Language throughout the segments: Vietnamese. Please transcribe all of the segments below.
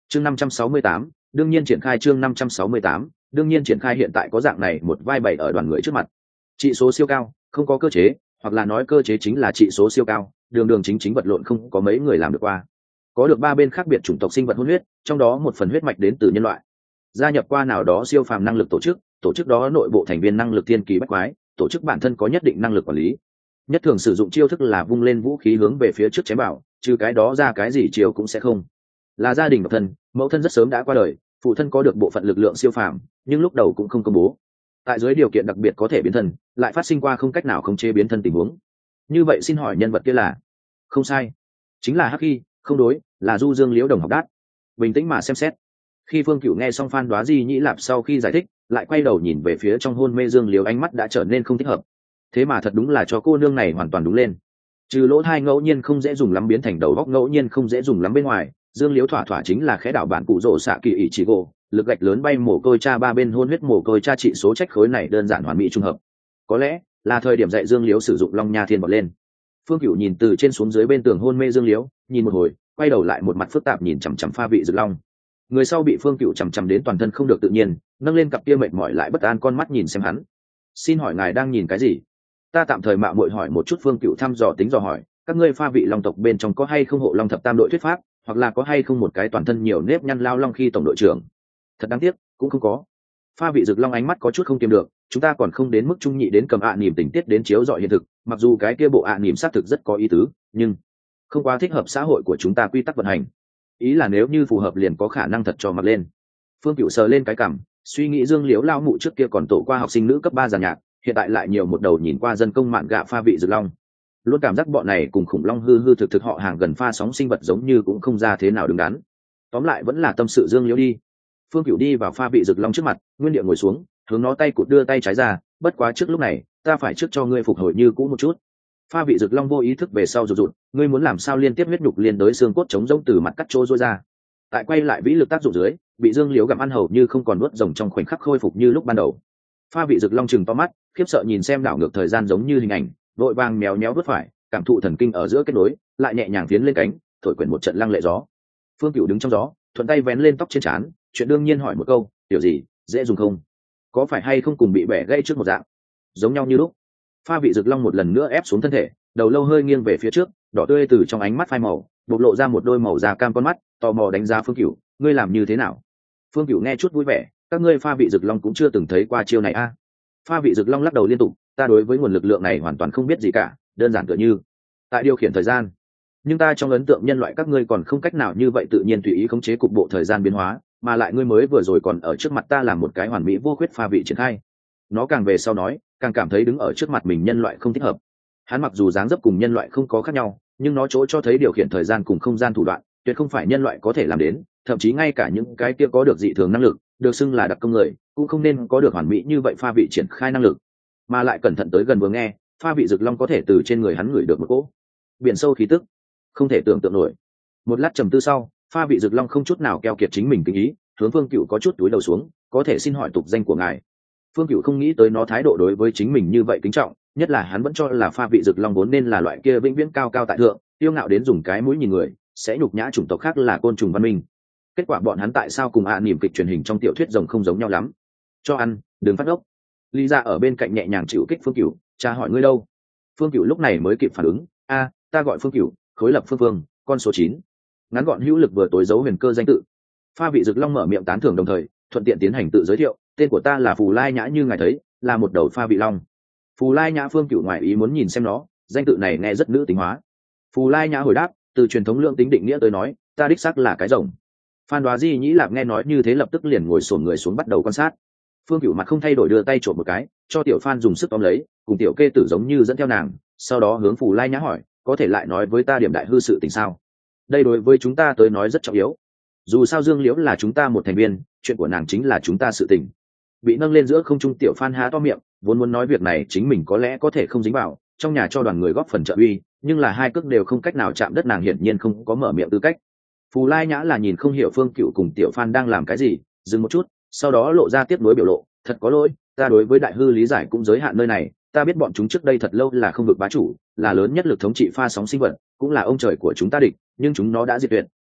chương 568, đương nhiên triển khai chương 568, đương nhiên triển khai. Hiện tại có dạng này một vai bày ở đoàn người trước mặt, trị số siêu cao, không có cơ chế, hoặc là nói cơ chế chính là trị số siêu cao, đường đường chính chính vật lộn không có mấy người làm được qua. Có được ba bên khác biệt chủng tộc sinh vật hôn huyết, trong đó một phần huyết mạch đến từ nhân loại, gia nhập qua nào đó siêu phàm năng lực tổ chức đó nội bộ thành viên năng lực thiên kỳ bách quái, tổ chức bản thân có nhất định năng lực quản lý, nhất thường sử dụng chiêu thức là vung lên vũ khí hướng về phía trước chém bảo, trừ cái đó ra cái gì chiều cũng sẽ không. Là gia đình độc thân, mẫu thân rất sớm đã qua đời, phụ thân có được bộ phận lực lượng siêu phàm, nhưng lúc đầu cũng không công bố. Tại dưới điều kiện đặc biệt có thể biến thân, lại phát sinh qua không cách nào khống chế biến thân tình huống. Như vậy xin hỏi nhân vật kia là? Không sai, chính là Hắc Hy. Không đối, là Du Dương Liễu đồng học đát. Bình tĩnh mà xem xét. Khi Phương Cửu nghe xong Phan Đoá Di Nhĩ Lạp sau khi giải thích, lại quay đầu nhìn về phía trong hôn mê Dương Liễu, ánh mắt đã trở nên không thích hợp. Thế mà thật đúng là cho cô nương này hoàn toàn đúng lên. Trừ lỗ thai ngẫu nhiên không dễ dùng lắm biến thành đầu góc ngẫu nhiên không dễ dùng lắm bên ngoài, Dương Liễu thỏa thỏa chính là khẽ đảo bản cụ rổ xạ kỳ ỷ chỉ gỗ, lực gạch lớn bay mồ côi cha ba bên hôn huyết mồ côi cha trị số trách khối này đơn giản hoàn mỹ trung hợp. Có lẽ là thời điểm dạy Dương Liễu sử dụng Long Nha Thiên bật lên. Phương Cửu nhìn từ trên xuống dưới bên tường hôn mê Dương Liễu, nhìn một hồi, quay đầu lại một mặt phức tạp nhìn chằm chằm Pha Vị Dực Long. Người sau bị Phương Cửu chằm chằm đến toàn thân không được tự nhiên, nâng lên cặp kia mệt mỏi lại bất an con mắt nhìn xem hắn. Xin hỏi ngài đang nhìn cái gì? Ta tạm thời mạo muội hỏi một chút. Phương Cửu thăm dò tính dò hỏi, các ngươi Pha Vị Long tộc bên trong có hay không hộ Long thập tam đội thuyết pháp, hoặc là có hay không một cái toàn thân nhiều nếp nhăn lao long khi tổng đội trưởng? Thật đáng tiếc, cũng không có. Pha Vị Dực Long ánh mắt có chút không kiềm được, chúng ta còn không đến mức trung nhị đến cầm niềm tình tiết đến chiếu dọi hiện thực, mặc dù cái kia bộ niềm xác thực rất có ý tứ, nhưng không quá thích hợp xã hội của chúng ta quy tắc vận hành. Ý là nếu như phù hợp liền có khả năng thật cho mặc lên. Phương Cửu sờ lên cái cằm, suy nghĩ Dương Liễu lao mụ trước kia còn tổ qua học sinh nữ cấp 3 giàn nhạc, hiện tại lại nhiều một đầu nhìn qua dân công mạn gạ Pha Vị Dực Long. Luôn cảm giác bọn này cùng khủng long hư hư thực thực họ hàng gần pha sóng sinh vật giống như cũng không ra thế nào đứng đắn. Tóm lại vẫn là tâm sự Dương Liễu đi. Phương Cửu đi vào Pha Vị Dực Long trước mặt, nguyên địa ngồi xuống, hướng nó tay cụt đưa tay trái ra, bất quá trước lúc này, ta phải trước cho ngươi phục hồi như cũ một chút. Pha Vị Dực Long vô ý thức về sau rụt rụt, ngươi muốn làm sao liên tiếp huyết nhục liên tới xương cốt chống rỗng từ mặt cắt trô rôi ra. Tại quay lại vĩ lực tác dụng dưới, bị Dương Liễu gặm ăn hầu như không còn nuốt rồng trong khoảnh khắc khôi phục như lúc ban đầu. Pha Vị Dực Long trừng to mắt, khiếp sợ nhìn xem đảo ngược thời gian giống như hình ảnh, vội vàng méo méo vớt phải, cảm thụ thần kinh ở giữa kết nối, lại nhẹ nhàng tiến lên cánh, thổi quyển một trận lăng lệ gió. Phương Cửu đứng trong gió, thuận tay vén lên tóc trên trán, chuyện đương nhiên hỏi một câu, tiểu gì, dễ dùng không? Có phải hay không cùng bị bẻ gãy trước một dạng, giống nhau như lúc? Pha Vị Dực Long một lần nữa ép xuống thân thể, đầu lâu hơi nghiêng về phía trước, đỏ tươi từ trong ánh mắt phai màu, bộc lộ ra một đôi màu da cam con mắt, tò mò đánh giá Phương Cửu, ngươi làm như thế nào? Phương Cửu nghe chút vui vẻ, các ngươi Pha Vị Dực Long cũng chưa từng thấy qua chiêu này a. Pha Vị Dực Long lắc đầu liên tục, ta đối với nguồn lực lượng này hoàn toàn không biết gì cả, đơn giản tựa như tại điều khiển thời gian. Nhưng ta trong ấn tượng nhân loại các ngươi còn không cách nào như vậy tự nhiên tùy ý khống chế cục bộ thời gian biến hóa, mà lại ngươi mới vừa rồi còn ở trước mặt ta làm một cái hoàn mỹ vô khuyết Pha Vị triển khai. Nó càng về sau nói, càng cảm thấy đứng ở trước mặt mình nhân loại không thích hợp. Hắn mặc dù dáng dấp cùng nhân loại không có khác nhau, nhưng nó chỗ cho thấy điều khiển thời gian cùng không gian thủ đoạn tuyệt không phải nhân loại có thể làm đến, thậm chí ngay cả những cái kia có được dị thường năng lực được xưng là đặc công người cũng không nên có được hoàn mỹ như vậy Pha Vị triển khai năng lực. Mà lại cẩn thận tới gần vừa nghe, Pha Vị Dực Long có thể từ trên người hắn ngửi được một cỗ biển sâu khí tức, không thể tưởng tượng nổi. Một lát trầm tư sau, Pha Vị Dực Long không chút nào keo kiệt chính mình kinh ý, hướng Phương Cửu có chút túi đầu xuống, có thể xin hỏi tục danh của ngài? Phương Cửu không nghĩ tới nó thái độ đối với chính mình như vậy kính trọng, nhất là hắn vẫn cho là Pha Vị Dực Long vốn nên là loại kia vĩnh viễn cao cao tại thượng, tiêu ngạo đến dùng cái mũi nhìn người, sẽ nhục nhã chủng tộc khác là côn trùng văn minh. Kết quả bọn hắn tại sao cùng niềm kịch truyền hình trong tiểu thuyết rồng không giống nhau lắm? Cho ăn, đừng phát ốc. Lý Dạ ở bên cạnh nhẹ nhàng chịu kích Phương Cửu, cha hỏi ngươi đâu? Phương Cửu lúc này mới kịp phản ứng, ta gọi Phương Cửu, khối lập phương, con số 9. Ngắn gọn hữu lực vừa tối giấu huyền cơ danh tự. Pha Vị Dực Long mở miệng tán thưởng đồng thời thuận tiện tiến hành tự giới thiệu, tên của ta là Phù Lai Nhã, như ngài thấy là một đầu Pha Vị Long. Phù Lai Nhã. Phương Cửu ngoài ý muốn nhìn xem nó, danh tự này nghe rất nữ tính hóa. Phù Lai Nhã hồi đáp, từ truyền thống lượng tính định nghĩa tới nói, ta đích xác là cái rồng. Phan Đoá Di Nhĩ Lạp nghe nói như thế lập tức liền ngồi xổm người xuống bắt đầu quan sát. Phương Cửu mặt không thay đổi đưa tay trộm một cái, cho tiểu Phan dùng sức tóm lấy, cùng tiểu kê tử giống như dẫn theo nàng, sau đó hướng Phù Lai Nhã hỏi, có thể lại nói với ta điểm đại hư sự tình sao? Đây đối với chúng ta tới nói rất trọng yếu. Dù sao Dương Liễu là chúng ta một thành viên, chuyện của nàng chính là chúng ta sự tình. Bị nâng lên giữa không trung tiểu Phan há to miệng, vốn muốn nói việc này chính mình có lẽ có thể không dính vào, trong nhà cho đoàn người góp phần trợ uy, nhưng là hai cước đều không cách nào chạm đất, nàng hiển nhiên không có mở miệng tư cách. Phù Lai Nhã là nhìn không hiểu Phương Cửu cùng tiểu Phan đang làm cái gì, dừng một chút, sau đó lộ ra tiếp nối biểu lộ, thật có lỗi, ta đối với đại hư lý giải cũng giới hạn nơi này, ta biết bọn chúng trước đây thật lâu là không vực bá chủ, là lớn nhất lực thống trị pha sóng sinh vật, cũng là ông trời của chúng ta địch, nhưng chúng nó đã diệt tuyệt,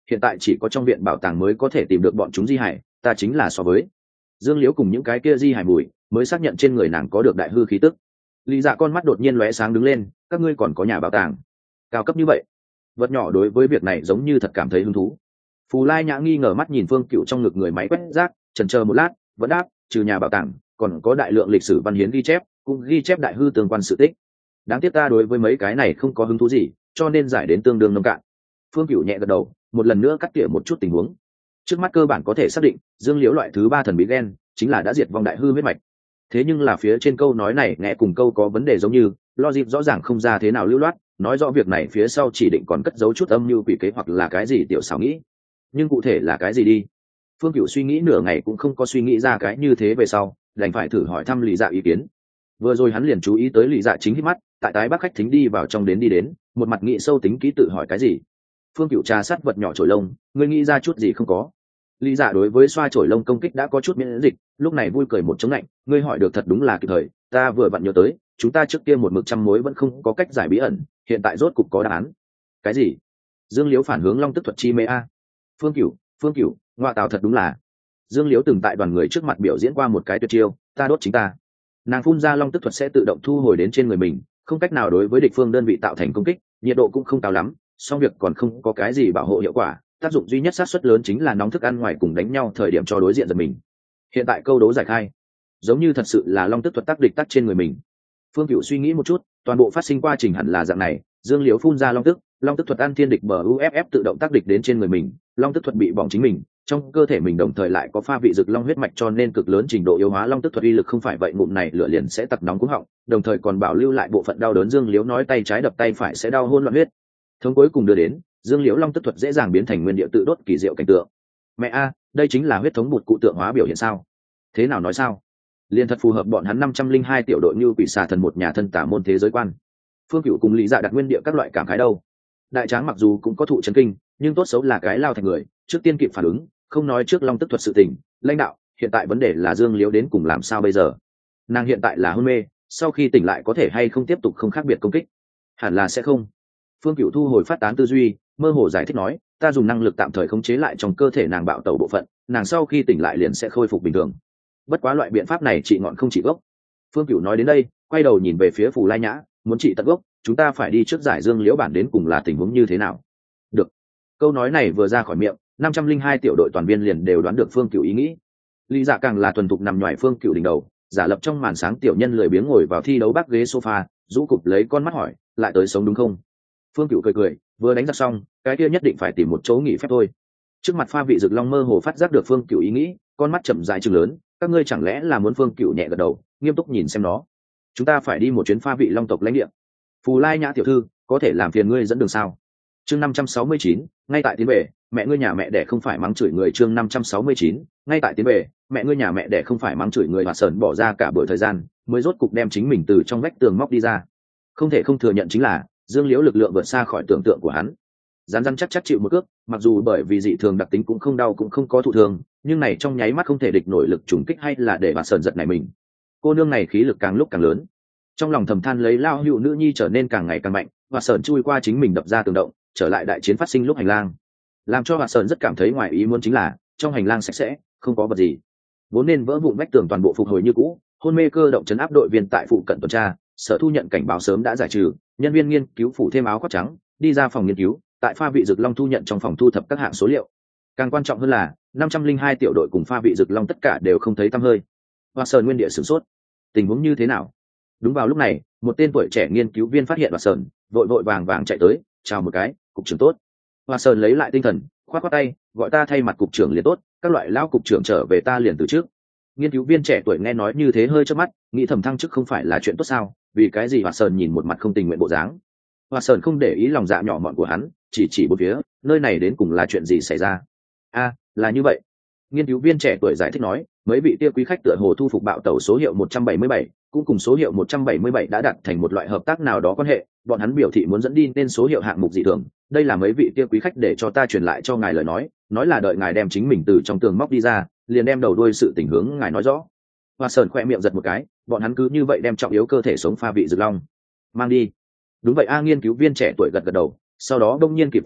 hiện tại chỉ có trong viện bảo tàng mới có thể tìm được bọn chúng di hải, ta chính là so với Dương Liễu cùng những cái kia di hải mùi mới xác nhận trên người nàng có được đại hư khí tức. Lý Dạ con mắt đột nhiên lóe sáng đứng lên, các ngươi còn có nhà bảo tàng cao cấp như vậy? Vật nhỏ đối với việc này giống như thật cảm thấy hứng thú. Phù Lai Nhã nghi ngờ mắt nhìn Phương Cựu trong ngực người máy quét rác, chần chờ một lát vẫn đáp, trừ nhà bảo tàng còn có đại lượng lịch sử văn hiến ghi chép, cũng ghi chép đại hư tương quan sự tích. Đáng tiếc ta đối với mấy cái này không có hứng thú gì, cho nên giải đến tương đương nông cạn. Phương Cựu nhẹ gật đầu, một lần nữa cắt tỉa một chút tình huống. Trước mắt cơ bản có thể xác định Dương Liễu loại thứ 3 thần bí gen chính là đã diệt vong đại hư huyết mạch. Thế nhưng là phía trên câu nói này nghe cùng câu có vấn đề giống như logic rõ ràng không ra thế nào lưu loát, nói rõ việc này phía sau chỉ định còn cất giấu chút âm mưu quỷ kế hoặc là cái gì tiểu xảo nghĩ. Nhưng cụ thể là cái gì đi? Phương Cựu suy nghĩ nửa ngày cũng không có suy nghĩ ra cái như thế, về sau đành phải thử hỏi thăm Lý Dạ ý kiến. Vừa rồi hắn liền chú ý tới Lý Dạ chính hít mắt, tại tái bắc khách thính đi vào trong đến đi đến, một mặt nghĩ sâu tính kỹ tự hỏi cái gì. Phương Cựu trà sát vật nhỏ chổi lông, ngươi nghĩ ra chút gì không có? Lý Dạ đối với xoa chổi lông công kích đã có chút miễn dịch, lúc này vui cười một chống lạnh, ngươi hỏi được thật đúng là kịp thời, ta vừa vặn nhớ tới, chúng ta trước kia một mực trăm mối vẫn không có cách giải bí ẩn, hiện tại rốt cục có đáp án. Cái gì? Dương Liễu phản hướng long tức thuật chi mê a. Phương Cựu, ngoại tào thật đúng là. Dương Liễu từng tại đoàn người trước mặt biểu diễn qua một cái tuyệt chiêu, ta đốt chính ta. Nàng phun ra long tức thuật sẽ tự động thu hồi đến trên người mình, không cách nào đối với địch phương đơn vị tạo thành công kích, nhiệt độ cũng không cao lắm, song việc còn không có cái gì bảo hộ hiệu quả, tác dụng duy nhất xác suất lớn chính là nóng thức ăn ngoài cùng đánh nhau thời điểm cho đối diện giật mình. Hiện tại câu đố giải khai, giống như thật sự là long tức thuật tác địch tác trên người mình. Phương Cựu suy nghĩ một chút, toàn bộ phát sinh quá trình hẳn là dạng này, Dương Liễu phun ra long tức thuật ăn thiên địch buff tự động tác địch đến trên người mình, long tức thuật bị bỏng chính mình, trong cơ thể mình đồng thời lại có pha vị dược long huyết mạch, cho nên cực lớn trình độ yếu hóa long tức thuật uy lực, không phải vậy ngụm này lửa liền sẽ tặc nóng cúng họng, đồng thời còn bảo lưu lại bộ phận đau đớn. Dương Liễu nói tay trái đập tay phải sẽ đau hôn loạn huyết. Thống cuối cùng đưa đến, Dương Liễu long tức thuật dễ dàng biến thành nguyên địa tự đốt kỳ diệu cảnh tượng. Mẹ a, đây chính là huyết thống bụt cụ tượng hóa biểu hiện sao? Thế nào nói sao? Liên thật phù hợp bọn hắn 502 tiểu đội như quỷ xà thần một nhà thân tả môn thế giới quan. Phương Cựu cùng Lý Dạ đặt nguyên địa các loại cảm khái đâu. Đại tráng mặc dù cũng có thụ chấn kinh, nhưng tốt xấu là cái lao thành người, trước tiên kịp phản ứng, không nói trước long tức thuật sự tình, lãnh đạo, hiện tại vấn đề là Dương Liễu đến cùng làm sao bây giờ? Nàng hiện tại là hôn mê, sau khi tỉnh lại có thể hay không tiếp tục không khác biệt công kích? Hẳn là sẽ không. Phương Cựu thu hồi phát tán tư duy, mơ hồ giải thích nói, ta dùng năng lực tạm thời khống chế lại trong cơ thể nàng bạo tẩu bộ phận, nàng sau khi tỉnh lại liền sẽ khôi phục bình thường. Bất quá loại biện pháp này trị ngọn không trị gốc. Phương Cựu nói đến đây, quay đầu nhìn về phía Phù Lai Nhã, muốn trị tận gốc, chúng ta phải đi trước giải Dương Liễu bản đến cùng là tình huống như thế nào. Được. Câu nói này vừa ra khỏi miệng, 502 tiểu đội toàn viên liền đều đoán được Phương Cựu ý nghĩ. Lý Dạ càng là thuần thục nằm nhoài Phương Cựu đỉnh đầu, giả lập trong màn sáng tiểu nhân lười biếng ngồi vào thi đấu bắc ghế sofa, rũ cụp lấy con mắt hỏi, lại tới sống đúng không? Phương Cựu cười cười, vừa đánh giặc xong, cái kia nhất định phải tìm một chỗ nghỉ phép thôi. Trước mặt pha vị dực long mơ hồ phát giác được Phương Cựu ý nghĩ, con mắt chậm rãi trừng lớn, các ngươi chẳng lẽ là muốn? Phương Cựu nhẹ gật đầu, nghiêm túc nhìn xem nó. Chúng ta phải đi một chuyến pha vị long tộc lãnh địa. Phù Lai Nhã tiểu thư, có thể làm phiền ngươi dẫn đường sao? Chương 569, ngay tại tiến về, mẹ ngươi nhà mẹ đẻ không phải mắng chửi người. Chương 569, ngay tại tiến về, mẹ ngươi nhà mẹ đẻ không phải mắng chửi người. Và Sởn bỏ ra cả buổi thời gian, mới rốt cục đem chính mình từ trong vách tường móc đi ra. Không thể không thừa nhận chính là Dương Liễu lực lượng vượt xa khỏi tưởng tượng của hắn. Rắn rắn chắc chắc chịu một cước, mặc dù bởi vì dị thường đặc tính cũng không đau cũng không có thụ thương, nhưng này trong nháy mắt không thể địch nổi lực trùng kích, hay là để Và Sởn giật này mình. Cô nương này khí lực càng lúc càng lớn, trong lòng thầm than lấy lao hữu nữ nhi trở nên càng ngày càng mạnh. Và Sởn chui qua chính mình đập ra tường động, trở lại đại chiến phát sinh lúc hành lang, làm cho Và Sởn rất cảm thấy ngoài ý muốn chính là trong hành lang sạch sẽ, không có vật gì, vốn nên vỡ vụn vách tường toàn bộ phục hồi như cũ. Hôn mê cơ động chấn áp đội viên tại phụ cận tuần tra, sở thu nhận cảnh báo sớm đã giải trừ, nhân viên nghiên cứu phủ thêm áo khoác trắng đi ra phòng nghiên cứu, tại pha vị dực long thu nhận trong phòng thu thập các hạng số liệu. Càng quan trọng hơn là 502 tiểu đội cùng pha vị dực long tất cả đều không thấy tăm hơi. Và Sởn nguyên địa sửng sốt, tình huống như thế nào? Đúng vào lúc này, một tên tuổi trẻ nghiên cứu viên phát hiện Và Sởn, vội vội vàng vàng chạy tới, chào một cái, cục trưởng tốt. Và Sởn lấy lại tinh thần, khoát khoát tay, gọi ta thay mặt cục trưởng liền tốt, các loại lão cục trưởng trở về ta liền từ trước. Nghiên cứu viên trẻ tuổi nghe nói như thế hơi chớp mắt, nghĩ thầm thăng chức không phải là chuyện tốt sao, vì cái gì? Và Sởn nhìn một mặt không tình nguyện bộ dáng. Và Sởn không để ý lòng dạ nhỏ mọn của hắn, chỉ bốn phía, nơi này đến cùng là chuyện gì xảy ra? A, là như vậy. Nghiên cứu viên trẻ tuổi giải thích nói, mấy vị tia quý khách tựa hồ thu phục bạo tẩu số hiệu 177, cũng cùng số hiệu 177 đã đặt thành một loại hợp tác nào đó quan hệ, bọn hắn biểu thị muốn dẫn đi nên số hiệu hạng mục dị thường. Đây là mấy vị tia quý khách để cho ta truyền lại cho ngài lời nói là đợi ngài đem chính mình từ trong tường móc đi ra, liền đem đầu đuôi sự tình hướng ngài nói rõ. Và Sởn khoe miệng giật một cái, bọn hắn cứ như vậy đem trọng yếu cơ thể sống pha vị dực long mang đi. Đúng vậy a. Nghiên cứu viên trẻ tuổi gật gật đầu, sau đó đông nhiên kịp phản ứng,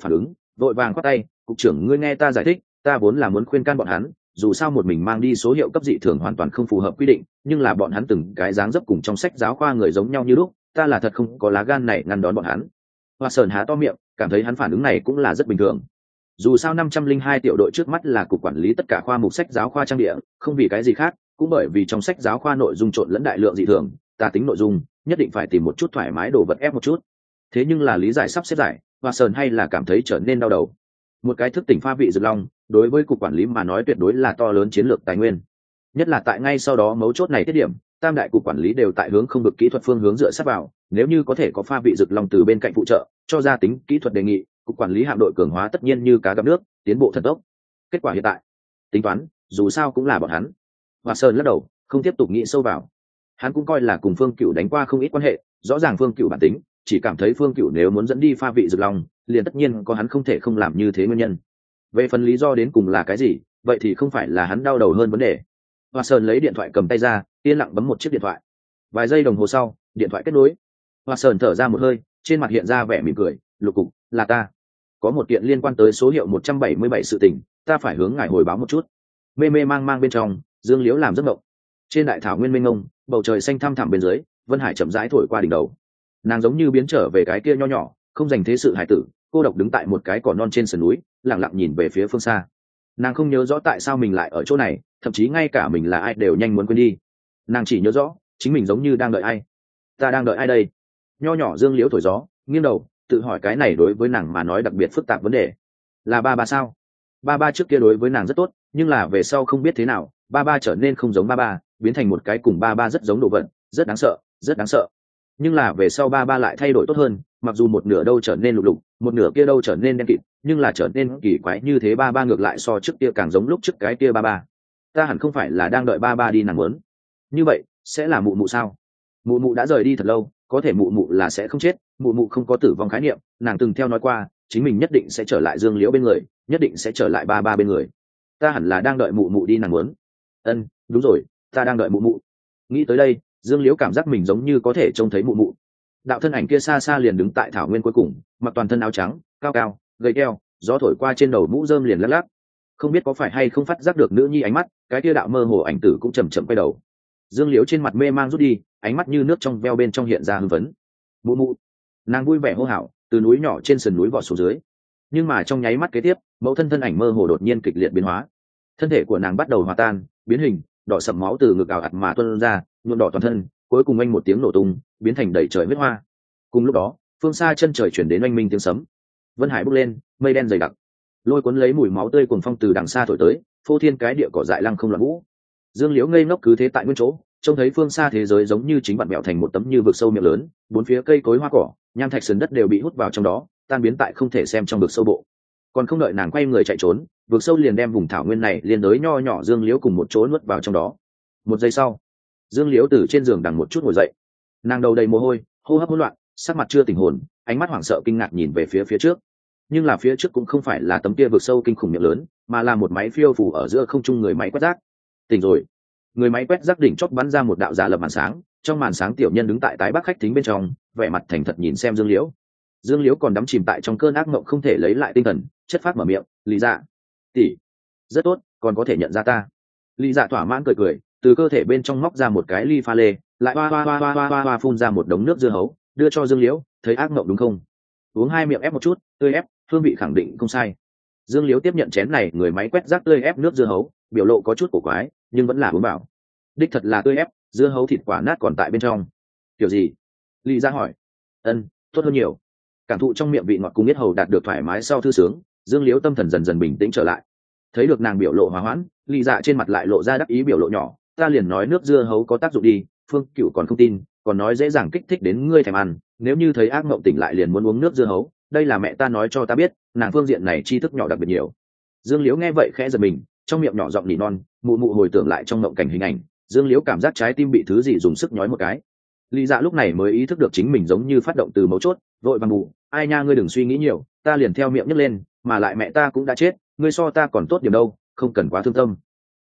vội vàng khoát tay, cục trưởng ngươi nghe ta giải thích, ta vốn là muốn khuyên can bọn hắn, dù sao một mình mang đi số hiệu cấp dị thường hoàn toàn không phù hợp quy định, nhưng là bọn hắn từng cái dáng dấp cùng trong sách giáo khoa người giống nhau như lúc, ta là thật không có lá gan này ngăn đón bọn hắn. Hoa Sơn há to miệng, cảm thấy hắn phản ứng này cũng là rất bình thường. Dù sao 502 tiểu đội trước mắt là cục quản lý tất cả khoa mục sách giáo khoa trang địa, không vì cái gì khác, cũng bởi vì trong sách giáo khoa nội dung trộn lẫn đại lượng dị thường, ta tính nội dung, nhất định phải tìm một chút thoải mái đồ vật ép một chút. Thế nhưng là lý giải sắp xếp giải, Hoa Sơn hay là cảm thấy trở nên đau đầu. Một cái thức tỉnh pha vị dược long, đối với cục quản lý mà nói tuyệt đối là to lớn chiến lược tài nguyên. Nhất là tại ngay sau đó mấu chốt này tiết điểm, tam đại cục quản lý đều tại hướng không được kỹ thuật phương hướng dựa sát vào, nếu như có thể có pha vị dược long từ bên cạnh phụ trợ, cho ra tính kỹ thuật đề nghị, cục quản lý hạm đội cường hóa tất nhiên như cá gặp nước, tiến bộ thần tốc. Kết quả hiện tại, tính toán, dù sao cũng là bọn hắn. Hoa Sơn lắc đầu, không tiếp tục nghĩ sâu vào. Hắn cũng coi là cùng Phương Cửu đánh qua không ít quan hệ, rõ ràng Phương Cửu bản tính, chỉ cảm thấy Phương Cửu nếu muốn dẫn đi pha vị dược long, liền tất nhiên có hắn không thể không làm như thế nguyên nhân. Về phần lý do đến cùng là cái gì, vậy thì không phải là hắn đau đầu hơn vấn đề. Hoa Sơn lấy điện thoại cầm tay ra, yên lặng bấm một chiếc điện thoại. Vài giây đồng hồ sau, điện thoại kết nối. Hoa Sơn thở ra một hơi, trên mặt hiện ra vẻ mỉm cười, "Lục cục, là ta. Có một kiện liên quan tới số hiệu 177 sự tình, ta phải hướng ngài hồi báo một chút." Mê mê mang mang bên trong, Dương Liễu làm giấc mộng. Trên đại thảo nguyên mênh mông, bầu trời xanh thăm thẳm bên dưới, Vân Hải chậm rãi thổi qua đỉnh đầu. Nàng giống như biến trở về cái kia nho nhỏ, không dành thế sự hải tử, cô độc đứng tại một cái cỏ non trên sườn núi, lặng lặng nhìn về phía phương xa. Nàng không nhớ rõ tại sao mình lại ở chỗ này, thậm chí ngay cả mình là ai đều nhanh muốn quên đi. Nàng chỉ nhớ rõ chính mình giống như đang đợi ai. Ta đang đợi ai đây? Nho nhỏ Dương Liễu thổi gió, nghiêng đầu tự hỏi cái này đối với nàng mà nói đặc biệt phức tạp vấn đề. Là ba ba sao? Ba ba trước kia đối với nàng rất tốt, nhưng là về sau không biết thế nào, ba ba trở nên không giống ba ba, biến thành một cái cùng ba ba rất giống đồ vật, rất đáng sợ, rất đáng sợ. Nhưng là về sau ba ba lại thay đổi tốt hơn, mặc dù một nửa đâu trở nên lục lục, một nửa kia đâu trở nên đen kịt, nhưng là trở nên kỳ quái như thế, ba ba ngược lại so trước kia càng giống lúc trước cái kia ba ba. Ta hẳn không phải là đang đợi ba ba đi nàng muốn. Như vậy sẽ là mụ mụ sao? Mụ mụ đã rời đi thật lâu, có thể mụ mụ là sẽ không chết, mụ mụ không có tử vong khái niệm, nàng từng theo nói qua chính mình nhất định sẽ trở lại Dương Liễu bên người, nhất định sẽ trở lại ba ba bên người. Ta hẳn là đang đợi mụ mụ đi nàng muốn. Ân, đúng rồi, ta đang đợi mụ mụ. Nghĩ tới đây, Dương Liễu cảm giác mình giống như có thể trông thấy mụ mụ. Đạo thân ảnh kia xa xa liền đứng tại thảo nguyên cuối cùng, mặc toàn thân áo trắng, cao cao, gầy keo, gió thổi qua trên đầu mũ rơm liền lắc lắc. Không biết có phải hay không phát giác được nữ nhi ánh mắt, cái kia đạo mơ hồ ảnh tử cũng chậm chậm quay đầu. Dương Liễu trên mặt mê mang rút đi, ánh mắt như nước trong veo bên trong hiện ra hưng phấn. Mụ mụ. Nàng vui vẻ hô hào, từ núi nhỏ trên sườn núi vọt xuống dưới. Nhưng mà trong nháy mắt kế tiếp, mẫu thân thân ảnh mơ hồ đột nhiên kịch liệt biến hóa. Thân thể của nàng bắt đầu hòa tan, biến hình, đỏ sậm máu từ ngực ảo ạt mà tuôn ra, nhuộm đỏ toàn thân, cuối cùng anh một tiếng nổ tung, biến thành đầy trời huyết hoa. Cùng lúc đó, phương xa chân trời chuyển đến oanh minh tiếng sấm. Vân Hải bốc lên, mây đen dày đặc, lôi cuốn lấy mùi máu tươi cuồng phong từ đằng xa thổi tới, phô thiên cái địa cỏ dại lăng không loạn vũ. Dương Liễu ngây ngốc cứ thế tại nguyên chỗ, trông thấy phương xa thế giới giống như chính vặn mẹo thành một tấm như vực sâu miệng lớn, bốn phía cây cối hoa cỏ, nham thạch sườn đất đều bị hút vào trong đó, tan biến tại không thể xem trong vực sâu bộ. Còn không đợi nàng quay người chạy trốn, vực sâu liền đem vùng thảo nguyên này liên đới nho nhỏ Dương Liễu cùng một chỗ nuốt vào trong đó. Một giây sau, Dương Liễu từ trên giường đằng một chút ngồi dậy, nàng đầu đầy mồ hôi, hô hấp hỗn loạn, sắc mặt chưa tỉnh hồn, ánh mắt hoảng sợ kinh ngạc nhìn về phía trước. Nhưng là phía trước cũng không phải là tấm kia vực sâu kinh khủng miệng lớn, mà là một máy phiêu phù ở giữa không trung người máy quét rác. Tỉnh rồi. Người máy quét rác đỉnh chót bắn ra một đạo giả lập màn sáng, trong màn sáng tiểu nhân đứng tại tái bắc khách thính bên trong, vẻ mặt thành thật nhìn xem Dương Liễu. Dương Liễu còn đắm chìm tại trong cơn ác mộng không thể lấy lại tinh thần, chất phát mở miệng, "Lý Dạ, tỷ, rất tốt, còn có thể nhận ra ta." Lý Dạ thỏa mãn cười cười, từ cơ thể bên trong móc ra một cái ly pha lê, lại hoa phun ra một đống nước dưa hấu, đưa cho Dương Liễu, "Thấy ác mộng đúng không? Uống hai miệng ép một chút, tươi ép, hương vị khẳng định không sai." Dương Liễu tiếp nhận chén này người máy quét rác tươi ép nước dưa hấu, biểu lộ có chút cổ quái, nhưng vẫn là uống vào. Đích thật là tươi ép, dưa hấu thịt quả nát còn tại bên trong. Kiểu gì? Lý Dạ hỏi. Ân, tốt hơn nhiều. Cảm thụ trong miệng vị ngọt cùng yết hầu đạt được thoải mái sau thư sướng, Dương Liễu tâm thần dần dần bình tĩnh trở lại. Thấy được nàng biểu lộ hòa hoãn, Lý Dạ trên mặt lại lộ ra đắc ý biểu lộ nhỏ, "Ta liền nói nước dưa hấu có tác dụng đi, Phương Cửu còn không tin, còn nói dễ dàng kích thích đến ngươi thèm ăn, nếu như thấy ác mộng tỉnh lại liền muốn uống nước dưa hấu, đây là mẹ ta nói cho ta biết, nàng phương diện này tri thức nhỏ đặc biệt nhiều." Dương Liễu nghe vậy khẽ giật mình, trong miệng nhỏ giọng nỉ non, mụ mụ hồi tưởng lại trong mộng cảnh hình ảnh, Dương Liễu cảm giác trái tim bị thứ gì dùng sức nhói một cái. Lý Dạ lúc này mới ý thức được chính mình giống như phát động từ mấu chốt, vội vàng mụ, "Ai nha, ngươi đừng suy nghĩ nhiều, ta liền theo miệng nhấc lên, mà lại mẹ ta cũng đã chết, ngươi so ta còn tốt điểm đâu, không cần quá thương tâm."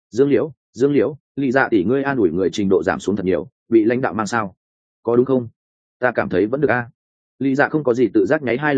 Dương Liễu, Lý Dạ tỷ ngươi an ủi người trình độ giảm xuống thật nhiều, bị lãnh đạo mang sao? Có đúng không? Ta cảm thấy vẫn được a. Lý Dạ không có gì tự giác nháy hai lần mắt,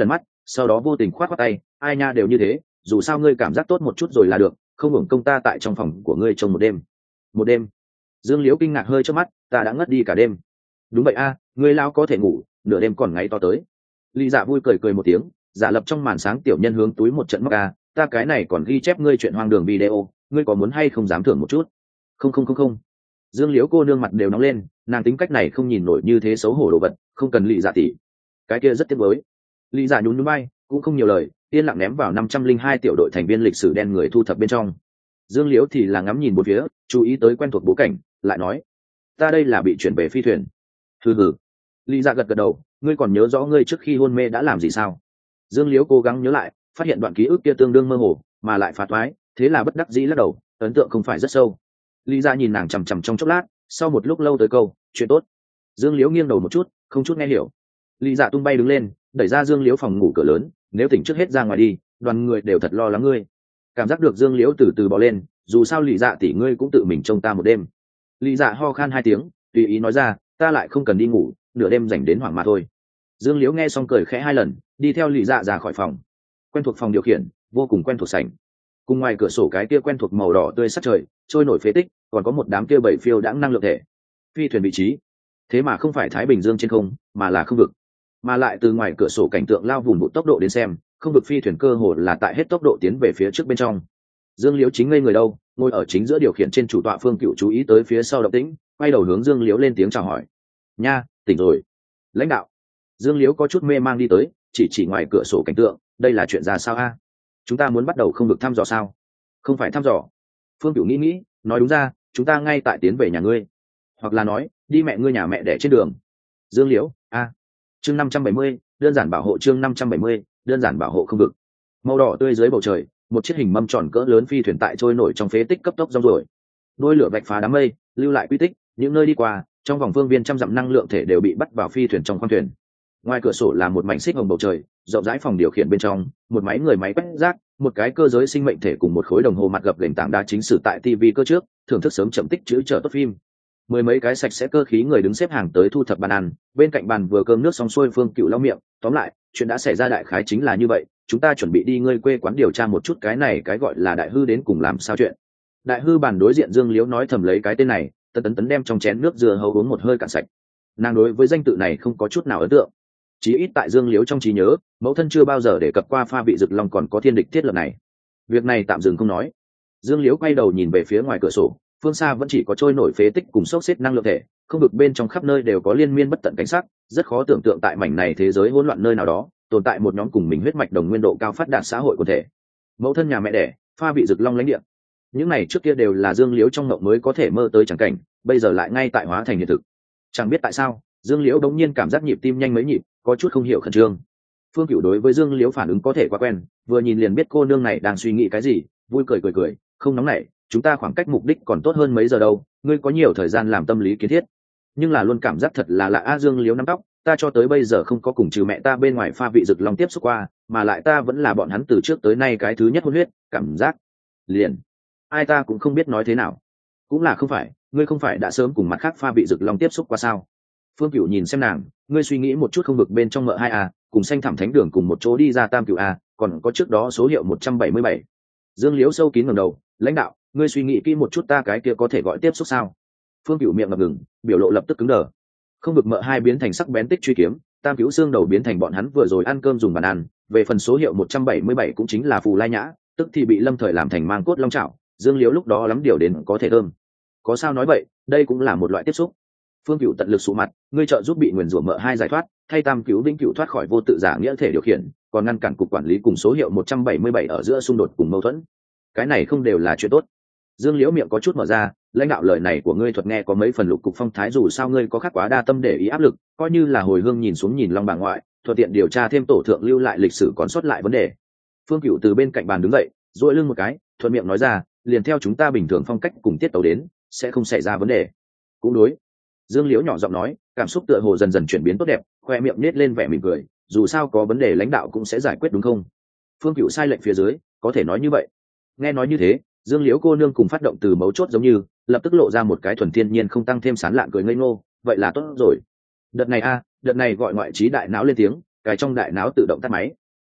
sau đó vô tình khoát khoát tay, ai nha đều như thế, dù sao ngươi cảm giác tốt một chút rồi là được, không hưởng công ta tại trong phòng của ngươi trông một đêm. Một đêm? Dương Liễu kinh ngạc hơi trước mắt, ta đã ngất đi cả đêm. Đúng vậy a, ngươi lao có thể ngủ, nửa đêm còn ngáy to tới. Lý Dạ vui cười cười một tiếng, giả lập trong màn sáng tiểu nhân hướng túi một trận móc a, ta cái này còn ghi chép ngươi chuyện hoang đường video, ngươi có muốn hay không dám thưởng một chút? Không. Dương Liễu cô nương mặt đều nóng lên, nàng tính cách này không nhìn nổi như thế xấu hổ đồ vật, không cần Lý Dạ tỷ. Cái kia rất tiếc với. Lý Dạ nhún nhún bay, cũng không nhiều lời, yên lặng ném vào 502 tiểu đội thành viên lịch sử đen người thu thập bên trong. Dương Liễu thì là ngắm nhìn bốn phía, chú ý tới quen thuộc bố cảnh, lại nói: ta đây là bị chuyển về phi thuyền. Hừ. Lý Dạ gật gật đầu, ngươi còn nhớ rõ ngươi trước khi hôn mê đã làm gì sao? Dương Liễu cố gắng nhớ lại, phát hiện đoạn ký ức kia tương đương mơ hồ, mà lại phá toái, thế là bất đắc dĩ lắc đầu, ấn tượng không phải rất sâu. Lý Dạ nhìn nàng chằm chằm trong chốc lát, sau một lúc lâu tới câu: chuyện tốt. Dương Liễu nghiêng đầu một chút, không chút nghe hiểu. Lý Dạ tung bay đứng lên, đẩy ra Dương Liễu phòng ngủ cửa lớn, nếu tỉnh trước hết ra ngoài đi, đoàn người đều thật lo lắng ngươi. Cảm giác được Dương Liễu từ từ bò lên, dù sao Lý Dạ tỷ ngươi cũng tự mình trông ta một đêm. Lý Dạ ho khan hai tiếng, tùy ý nói ra, ta lại không cần đi ngủ, nửa đêm dành đến hoảng mà thôi. Dương Liễu nghe xong cười khẽ hai lần, đi theo Lý Dạ ra khỏi phòng. Quen thuộc phòng điều khiển, vô cùng quen thuộc sảnh. Cùng ngoài cửa sổ cái kia quen thuộc màu đỏ tươi sắc trời, trôi nổi phế tích, còn có một đám kia bảy phiêu đãng năng lượng thể. Phi thuyền vị trí, thế mà không phải Thái Bình Dương trên không, mà là không vực. Mà lại từ ngoài cửa sổ cảnh tượng lao vùng vụ tốc độ đến xem, không vực phi thuyền cơ hồ là tại hết tốc độ tiến về phía trước bên trong. Dương Liễu chính ngây người đâu, ngồi ở chính giữa điều khiển trên chủ tọa Phương Cựu chú ý tới phía sau động tĩnh, quay đầu hướng Dương Liễu lên tiếng chào hỏi. Nha, tỉnh rồi. Lãnh đạo. Dương Liễu có chút mê mang đi tới, chỉ ngoài cửa sổ cảnh tượng, đây là chuyện ra sao a? Chúng ta muốn bắt đầu không được thăm dò sao? Không phải thăm dò. Phương Cựu nghĩ, nói đúng ra, chúng ta ngay tại tiến về nhà ngươi, hoặc là nói, đi mẹ ngươi nhà mẹ đẻ trên đường. Dương Liễu, a. Chương 570, đơn giản bảo hộ chương 570, đơn giản bảo hộ không vực. Màu đỏ tươi dưới bầu trời, một chiếc hình mâm tròn cỡ lớn phi thuyền tại trôi nổi trong phế tích cấp tốc rong ruổi. Đôi lửa vạch phá đám mây, lưu lại quy tích, những nơi đi qua, trong vòng phương viên trăm dặm năng lượng thể đều bị bắt vào phi thuyền trong khoang thuyền. Ngoài cửa sổ là một mảnh xích hồng bầu trời, rộng rãi phòng điều khiển bên trong, một máy người máy quét rác, một cái cơ giới sinh mệnh thể cùng một khối đồng hồ mặt gập ghềnh tảng đá chính sử tại TV cơ trước, thưởng thức sớm chậm tích chữ chờ tốt phim. Mười mấy cái sạch sẽ cơ khí người đứng xếp hàng tới thu thập bàn ăn, bên cạnh bàn vừa cơm nước xong xuôi Phương Cựu lau miệng, tóm lại, chuyện đã xảy ra đại khái chính là như vậy, chúng ta chuẩn bị đi ngươi quê quán điều tra một chút cái này cái gọi là đại hư đến cùng làm sao chuyện. Đại hư bàn đối diện Dương Liễu nói thầm lấy cái tên này, tấn đem trong chén nước dừa hấu uống một hơi cạn sạch. Nàng đối với danh tự này không có chút nào ấn tượng, chí ít tại Dương Liễu trong trí nhớ, mẫu thân chưa bao giờ đề cập qua pha vị dực long còn có thiên địch thiết lập này. Việc này tạm dừng không nói. Dương Liễu quay đầu nhìn về phía ngoài cửa sổ, phương xa vẫn chỉ có trôi nổi phế tích cùng xốc xếp năng lượng thể, không vực bên trong khắp nơi đều có liên miên bất tận cảnh sắc, rất khó tưởng tượng tại mảnh này thế giới hỗn loạn nơi nào đó tồn tại một nhóm cùng mình huyết mạch đồng nguyên độ cao phát đạt xã hội quần thể. Mẫu thân nhà mẹ đẻ, pha vị dực long lãnh địa, những này trước kia đều là Dương Liễu trong mộng mới có thể mơ tới chẳng cảnh, bây giờ lại ngay tại hóa thành hiện thực. Chẳng biết tại sao, Dương Liễu đống nhiên cảm giác nhịp tim nhanh mấy nhịp, có chút không hiểu khẩn trương. Phương Cửu đối với Dương Liễu phản ứng có thể quá quen, vừa nhìn liền biết cô nương này đang suy nghĩ cái gì, vui cười, không nóng nảy, chúng ta khoảng cách mục đích còn tốt hơn mấy giờ đâu, ngươi có nhiều thời gian làm tâm lý kiến thiết. Nhưng là luôn cảm giác thật là lạ a. Dương Liễu nắm tóc, ta cho tới bây giờ không có cùng trừ mẹ ta bên ngoài pha vị dực long tiếp xúc qua, mà lại ta vẫn là bọn hắn từ trước tới nay cái thứ nhất hôn huyết, cảm giác liền ai ta cũng không biết nói thế nào. Cũng là không phải, ngươi không phải đã sớm cùng mặt khác pha vị dực long tiếp xúc qua sao? Phương Cửu nhìn xem nàng, ngươi suy nghĩ một chút, không vực bên trong mợ 2A, cùng xanh thẳm thánh đường cùng một chỗ đi ra Tam Cửu A, còn có trước đó số hiệu 177. Dương Liễu sâu kín ngẩng đầu, lãnh đạo, ngươi suy nghĩ kỹ một chút, ta cái kia có thể gọi tiếp xúc sao? Phương Cửu miệng ngập ngừng, biểu lộ lập tức cứng đờ. Không vực mợ 2 biến thành sắc bén tích truy kiếm, Tam Cửu xương đầu biến thành bọn hắn vừa rồi ăn cơm dùng bàn ăn, về phần số hiệu 177 cũng chính là phù lai nhã, tức thì bị Lâm Thời làm thành mang cốt long chảo, Dương Liễu lúc đó lắm điều đến có thể thơm. Có sao nói vậy, đây cũng là một loại tiếp xúc. Phương Cửu tận lực sụ mặt, ngươi trợ giúp bị nguyền rủa mợ 2 giải thoát, thay Tam Cửu vĩnh cửu thoát khỏi vô tự giả nghĩa thể điều khiển, còn ngăn cản cục quản lý cùng số hiệu 177 ở giữa xung đột cùng mâu thuẫn. Cái này không đều là chuyện tốt? Dương Liễu miệng có chút mở ra, lãnh đạo lời này của ngươi thuật nghe có mấy phần lục cục phong thái, dù sao ngươi có khác quá đa tâm để ý áp lực, coi như là hồi hương nhìn xuống nhìn long bà ngoại, thuận tiện điều tra thêm tổ thượng lưu lại lịch sử còn sót lại vấn đề. Phương Cửu từ bên cạnh bàn đứng dậy, duỗi lưng một cái, thuận miệng nói ra, liền theo chúng ta bình thường phong cách cùng tiết tấu đến, sẽ không xảy ra vấn đề. Cũng đối. Dương Liễu nhỏ giọng nói, cảm xúc tựa hồ dần dần chuyển biến tốt đẹp, khoe miệng nết lên vẻ mỉm cười, dù sao có vấn đề lãnh đạo cũng sẽ giải quyết đúng không? Phương Cửu sai lệnh phía dưới, có thể nói như vậy. Nghe nói như thế, Dương Liễu cô nương cùng phát động từ mấu chốt giống như, lập tức lộ ra một cái thuần thiên nhiên không tăng thêm sán lạn cười ngây ngô, vậy là tốt rồi. Đợt này gọi ngoại trí đại não lên tiếng, cái trong đại não tự động tắt máy.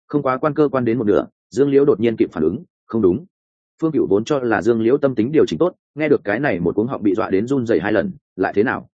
Không quá quan cơ quan đến một nửa, Dương Liễu đột nhiên kịp phản ứng, không đúng. Phương Cửu vốn cho là Dương Liễu tâm tính điều chỉnh tốt, nghe được cái này một cuống họng bị dọa đến run rẩy 2 lần, lại thế nào?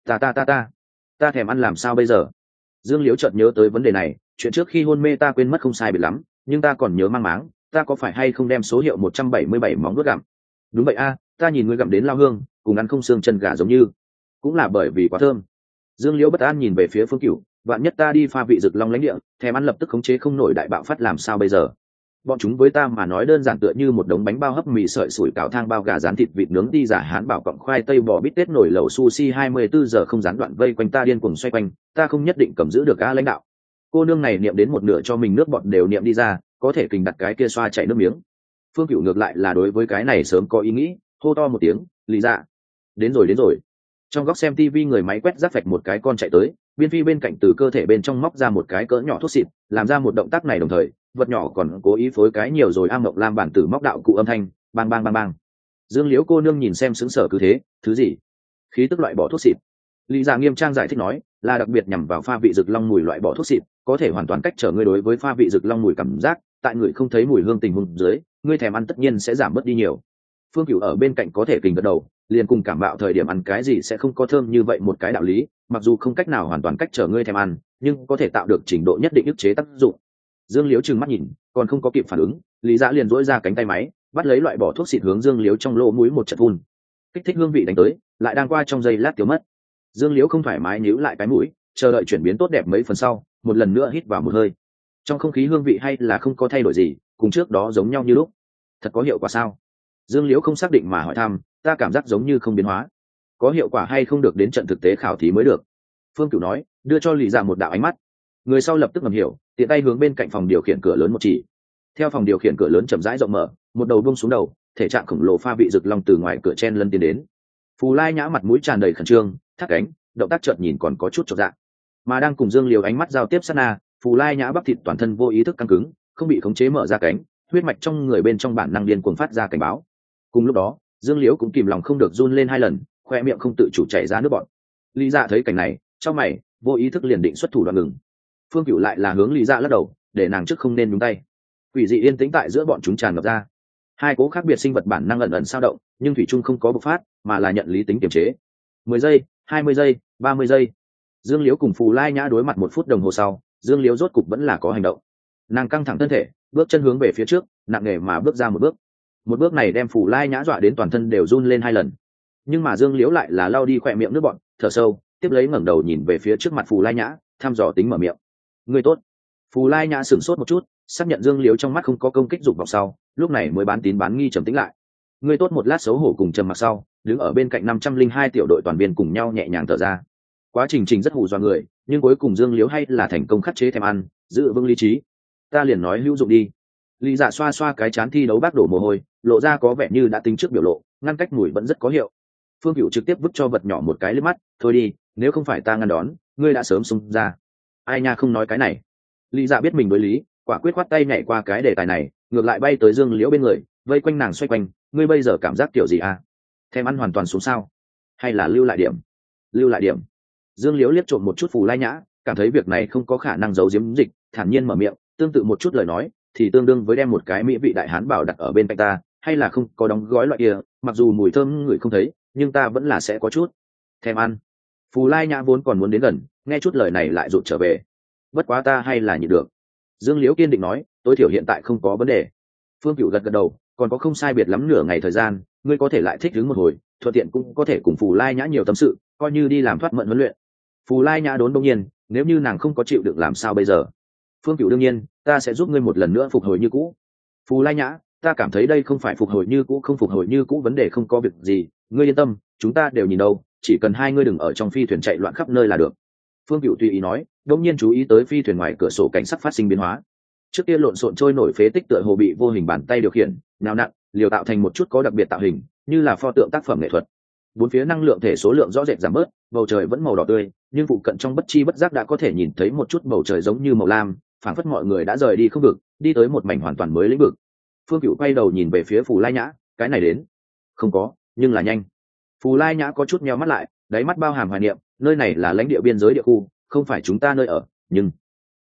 Ta thèm ăn làm sao bây giờ? Dương Liễu chợt nhớ tới vấn đề này, chuyện trước khi hôn mê ta quên mất không sai biệt lắm, nhưng ta còn nhớ mang máng, ta có phải hay không đem số hiệu 177 móng nuốt gặm? Đúng vậy a, ta nhìn ngươi gặm đến lao hương, cùng ăn không xương chân gà giống như, cũng là bởi vì quá thơm. Dương Liễu bất an nhìn về phía Phương Cửu, vạn nhất ta đi pha vị rực long lãnh địa, thèm ăn lập tức khống chế không nổi đại bạo phát làm sao bây giờ? Bọn chúng với ta mà nói đơn giản tựa như một đống bánh bao hấp mì sợi sủi cảo thang bao gà rán thịt vịt nướng đi giả hán bảo cộng khoai tây bò bít tết nổi lẩu sushi 24 giờ không gián đoạn vây quanh ta điên cuồng xoay quanh, ta không nhất định cầm giữ được a lãnh đạo. Cô nương này niệm đến một nửa cho mình nước bọt đều niệm đi ra, có thể kình đặt cái kia xoa chảy nước miếng. Phương Cửu ngược lại là đối với cái này sớm có ý nghĩ, hô to một tiếng, "Lý Dạ, đến rồi." Trong góc xem TV người máy quét rác phạch một cái con chạy tới, biên phi bên cạnh từ cơ thể bên trong móc ra một cái cỡ nhỏ thuốc xịt, làm ra một động tác này đồng thời, vật nhỏ còn cố ý phối cái nhiều rồi am mộng lam bản tử móc đạo cụ âm thanh, bang bang bang bang. Dương Liễu cô nương nhìn xem sững sờ cứ thế, thứ gì? Khí tức loại bỏ thuốc xịt. Lý Dạ nghiêm trang giải thích nói, là đặc biệt nhằm vào pha vị rực long mùi loại bỏ thuốc xịt, có thể hoàn toàn cách trở ngươi đối với pha vị rực long mùi cảm giác, tại người không thấy mùi hương tình huống dưới, ngươi thèm ăn tất nhiên sẽ giảm bớt đi nhiều. Phương Cửu ở bên cạnh có thể kình gật đầu, liền cùng cảm bạo thời điểm ăn cái gì sẽ không có thơm như vậy một cái đạo lý, mặc dù không cách nào hoàn toàn cách trở ngươi thèm ăn, nhưng có thể tạo được trình độ nhất định ức chế tác dụng. Dương Liễu trừng mắt nhìn, còn không có kịp phản ứng, Lý Dạ liền duỗi ra cánh tay máy, bắt lấy loại bỏ thuốc xịt hướng Dương Liễu trong lỗ mũi một trận phun. Kích thích hương vị đánh tới, lại đang qua trong giây lát tiêu mất. Dương Liễu không thoải mái nhíu lại cái mũi, chờ đợi chuyển biến tốt đẹp mấy phần sau, một lần nữa hít vào một hơi. Trong không khí hương vị hay là không có thay đổi gì, cùng trước đó giống nhau như lúc. Thật có hiệu quả sao? Dương Liễu không xác định mà hỏi thăm, ta cảm giác giống như không biến hóa. Có hiệu quả hay không được đến trận thực tế khảo thí mới được. Phương Cửu nói, đưa cho Lý Dạ một đạo ánh mắt. Người sau lập tức ngầm hiểu, tiện tay hướng bên cạnh phòng điều khiển cửa lớn một chỉ. Theo phòng điều khiển cửa lớn chậm rãi rộng mở, một đầu buông xuống đầu, thể trạng khổng lồ pha vị rực long từ ngoài cửa chen lân tiến đến. Phù Lai Nhã mặt mũi tràn đầy khẩn trương, thắt cánh, động tác chợt nhìn còn có chút chột dạ. Mà đang cùng Dương Liễu ánh mắt giao tiếp sát na, Phù Lai Nhã bắp thịt toàn thân vô ý thức căng cứng, không bị khống chế mở ra cánh, huyết mạch trong người bên trong bản năng điên cuồng phát ra cảnh báo. Cùng lúc đó, Dương Liễu cũng kìm lòng không được run lên 2 lần, khoe miệng không tự chủ chảy ra nước bọt. Lý Dạ thấy cảnh này, trong mày, vô ý thức liền định xuất thủ đoạn ngừng. Phương Cửu lại là hướng Lý Dạ lắc đầu, để nàng trước không nên nhúng tay. Quỷ dị yên tĩnh tại giữa bọn chúng tràn ngập ra. Hai cố khác biệt sinh vật bản năng ẩn ẩn sao động, nhưng thủy chung không có bộc phát, mà là nhận lý tính kiềm chế. 10 giây, 20 giây, 30 giây. Dương Liễu cùng Phù Lai Nhã đối mặt 1 phút đồng hồ sau, Dương Liễu rốt cục vẫn là có hành động. Nàng căng thẳng thân thể, bước chân hướng về phía trước, nặng nề mà bước ra một bước. Một bước này đem Phù Lai Nhã dọa đến toàn thân đều run lên 2 lần. Nhưng mà Dương Liễu lại là lau đi khỏe miệng nước bọt, thở sâu, tiếp lấy ngẩng đầu nhìn về phía trước mặt Phù Lai Nhã, thăm dò tính mở miệng. Ngươi tốt. Phù Lai Nhã sửng sốt một chút, xác nhận Dương Liễu trong mắt không có công kích dục vọng sau, lúc này mới bán tín bán nghi trầm tĩnh lại. Ngươi tốt một lát xấu hổ cùng trầm mặc sau, đứng ở bên cạnh 502 tiểu đội toàn viên cùng nhau nhẹ nhàng thở ra. Quá trình rất hù dọa người, nhưng cuối cùng Dương Liễu hay là thành công khắc chế thèm ăn, giữ vững lý trí. Ta liền nói hữu dụng đi. Lý Dạ xoa xoa cái chán thi đấu bác đổ mồ hôi, lộ ra có vẻ như đã tính trước biểu lộ, ngăn cách mùi vẫn rất có hiệu. Phương Cửu trực tiếp vứt cho vật nhỏ một cái liếc mắt, thôi đi, nếu không phải ta ngăn đón, ngươi đã sớm xung ra. Ai nha không nói cái này. Lý Dạ biết mình đối lý, quả quyết khoát tay nhảy qua cái đề tài này, ngược lại bay tới Dương Liễu bên người, vây quanh nàng xoay quanh, ngươi bây giờ cảm giác kiểu gì à? Thèm ăn hoàn toàn xuống sao? Hay là lưu lại điểm? Lưu lại điểm. Dương Liễu liếc trộm một chút Phù Lai Nhã, cảm thấy việc này không có khả năng giấu giếm dịch, thản nhiên mở miệng, tương tự một chút lời nói, thì tương đương với đem một cái mỹ vị đại hán bảo đặt ở bên cạnh ta, hay là không có đóng gói loại kia, mặc dù mùi thơm người không thấy, nhưng ta vẫn là sẽ có chút thèm ăn. Phù Lai Nhã vốn còn muốn đến gần, nghe chút lời này lại rụt trở về. Bất quá ta hay là nhịn được. Dương Liễu kiên định nói, tối thiểu hiện tại không có vấn đề. Phương Cửu gật gật đầu, còn có không sai biệt lắm nửa ngày thời gian, ngươi có thể lại thích ứng một hồi, thuận tiện cũng có thể cùng Phù Lai Nhã nhiều tâm sự, coi như đi làm thoát mận huấn luyện. Phù Lai Nhã đốn đông nhiên, nếu như nàng không có chịu được làm sao bây giờ? Phương Cửu đương nhiên, ta sẽ giúp ngươi một lần nữa phục hồi như cũ. Phù Lai Nhã, ta cảm thấy đây không phải phục hồi như cũ không phục hồi như cũ vấn đề không có việc gì, ngươi yên tâm, chúng ta đều nhìn đâu, chỉ cần hai ngươi đừng ở trong phi thuyền chạy loạn khắp nơi là được. Phương Cửu tùy ý nói, đột nhiên chú ý tới phi thuyền ngoài cửa sổ cảnh sắc phát sinh biến hóa. Trước kia lộn xộn trôi nổi phế tích tựa hồ bị vô hình bàn tay điều khiển, nào nặn, liều tạo thành một chút có đặc biệt tạo hình, như là pho tượng tác phẩm nghệ thuật. Bốn phía năng lượng thể số lượng rõ rệt giảm bớt, bầu trời vẫn màu đỏ tươi, nhưng phụ cận trong bất chi bất giác đã có thể nhìn thấy một chút bầu trời giống như màu lam, phảng phất mọi người đã rời đi không vực, đi tới một mảnh hoàn toàn mới lĩnh vực. Phương Cửu quay đầu nhìn về phía Phù Lai Nhã, cái này đến. Không có, nhưng là nhanh. Phù Lai Nhã có chút nheo mắt lại, đáy mắt bao hàm hoài niệm, nơi này là lãnh địa biên giới địa khu, không phải chúng ta nơi ở, nhưng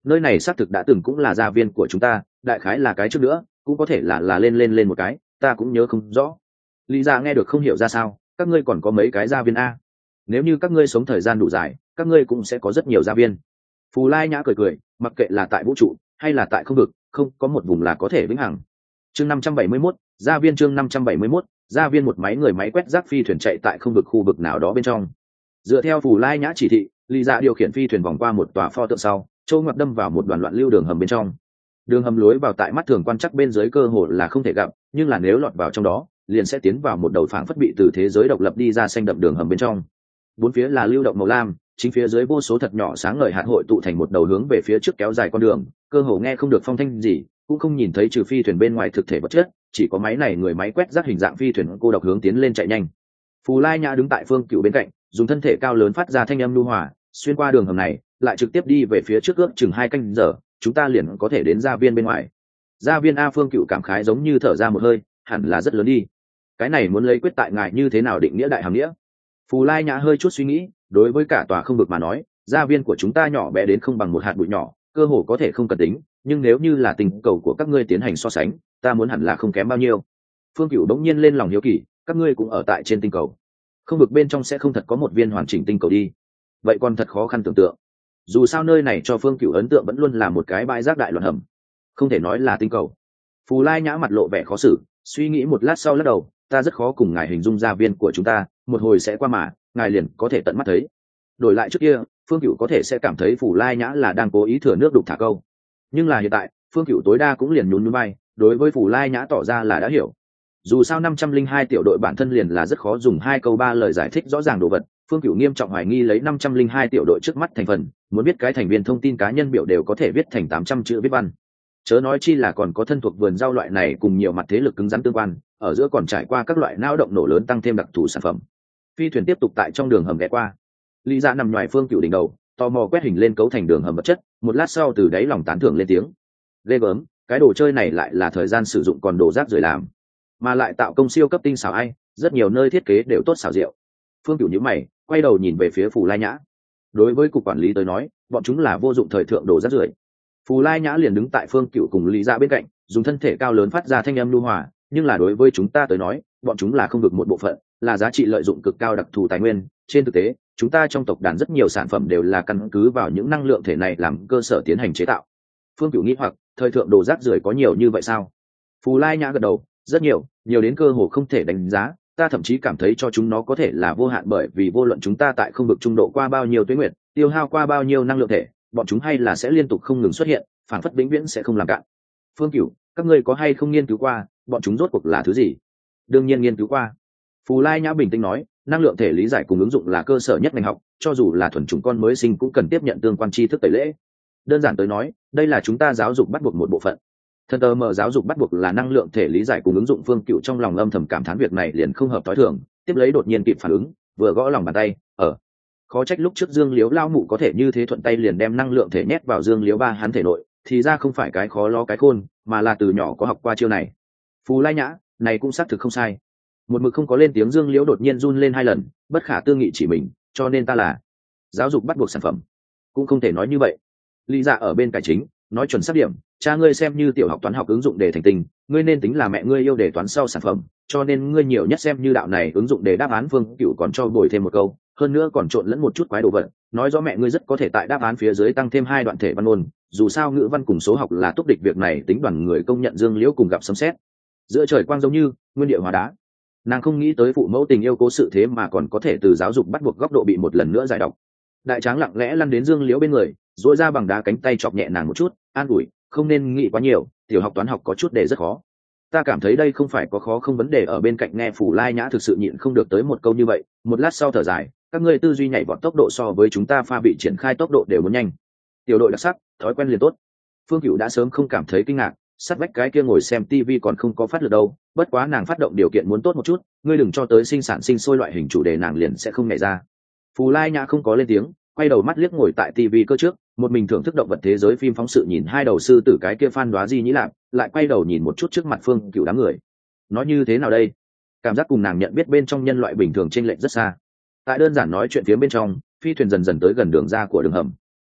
nơi này xác thực đã từng cũng là gia viên của chúng ta, đại khái là cái trước nữa cũng có thể là lên một cái, ta cũng nhớ không rõ. Lý Dạ nghe được không hiểu ra sao, các ngươi còn có mấy cái gia viên a? Nếu như các ngươi sống thời gian đủ dài, các ngươi cũng sẽ có rất nhiều gia viên. Phù Lai Nhã cười cười, mặc kệ là tại vũ trụ hay là tại không vực, không có một vùng là có thể vĩnh hằng. Chương 571, gia viên. Chương 571, gia viên. Một máy người máy quét rác phi thuyền chạy tại không vực khu vực nào đó bên trong. Dựa theo Phù Lai Nhã chỉ thị, Lý Dạ điều khiển phi thuyền vòng qua một tòa pho tượng sau, châu ngoặt đâm vào một đoàn loạn lưu đường hầm bên trong. Đường hầm lối vào tại mắt thường quan chắc bên dưới cơ hồ là không thể gặp, nhưng là nếu lọt vào trong đó, liền sẽ tiến vào một đầu phảng phất bị từ thế giới độc lập đi ra xanh đậm đường hầm bên trong. Bốn phía là lưu động màu lam, chính phía dưới vô số thật nhỏ sáng ngời hạt hội tụ thành một đầu hướng về phía trước kéo dài con đường, cơ hồ nghe không được phong thanh gì, cũng không nhìn thấy trừ phi thuyền bên ngoài thực thể vật chất, chỉ có máy này người máy quét rác hình dạng phi thuyền cô độc hướng tiến lên chạy nhanh. Phù Lai Nhã đứng tại Phương Cựu bên cạnh, dùng thân thể cao lớn phát ra thanh âm nhu hòa, xuyên qua đường hầm này, lại trực tiếp đi về phía trước ước chừng 2 canh giờ, chúng ta liền có thể đến gia viên bên ngoài. Gia viên a? Phương Cựu cảm khái giống như thở ra một hơi, hẳn là rất lớn đi. Cái này muốn lấy quyết tại ngài như thế nào định nghĩa đại hàm nghĩa? Phù Lai Nhã hơi chút suy nghĩ, đối với cả tòa không vực mà nói, gia viên của chúng ta nhỏ bé đến không bằng một hạt bụi nhỏ, cơ hồ có thể không cần tính, nhưng nếu như là tình cầu của các ngươi tiến hành so sánh, ta muốn hẳn là không kém bao nhiêu. Phương Cựu đống nhiên lên lòng hiếu kỳ, các ngươi cũng ở tại trên tinh cầu, không vực bên trong sẽ không thật có một viên hoàn chỉnh tinh cầu đi? Vậy còn thật khó khăn tưởng tượng. Dù sao nơi này cho Phương Cựu ấn tượng vẫn luôn là một cái bãi rác đại loạn hầm, không thể nói là tinh cầu. Phù Lai Nhã mặt lộ vẻ khó xử, suy nghĩ một lát sau lắc đầu, ta rất khó cùng ngài hình dung gia viên của chúng ta, một hồi sẽ qua mà ngài liền có thể tận mắt thấy. Đổi lại trước kia, Phương Cựu có thể sẽ cảm thấy Phù Lai Nhã là đang cố ý thừa nước đục thả câu, nhưng là hiện tại, Phương Cựu tối đa cũng liền nhún nhún vai, đối với Phù Lai Nhã tỏ ra là đã hiểu. Dù sao 502 tiểu đội bản thân liền là rất khó dùng 2 câu 3 lời giải thích rõ ràng đồ vật, Phương Cựu nghiêm trọng hoài nghi lấy 502 tiểu đội trước mắt thành phần, muốn biết cái thành viên thông tin cá nhân biểu đều có thể viết thành 800 chữ viết văn. Chớ nói chi là còn có thân thuộc vườn rau loại này cùng nhiều mặt thế lực cứng rắn tương quan, ở giữa còn trải qua các loại não động nổ lớn tăng thêm đặc thù sản phẩm. Phi thuyền tiếp tục tại trong đường hầm ghé qua. Lý Dạ nằm ngoài Phương Cựu đỉnh đầu, tò mò quét hình lên cấu thành đường hầm vật chất, một lát sau từ đáy lòng tán thưởng lên tiếng. Ghê gớm, cái đồ chơi này lại là thời gian sử dụng còn đồ rác rưởi làm, mà lại tạo công siêu cấp tinh xảo ai, rất nhiều nơi thiết kế đều tốt xảo diệu. Phương Cựu nhíu mày, quay đầu nhìn về phía Phù Lai Nhã. Đối với cục quản lý tới nói, bọn chúng là vô dụng thời thượng đồ rác rưởi. Phù Lai Nhã liền đứng tại Phương Cựu cùng Lý Dạ bên cạnh, dùng thân thể cao lớn phát ra thanh âm nhu hòa, nhưng là đối với chúng ta tới nói, bọn chúng là không được một bộ phận, là giá trị lợi dụng cực cao đặc thù tài nguyên. Trên thực tế, chúng ta trong tộc đàn rất nhiều sản phẩm đều là căn cứ vào những năng lượng thể này làm cơ sở tiến hành chế tạo. Phương Cựu nghĩ hoặc, thời thượng đồ rác rưởi có nhiều như vậy sao? Phù Lai Nhã gật đầu, rất nhiều, nhiều đến cơ hồ không thể đánh giá, ta thậm chí cảm thấy cho chúng nó có thể là vô hạn, bởi vì vô luận chúng ta tại không vực trung độ qua bao nhiêu tuế nguyệt, tiêu hao qua bao nhiêu năng lượng thể, bọn chúng hay là sẽ liên tục không ngừng xuất hiện, phản phất vĩnh viễn sẽ không làm cạn. Phương Cửu, các ngươi có hay không nghiên cứu qua bọn chúng rốt cuộc là thứ gì? Đương nhiên nghiên cứu qua. Phù Lai Nhã bình tĩnh nói, năng lượng thể lý giải cùng ứng dụng là cơ sở nhất ngành học, cho dù là thuần chủng con mới sinh cũng cần tiếp nhận tương quan tri thức tẩy lễ. Đơn giản tới nói, đây là chúng ta giáo dục bắt buộc một bộ phận. Thần tờ mở giáo dục bắt buộc là năng lượng thể lý giải cùng ứng dụng. Phương Cựu trong lòng âm thầm cảm thán việc này liền không hợp tối thường, tiếp lấy đột nhiên kịp phản ứng, vừa gõ lòng bàn tay, khó trách lúc trước Dương Liếu lao mụ có thể như thế thuận tay liền đem năng lượng thể nhét vào Dương Liếu ba hắn thể nội, thì ra không phải cái khó lo cái khôn, mà là từ nhỏ có học qua chiêu này. Phù Lai Nhã, này cũng xác thực không sai. Một mực không có lên tiếng Dương Liếu đột nhiên run lên 2 lần, bất khả tư nghị chỉ mình, cho nên ta là giáo dục bắt buộc sản phẩm. Cũng không thể nói như vậy. Lý Dạ ở bên cạnh chính, nói chuẩn xác điểm, cha ngươi xem như tiểu học toán học ứng dụng đề thành tình, ngươi nên tính là mẹ ngươi yêu đề toán sau sản phẩm, cho nên ngươi nhiều nhất xem như đạo này ứng dụng đề đáp án. Phương Cựu còn cho bồi thêm một câu, hơn nữa còn trộn lẫn một chút quái đồ vật, nói rõ mẹ ngươi rất có thể tại đáp án phía dưới tăng thêm 2 đoạn thể văn ngôn, dù sao ngữ văn cùng số học là túc địch, việc này tính đoàn người công nhận. Dương Liễu cùng gặp sấm sét, giữa trời quang giống như nguyên địa hóa đá. Nàng không nghĩ tới phụ mẫu tình yêu cố sự thế mà còn có thể từ giáo dục bắt buộc góc độ bị một lần nữa giải độc. Đại tráng lặng lẽ lăn đến Dương Liễu bên người, duỗi ra bằng đá cánh tay chọc nhẹ nàng một chút, an ủi, không nên nghĩ quá nhiều, tiểu học toán học có chút đề rất khó. Ta cảm thấy đây không phải có khó không vấn đề. Ở bên cạnh nghe Phù Lai Nhã thực sự nhịn không được tới một câu như vậy, một lát sau thở dài, các ngươi tư duy nhảy vọt tốc độ so với chúng ta pha vị triển khai tốc độ đều muốn nhanh. Tiểu đội đặc sắc, thói quen liền tốt. Phương Cựu đã sớm không cảm thấy kinh ngạc, sát vách cái kia ngồi xem tivi còn không có phát được đâu, bất quá nàng phát động điều kiện muốn tốt một chút, ngươi đừng cho tới sinh sản sinh sôi loại hình chủ đề nàng liền sẽ không nhảy ra. Phù Lai Nhã không có lên tiếng, quay đầu mắt liếc ngồi tại tivi cơ trước, một mình thưởng thức động vật thế giới phim phóng sự, nhìn 2 đầu sư tử cái kia Phan Đoá Di Nhĩ Lạp, lại quay đầu nhìn một chút trước mặt Phương Cựu đám người. Nói như thế nào đây? Cảm giác cùng nàng nhận biết bên trong nhân loại bình thường chênh lệch rất xa. Tại đơn giản nói chuyện phía bên trong, phi thuyền dần dần tới gần đường ra của đường hầm.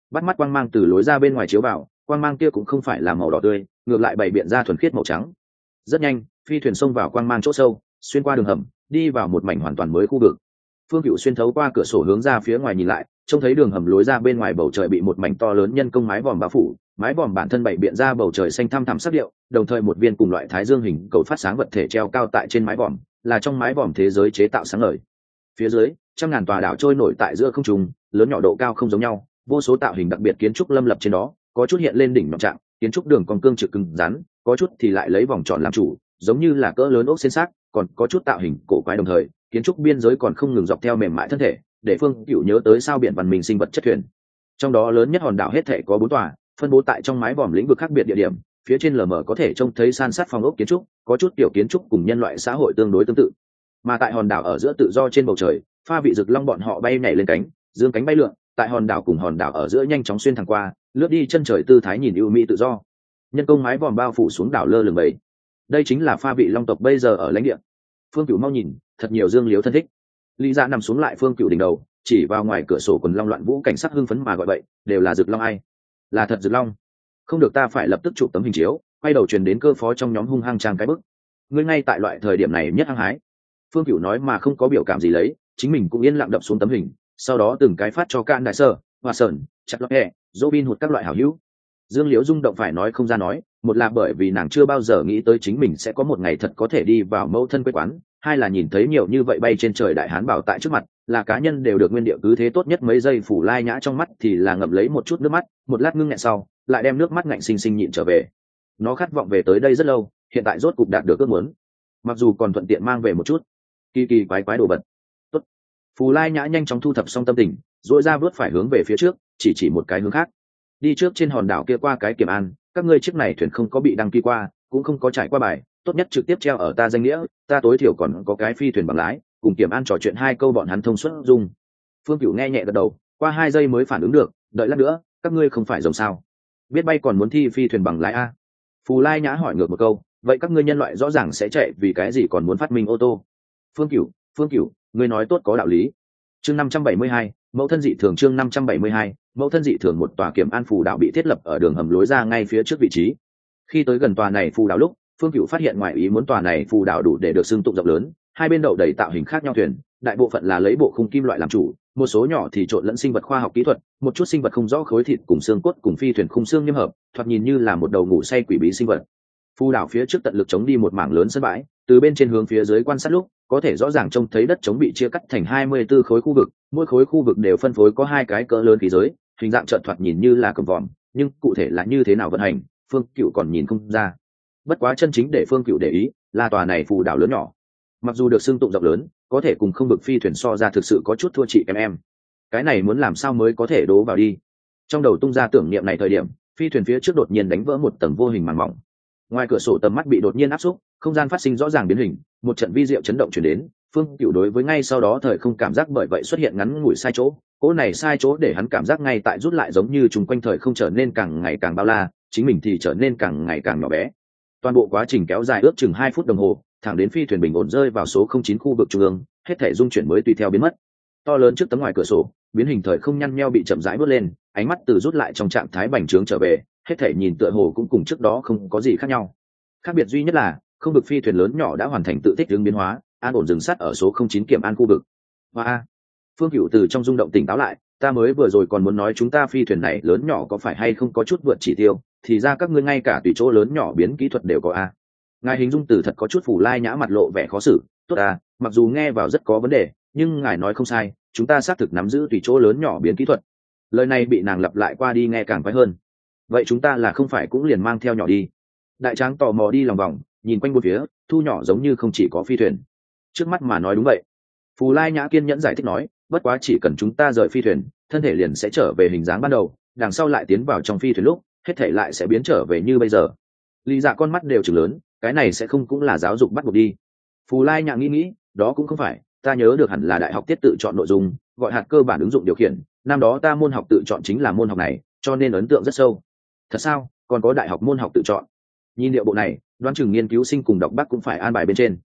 bắt mắt quang mang từ lối ra bên ngoài chiếu vào, quang mang kia cũng không phải là màu đỏ tươi, ngược lại bày biện ra thuần khiết màu trắng. Rất nhanh phi thuyền xông vào quang mang chỗ sâu, xuyên qua đường hầm đi vào một mảnh hoàn toàn mới khu vực. Phương Cựu xuyên thấu qua cửa sổ hướng ra phía ngoài nhìn lại, trông thấy đường hầm lối ra bên ngoài bầu trời bị một mảnh to lớn nhân công mái vòm bao phủ, mái vòm bản thân bày biện ra bầu trời xanh thăm thẳm sắc điệu, đồng thời một viên cùng loại thái dương hình cầu phát sáng vật thể treo cao tại trên mái vòm, là trong mái vòm thế giới chế tạo sáng ngời. Phía dưới trăm ngàn tòa đảo trôi nổi tại giữa không trung, lớn nhỏ độ cao không giống nhau, vô số tạo hình đặc biệt kiến trúc lâm lập trên đó, có chút hiện lên đỉnh nhọn trạng, kiến trúc đường còn cương trực cứng rắn, có chút thì lại lấy vòng tròn làm chủ, giống như là cỡ lớn ốc xên xác, còn có chút tạo hình cổ quái, đồng thời kiến trúc biên giới còn không ngừng dọc theo mềm mại thân thể, để Phương Cựu nhớ tới sao biển văn minh sinh vật chất thuyền. Trong đó lớn nhất hòn đảo hết thể có 4 tòa, phân bố tại trong mái vòm lĩnh vực khác biệt địa điểm, phía trên lờ mờ có thể trông thấy san sát phòng ốc kiến trúc, có chút tiểu kiến trúc cùng nhân loại xã hội tương đối tương tự. Mà tại hòn đảo ở giữa tự do trên bầu trời, pha vị rực long bọn họ bay nhảy lên cánh, dương cánh bay lượn, tại hòn đảo cùng hòn đảo ở giữa nhanh chóng xuyên thẳng qua, lướt đi chân trời tư thái nhìn ưu mỹ tự do. Nhân công mái vòm bao phủ xuống đảo lơ lửng bầy. Đây chính là pha vị long tộc bây giờ ở lãnh địa. Phương Cựu mau nhìn, thật nhiều dương liếu thân thích. Lý Dạ nằm xuống lại Phương Cựu đỉnh đầu, chỉ vào ngoài cửa sổ quần long loạn vũ, cảnh sắc hưng phấn mà gọi vậy, đều là rực long ai? Là thật rực long. Không được, ta phải lập tức chụp tấm hình chiếu, quay đầu truyền đến cơ phó trong nhóm hung hăng trang cái bức. Ngươi ngay tại loại thời điểm này nhất hăng hái. Phương Cựu nói mà không có biểu cảm gì lấy, chính mình cũng yên lặng đập xuống tấm hình, sau đó từng cái phát cho Can Đại Sơ, Hoa Sơn, Chặt Lọt Hẹ, Robin hụt các loại hảo hữu. Dương Liễu rung động phải nói không ra nói, một là bởi vì nàng chưa bao giờ nghĩ tới chính mình sẽ có một ngày thật có thể đi vào mẫu thân quê quán, hai là nhìn thấy nhiều như vậy bay trên trời đại hán bảo tại trước mặt, là cá nhân đều được nguyên địa cứ thế tốt nhất mấy giây. Phủ Lai Nhã trong mắt thì là ngậm lấy một chút nước mắt, một lát ngưng nghẹn sau lại đem nước mắt ngạnh xinh xinh nhịn trở về. Nó khát vọng về tới đây rất lâu, hiện tại rốt cục đạt được ước muốn, mặc dù còn thuận tiện mang về một chút kỳ kỳ quái quái đồ vật. Tốt. Phù Lai Nhã nhanh chóng thu thập xong tâm tình, duỗi ra vớt phải hướng về phía trước, chỉ một cái hướng khác. Đi trước trên hòn đảo kia qua cái kiểm an, các ngươi chiếc này thuyền không có bị đăng ký qua, cũng không có trải qua bài, tốt nhất trực tiếp treo ở ta danh nghĩa, ta tối thiểu còn có cái phi thuyền bằng lái, cùng kiểm an trò chuyện 2 câu bọn hắn thông suốt dung. Phương Cửu nghe nhẹ gật đầu, qua 2 giây mới phản ứng được, đợi lát nữa, các ngươi không phải rồng sao? Biết bay còn muốn thi phi thuyền bằng lái a? Phù Lai Nhã hỏi ngược một câu, vậy các ngươi nhân loại rõ ràng sẽ chạy, vì cái gì còn muốn phát minh ô tô? Phương Cửu, ngươi nói tốt có đạo lý. Chương 572, mẫu thân dị thường. Chương 572, mẫu thân dị thường. Một tòa kiểm an phù đảo bị thiết lập ở đường hầm lối ra ngay phía trước vị trí. Khi tới gần tòa này phù đảo lúc, Phương Cửu phát hiện ngoài ý muốn tòa này phù đảo đủ để được xưng tụng rộng lớn, hai bên đậu đầy tạo hình khác nhau thuyền, đại bộ phận là lấy bộ khung kim loại làm chủ, một số nhỏ thì trộn lẫn sinh vật khoa học kỹ thuật, một chút sinh vật không rõ khối thịt cùng xương cốt cùng phi thuyền khung xương nhiễm hợp, thoạt nhìn như là một đầu ngủ say quỷ bí sinh vật. Phù đảo phía trước tận lực chống đi một mảng lớn sân bãi, từ bên trên hướng phía dưới quan sát lúc, có thể rõ ràng trông thấy đất trống bị chia cắt thành 24 khối khu vực, mỗi khối khu vực đều phân phối có 2 cái cỡ lớn khí giới, hình dạng trợn thoạt nhìn như là cầm vòm, nhưng cụ thể là như thế nào vận hành, Phương Cửu còn nhìn không ra. Bất quá chân chính để Phương Cửu để ý là tòa này phù đảo lớn nhỏ. Mặc dù được xưng tụng rộng lớn, có thể cùng không vực phi thuyền so ra thực sự có chút thua chị em. Cái này muốn làm sao mới có thể đố vào đi. Trong đầu tung ra tưởng niệm này thời điểm, phi thuyền phía trước đột nhiên đánh vỡ một tầng vô hình màn mỏng. Ngoài cửa sổ tầm mắt bị đột nhiên áp xúc, không gian phát sinh rõ ràng biến hình, một trận vi diệu chấn động truyền đến. Phương Cửu đối với ngay sau đó thời không cảm giác bởi vậy xuất hiện ngắn ngủi sai chỗ, cỗ này sai chỗ để hắn cảm giác ngay tại rút lại, giống như trùng quanh thời không trở nên càng ngày càng bao la, chính mình thì trở nên càng ngày càng nhỏ bé. Toàn bộ quá trình kéo dài ước chừng 2 phút đồng hồ, thẳng đến phi thuyền bình ổn rơi vào số 09 khu vực trung ương, hết thể dung chuyển mới tùy theo biến mất. To lớn trước tấm ngoài cửa sổ, biến hình thời không nhăn nheo bị chậm rãi bước lên, ánh mắt từ rút lại trong trạng thái bành trướng trở về, hết thể nhìn tựa hồ cũng cùng trước đó không có gì khác nhau. Khác biệt duy nhất là không vực phi thuyền lớn nhỏ đã hoàn thành tự thích ứng biến hóa, an ổn dừng sát ở số 09 kiểm an khu vực. Và Phương Cửu từ trong rung động tỉnh táo lại, ta mới vừa rồi còn muốn nói chúng ta phi thuyền này lớn nhỏ có phải hay không có chút vượt chỉ tiêu, thì ra các ngươi ngay cả tùy chỗ lớn nhỏ biến kỹ thuật đều có a. Ngài hình dung từ thật có chút. Phủ Lai Nhã mặt lộ vẻ khó xử, tốt à, mặc dù nghe vào rất có vấn đề, nhưng ngài nói không sai, chúng ta xác thực nắm giữ tùy chỗ lớn nhỏ biến kỹ thuật. Lời này bị nàng lặp lại qua đi nghe càng quái hơn. Vậy chúng ta là không phải cũng liền mang theo nhỏ đi? Đại tráng tò mò đi lòng vòng, nhìn quanh bốn phía, thu nhỏ giống như không chỉ có phi thuyền. Trước mắt mà nói đúng vậy. Phù Lai Nhã kiên nhẫn giải thích nói, bất quá chỉ cần chúng ta rời phi thuyền, thân thể liền sẽ trở về hình dáng ban đầu, đằng sau lại tiến vào trong phi thuyền lúc, hết thể lại sẽ biến trở về như bây giờ. Lý Dạ con mắt đều trừng lớn, cái này sẽ không cũng là giáo dục bắt buộc đi? Phù Lai Nhã nghĩ, đó cũng không phải, ta nhớ được hẳn là đại học tiết tự chọn nội dung, gọi hạt cơ bản ứng dụng điều khiển, năm đó ta môn học tự chọn chính là môn học này, cho nên ấn tượng rất sâu. Thật sao? Còn có đại học môn học tự chọn? Nhìn điệu bộ này, đoán chừng nghiên cứu sinh cùng đọc bác cũng phải an bài bên trên.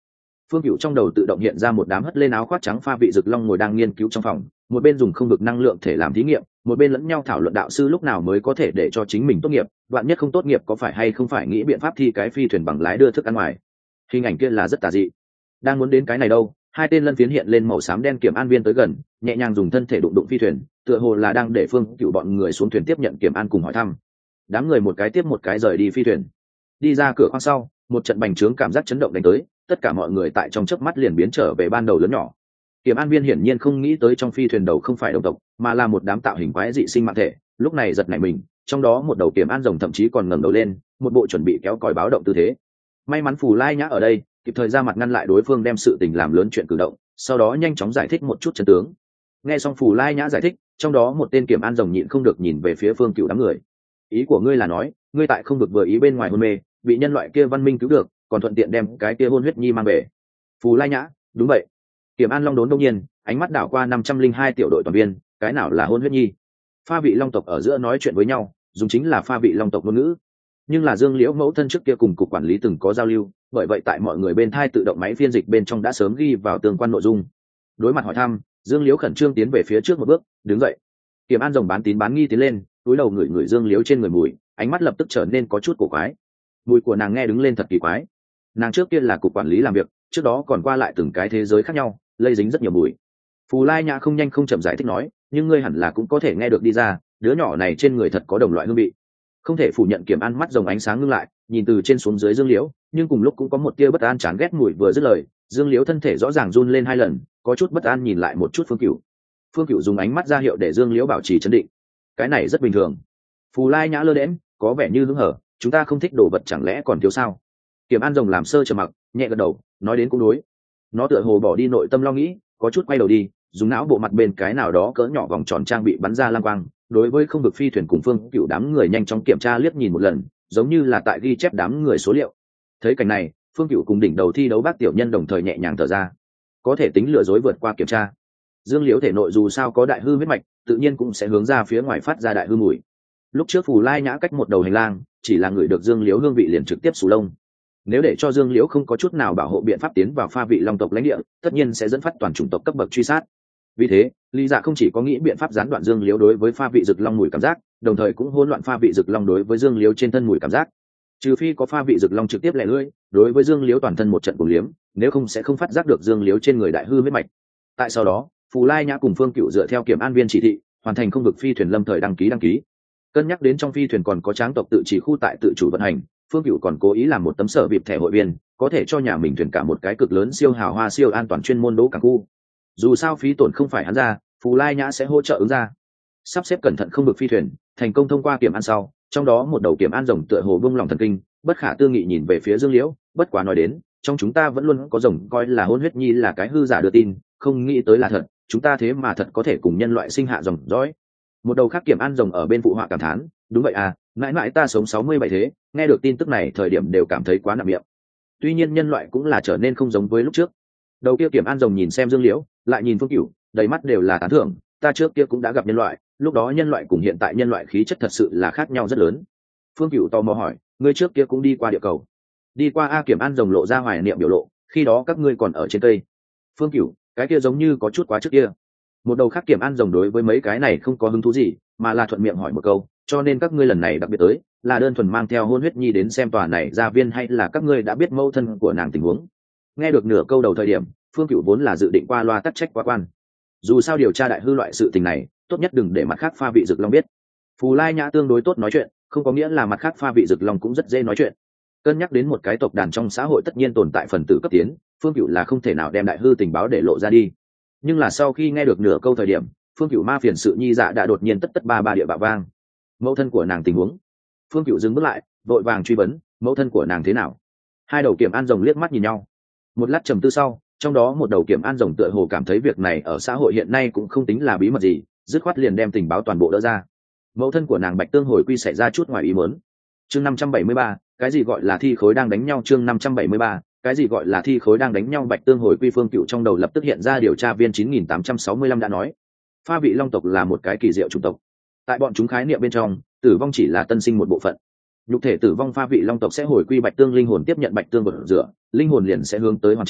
Phương Cựu trong đầu tự động hiện ra một đám hất lên áo khoác trắng pha vị rực long ngồi đang nghiên cứu trong phòng, một bên dùng không vực năng lượng thể làm thí nghiệm, một bên lẫn nhau thảo luận đạo sư lúc nào mới có thể để cho chính mình tốt nghiệp, vạn nhất không tốt nghiệp có phải hay không phải nghĩ biện pháp thi cái phi thuyền bằng lái đưa thức ăn ngoài. Hình ảnh kia là rất tà dị. Đang muốn đến cái này đâu, hai tên lân phiến hiện lên màu xám đen kiểm an viên tới gần, nhẹ nhàng dùng thân thể đụng đụng phi thuyền, tựa hồ là đang để Phương Cựu bọn người xuống thuyền tiếp nhận kiểm an cùng hỏi thăm. Đám người một cái tiếp một cái rời đi phi thuyền. Đi ra cửa khoang sau, một trận bành trướng cảm giác chấn động đánh tới, tất cả mọi người tại trong chớp mắt liền biến trở về ban đầu lớn nhỏ. Kiểm an viên hiển nhiên không nghĩ tới trong phi thuyền đầu không phải đồng tộc, mà là một đám tạo hình quái dị sinh mạng thể, lúc này giật nảy mình, trong đó một đầu kiểm an rồng thậm chí còn ngẩng đầu lên, một bộ chuẩn bị kéo còi báo động tư thế. May mắn Phù Lai Nhã ở đây, kịp thời ra mặt ngăn lại đối phương đem sự tình làm lớn chuyện cử động, sau đó nhanh chóng giải thích một chút chân tướng. Nghe xong Phù Lai Nhã giải thích, trong đó một tên kiểm an rồng nhịn không được nhìn về phía Phương Cựu đám người. Ý của ngươi là nói, ngươi tại không được vừa ý bên ngoài hôn mê, bị nhân loại kia văn minh cứu được, còn thuận tiện đem cái kia hôn huyết nhi mang về. Phù Lai Nhã, đúng vậy. Kiểm an long đốn đông nhiên, ánh mắt đảo qua 502 tiểu đội toàn viên, cái nào là hôn huyết nhi? Pha vị long tộc ở giữa nói chuyện với nhau, dùng chính là pha vị long tộc ngôn ngữ. Nhưng là Dương Liễu mẫu thân trước kia cùng cục quản lý từng có giao lưu, bởi vậy tại mọi người bên thai tự động máy phiên dịch bên trong đã sớm ghi vào tương quan nội dung. Đối mặt hỏi thăm, Dương Liễu khẩn trương tiến về phía trước một bước, đứng dậy. Kiểm an rồng bán tín bán nghi tiến lên, túi đầu ngửi ngửi Dương Liễu trên người mùi, ánh mắt lập tức trở nên có chút cổ quái. Mùi của nàng nghe đứng lên thật kỳ quái. Nàng trước kia là cục quản lý làm việc, trước đó còn qua lại từng cái thế giới khác nhau, lây dính rất nhiều mùi. Phù Lai Nhã không nhanh không chậm giải thích nói, nhưng ngươi hẳn là cũng có thể nghe được đi ra, đứa nhỏ này trên người thật có đồng loại hương vị. Không thể phủ nhận. Kiểm an mắt rồng ánh sáng ngưng lại, nhìn từ trên xuống dưới Dương Liễu, nhưng cùng lúc cũng có một tia bất an chán ghét mùi. Vừa dứt lời, Dương Liễu thân thể rõ ràng run lên 2 lần, có chút bất an nhìn lại một chút Phương Cựu. Phương Cựu dùng ánh mắt ra hiệu để Dương Liễu bảo trì trấn định. Cái này rất bình thường. Phù Lai Nhã lơ đễnh, có vẻ như hứng hở, chúng ta không thích đồ vật chẳng lẽ còn thiếu sao? Kiểm an rồng làm sơ trầm mặc, nhẹ gật đầu, nói đến cũng đối. Nó tựa hồ bỏ đi nội tâm lo nghĩ, có chút quay đầu đi, dùng não bộ mặt bên cái nào đó cỡ nhỏ vòng tròn trang bị bắn ra lam quang. Đối với không vực phi thuyền cùng Phương Cựu đám người nhanh chóng kiểm tra liếc nhìn một lần, giống như là tại ghi chép đám người số liệu. Thấy cảnh này, Phương Cựu cùng đỉnh đầu thi đấu bác tiểu nhân đồng thời nhẹ nhàng thở ra, có thể tính lừa dối vượt qua kiểm tra. Dương Liễu thể nội dù sao có đại hư huyết mạch, tự nhiên cũng sẽ hướng ra phía ngoài phát ra đại hư mùi. Lúc trước Phù Lai Nhã cách một đầu hành lang, chỉ là người được Dương Liễu hương vị liền trực tiếp xù lông. Nếu để cho Dương Liễu không có chút nào bảo hộ biện pháp tiến vào pha vị long tộc lãnh địa, tất nhiên sẽ dẫn phát toàn chủng tộc cấp bậc truy sát. Vì thế, Lý Dạ không chỉ có nghĩ biện pháp gián đoạn Dương Liễu đối với pha vị rực long mùi cảm giác, đồng thời cũng hỗn loạn pha vị rực long đối với Dương Liễu trên thân mùi cảm giác. Trừ phi có pha vị rực long trực tiếp lẻ lưỡi, đối với Dương Liễu toàn thân một trận cùng liếm, nếu không sẽ không phát giác được Dương Liễu trên người đại hư huyết mạch. Tại sau đó, Phù Lai Nhã cùng Phương Cựu dựa theo kiểm an viên chỉ thị, hoàn thành không vực phi thuyền lâm thời đăng ký. Cân nhắc đến trong phi thuyền còn có tráng tộc tự chỉ khu tại tự chủ vận hành, Phương Cựu còn cố ý làm một tấm sở bịp thẻ hội viên, có thể cho nhà mình thuyền cả một cái cực lớn siêu hào hoa siêu an toàn chuyên môn đỗ cảng khu. Dù sao phí tổn không phải hắn ra, Phù Lai Nhã sẽ hỗ trợ ứng ra. Sắp xếp cẩn thận không vực phi thuyền, thành công thông qua kiểm an sau, trong đó một đầu kiểm an rồng tựa hồ bung lòng thần kinh, bất khả tư nghị nhìn về phía Dương Liễu, bất quá nói đến, trong chúng ta vẫn luôn có rồng coi là hôn huyết nhi là cái hư giả đưa tin, không nghĩ tới là thật, chúng ta thế mà thật có thể cùng nhân loại sinh hạ rồng dõi. Một đầu khác kiểm an rồng ở bên phụ họa cảm thán, đúng vậy à, mãi mãi ta sống 67 thế, nghe được tin tức này thời điểm đều cảm thấy quá nặng miệng. Tuy nhiên nhân loại cũng là trở nên không giống với lúc trước. Đầu kia kiểm an rồng nhìn xem Dương Liễu, lại nhìn Phương Cựu, đầy mắt đều là tán thưởng, ta trước kia cũng đã gặp nhân loại, lúc đó nhân loại cùng hiện tại nhân loại khí chất thật sự là khác nhau rất lớn. Phương Cựu tò mò hỏi, ngươi trước kia cũng đi qua địa cầu? Đi qua a. Kiểm an rồng lộ ra hoài niệm biểu lộ, khi đó các ngươi còn ở trên cây. Phương Cựu, cái kia giống như có chút quá trước kia. Một đầu khác kiểm an rồng đối với mấy cái này không có hứng thú gì, mà là thuận miệng hỏi một câu, cho nên các ngươi lần này đặc biệt tới, là đơn thuần mang theo hôn huyết nhi đến xem tòa này gia viên, hay là các ngươi đã biết mâu thân của nàng tình huống? Nghe được nửa câu đầu thời điểm, Phương Cựu vốn là dự định qua loa tắc trách quá quan. Dù sao điều tra đại hư loại sự tình này, tốt nhất đừng để mặt khác pha vị rực long biết. Phù Lai Nhã tương đối tốt nói chuyện, không có nghĩa là mặt khác pha vị rực long cũng rất dễ nói chuyện. Cân nhắc đến một cái tộc đàn trong xã hội tất nhiên tồn tại phần tử cấp tiến, Phương Cựu là không thể nào đem đại hư tình báo để lộ ra đi. Nhưng là sau khi nghe được nửa câu thời điểm, Phương Cựu ma phiền sự nhi dạ đã đột nhiên tất tất ba địa bạo vang. Mẫu thân của nàng tình huống. Phương Cựu dừng bước lại, vội vàng truy vấn, mẫu thân của nàng thế nào? Hai đầu kiểm an rồng liếc mắt nhìn nhau. Một lát trầm tư sau, trong đó một đầu kiểm an rồng tựa hồ cảm thấy việc này ở xã hội hiện nay cũng không tính là bí mật gì, dứt khoát liền đem tình báo toàn bộ đỡ ra. Mẫu thân của nàng Bạch Tương hồi quy xảy ra chút ngoài ý muốn. Chương 573, cái gì gọi là thi khối đang đánh nhau? Chương 573, cái gì gọi là thi khối đang đánh nhau? Bạch Tương hồi quy. Phương Cựu trong đầu lập tức hiện ra điều tra viên 9865 đã nói, pha vị long tộc là một cái kỳ diệu chủng tộc. Tại bọn chúng khái niệm bên trong, tử vong chỉ là tân sinh một bộ phận. Nhục thể tử vong, pha vị long tộc sẽ hồi quy Bạch Tương linh hồn tiếp nhận Bạch Tương vật rửa, linh hồn liền sẽ hướng tới hoàn chỉnh,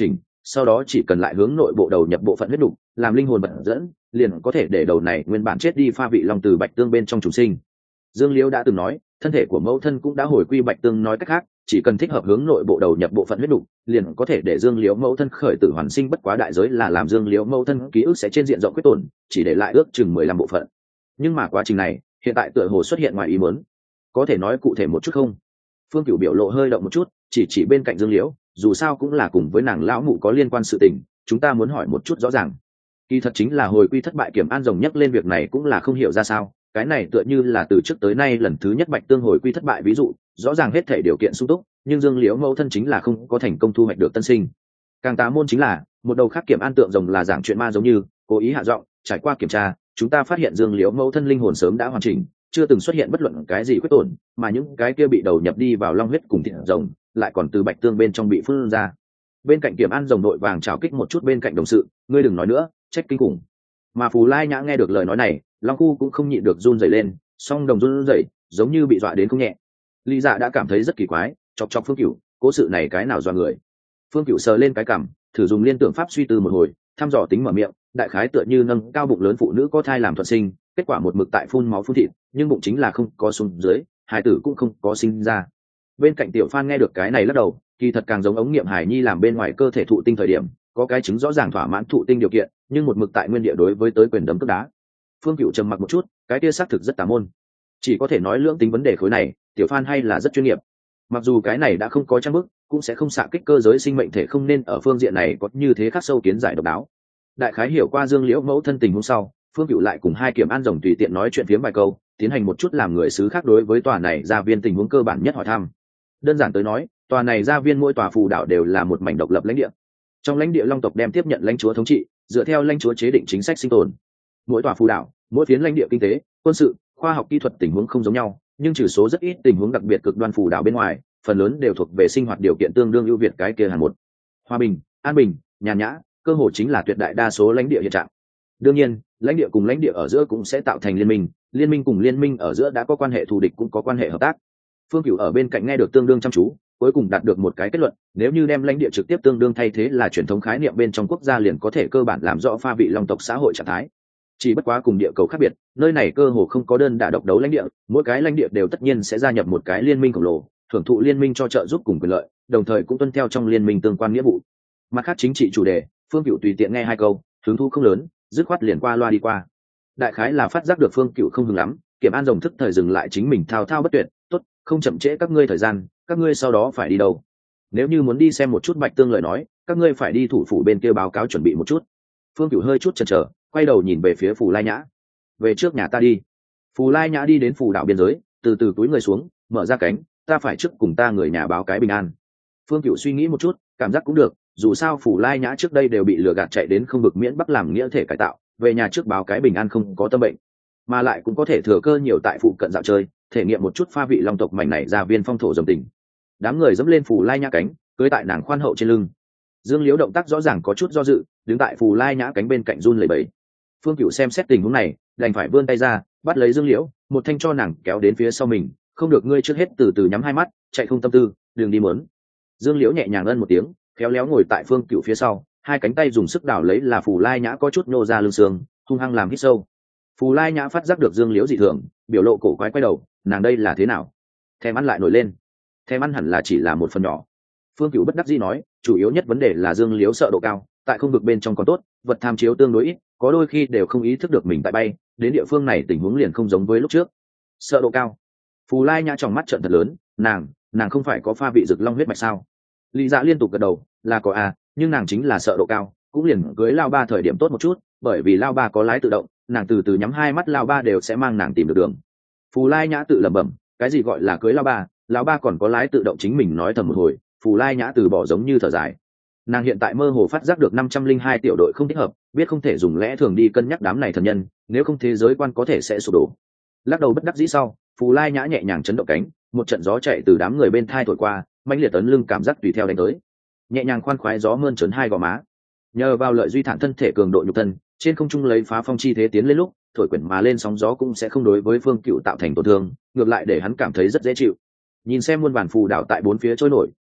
sau đó chỉ cần lại hướng nội bộ đầu nhập bộ phận huyết đục làm linh hồn bật dẫn, liền có thể để đầu này nguyên bản chết đi pha vị long từ bạch tương bên trong trùng sinh. Dương Liễu đã từng nói thân thể của mẫu thân cũng đã hồi quy bạch tương, nói cách khác chỉ cần thích hợp hướng nội bộ đầu nhập bộ phận huyết đục liền có thể để Dương Liễu mẫu thân khởi tử hoàn sinh, bất quá đại giới là làm Dương Liễu mẫu thân ký ức sẽ trên diện rộng quyết tổn, chỉ để lại ước chừng 15 bộ phận. Nhưng mà quá trình này hiện tại tựa hồ xuất hiện ngoài ý muốn, có thể nói cụ thể một chút không? Phương Cửu biểu lộ hơi động một chút, chỉ bên cạnh Dương Liễu, dù sao cũng là cùng với nàng lão mụ có liên quan sự tình, chúng ta muốn hỏi một chút rõ ràng. Kỳ thật chính là hồi quy thất bại Kiểm An rồng nhắc lên việc này cũng là không hiểu ra sao, cái này tựa như là từ trước tới nay lần thứ nhất bạch tương hồi quy thất bại ví dụ, rõ ràng hết thể điều kiện sung túc, nhưng Dương Liễu mẫu thân chính là không có thành công thu hoạch được tân sinh. Càng tá môn chính là một đầu khác Kiểm An tượng rồng là giảng chuyện ma giống như cố ý hạ giọng, trải qua kiểm tra chúng ta phát hiện Dương Liễu mẫu thân linh hồn sớm đã hoàn chỉnh, chưa từng xuất hiện bất luận cái gì khuyết tổn, mà những cái kia bị đầu nhập đi vào long huyết cùng thịt rồng lại còn từ bạch tương bên trong bị phun ra. Bên cạnh Kiểm An rồng nội vàng trào kích một chút bên cạnh đồng sự, ngươi đừng nói nữa, trách kinh khủng. Mà Phù Lai Nhã nghe được lời nói này, long khu cũng không nhịn được run rẩy lên, song đồng run rẩy giống như bị dọa đến không nhẹ. Lý Dạ đã cảm thấy rất kỳ quái, chọc chọc Phương Cửu, cố sự này cái nào dọa người? Phương Cửu sờ lên cái cằm, thử dùng liên tưởng pháp suy tư một hồi, thăm dò tính mở miệng, đại khái tựa như nâng cao bụng lớn phụ nữ có thai làm thuận sinh, kết quả một mực tại phun máu phun thịt, nhưng bụng chính là không có xuống dưới, hài tử cũng không có sinh ra. Bên cạnh Tiểu Phan nghe được cái này lắc đầu, kỳ thật càng giống ống nghiệm hài nhi làm bên ngoài cơ thể thụ tinh thời điểm, có cái chứng rõ ràng thỏa mãn thụ tinh điều kiện, nhưng một mực tại nguyên địa đối với tới quyền đấm cước đá. Phương Cửu trầm mặc một chút, cái kia xác thực rất tà môn, chỉ có thể nói lưỡng tính vấn đề khối này Tiểu Phan hay là rất chuyên nghiệp, mặc dù cái này đã không có trang bức cũng sẽ không xạ kích cơ giới sinh mệnh thể, không nên ở phương diện này có như thế khắc sâu kiến giải độc đáo. Đại khái hiểu qua Dương Liễu mẫu thân tình hôm sau, Phương Cửu lại cùng hai Kiểm An rồng tùy tiện nói chuyện phiếm vài câu, tiến hành một chút làm người xứ khác đối với tòa này gia viên tình huống cơ bản nhất hỏi thăm. Đơn giản tới nói, tòa này gia viên mỗi tòa phù đảo đều là một mảnh độc lập lãnh địa, trong lãnh địa long tộc đem tiếp nhận lãnh chúa thống trị, dựa theo lãnh chúa chế định chính sách sinh tồn. Mỗi tòa phù đảo, mỗi phiến lãnh địa kinh tế, quân sự, khoa học kỹ thuật tình huống không giống nhau, nhưng trừ số rất ít tình huống đặc biệt cực đoan phù đảo bên ngoài, phần lớn đều thuộc về sinh hoạt điều kiện tương đương ưu việt cái kia hàng một. Hòa bình, an bình, nhàn nhã, cơ hội chính là tuyệt đại đa số lãnh địa hiện trạng. Đương nhiên, lãnh địa cùng lãnh địa ở giữa cũng sẽ tạo thành liên minh, liên minh cùng liên minh ở giữa đã có quan hệ thù địch cũng có quan hệ hợp tác. Phương Cửu ở bên cạnh nghe được tương đương chăm chú, cuối cùng đạt được một cái kết luận, nếu như đem lãnh địa trực tiếp tương đương thay thế là truyền thống khái niệm bên trong quốc gia, liền có thể cơ bản làm rõ pha vị long tộc xã hội trạng thái. Chỉ bất quá cùng địa cầu khác biệt, nơi này cơ hồ không có đơn đả độc đấu lãnh địa, mỗi cái lãnh địa đều tất nhiên sẽ gia nhập một cái liên minh khổng lồ, hưởng thụ liên minh cho trợ giúp cùng quyền lợi, đồng thời cũng tuân theo trong liên minh tương quan nghĩa vụ. Mặt khác chính trị chủ đề, Phương Cửu tùy tiện nghe hai câu, hứng thú không lớn, dứt khoát liền qua loa đi qua. Đại khái là phát giác được Phương Cửu không hứng lắm, Kiểm An rồng thức thời dừng lại chính mình thao thao bất tuyệt, tốt, không chậm trễ các ngươi thời gian, các ngươi sau đó phải đi đâu? Nếu như muốn đi xem một chút Bạch Tương lời nói, các ngươi phải đi thủ phủ bên kia báo cáo chuẩn bị một chút. Phương Cửu hơi chút chần chờ, quay đầu nhìn về phía Phù Lai Nhã. Về trước nhà ta đi. Phù Lai Nhã đi đến phù đảo biên giới, từ từ túi người xuống, mở ra cánh, ta phải trước cùng ta người nhà báo cái bình an. Phương Cửu suy nghĩ một chút, cảm giác cũng được, dù sao Phù Lai Nhã trước đây đều bị lừa gạt chạy đến không vực miễn bắc làm nghĩa thể cải tạo, về nhà trước báo cái bình an không có tâm bệnh, mà lại cũng có thể thừa cơ nhiều tại phụ cận dạo chơi, thể nghiệm một chút pha vị long tộc mảnh này ra viên phong thổ dòng tình. Đám người dẫm lên Phù Lai Nhã cánh, cưỡi tại nàng khoan hậu trên lưng. Dương Liễu động tác rõ ràng có chút do dự, đứng tại Phù Lai Nhã cánh bên cạnh run lẩy bẩy. Phương Cửu xem xét tình huống này, đành phải vươn tay ra, bắt lấy Dương Liễu, một thanh cho nàng kéo đến phía sau mình, không được, ngươi trước hết từ từ nhắm hai mắt, chạy không tâm tư, đừng đi mớn. Dương Liễu nhẹ nhàng ân một tiếng, khéo léo ngồi tại Phương Cửu phía sau, hai cánh tay dùng sức đảo lấy là Phù Lai Nhã có chút nhô ra lưng xương, hung hăng làm hít sâu. Phù Lai Nhã phát giác được Dương Liễu dị thường, biểu lộ cổ quái quay đầu, nàng đây là thế nào? Thèm ăn lại nổi lên. Thèm ăn hẳn là chỉ là một phần nhỏ. Phương Cửu bất đắc dĩ nói, chủ yếu nhất vấn đề là Dương Liễu sợ độ cao, tại không vực bên trong còn tốt, vật tham chiếu tương đối ít, có đôi khi đều không ý thức được mình tại bay, đến địa phương này tình huống liền không giống với lúc trước. Sợ độ cao. Phù Lai Nhã trong mắt trợn thật lớn, nàng không phải có pha vị rực long huyết mạch sao? Lý Dạ liên tục gật đầu, là có à, nhưng nàng chính là sợ độ cao, cũng liền cưới lao ba thời điểm tốt một chút, bởi vì lao ba có lái tự động, nàng từ từ nhắm hai mắt lao ba đều sẽ mang nàng tìm được đường. Phù Lai Nhã tự lẩm bẩm, cái gì gọi là cưới lao ba còn có lái tự động, chính mình nói thầm một hồi, Phù Lai Nhã từ bỏ giống như thở dài. Nàng hiện tại mơ hồ phát giác được 502 tiểu đội không thích hợp, biết không thể dùng lẽ thường đi cân nhắc đám này thần nhân, nếu không thế giới quan có thể sẽ sụp đổ. Lắc đầu bất đắc dĩ sau, Phù Lai Nhã nhẹ nhàng chấn động cánh, một trận gió chạy từ đám người bên thai thổi qua, mãnh liệt tấn lưng cảm giác tùy theo đánh tới, nhẹ nhàng khoan khoái gió mơn trớn hai gò má. Nhờ vào lợi duy thản thân thể cường độ nhục thân, trên không trung lấy phá phong chi thế tiến lên, lúc thổi quyển mà lên sóng gió cũng sẽ không đối với Phương Cửu tạo thành tổn thương, ngược lại để hắn cảm thấy rất dễ chịu. Nhìn xem muôn vàn phù đảo tại bốn phía trôi nổi,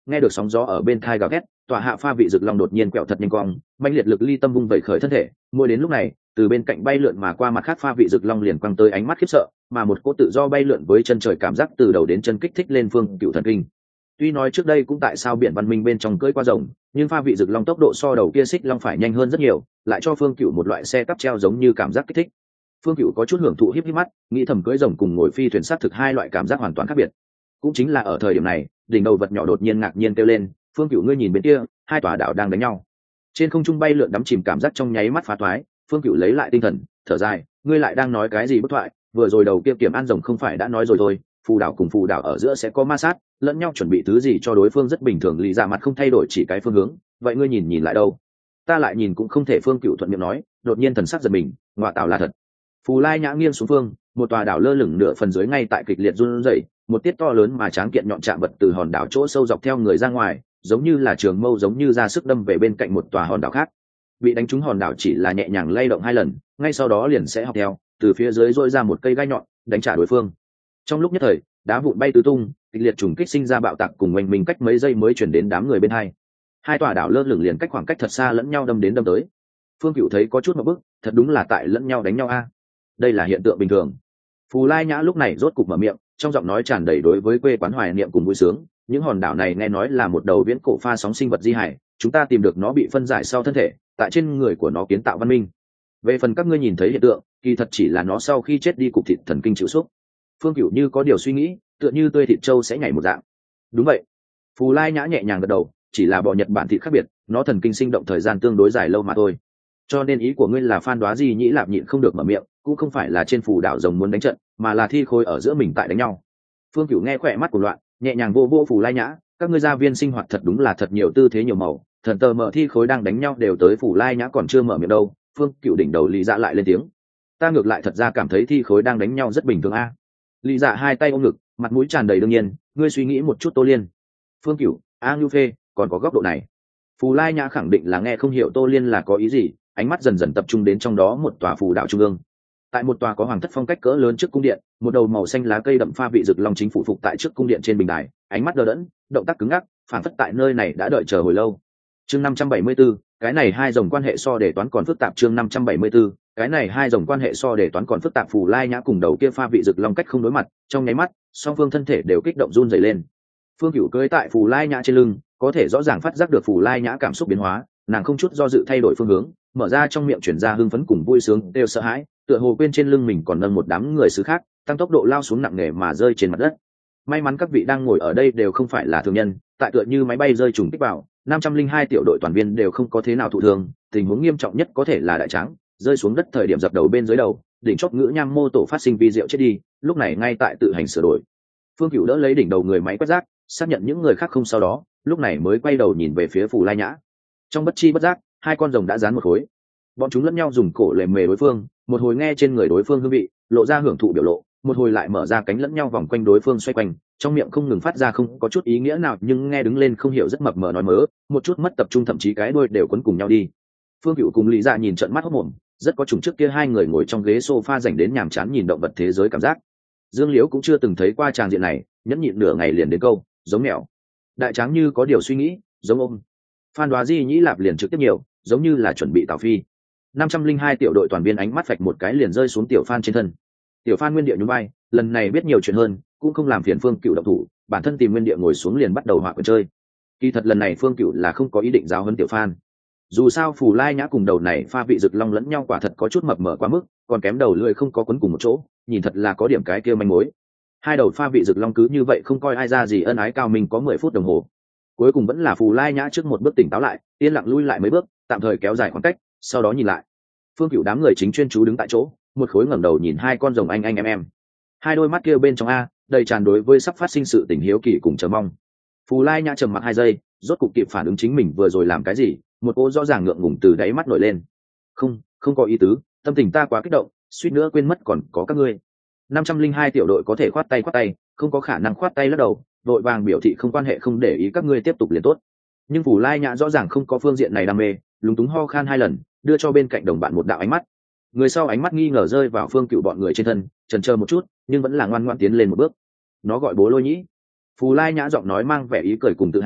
nghe được sóng gió ở bên thai gào thét, tòa hạ pha vị rực long đột nhiên quẹo thật nhanh cong, mạnh liệt lực ly tâm vung vẩy khởi thân thể, mỗi đến lúc này từ bên cạnh bay lượn mà qua mặt khác pha vị rực long liền quăng tới ánh mắt khiếp sợ, mà một cỗ tự do bay lượn với chân trời cảm giác từ đầu đến chân kích thích lên Phương Cựu thần kinh. Tuy nói trước đây cũng tại sao biển văn minh bên trong cưỡi qua rồng, nhưng pha vị rực long tốc độ so đầu kia xích long phải nhanh hơn rất nhiều, lại cho Phương Cựu một loại xe cắp treo giống như cảm giác kích thích. Phương Cựu có chút hưởng thụ híp híp mắt, nghĩ thầm cưỡi rồng cùng ngồi phi thuyền sát thực hai loại cảm giác hoàn toàn khác biệt. Cũng chính là ở thời điểm này, đỉnh đầu vật nhỏ đột nhiên ngạc nhiên kêu lên, Phương Cựu ngươi nhìn bên kia, hai tòa đảo đang đánh nhau. Trên không trung bay lượn đắm chìm cảm giác trong nháy mắt phá toái, Phương Cựu lấy lại tinh thần, thở dài, ngươi lại đang nói cái gì bất thoại, vừa rồi đầu kia Kiểm An rồng không phải đã nói rồi thôi, phù đảo cùng phù đảo ở giữa sẽ có ma sát, lẫn nhau chuẩn bị thứ gì cho đối phương rất bình thường, Lý Dạ mặt không thay đổi chỉ cái phương hướng, vậy ngươi nhìn nhìn lại đâu? Ta lại nhìn cũng không thể, Phương Cựu thuận miệng nói, đột nhiên thần sắc giật mình, ngọa tạo là thật. Phù Lai Nhã nghiêng xuống phương, một tòa đảo lơ lửng nửa phần dưới ngay tại kịch liệt run rẩy, một tiết to lớn mà tráng kiện nhọn chạm vật từ hòn đảo chỗ sâu dọc theo người ra ngoài, giống như là trường mâu giống như ra sức đâm về bên cạnh một tòa hòn đảo khác. Bị đánh trúng hòn đảo chỉ là nhẹ nhàng lay động 2 lần, ngay sau đó liền sẽ học theo, từ phía dưới rỗi ra một cây gai nhọn, đánh trả đối phương. Trong lúc nhất thời, đá vụn bay tứ tung, kịch liệt trùng kích sinh ra bạo tạc cùng oanh minh cách mấy giây mới chuyển đến đám người bên hai tòa đảo lơ lửng liền cách khoảng cách thật xa lẫn nhau đâm tới. Phương Cựu thấy có chút một bức, thật đúng là tại lẫn nhau đánh nhau a. Đây là hiện tượng bình thường. Phù Lai Nhã lúc này rốt cục mở miệng, trong giọng nói tràn đầy đối với quê quán hoài niệm cùng vui sướng. Những hòn đảo này nghe nói là một đầu viễn cổ pha sóng sinh vật di hải, chúng ta tìm được nó bị phân giải sau thân thể, tại trên người của nó kiến tạo văn minh. Về phần các ngươi nhìn thấy hiện tượng, kỳ thật chỉ là nó sau khi chết đi cục thịt thần kinh chịu xúc. Phương Cựu như có điều suy nghĩ, tựa như tươi thịt trâu sẽ nhảy một dạng. Đúng vậy. Phù Lai Nhã nhẹ nhàng gật đầu, chỉ là bọ Nhật Bản thịt khác biệt, nó thần kinh sinh động thời gian tương đối dài lâu mà thôi. Cho nên ý của ngươi là Phan Đoá Di Nhĩ Lạp nhịn không được mở miệng, cũng không phải là trên phù đảo rồng muốn đánh trận, mà là thi khôi ở giữa mình tại đánh nhau. Phương Cựu nghe khỏe mắt của loạn, nhẹ nhàng vô vô Phù Lai Nhã, các ngươi gia viên sinh hoạt thật đúng là thật nhiều tư thế nhiều màu, thần tờ mở thi khối đang đánh nhau đều tới Phù Lai Nhã còn chưa mở miệng đâu. Phương Cựu đỉnh đầu Lý Dạ lại lên tiếng, ta ngược lại thật ra cảm thấy thi khối đang đánh nhau rất bình thường a. Lý Dạ hai tay ôm ngực, mặt mũi tràn đầy đương nhiên, ngươi suy nghĩ một chút Tô Liên. Phương Cựu, a Ngưu Phê, còn có góc độ này. Phù Lai Nhã khẳng định là nghe không hiểu Tô Liên là có ý gì, ánh mắt dần dần tập trung đến trong đó một tòa phù đạo trung ương. Tại một tòa có hoàng thất phong cách cỡ lớn trước cung điện, một đầu màu xanh lá cây đậm pha vị rực long chính phủ phục tại trước cung điện trên bình đài, ánh mắt đờ đẫn, động tác cứng ngắc, phản phất tại nơi này đã đợi chờ hồi lâu. Chương 574, cái này hai dòng quan hệ so đề toán còn phức tạp. Chương 574, cái này hai dòng quan hệ so đề toán còn phức tạp. Phù Lai Nhã cùng đầu kia pha vị rực long cách không đối mặt, trong nháy mắt, song phương thân thể đều kích động run rẩy lên. Phương Cửu cưỡi tại Phù Lai Nhã trên lưng, có thể rõ ràng phát giác được Phù Lai Nhã cảm xúc biến hóa, nàng không chút do dự thay đổi phương hướng, mở ra trong miệng chuyển ra hưng phấn cùng vui sướng đều sợ hãi, tựa hồ quên trên lưng mình còn nâng một đám người xứ khác, tăng tốc độ lao xuống nặng nề mà rơi trên mặt đất. May mắn các vị đang ngồi ở đây đều không phải là thường nhân, tại tựa như máy bay rơi trùng kích vào, 502 tiểu đội toàn viên đều không có thế nào thụ thương, tình huống nghiêm trọng nhất có thể là đại tráng, rơi xuống đất thời điểm dập đầu bên dưới đầu, đỉnh chóp ngữ nham mô tổ phát sinh vi diệu chết đi, lúc này ngay tại tự hành sửa đổi. Phương Cửu đỡ lấy đỉnh đầu người máy quét rác, xác nhận những người khác không sau đó, lúc này mới quay đầu nhìn về phía Phù Lai Nhã. Trong bất chi bất giác, hai con rồng đã dán một khối. Bọn chúng lẫn nhau dùng cổ lề mề đối phương, một hồi nghe trên người đối phương hương vị, lộ ra hưởng thụ biểu lộ, một hồi lại mở ra cánh lẫn nhau vòng quanh đối phương xoay quanh, trong miệng không ngừng phát ra không có chút ý nghĩa nào nhưng nghe đứng lên không hiểu rất mập mờ nói mớ, một chút mất tập trung thậm chí cái đuôi đều quấn cùng nhau đi. Phương Cửu cùng Lý Dạ nhìn trợn mắt hốt mồm, rất có trùng trước kia hai người ngồi trong ghế sofa dành đến nhàm chán nhìn động vật thế giới cảm giác. Dương Liễu cũng chưa từng thấy qua tràng diện này, nhẫn nhịn nửa ngày liền đến câu, giống mèo. Đại Tráng như có điều suy nghĩ, giống ôm. Phan Đoá Di Nhĩ Lạp liền trực tiếp nhiều, giống như là chuẩn bị tào phi. 502 tiểu đội toàn viên ánh mắt phạch một cái liền rơi xuống tiểu Phan trên thân. Tiểu Phan nguyên địa nhún vai, lần này biết nhiều chuyện hơn, cũng không làm phiền Phương Cửu động thủ, bản thân tìm nguyên địa ngồi xuống liền bắt đầu họa quyển chơi. Kỳ thật lần này Phương Cửu là không có ý định giáo huấn tiểu Phan. Dù sao Phù Lai Nhã cùng đầu này pha vị rực long lẫn nhau quả thật có chút mập mờ quá mức, còn kém đầu lưỡi không có quấn cùng một chỗ, nhìn thật là có điểm cái kia manh mối. Hai đầu pha vị rực long cứ như vậy không coi ai ra gì ân ái cao mình có 10 phút đồng hồ. Cuối cùng vẫn là Phù Lai Nhã trước một bước tỉnh táo lại, yên lặng lui lại mấy bước, tạm thời kéo dài khoảng cách, sau đó nhìn lại. Phương Cửu đám người chính chuyên chú đứng tại chỗ, một khối ngẩng đầu nhìn hai con rồng anh em. Hai đôi mắt kia bên trong a, đầy tràn đối với sắp phát sinh sự tình hiếu kỳ cùng chờ mong. Phù Lai Nhã trầm mặc 2 giây, rốt cục kịp phản ứng chính mình vừa rồi làm cái gì, một cô rõ ràng ngượng ngùng từ đáy mắt nổi lên. Không có ý tứ, tâm tình ta quá kích động, suýt nữa quên mất còn có các ngươi. 502 tiểu đội có thể khoát tay, không có khả năng khoát tay lắc đầu, đội vàng biểu thị không quan hệ, không để ý các ngươi tiếp tục liền tốt. Nhưng Phù Lai Nhã rõ ràng không có phương diện này đam mê, lúng túng ho khan 2 lần, đưa cho bên cạnh đồng bạn một đạo ánh mắt. Người sau ánh mắt nghi ngờ rơi vào Phương Cửu bọn người trên thân, chần chờ một chút, nhưng vẫn là ngoan ngoãn tiến lên một bước. Nó gọi Bố Lôi Nhĩ. Phù Lai Nhã giọng nói mang vẻ ý cười cùng tự hào,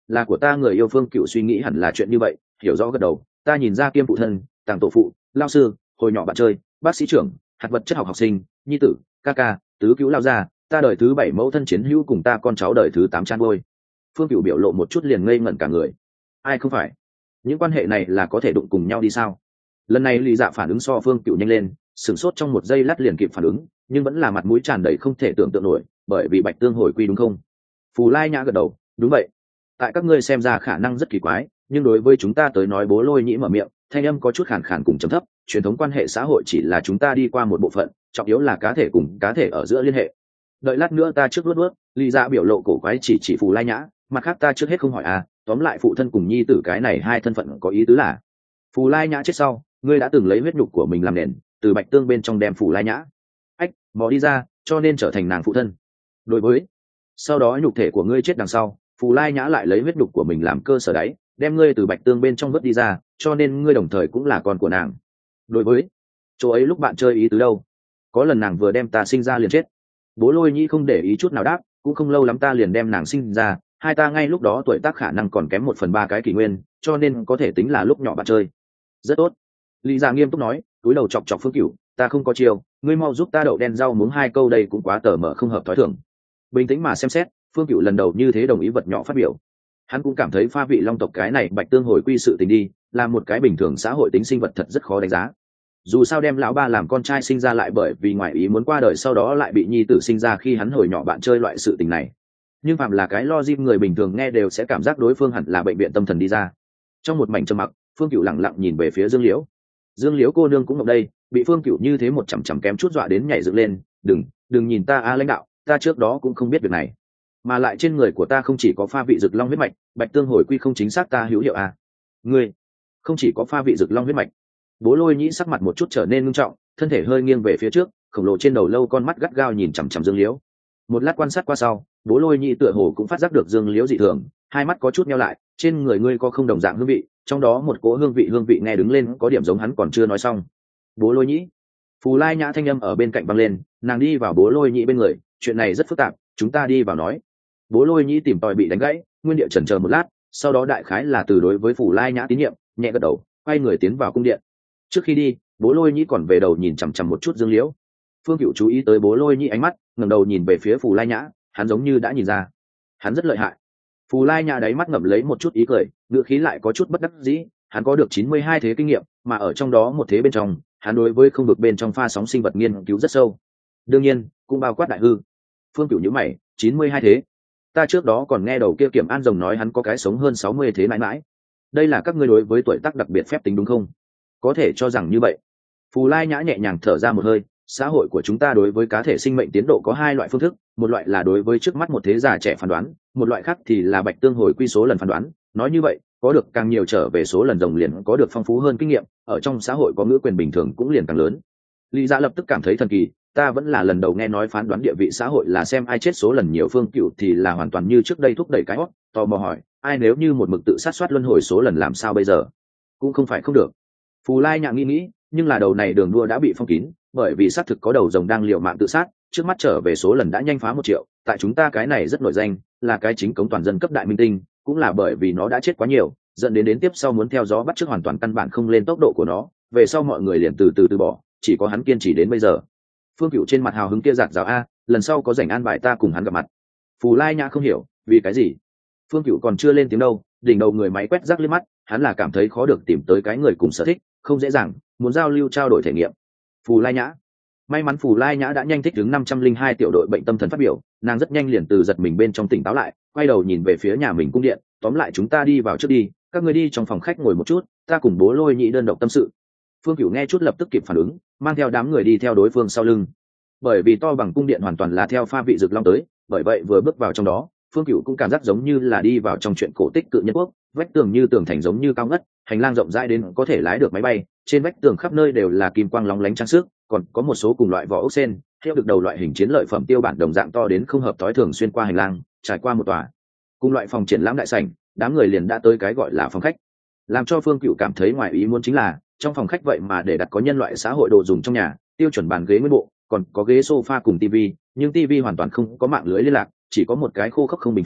là của ta người yêu. Phương Cựu suy nghĩ hẳn là chuyện như vậy, hiểu rõ gật đầu. Ta nhìn ra kiêm phụ thân, tàng tổ phụ, lao sư, hồi nhỏ bạn chơi, bác sĩ trưởng, hạt vật chất học học sinh, nhi tử, ca ca, tứ cứu lao gia, ta đời thứ 7 mẫu thân chiến hữu cùng ta con cháu đời thứ 8 chăn nuôi. Phương Cựu biểu lộ một chút liền ngây ngẩn cả người. Ai không phải? Những quan hệ này là có thể đụng cùng nhau đi sao? Lần này Lý Dạ phản ứng so Phương Cựu nhanh lên, sửng sốt trong một giây lát liền kịp phản ứng, nhưng vẫn là mặt mũi tràn đầy không thể tưởng tượng nổi, bởi vì Bạch Tương hồi quy đúng không? Phù Lai Nhã gật đầu, đúng vậy. Tại các ngươi xem ra khả năng rất kỳ quái, nhưng đối với chúng ta tới nói. Bố Lôi Nhĩ mở miệng, thanh âm có chút khàn khàn cùng trầm thấp. Truyền thống quan hệ xã hội chỉ là chúng ta đi qua một bộ phận, trọng yếu là cá thể cùng cá thể ở giữa liên hệ. Đợi lát nữa ta trước luốt. Lý Dạ biểu lộ cổ quái chỉ Phù Lai Nhã, mặt khác ta trước hết không hỏi à. Tóm lại phụ thân cùng nhi tử cái này hai thân phận có ý tứ là, Phù Lai Nhã chết sau, ngươi đã từng lấy huyết nhục của mình làm nền, từ Bạch Tương bên trong đem Phù Lai Nhã mò đi ra, cho nên trở thành nàng phụ thân. Đối với sau đó nhục thể của ngươi chết đằng sau, Phù Lai Nhã lại lấy huyết nhục của mình làm cơ sở đáy, đem ngươi từ Bạch Tương bên trong vớt đi ra, cho nên ngươi đồng thời cũng là con của nàng. Đối với chỗ ấy lúc bạn chơi ý tứ đâu? Có lần nàng vừa đem ta sinh ra liền chết. Bố Lôi Nhĩ không để ý chút nào đáp, cũng không lâu lắm ta liền đem nàng sinh ra, hai ta ngay lúc đó tuổi tác khả năng còn kém 1/3 cái kỷ nguyên, cho nên có thể tính là lúc nhỏ bạn chơi. Rất tốt. Lý Dạ nghiêm túc nói, túi đầu chọc Phương Cửu, ta không có chiều, ngươi mau giúp ta đậu đen rau muống 2 câu đây cũng quá tờ mở không hợp thói thường. Bình tĩnh mà xem xét, Phương Cửu lần đầu như thế đồng ý vật nhỏ phát biểu. Hắn cũng cảm thấy pha vị long tộc cái này Bạch Tương hồi quy sự tình đi, là một cái bình thường xã hội tính sinh vật thật rất khó đánh giá. Dù sao đem lão ba làm con trai sinh ra lại bởi vì ngoại ý muốn qua đời sau đó lại bị nhi tử sinh ra khi hắn hồi nhỏ bạn chơi loại sự tình này. Nhưng phạm là cái logic người bình thường nghe đều sẽ cảm giác đối phương hẳn là bệnh viện tâm thần đi ra. Trong một mảnh trầm mặc, Phương Cửu lặng lặng nhìn về phía Dương Liễu. Dương Liễu cô nương cũng ngọc đây, bị Phương Cửu như thế một chằm kém chút dọa đến nhảy dựng lên. Đừng nhìn ta lãnh đạo, ta trước đó cũng không biết việc này, mà lại trên người của ta không chỉ có pha vị Dực Long huyết mạch, Bạch Tương hồi quy không chính xác ta hữu hiệu à? Ngươi không chỉ có pha vị Dực Long huyết mạch. Bố Lôi Nhĩ sắc mặt một chút trở nên nghiêm trọng, thân thể hơi nghiêng về phía trước, khổng lồ trên đầu lâu con mắt gắt gao nhìn chằm chằm Dương Liễu. Một lát quan sát qua sau, Bố Lôi Nhĩ tựa hồ cũng phát giác được Dương Liễu dị thường, hai mắt có chút nheo lại, trên người ngươi có không đồng dạng hương vị, trong đó một cỗ hương vị nghe đứng lên có điểm giống hắn còn chưa nói xong. Bố Lôi Nhĩ. Phù Lai Nhã thanh âm ở bên cạnh vang lên, nàng đi vào Bố Lôi Nhĩ bên người, chuyện này rất phức tạp, chúng ta đi vào nói. Bố Lôi Nhĩ tìm tòi bị đánh gãy, nguyên địa chần chờ một lát, sau đó đại khái là từ đối với Phù Lai Nhã tín nhiệm, nhẹ gật đầu, quay người tiến vào cung điện. Trước khi đi, Bố Lôi Nhĩ còn về đầu nhìn chằm chằm một chút Dương Liễu. Phương Cửu chú ý tới Bố Lôi Nhĩ ánh mắt, ngẩng đầu nhìn về phía Phù Lai Nhã, hắn giống như đã nhìn ra, hắn rất lợi hại. Phù Lai Nhã đáy mắt ngậm lấy một chút ý cười, ngữ khí lại có chút bất đắc dĩ, hắn có được 92 thế kinh nghiệm, mà ở trong đó một thế bên trong, hắn đối với không vực bên trong pha sóng sinh vật nghiên cứu rất sâu. Đương nhiên, cũng bao quát đại hư. Phương Cửu nhíu mày, 92 thế. Ta trước đó còn nghe đầu kia Kiểm An rồng nói hắn có cái sống hơn 60 thế mãi mãi. Đây là các ngươi đối với tuổi tác đặc biệt phép tính đúng không? Có thể cho rằng như vậy. Phù Lai Nhã nhẹ nhàng thở ra một hơi, xã hội của chúng ta đối với cá thể sinh mệnh tiến độ có 2 loại phương thức, một loại là đối với trước mắt một thế già trẻ phán đoán, một loại khác thì là Bạch Tương hồi quy số lần phán đoán. Nói như vậy, có được càng nhiều trở về số lần rồng liền có được phong phú hơn kinh nghiệm, ở trong xã hội có ngữ quyền bình thường cũng liền càng lớn. Lý Dạ lập tức cảm thấy thần kỳ, ta vẫn là lần đầu nghe nói phán đoán địa vị xã hội là xem ai chết số lần nhiều. Phương Cửu thì là hoàn toàn như trước đây thúc đẩy cái hót, tò mò hỏi, ai nếu như một mực tự sát soát luân hồi số lần làm sao bây giờ? Cũng không phải không được. Phù Lai Nhã nghĩ, nhưng là đầu này đường đua đã bị phong kín, bởi vì xác thực có đầu rồng đang liều mạng tự sát, trước mắt trở về số lần đã nhanh phá 1 triệu, tại chúng ta cái này rất nổi danh, là cái chính cống toàn dân cấp đại minh tinh, cũng là bởi vì nó đã chết quá nhiều, dẫn đến tiếp sau muốn theo gió bắt chước hoàn toàn căn bản không lên tốc độ của nó, về sau mọi người liền từ từ bỏ, chỉ có hắn kiên trì đến bây giờ. Phương Cửu trên mặt hào hứng kia giạt rào a, lần sau có rảnh an bài ta cùng hắn gặp mặt. Phù Lai Nhã không hiểu, vì cái gì? Phương Cửu còn chưa lên tiếng đâu, đỉnh đầu người máy quét rác liếc mắt, hắn là cảm thấy khó được tìm tới cái người cùng sở thích, không dễ dàng, muốn giao lưu trao đổi thể nghiệm. Phù Lai Nhã. May mắn Phù Lai Nhã đã nhanh thích đứng 502 tiểu đội bệnh tâm thần phát biểu, nàng rất nhanh liền từ giật mình bên trong tỉnh táo lại, quay đầu nhìn về phía nhà mình cung điện, tóm lại chúng ta đi vào trước đi, các ngươi đi trong phòng khách ngồi một chút, ta cùng Bố Lôi Nhĩ đơn độc tâm sự. Phương Cửu nghe chút lập tức kịp phản ứng, mang theo đám người đi theo đối phương sau lưng. Bởi vì to bằng cung điện hoàn toàn là theo pha vị Dực Long tới, bởi vậy vừa bước vào trong đó, Phương Cửu cũng cảm giác giống như là đi vào trong truyện cổ tích cự nhân quốc, vách tường như tường thành giống như cao ngất, hành lang rộng rãi đến có thể lái được máy bay, trên vách tường khắp nơi đều là kim quang lóng lánh trang sức, còn có một số cùng loại vỏ ốc sen, theo được đầu loại hình chiến lợi phẩm tiêu bản đồng dạng to đến không hợp thói thường xuyên qua hành lang, trải qua một tòa cùng loại phòng triển lãm đại sảnh, đám người liền đã tới cái gọi là phòng khách. Làm cho Phương Cửu cảm thấy ngoài ý muốn chính là, trong phòng khách vậy mà để đặt có nhân loại xã hội đồ dùng trong nhà, tiêu chuẩn bàn ghế nguyên bộ, còn có ghế sofa cùng tivi, nhưng tivi hoàn toàn không có mạng lưới liên lạc, chỉ có một cái khô khốc không bình phong,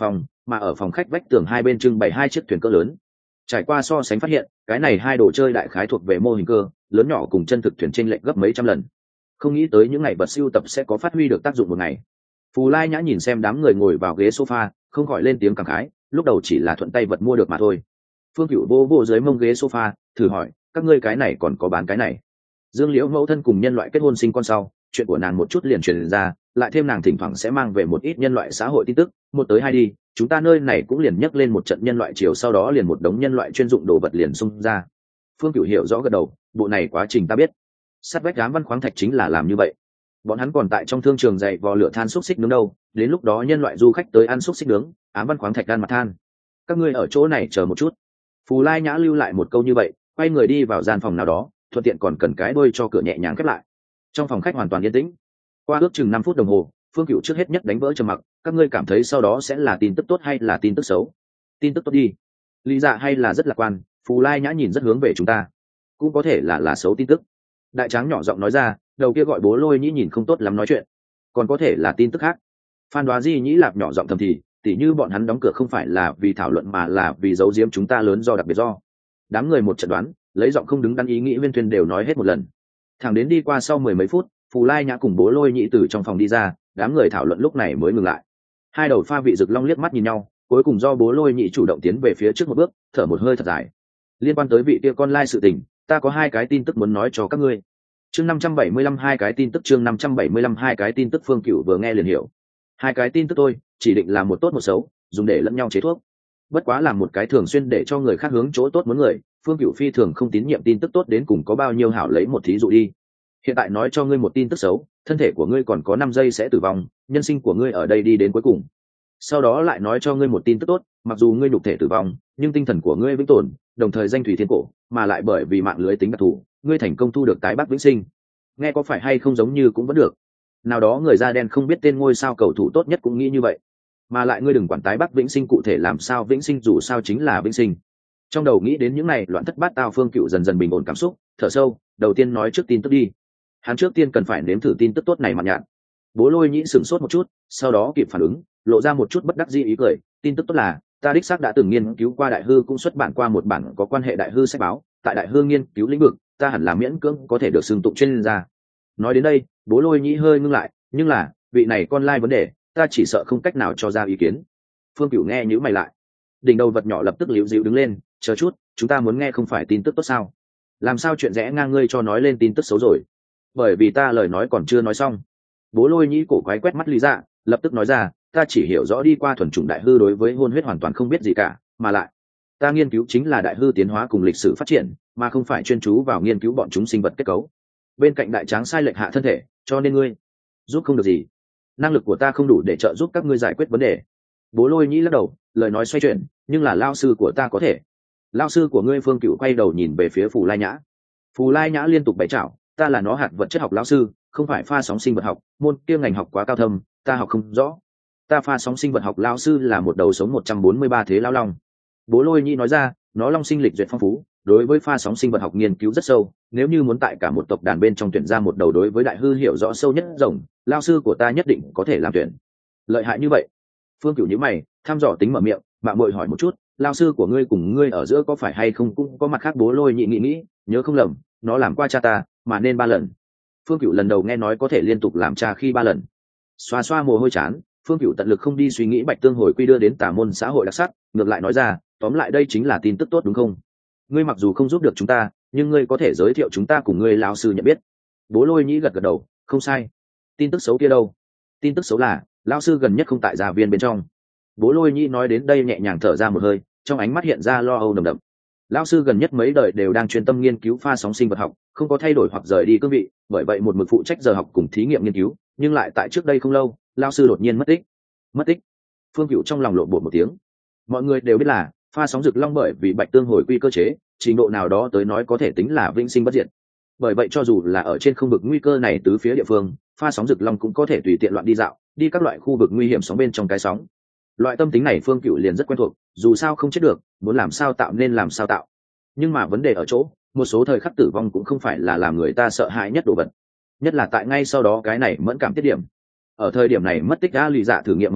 mà ở phòng khách vách tường hai bên trưng bày hai chiếc thuyền cỡ lớn. Trải qua so sánh phát hiện, cái này hai đồ chơi đại khái thuộc về mô hình cơ, lớn nhỏ cùng chân thực thuyền chênh lệch gấp mấy trăm lần. Không nghĩ tới những ngày vật sưu tập sẽ có phát huy được tác dụng một ngày. Phù Lai Nhã nhìn xem đám người ngồi vào ghế sofa, không khỏi lên tiếng cảm khái, lúc đầu chỉ là thuận tay vật mua được mà thôi. Phương Cửu vô vô dưới mông ghế sofa, thử hỏi, các ngươi cái này còn có bán cái này? Dương Liễu mẫu thân cùng nhân loại kết hôn sinh con sau, chuyện của nàng một chút liền truyền ra, lại thêm nàng thỉnh thoảng sẽ mang về một ít nhân loại xã hội tin tức, một tới hai đi, chúng ta nơi này cũng liền nhắc lên một trận nhân loại chiều, sau đó liền một đống nhân loại chuyên dụng đồ vật liền xung ra. Phương Cửu hiểu rõ gật đầu, bộ này quá trình ta biết. Sát vách đám văn khoáng thạch chính là làm như vậy. Bọn hắn còn tại trong thương trường dạy vò lửa than xúc xích nướng đâu, đến lúc đó nhân loại du khách tới ăn xúc xích nướng, ám văn khoáng thạch đan mặt than. Các ngươi ở chỗ này chờ một chút. Phù Lai Nhã lưu lại một câu như vậy, quay người đi vào gian phòng nào đó, thuận tiện còn cần cái đôi cho cửa nhẹ nhàng khép lại. Trong phòng khách hoàn toàn yên tĩnh. Qua ước chừng 5 phút đồng hồ, Phương Cửu trước hết nhất đánh vỡ trầm mặc, các ngươi cảm thấy sau đó sẽ là tin tức tốt hay là tin tức xấu? Tin tức tốt đi. Lý Dạ hay là rất lạc quan, Phù Lai Nhã nhìn rất hướng về chúng ta. Cũng có thể là xấu tin tức. Đại Tráng nhỏ giọng nói ra, đầu kia gọi Bố Lôi Nhĩ nhìn không tốt lắm nói chuyện. Còn có thể là tin tức khác. Phan Đoá Di Nhĩ Lạp nhỏ giọng thầm thì, tỉ như bọn hắn đóng cửa không phải là vì thảo luận mà là vì giấu giếm chúng ta lớn do đặc biệt do. Đám người một trận đoán, lấy giọng không đứng đắn ý nghĩ viên thuyền đều nói hết một lần. Thẳng đến đi qua sau 10 mấy phút, Phù Lai Nhã cùng Bố Lôi Nhĩ từ trong phòng đi ra, đám người thảo luận lúc này mới ngừng lại. Hai đầu pha vị rực long liếc mắt nhìn nhau, cuối cùng do Bố Lôi Nhĩ chủ động tiến về phía trước một bước, thở một hơi thật dài. Liên quan tới vị kia con lai sự tình, ta có hai cái tin tức muốn nói cho các ngươi. Chương 575 hai cái tin tức, chương 575 hai cái tin tức. Phương Cửu vừa nghe liền hiểu. Hai cái tin tức thôi, chỉ định là một tốt một xấu, dùng để lẫn nhau chế thuốc. Bất quá là một cái thường xuyên để cho người khác hướng chỗ tốt muốn người, Phương Cửu phi thường không tín nhiệm tin tức tốt đến cùng có bao nhiêu hảo, lấy một thí dụ đi. Hiện tại nói cho ngươi một tin tức xấu, thân thể của ngươi còn có 5 giây sẽ tử vong, nhân sinh của ngươi ở đây đi đến cuối cùng. Sau đó lại nói cho ngươi một tin tức tốt, mặc dù ngươi nhục thể tử vong, nhưng tinh thần của ngươi vĩnh tồn, đồng thời danh thủy thiên cổ, mà lại bởi vì mạng lưới tính đặc thù, ngươi thành công thu được tái bắc vĩnh sinh. Nghe có phải hay không giống như cũng vẫn được. Nào đó người da đen không biết tên ngôi sao cầu thủ tốt nhất cũng nghĩ như vậy. Mà lại ngươi đừng quản tái bắc vĩnh sinh cụ thể làm sao vĩnh sinh, dù sao chính là vĩnh sinh. Trong đầu nghĩ đến những này loạn thất bát tao, Phương Cửu dần dần bình ổn cảm xúc, thở sâu, đầu tiên nói trước tin tức đi. Hắn trước tiên cần phải nếm thử tin tức tốt này mặn nhạt. Bố Lôi Nhĩ sửng sốt một chút, sau đó kịp phản ứng, lộ ra một chút bất đắc dĩ ý cười. Tin tức tốt là ta đích xác đã từng nghiên cứu qua đại hư, cũng xuất bản qua một bản có quan hệ đại hư sách báo. Tại đại hư nghiên cứu lĩnh vực, ta hẳn là miễn cưỡng có thể được xưng tụng chuyên gia. Nói đến đây, Bố Lôi Nhĩ hơi ngưng lại, nhưng là vị này con lai vấn đề, ta chỉ sợ không cách nào cho ra ý kiến. Phương Cửu nghe nhíu mày lại, đỉnh đầu vật nhỏ lập tức liễu dịu đứng lên, chờ chút, chúng ta muốn nghe không phải tin tức tốt sao? Làm sao chuyện rẽ ngang ngươi cho nói lên tin tức xấu rồi? Bởi vì ta lời nói còn chưa nói xong. Bố Lôi Nhĩ cổ quái quét mắt Lý Dạ, lập tức nói ra, ta chỉ hiểu rõ đi qua thuần chủng đại hư đối với hôn huyết hoàn toàn không biết gì cả, mà lại ta nghiên cứu chính là đại hư tiến hóa cùng lịch sử phát triển, mà không phải chuyên chú vào nghiên cứu bọn chúng sinh vật kết cấu. Bên cạnh Đại Tráng sai lệch hạ thân thể, cho nên ngươi giúp không được gì. Năng lực của ta không đủ để trợ giúp các ngươi giải quyết vấn đề. Bố Lôi Nhĩ lắc đầu, lời nói xoay chuyển, nhưng là lao sư của ta có thể. Lao sư của ngươi? Phương Cửu quay đầu nhìn về phía Phù Lai Nhã. Phù Lai Nhã liên tục bày trảo, ta là nó hạt vật chất học lao sư, không phải pha sóng sinh vật học, môn kia ngành học quá cao thâm, ta học không rõ. Ta pha sóng sinh vật học lao sư là một đầu sống 143 thế lao long. Bố Lôi Nhĩ nói ra, nó long sinh lịch duyệt phong phú, đối với pha sóng sinh vật học nghiên cứu rất sâu, nếu như muốn tại cả một tộc đàn bên trong tuyển ra một đầu đối với đại hư hiểu rõ sâu nhất rồng, lao sư của ta nhất định có thể làm tuyển. Lợi hại như vậy? Phương Cửu nhíu mày, thăm dò tính mở miệng, mạng muội hỏi một chút, lao sư của ngươi cùng ngươi ở giữa có phải hay không cũng có mặt khác? Bố Lôi Nhĩ nghĩ, nhớ không lầm, nó làm qua cha ta, mà nên 3 lần. Phương Cửu lần đầu nghe nói có thể liên tục làm cha khi 3 lần. Xoa xoa mồ hôi chán, Phương Cửu tận lực không đi suy nghĩ Bạch Tương hồi quy đưa đến tà môn xã hội đặc sắc, ngược lại nói ra, tóm lại đây chính là tin tức tốt đúng không? Ngươi mặc dù không giúp được chúng ta, nhưng ngươi có thể giới thiệu chúng ta cùng ngươi lão sư nhận biết. Bố Lôi Nhĩ gật gật đầu, không sai. Tin tức xấu kia đâu? Tin tức xấu là lão sư gần nhất không tại gia viên bên trong. Bố Lôi Nhĩ nói đến đây nhẹ nhàng thở ra một hơi, trong ánh mắt hiện ra lo âu nồng đậm. Lão sư gần nhất mấy đời đều đang chuyên tâm nghiên cứu pha sóng sinh vật học, không có thay đổi hoặc rời đi cương vị, bởi vậy một mực phụ trách giờ học cùng thí nghiệm nghiên cứu, nhưng lại tại trước đây không lâu, lão sư đột nhiên mất tích. Mất tích? Phương Cửu trong lòng lộn bột một tiếng. Mọi người đều biết là pha sóng rực long bởi vì Bạch Tương hồi quy cơ chế, trình độ nào đó tới nói có thể tính là vĩnh sinh bất diệt. Bởi vậy cho dù là ở trên không vực nguy cơ này tứ phía địa phương, pha sóng rực long cũng có thể tùy tiện loạn đi dạo, đi các loại khu vực nguy hiểm sóng bên trong cái sóng. Loại tâm tính này Phương Cửu liền rất quen thuộc, dù sao không chết được, muốn làm sao tạo nên làm sao tạo. Nhưng mà vấn đề ở chỗ, một số thời khắc tử vong cũng không phải là làm người ta sợ hãi nhất đồ vật, nhất là tại ngay sau đó cái này mẫn cảm tiết điểm. Ở thời điểm này mất tích đã lì dạ thử nghiệm mở miệng,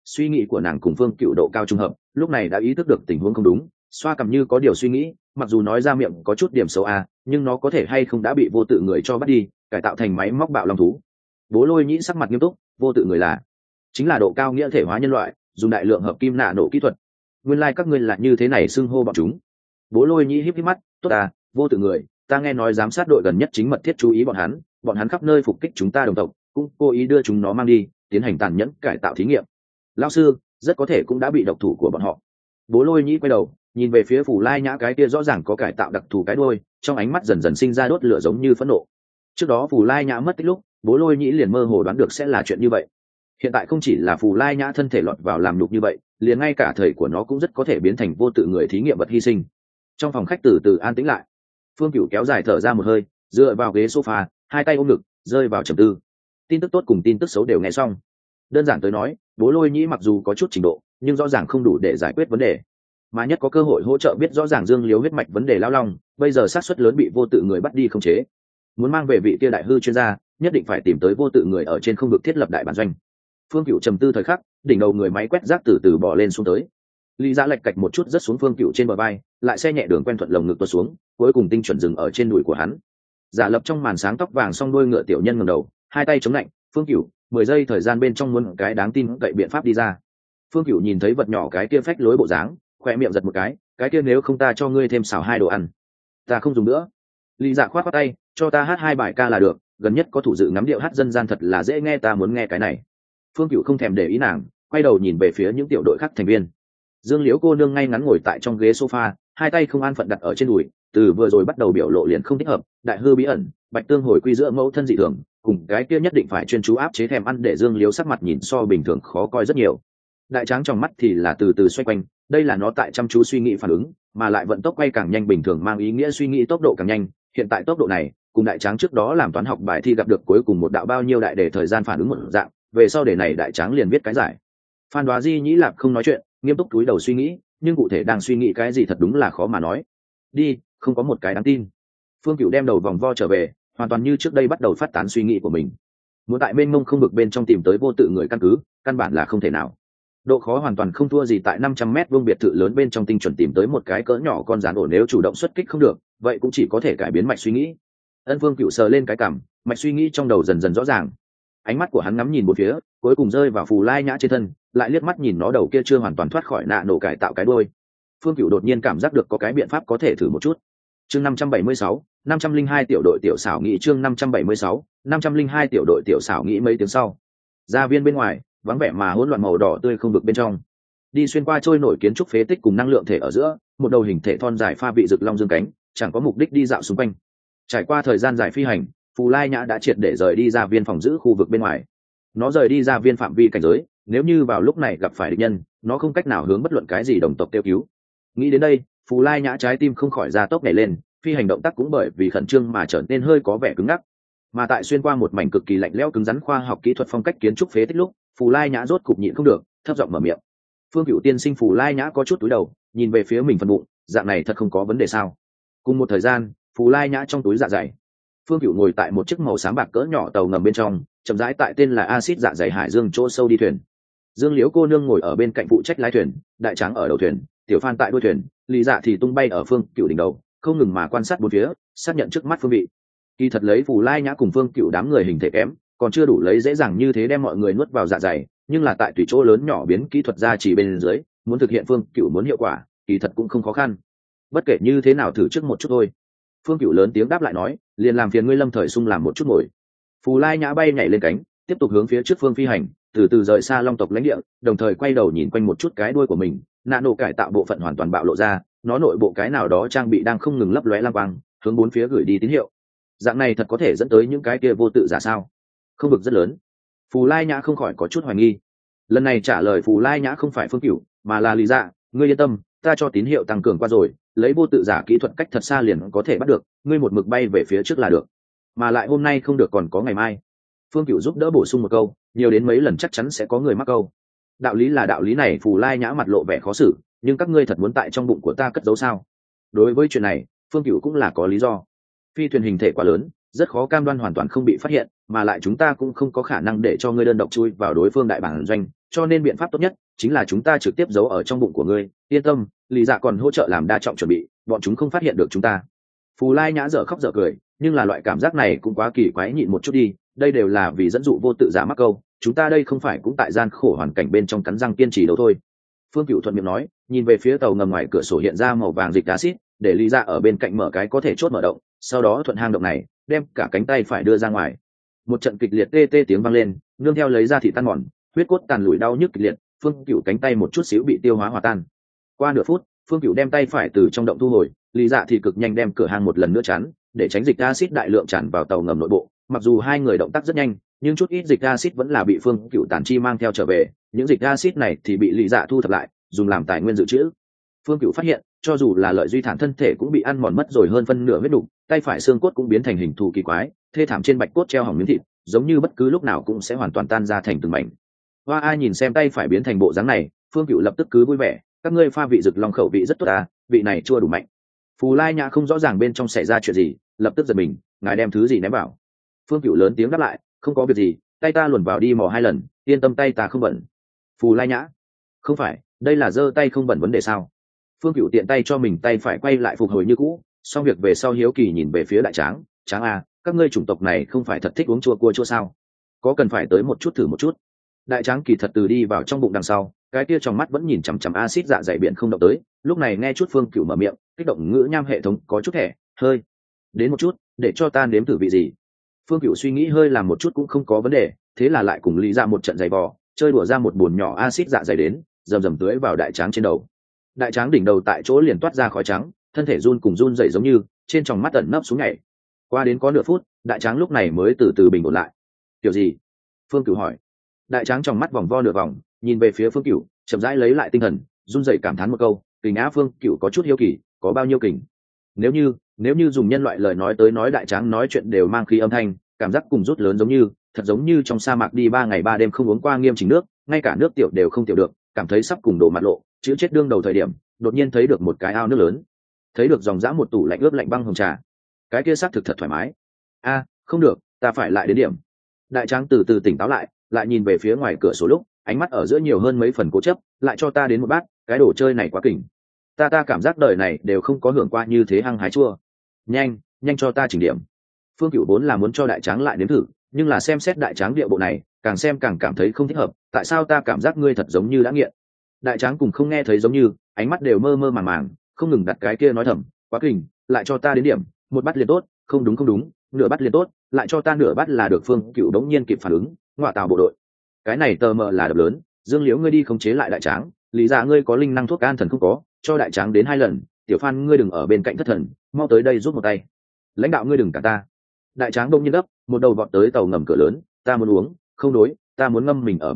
suy nghĩ của nàng cùng Phương Cựu độ cao trung hợp, lúc này đã ý thức được tình huống không đúng, xoa cằm như có điều suy nghĩ, mặc dù nói ra miệng có chút điểm xấu nhưng nó có thể hay không đã bị vô tự người cho bắt đi, cải tạo thành máy móc bạo long thú. Bố Lôi Nhĩ sắc mặt nghiêm túc, vô tự người chính là độ cao nghĩa thể hóa nhân loại, dùng đại lượng hợp kim nạ nổ kỹ thuật. Nguyên lai các ngươi là như thế này xưng hô bọn chúng. Bố Lôi Nhĩ híp híp mắt, tốt vô tự người, ta nghe nói giám sát đội gần nhất chính mật thiết chú ý bọn hắn khắp nơi phục kích chúng ta đồng tộc, cũng cố ý đưa chúng nó mang đi tiến hành tàn nhẫn cải tạo thí nghiệm. Lão sư, rất có thể cũng đã bị độc thủ của bọn họ. Bố Lôi Nhĩ quay đầu nhìn về phía Phù Lai Nhã, cái kia rõ ràng có cải tạo đặc thù cái đuôi, trong ánh mắt dần dần sinh ra đốt lửa giống như phẫn nộ. Trước đó Phù Lai Nhã mất tích lúc, Bố Lôi Nhĩ liền mơ hồ đoán được sẽ là chuyện như vậy. Hiện tại không chỉ là Phù Lai Nhã thân thể lọt vào làm nhục như vậy, liền ngay cả thầy của nó cũng rất có thể biến thành vô tự người thí nghiệm vật hy sinh. Trong phòng khách từ từ an tĩnh lại, Phương Cửu kéo dài thở ra một hơi, dựa vào ghế sofa, hai tay ôm ngực, rơi vào trầm tư. Tin tức tốt cùng tin tức xấu đều nghe xong. Đơn giản tới nói, Bố Lôi Nhĩ mặc dù có chút trình độ, nhưng rõ ràng không đủ để giải quyết vấn đề, mà nhất có cơ hội hỗ trợ biết rõ ràng Dương Liếu huyết mạch vấn đề lão long, bây giờ xác suất lớn bị vô tự người bắt đi không chế. Muốn mang về vị kia đại hư chuyên gia, nhất định phải tìm tới vô tự người ở trên không vực thiết lập đại bản doanh. Phương Cửu trầm tư thời khắc, đỉnh đầu người máy quét rác từ từ bò lên xuống tới. Lý Dạ lệch cạch một chút rất xuống Phương Cửu trên bờ vai, lại xe nhẹ đường quen thuận lồng ngực tuột xuống, cuối cùng tinh chuẩn dừng ở trên đùi của hắn. Giả lập trong màn sáng tóc vàng song đuôi ngựa tiểu nhân ngẩng đầu, hai tay chống lạnh, Phương Cửu, 10 giây thời gian bên trong muốn cái đáng tin cậy biện pháp đi ra. Phương Cửu nhìn thấy vật nhỏ cái kia phách lối bộ dáng, khoe miệng giật một cái kia nếu không ta cho ngươi thêm xào 2 đồ ăn. Ta không dùng nữa. Lý Dạ khoát tay, cho ta hát 2 bài ca là được, gần nhất có thủ dự ngắm điệu hát dân gian thật là dễ nghe, ta muốn nghe cái này. Phương Cửu không thèm để ý nàng, quay đầu nhìn về phía những tiểu đội khác thành viên. Dương Liễu cô nương ngay ngắn ngồi tại trong ghế sofa, hai tay không an phận đặt ở trên đùi, từ vừa rồi bắt đầu biểu lộ liền không thích hợp, đại hư bí ẩn, bạch tương hồi quy giữa mẫu thân dị thường, cùng cái kia nhất định phải chuyên chú áp chế thèm ăn, để Dương Liễu sắc mặt nhìn so bình thường khó coi rất nhiều. Đại tráng trong mắt thì là từ từ xoay quanh, đây là nó tại chăm chú suy nghĩ phản ứng, mà lại vận tốc quay càng nhanh, bình thường mang ý nghĩa suy nghĩ tốc độ càng nhanh, hiện tại tốc độ này cùng đại tráng trước đó làm toán học bài thi gặp được cuối cùng một đạo bao nhiêu đại để thời gian phản ứng một dạng, về sau đề này đại tráng liền viết cái giải. Phan Đoá Di Nhĩ Lạp không nói chuyện, nghiêm túc cúi đầu suy nghĩ, nhưng cụ thể đang suy nghĩ cái gì thật đúng là khó mà nói. Đi, không có một cái đáng tin. Phương Cửu đem đầu vòng vo trở về, hoàn toàn như trước đây bắt đầu phát tán suy nghĩ của mình. Muốn tại mênh mông không vực bên trong tìm tới vô tự người căn cứ, căn bản là không thể nào. Độ khó hoàn toàn không thua gì tại 500 mét vuông biệt thự lớn bên trong tinh chuẩn tìm tới một cái cỡ nhỏ con rắn ổ, nếu chủ động xuất kích không được, vậy cũng chỉ có thể cải biến mạch suy nghĩ. Ân Phương Cửu sờ lên cái cằm, mạch suy nghĩ trong đầu dần dần rõ ràng. Ánh mắt của hắn ngắm nhìn bốn phía, cuối cùng rơi vào Phù Lai Nhã trên thân, lại liếc mắt nhìn nó đầu kia chưa hoàn toàn thoát khỏi nạ nổ cải tạo cái đuôi. Phương Cửu đột nhiên cảm giác được có cái biện pháp có thể thử một chút. Chương 576, 502 tiểu đội tiểu xảo nghĩ, chương 576, 502 tiểu đội tiểu xảo nghĩ. Mấy tiếng sau, gia viên bên ngoài vắng vẻ mà hỗn loạn, màu đỏ tươi không vực bên trong, đi xuyên qua trôi nổi kiến trúc phế tích cùng năng lượng thể ở giữa, một đầu hình thể thon dài pha vị rực long dương cánh, chẳng có mục đích đi dạo xung quanh. Trải qua thời gian dài phi hành, Phù Lai Nhã đã triệt để rời đi ra viên phòng giữ khu vực bên ngoài. Nó rời đi ra viên phạm vi cảnh giới, nếu như vào lúc này gặp phải địch nhân, nó không cách nào hướng bất luận cái gì đồng tộc kêu cứu. Nghĩ đến đây, Phù Lai Nhã trái tim không khỏi ra tốc nhảy lên, phi hành động tác cũng bởi vì khẩn trương mà trở nên hơi có vẻ cứng ngắc. Mà tại xuyên qua một mảnh cực kỳ lạnh lẽo cứng rắn khoa học kỹ thuật phong cách kiến trúc phế tích lúc, Phù Lai Nhã rốt cục nhịn không được, thấp giọng mở miệng. Phương Cửu tiên sinh. Phù Lai Nhã có chút túi đầu, nhìn về phía mình phần bụng, dạng này thật không có vấn đề sao? Cùng một thời gian, Phù Lai Nhã trong túi dạ dày. Phương Cửu ngồi tại một chiếc màu xám bạc cỡ nhỏ tàu ngầm bên trong, chậm rãi tại tên là axit dạ dày hải dương chỗ sâu đi thuyền. Dương Liễu cô nương ngồi ở bên cạnh phụ trách lái thuyền, đại tráng ở đầu thuyền, tiểu Phan tại đuôi thuyền, Lý Dạ thì tung bay ở Phương Cửu đỉnh đầu, không ngừng mà quan sát bốn phía, xác nhận trước mắt phương vị. Kỳ thật lấy Phù Lai Nhã cùng Phương Cửu đám người hình thể kém, còn chưa đủ lấy dễ dàng như thế đem mọi người nuốt vào dạ dày, nhưng là tại tùy chỗ lớn nhỏ biến kỹ thuật gia trì bên dưới, muốn thực hiện Phương Cửu muốn hiệu quả, kỳ thật cũng không khó khăn. Bất kể như thế nào thử trước một chút thôi. Phương Cửu lớn tiếng đáp lại nói, liền làm phiền ngươi Lâm Thời Sung làm một chút ngồi. Phù Lai Nhã bay nhảy lên cánh, tiếp tục hướng phía trước phương phi hành, từ từ rời xa long tộc lãnh địa, đồng thời quay đầu nhìn quanh một chút cái đuôi của mình, nano cải tạo bộ phận hoàn toàn bạo lộ ra, nó nội bộ cái nào đó trang bị đang không ngừng lấp lóe lam quang, hướng bốn phía gửi đi tín hiệu. Dạng này thật có thể dẫn tới những cái kia vô tự giả sao? Không vực rất lớn. Phù Lai Nhã không khỏi có chút hoài nghi. Lần này trả lời Phù Lai Nhã không phải Phương Cửu, mà là Lý Dạ, ngươi yên tâm, ta cho tín hiệu tăng cường qua rồi, lấy vô tự giả kỹ thuật cách thật xa liền có thể bắt được, ngươi một mực bay về phía trước là được. Mà lại hôm nay không được còn có ngày mai. Phương Cửu giúp đỡ bổ sung một câu, nhiều đến mấy lần chắc chắn sẽ có người mắc câu. Đạo lý là đạo lý này. Phù Lai Nhã mặt lộ vẻ khó xử, nhưng các ngươi thật muốn tại trong bụng của ta cất giấu sao? Đối với chuyện này, Phương Cửu cũng là có lý do. Phi thuyền hình thể quá lớn, rất khó cam đoan hoàn toàn không bị phát hiện, mà lại chúng ta cũng không có khả năng để cho ngươi đơn độc chui vào đối phương đại bản doanh, cho nên biện pháp tốt nhất chính là chúng ta trực tiếp giấu ở trong bụng của ngươi. Yên tâm, lý dạ còn hỗ trợ làm đa trọng chuẩn bị, bọn chúng không phát hiện được chúng ta. Phù Lai Nhã dở khóc dở cười, nhưng là loại cảm giác này cũng quá kỳ quái, nhịn một chút đi, đây đều là vì dẫn dụ vô tự giả mắc câu, chúng ta đây không phải cũng tại gian khổ hoàn cảnh bên trong cắn răng kiên trì đâu thôi. Phương Cựu thuận miệng nói, nhìn về phía tàu ngầm ngoài cửa sổ hiện ra màu vàng dịch acid, để lý dạ ở bên cạnh mở cái có thể chốt mở động, sau đó thuận hang động này đem cả cánh tay phải đưa ra ngoài. Một trận kịch liệt tê tê tiếng vang lên, nương theo lấy ra thịt tan mòn, huyết cốt tàn lùi đau nhức kịch liệt, Phương Cựu cánh tay một chút xíu bị tiêu hóa hòa tan. Qua nửa phút, Phương Cựu đem tay phải từ trong động thu hồi, lý dạ thì cực nhanh đem cửa hang một lần nữa chắn, để tránh dịch acid đại lượng tràn vào tàu ngầm nội bộ. Mặc dù hai người động tác rất nhanh, nhưng chút ít dịch acid vẫn là bị Phương Cựu tản chi mang theo trở về, những dịch acid này thì bị lý dạ thu thập lại, dùng làm tài nguyên dự trữ. Phương Cựu phát hiện, cho dù là Lợi Duy Thản thân thể cũng bị ăn mòn mất rồi hơn phân nửa huyết đủ, tay phải xương cốt cũng biến thành hình thù kỳ quái, thê thảm trên bạch cốt treo hỏng miếng thịt, giống như bất cứ lúc nào cũng sẽ hoàn toàn tan ra thành từng mảnh. Hoa ai nhìn xem tay phải biến thành bộ dáng này, Phương Cựu lập tức cứ vui vẻ, các ngươi pha vị rực long khẩu vị rất tốt à, vị này chua đủ mạnh. Phù Lai Nhã không rõ ràng bên trong xảy ra chuyện gì, lập tức giật mình, ngài đem thứ gì ném vào? Phương Cựu lớn tiếng đáp lại, không có việc gì, tay ta luồn vào đi mò 2 lần, yên tâm tay ta không bẩn. Phù Lai Nhã, không phải, đây là giơ tay không bẩn vấn đề sao? Phương Cựu tiện tay cho mình tay phải quay lại phục hồi như cũ, xong việc về sau hiếu kỳ nhìn về phía đại tráng, tráng à, các ngươi chủng tộc này không phải thật thích uống chua cua chua sao? Có cần phải tới một chút thử một chút? Đại tráng kỳ thật từ đi vào trong bụng đằng sau, cái kia trong mắt vẫn nhìn chằm chằm axit dạ dày biển không động tới, lúc này nghe chút Phương Cựu mở miệng, kích động ngữ nham hệ thống có chút thẻ, hơi đến một chút, để cho ta nếm thử vị gì. Phương Cựu suy nghĩ hơi làm một chút cũng không có vấn đề, thế là lại cùng lý ra một trận giày vò, chơi đùa ra một bồn nhỏ axit dạ dày đến, rầm rầm tưới vào đại tráng trên đầu. Đại tráng đỉnh đầu tại chỗ liền toát ra khói trắng, thân thể run cùng run dậy giống như trên tròng mắt ẩn nấp xuống nhảy. Qua đến có nửa phút, đại tráng lúc này mới từ từ bình ổn lại. Kiểu gì? Phương Cựu hỏi. Đại tráng tròng mắt vòng vo nửa vòng, nhìn về phía Phương Cựu, chậm rãi lấy lại tinh thần, run dậy cảm thán một câu, kình á. Phương Cựu có chút hiếu kỳ, có bao nhiêu kình? Nếu như dùng nhân loại lời nói tới nói, đại tráng nói chuyện đều mang khí âm thanh, cảm giác cùng rút lớn thật giống như trong sa mạc đi 3 ngày 3 đêm không uống qua nghiêm chỉnh nước, ngay cả nước tiểu đều không tiểu được, cảm thấy sắp cùng đổ mặt lộ, chữ chết đương đầu thời điểm, đột nhiên thấy được một cái ao nước lớn, thấy được dòng dã một tủ lạnh ướp lạnh băng hồng trà, cái kia xác thực thật thoải mái. A, không được, ta phải lại đến điểm. Đại tráng từ từ tỉnh táo lại, lại nhìn về phía ngoài cửa sổ lúc, ánh mắt ở giữa nhiều hơn mấy phần cố chấp, lại cho ta đến một bát, cái đồ chơi này quá kỉnh. Ta cảm giác đời này đều không có hưởng qua như thế hăng hái chua. Nhanh cho ta chỉnh điểm. Phương Cựu vốn là muốn cho đại tráng lại nếm thử, nhưng là xem xét đại tráng địa bộ này, càng xem càng cảm thấy không thích hợp, tại sao ta cảm giác ngươi thật giống như đã nghiện. Đại tráng cùng không nghe thấy giống như, ánh mắt đều mơ mơ màng màng, không ngừng đặt cái kia nói thầm, quá kỉnh, lại cho ta đến điểm, một bát liền tốt, không đúng, nửa bát liền tốt, lại cho ta nửa bát là được. Phương Cựu đống nhiên kịp phản ứng, ngọa tào bộ đội, cái này tờ mờ là đập lớn, Dương Liễu ngươi đi khống chế lại đại tráng, lý ra ngươi có linh năng thuốc an thần không có, cho đại tráng đến 2 lần, tiểu Phan ngươi đừng ở bên cạnh thất thần, mau tới đây giúp một tay. Lãnh đạo ngươi đừng cả ta. Đại tráng đông nhiên gấp, một đầu vọt tới tàu ngầm cửa lớn, ta muốn uống, không đối, ta muốn ngâm mình ở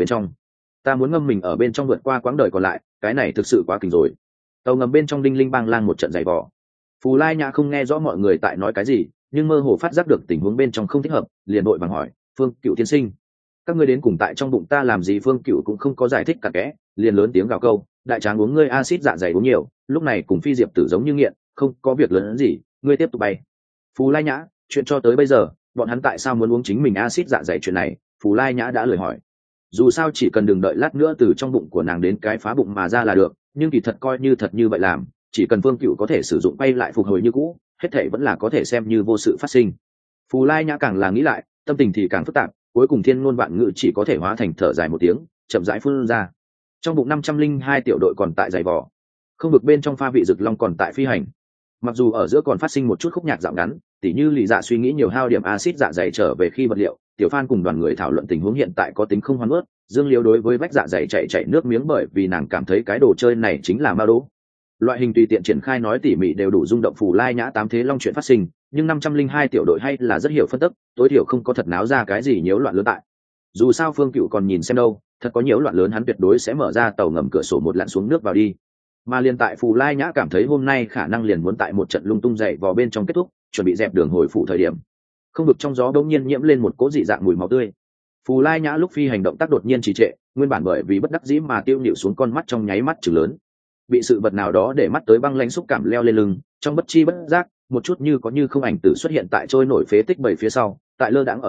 bên trong, vượt qua quãng đời còn lại, cái này thực sự quá kinh rồi. Tàu ngầm bên trong đinh linh bang lang một trận giày vò. Phù Lai Nhã không nghe rõ mọi người tại nói cái gì, nhưng mơ hồ phát giác được tình huống bên trong không thích hợp, liền đội vàng hỏi, Phương Cựu tiên sinh, các ngươi đến cùng tại trong bụng ta làm gì? Phương Cựu cũng không có giải thích cả kẽ, liền lớn tiếng gào câu, đại tráng uống ngươi axit dạ dày uống nhiều, lúc này cùng Phi Diệp Tử giống như nghiện, không có việc lớn gì, ngươi tiếp tục bay. Phù Lai Nhã, chuyện cho tới bây giờ, bọn hắn tại sao muốn uống chính mình axit dạ dày chuyện này, Phù Lai Nhã đã lời hỏi. Dù sao chỉ cần đừng đợi lát nữa từ trong bụng của nàng đến cái phá bụng mà ra là được, nhưng kỳ thật coi như thật như vậy làm, chỉ cần Phương Cựu có thể sử dụng bay lại phục hồi như cũ, hết thảy vẫn là có thể xem như vô sự phát sinh. Phù Lai Nhã càng là nghĩ lại, tâm tình thì càng phức tạp, cuối cùng thiên ngôn vạn ngữ chỉ có thể hóa thành thở dài một tiếng, chậm rãi phun ra. Trong bụng 502 tiểu đội còn tại giày vò, không vực bên trong pha vị rực long còn tại phi hành. Mặc dù ở giữa còn phát sinh một chút khúc nhạc dạo ngắn, tỉ như lì dạ suy nghĩ nhiều hao điểm axit dạ dày trở về khi vật liệu, tiểu Phan cùng đoàn người thảo luận tình huống hiện tại có tính không hoan ướt, Dương Liễu đối với vách dạ dày chạy nước miếng bởi vì nàng cảm thấy cái đồ chơi này chính là ma đố. Loại hình tùy tiện triển khai nói tỉ mỉ đều đủ rung động Phù Lai Nhã 8 thế long chuyện phát sinh, nhưng 502 tiểu đội hay là rất hiểu phân tích, tối thiểu không có thật náo ra cái gì nhiễu loạn lớn tại. Dù sao Phương Cựu còn nhìn xem đâu, thật có nhiễu loạn lớn hắn tuyệt đối sẽ mở ra tàu ngầm cửa sổ một lặn xuống nước vào đi. Mà liền tại Phù Lai Nhã cảm thấy hôm nay khả năng liền muốn tại một trận lung tung dậy vò bên trong kết thúc, chuẩn bị dẹp đường hồi phủ thời điểm, không vực trong gió bỗng nhiên nhiễm lên một cỗ dị dạng mùi máu tươi. Phù Lai Nhã lúc phi hành động tác đột nhiên trì trệ, nguyên bản bởi vì bất đắc dĩ mà tiêu nhịu xuống con mắt trong nháy mắt trừng lớn, bị sự vật nào đó để mắt tới băng lãnh xúc cảm leo lên lưng, trong bất chi bất giác một chút như có như không ảnh tử xuất hiện tại trôi nổi phế tích bảy phía sau, tại lơ đãng ở giữa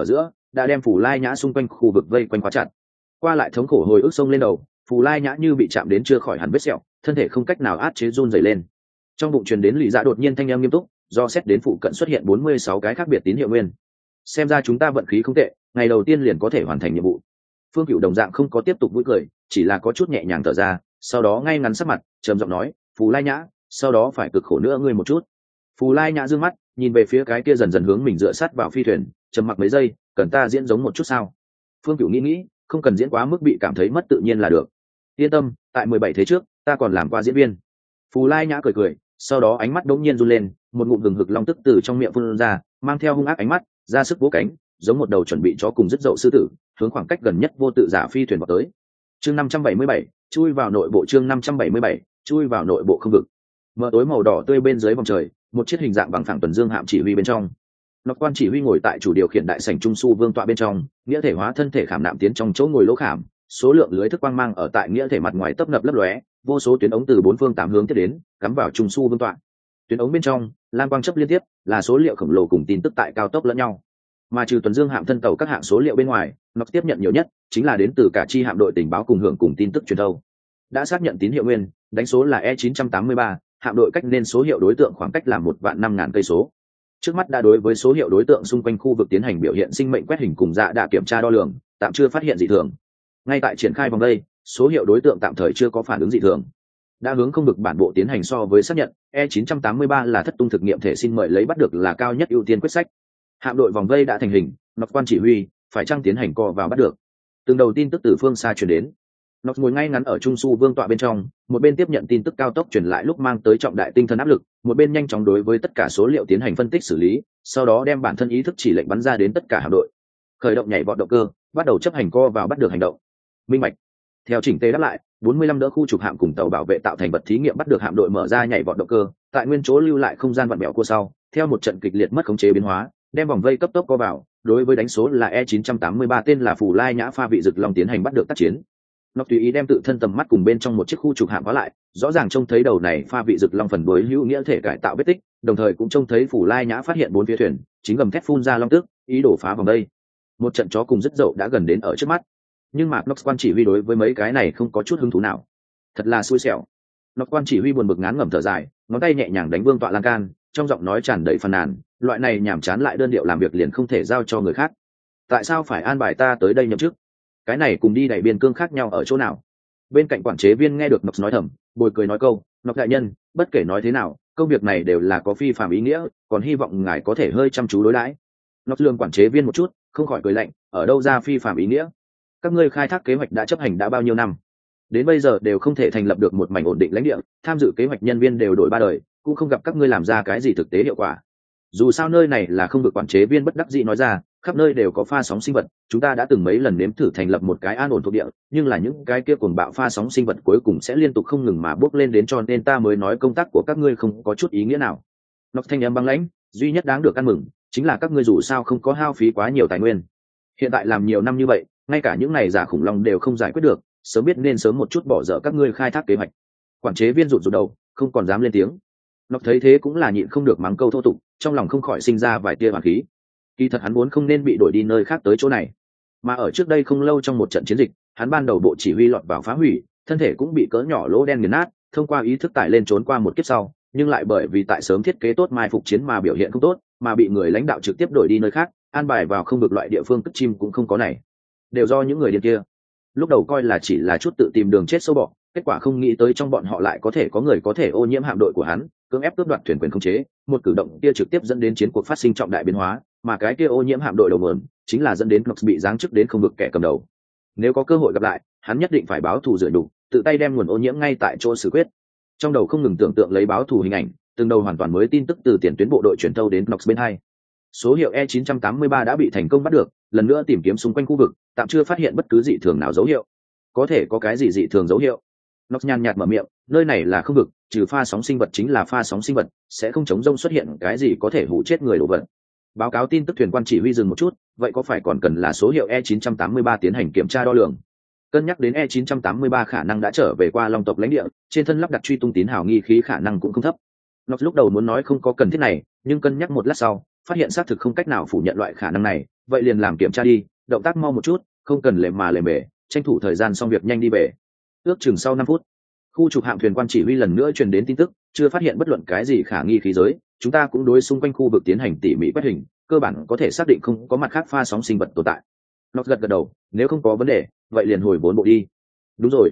đã đem Phù Lai Nhã xung quanh khu vực vây quanh khóa chặt. Qua lại thống khổ hồi ức sông lên đầu, Phù Lai Nhã như bị chạm đến chưa khỏi hẳn vết sẹo, thân thể không cách nào át chế run rẩy lên. Trong bụng truyền đến Lý Dạ đột nhiên thanh âm nghiêm túc, do xét đến phụ cận xuất hiện 46 cái khác biệt tín hiệu nguyên. Xem ra chúng ta vận khí không tệ, ngày đầu tiên liền có thể hoàn thành nhiệm vụ. Phương Cửu đồng dạng không có tiếp tục vui cười, chỉ là có chút nhẹ nhàng thở ra, sau đó ngay ngắn sắc mặt, trầm giọng nói, Phù Lai Nhã, sau đó phải cực khổ nữa ngươi một chút. Phù Lai Nhã dương mắt, nhìn về phía cái kia dần dần hướng mình dựa sát vào phi thuyền, trầm mặc mấy giây, cần ta diễn giống một chút sao? Phương Cửu nghĩ, không cần diễn quá mức bị cảm thấy mất tự nhiên là được. Yên tâm, tại 17 thế trước, ta còn làm qua diễn viên. Phù Lai Nhã cười, sau đó ánh mắt đống nhiên run lên, một ngụm hừng hực long tức từ trong miệng phun ra, mang theo hung ác ánh mắt, ra sức vỗ cánh, giống một đầu chuẩn bị chó cùng dứt dậu sư tử, hướng khoảng cách gần nhất vô tự giả phi thuyền vào tới. Chương 577, chui vào nội bộ. Chương 577, chui vào nội bộ không vực. Mờ tối màu đỏ tươi bên dưới vòng trời, một chiếc hình dạng bằng phẳng tuần dương hạm chỉ huy bên trong. Nọc Quan chỉ huy ngồi tại chủ điều khiển đại sảnh trung su vương tọa bên trong, nghĩa thể hóa thân thể khảm nạm tiến trong chỗ ngồi lỗ khảm, số lượng lưới thức quang mang ở tại nghĩa thể mặt ngoài tấp nập lấp lóe, vô số tuyến ống từ bốn phương tám hướng tiếp đến, cắm vào trung su vương tọa. Tuyến ống bên trong, lam quang chấp liên tiếp, là số liệu khổng lồ cùng tin tức tại cao tốc lẫn nhau. Mà trừ tuần dương hạm thân tàu các hạng số liệu bên ngoài, Nọc tiếp nhận nhiều nhất chính là đến từ cả chi hạm đội tình báo cùng hưởng cùng tin tức truyền thâu. Đã xác nhận tín hiệu nguyên, đánh số là E983, hạm đội cách nên số hiệu đối tượng khoảng cách là 1.500.000 cây số. Trước mắt đã đối với số hiệu đối tượng xung quanh khu vực tiến hành biểu hiện sinh mệnh quét hình cùng dạ đã kiểm tra đo lường, tạm chưa phát hiện dị thường. Ngay tại triển khai vòng đây, số hiệu đối tượng tạm thời chưa có phản ứng dị thường. Đã hướng không vực bản bộ tiến hành so với xác nhận, E983 là thất tung thực nghiệm thể xin mời lấy bắt được là cao nhất ưu tiên quyết sách. Hạm đội vòng vây đã thành hình, Nọc Quan chỉ huy phải chăng tiến hành co vào bắt được. Từng đầu tin tức từ phương xa truyền đến. Nọc ngồi ngay ngắn ở trung su vương tọa bên trong, một bên tiếp nhận tin tức cao tốc truyền lại lúc mang tới trọng đại tinh thần áp lực, một bên nhanh chóng đối với tất cả số liệu tiến hành phân tích xử lý, sau đó đem bản thân ý thức chỉ lệnh bắn ra đến tất cả hạm đội. Khởi động nhảy vọt động cơ, bắt đầu chấp hành co vào bắt được hành động. Minh bạch. Theo chỉnh tề đáp lại, 45 đỡ khu trục hạm cùng tàu bảo vệ tạo thành vật thí nghiệm bắt được hạm đội mở ra nhảy vọt động cơ, tại nguyên chỗ lưu lại không gian vặn vẹo cua sau, theo một trận kịch liệt mất khống chế biến hóa, đem vòng vây cấp tốc co vào, đối với đánh số là E983 tên là Phù Lai Nhã pha vị rực long tiến hành bắt được tác chiến. Nó tùy ý đem tự thân tầm mắt cùng bên trong một chiếc khu trục hạm khóa lại, rõ ràng trông thấy đầu này pha vị rực long phần đối hữu nghĩa thể cải tạo vết tích, đồng thời cũng trông thấy Phù Lai Nhã phát hiện bốn phía thuyền chính gầm thét phun ra long tức, ý đồ phá vòng đây. Một trận chó cùng rất dậu đã gần đến ở trước mắt, nhưng mà Nọc Quan chỉ huy đối với mấy cái này không có chút hứng thú nào. Thật là xui xẻo. Nọc Quan chỉ huy buồn bực ngán ngẩm thở dài, ngón tay nhẹ nhàng đánh vương tọa lan can, trong giọng nói tràn đầy phàn nàn, loại này nhàm chán lại đơn điệu làm việc liền không thể giao cho người khác. Tại sao phải an bài ta tới đây nhậm chức? Cái này cùng đi đẩy biên cương khác nhau ở chỗ nào? Bên cạnh quản chế viên nghe được Nọc nói thầm, bồi cười nói câu, Nọc đại nhân, bất kể nói thế nào, công việc này đều là có phi phạm ý nghĩa, còn hy vọng ngài có thể hơi chăm chú đối đãi. Nọc lường quản chế viên một chút, không khỏi cười lạnh, ở đâu ra phi phạm ý nghĩa? Các ngươi khai thác kế hoạch đã chấp hành đã bao nhiêu năm, đến bây giờ đều không thể thành lập được một mảnh ổn định lãnh địa, tham dự kế hoạch nhân viên đều đổi ba đời, cũng không gặp các ngươi làm ra cái gì thực tế hiệu quả. Dù sao nơi này là không được, quản chế viên bất đắc dĩ nói ra, khắp nơi đều có pha sóng sinh vật, chúng ta đã từng mấy lần nếm thử thành lập một cái an ổn thuộc địa, nhưng là những cái kia cuồng bạo pha sóng sinh vật cuối cùng sẽ liên tục không ngừng mà bốc lên đến, cho nên ta mới nói công tác của các ngươi không có chút ý nghĩa nào. Nọc thanh âm băng lãnh, duy nhất đáng được ăn mừng chính là các ngươi dù sao không có hao phí quá nhiều tài nguyên. Hiện tại làm nhiều năm như vậy, ngay cả những này giả khủng long đều không giải quyết được, sớm biết nên sớm một chút bỏ dở các ngươi khai thác kế hoạch. Quản chế viên rụt rụt đầu, không còn dám lên tiếng. Nọc thấy thế cũng là nhịn không được mắng câu thô tục, trong lòng không khỏi sinh ra vài tia hỏa khí. Kỳ thật hắn muốn không nên bị đổi đi nơi khác tới chỗ này, mà ở trước đây không lâu trong một trận chiến dịch, hắn ban đầu bộ chỉ huy lọt vào phá hủy, thân thể cũng bị cỡ nhỏ lỗ đen nghiền nát, thông qua ý thức tải lên trốn qua một kiếp sau, nhưng lại bởi vì tại sớm thiết kế tốt mai phục chiến mà biểu hiện không tốt, mà bị người lãnh đạo trực tiếp đổi đi nơi khác, an bài vào không được loại địa phương cất chim cũng không có này, đều do những người điên kia. Lúc đầu coi là chỉ là chút tự tìm đường chết sâu bọ, kết quả không nghĩ tới trong bọn họ lại có thể có người có thể ô nhiễm hạm đội của hắn, cưỡng ép cướp đoạt thuyền quyền khống chế, một cử động kia trực tiếp dẫn đến chiến cuộc phát sinh trọng đại biến hóa, mà cái kia ô nhiễm hạm đội đầu nguồn chính là dẫn đến Knox bị giáng chức đến không được kẻ cầm đầu. Nếu có cơ hội gặp lại, hắn nhất định phải báo thù rửa đủ, tự tay đem nguồn ô nhiễm ngay tại chỗ xử quyết. Trong đầu không ngừng tưởng tượng lấy báo thù hình ảnh, từng đầu hoàn toàn mới tin tức từ tiền tuyến bộ đội truyền thâu đến Knox bên hai. Số hiệu E983 đã bị thành công bắt được, lần nữa tìm kiếm xung quanh khu vực, tạm chưa phát hiện bất cứ dị thường nào dấu hiệu. Có thể có cái gì dị thường dấu hiệu? Knox nhàn nhạt mở miệng, nơi này là không vực, trừ pha sóng sinh vật chính là pha sóng sinh vật, sẽ không chống rông xuất hiện cái gì có thể hủ chết người đồ vật. Báo cáo tin tức thuyền quan chỉ huy dừng một chút, vậy có phải còn cần là số hiệu E983 tiến hành kiểm tra đo lường? Cân nhắc đến E983 khả năng đã trở về qua Long tộc lãnh địa, trên thân lắp đặt truy tung tín hào nghi khí khả năng cũng không thấp. Knox lúc đầu muốn nói không có cần thiết này, nhưng cân nhắc một lát sau, phát hiện xác thực không cách nào phủ nhận loại khả năng này, vậy liền làm kiểm tra đi, động tác mau một chút, không cần lề mà lề mề, tranh thủ thời gian xong việc nhanh đi về. Ước chừng sau 5 phút, khu trục hạm thuyền quan chỉ huy lần nữa truyền đến tin tức, chưa phát hiện bất luận cái gì khả nghi khí giới, chúng ta cũng đối xung quanh khu vực tiến hành tỉ mỉ quét hình, cơ bản có thể xác định không có mặt khác pha sóng sinh vật tồn tại. Nó gật gật đầu, nếu không có vấn đề vậy liền hồi 4 bộ đi. Đúng rồi,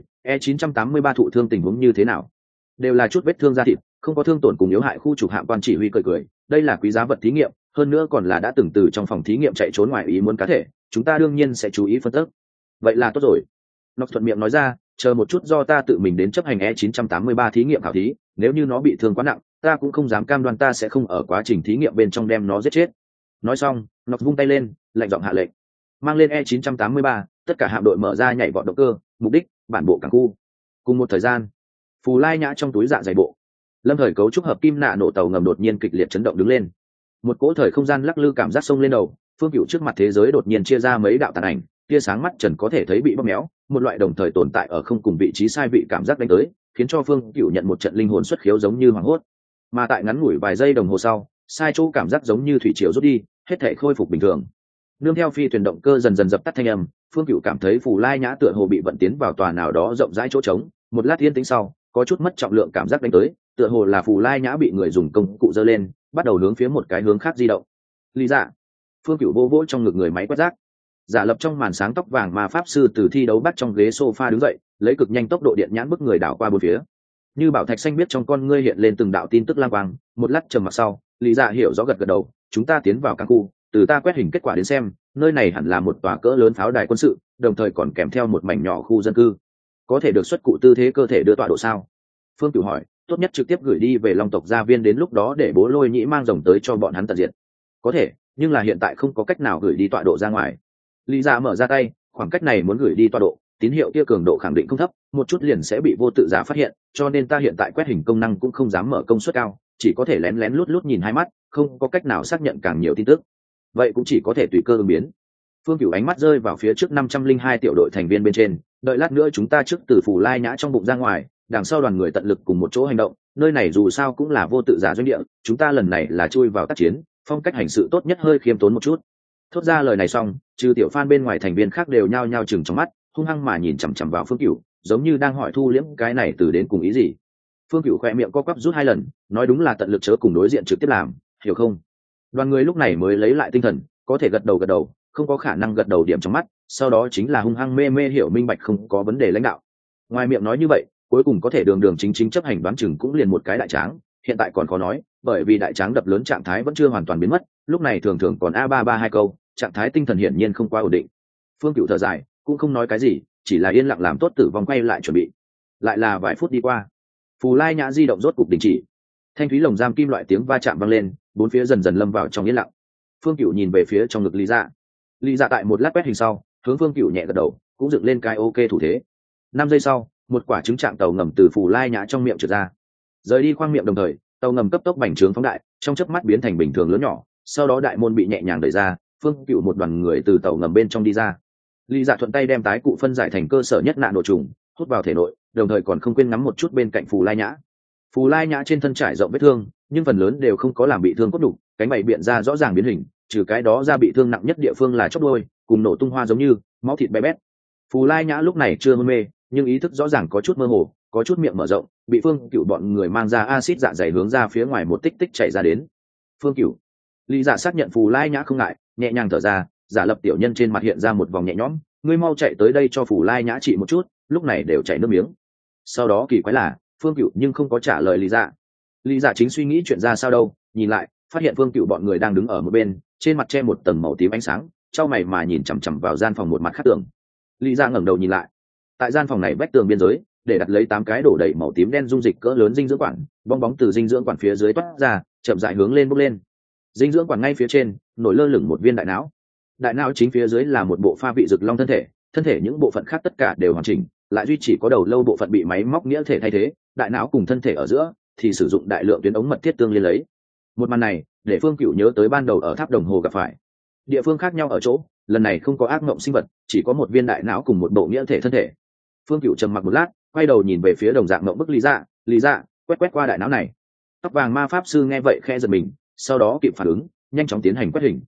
E983 thụ thương tình huống như thế nào? Đều là chút vết thương da thịt, không có thương tổn cùng yếu hại. Khu trục hạm quan chỉ huy cười cười, đây là quý giá vật thí nghiệm, hơn nữa còn là đã từng từ trong phòng thí nghiệm chạy trốn ngoài ý muốn cá thể, chúng ta đương nhiên sẽ chú ý phân tích. Vậy là tốt rồi. Nó thuận miệng nói ra, chờ một chút do ta tự mình đến chấp hành E983 thí nghiệm khảo thí, nếu như nó bị thương quá nặng, ta cũng không dám cam đoan ta sẽ không ở quá trình thí nghiệm bên trong đem nó giết chết. Nói xong, nó vung tay lên, lạnh giọng hạ lệnh, mang lên E983, tất cả hạm đội mở ra nhảy vọt động cơ, mục đích bản bộ cảng khu. Cùng một thời gian, Phù Lai Nhã trong túi dạ dày bộ, lâm thời cấu trúc hợp kim nạ nổ tàu ngầm đột nhiên kịch liệt chấn động đứng lên. Một cỗ thời không gian lắc lư cảm giác sông lên đầu, Phương Cựu trước mặt thế giới đột nhiên chia ra mấy đạo tàn ảnh, tia sáng mắt trần có thể thấy bị bóp méo, một loại đồng thời tồn tại ở không cùng vị trí sai vị cảm giác đánh tới, khiến cho Phương Cựu nhận một trận linh hồn xuất khiếu giống như hoảng hốt. Mà tại ngắn ngủi vài giây đồng hồ sau, sai chỗ cảm giác giống như thủy triều rút đi, hết thể khôi phục bình thường. Nương theo phi thuyền động cơ dần dần dập tắt thanh âm, Phương Cựu cảm thấy Phù Lai Nhã tựa hồ bị vận tiến vào tòa nào đó rộng rãi chỗ trống, một lát yên tĩnh sau, có chút mất trọng lượng cảm giác đánh tới, tựa hồ là Phù Lai Nhã bị người dùng công cụ giơ lên, bắt đầu hướng phía một cái hướng khác di động. Lý dạ. Phương Cựu vô vỗ trong ngực người máy quét rác. Giả lập trong màn sáng tóc vàng mà pháp sư từ thi đấu bắt trong ghế sofa đứng dậy, lấy cực nhanh tốc độ điện nhãn bức người đảo qua bốn phía. Như bảo thạch xanh biết trong con ngươi hiện lên từng đạo tin tức lang quang, một lát trầm mặc sau, Lý dạ hiểu rõ gật gật đầu, chúng ta tiến vào cảng khu, từ ta quét hình kết quả đến xem, nơi này hẳn là một tòa cỡ lớn pháo đài quân sự, đồng thời còn kèm theo một mảnh nhỏ khu dân cư. Có thể được xuất cụ tư thế cơ thể đưa tọa độ sao? Phương Cửu hỏi, tốt nhất trực tiếp gửi đi về Long tộc gia viên, đến lúc đó để Bố Lôi Nhĩ mang rồng tới cho bọn hắn tận diệt. Có thể, nhưng là hiện tại không có cách nào gửi đi tọa độ ra ngoài. Lý Dạ mở ra tay, khoảng cách này muốn gửi đi tọa độ, tín hiệu kia cường độ khẳng định không thấp, một chút liền sẽ bị vô tự giả phát hiện, cho nên ta hiện tại quét hình công năng cũng không dám mở công suất cao, chỉ có thể lén lén lút lút nhìn hai mắt, không có cách nào xác nhận càng nhiều tin tức. Vậy cũng chỉ có thể tùy cơ ứng biến. Phương Cửu ánh mắt rơi vào phía trước 502 tiểu đội thành viên bên trên, đợi lát nữa chúng ta trước từ Phù Lai Nhã trong bụng ra ngoài, đằng sau đoàn người tận lực cùng một chỗ hành động, nơi này dù sao cũng là vô tự giả doanh địa, chúng ta lần này là chui vào tác chiến, phong cách hành sự tốt nhất hơi khiêm tốn một chút. Thốt ra lời này xong, trừ Tiểu Phan bên ngoài thành viên khác đều nhao nhao chừng trong mắt, hung hăng mà nhìn chằm chằm vào Phương Cửu, giống như đang hỏi thu liễm cái này từ đến cùng ý gì. Phương Cửu khẽ miệng co quắp rút 2 lần, nói đúng là tận lực chớ cùng đối diện trực tiếp làm, hiểu không? Đoàn người lúc này mới lấy lại tinh thần, có thể gật đầu, không có khả năng gật đầu điểm trong mắt, sau đó chính là hung hăng mê hiểu minh bạch không có vấn đề lãnh đạo. Ngoài miệng nói như vậy, cuối cùng có thể đường đường chính chấp hành đoán chừng cũng liền một cái đại tráng, hiện tại còn khó nói, bởi vì đại tráng đập lớn trạng thái vẫn chưa hoàn toàn biến mất, lúc này thường thường còn A332 câu, trạng thái tinh thần hiển nhiên không quá ổn định. Phương Cửu thở dài, cũng không nói cái gì, chỉ là yên lặng làm tốt tử vong quay lại chuẩn bị. Lại là vài phút đi qua, Phù Lai Nhã di động rốt cục đình chỉ, thanh thúy lồng giam kim loại tiếng va chạm vang lên, bốn phía dần dần lâm vào trong yên lặng. Phương Cửu nhìn về phía trong ngực Lý Dạ. Lý Dạ tại một lát quét hình sau, hướng Phương Cửu nhẹ gật đầu, cũng dựng lên cái ok thủ thế. 5 giây sau, một quả trứng trạng tàu ngầm từ Phù Lai Nhã trong miệng trượt ra, rời đi khoang miệng, đồng thời tàu ngầm cấp tốc bành trướng phóng đại, trong chớp mắt biến thành bình thường lớn nhỏ, sau đó đại môn bị nhẹ nhàng đẩy ra, Phương Cửu một đoàn người từ tàu ngầm bên trong đi ra. Lý Dạ thuận tay đem tái cụ phân giải thành cơ sở nhất nạn nổ trùng hút vào thể nội, đồng thời còn không quên ngắm một chút bên cạnh Phù Lai Nhã. Phù Lai Nhã trên thân trải rộng vết thương, nhưng phần lớn đều không có làm bị thương cốt đục, cánh mày biện ra rõ ràng biến hình, trừ cái đó ra bị thương nặng nhất địa phương là chóp đuôi, cùng nổ tung hoa giống như máu thịt bé bét. Phù Lai Nhã lúc này chưa hôn mê, nhưng ý thức rõ ràng có chút mơ hồ, có chút miệng mở rộng, bị Phương Cửu bọn người mang ra axit dạ dày hướng ra phía ngoài một tích tích chảy ra đến. Phương Cửu, Lý Dạ xác nhận Phù Lai Nhã không ngại, nhẹ nhàng thở ra, giả lập tiểu nhân trên mặt hiện ra một vòng nhẹ nhõm, ngươi mau chạy tới đây cho Phù Lai Nhã trị một chút, lúc này đều chảy nước miếng. Sau đó kỳ quái là, Phương Cửu nhưng không có trả lời Lý Dạ. Lý Dạ chính suy nghĩ chuyện ra sao đâu, nhìn lại, phát hiện Phương Cửu bọn người đang đứng ở một bên, trên mặt che một tầng màu tím ánh sáng, chau mày mà nhìn chằm chằm vào gian phòng một mặt khác tường. Lý Dạ ngẩng đầu nhìn lại, tại gian phòng này vách tường biên giới, để đặt lấy 8 cái đổ đầy màu tím đen dung dịch cỡ lớn dinh dưỡng quản, bong bóng từ dinh dưỡng quản phía dưới toát ra, chậm rãi hướng lên bốc lên. Dinh dưỡng quản ngay phía trên, nổi lơ lửng một viên đại não. Đại não chính phía dưới là một bộ pha vị rực long thân thể những bộ phận khác tất cả đều hoàn chỉnh, lại duy chỉ có đầu lâu bộ phận bị máy móc nghĩa thể thay thế, đại não cùng thân thể ở giữa thì sử dụng đại lượng tuyến ống mật thiết tương liên lấy. Một màn này để Phương Cửu nhớ tới ban đầu ở tháp đồng hồ gặp phải. Địa phương khác nhau ở chỗ, lần này không có ác mộng sinh vật, chỉ có một viên đại não cùng một bộ nghĩa thể thân thể. Phương Cửu trầm mặc một lát, quay đầu nhìn về phía đồng dạng mộng bức Lý Dạ, quét qua đại não này. Tóc vàng ma pháp sư nghe vậy khẽ giật mình, sau đó kịp phản ứng, nhanh chóng tiến hành quét hình.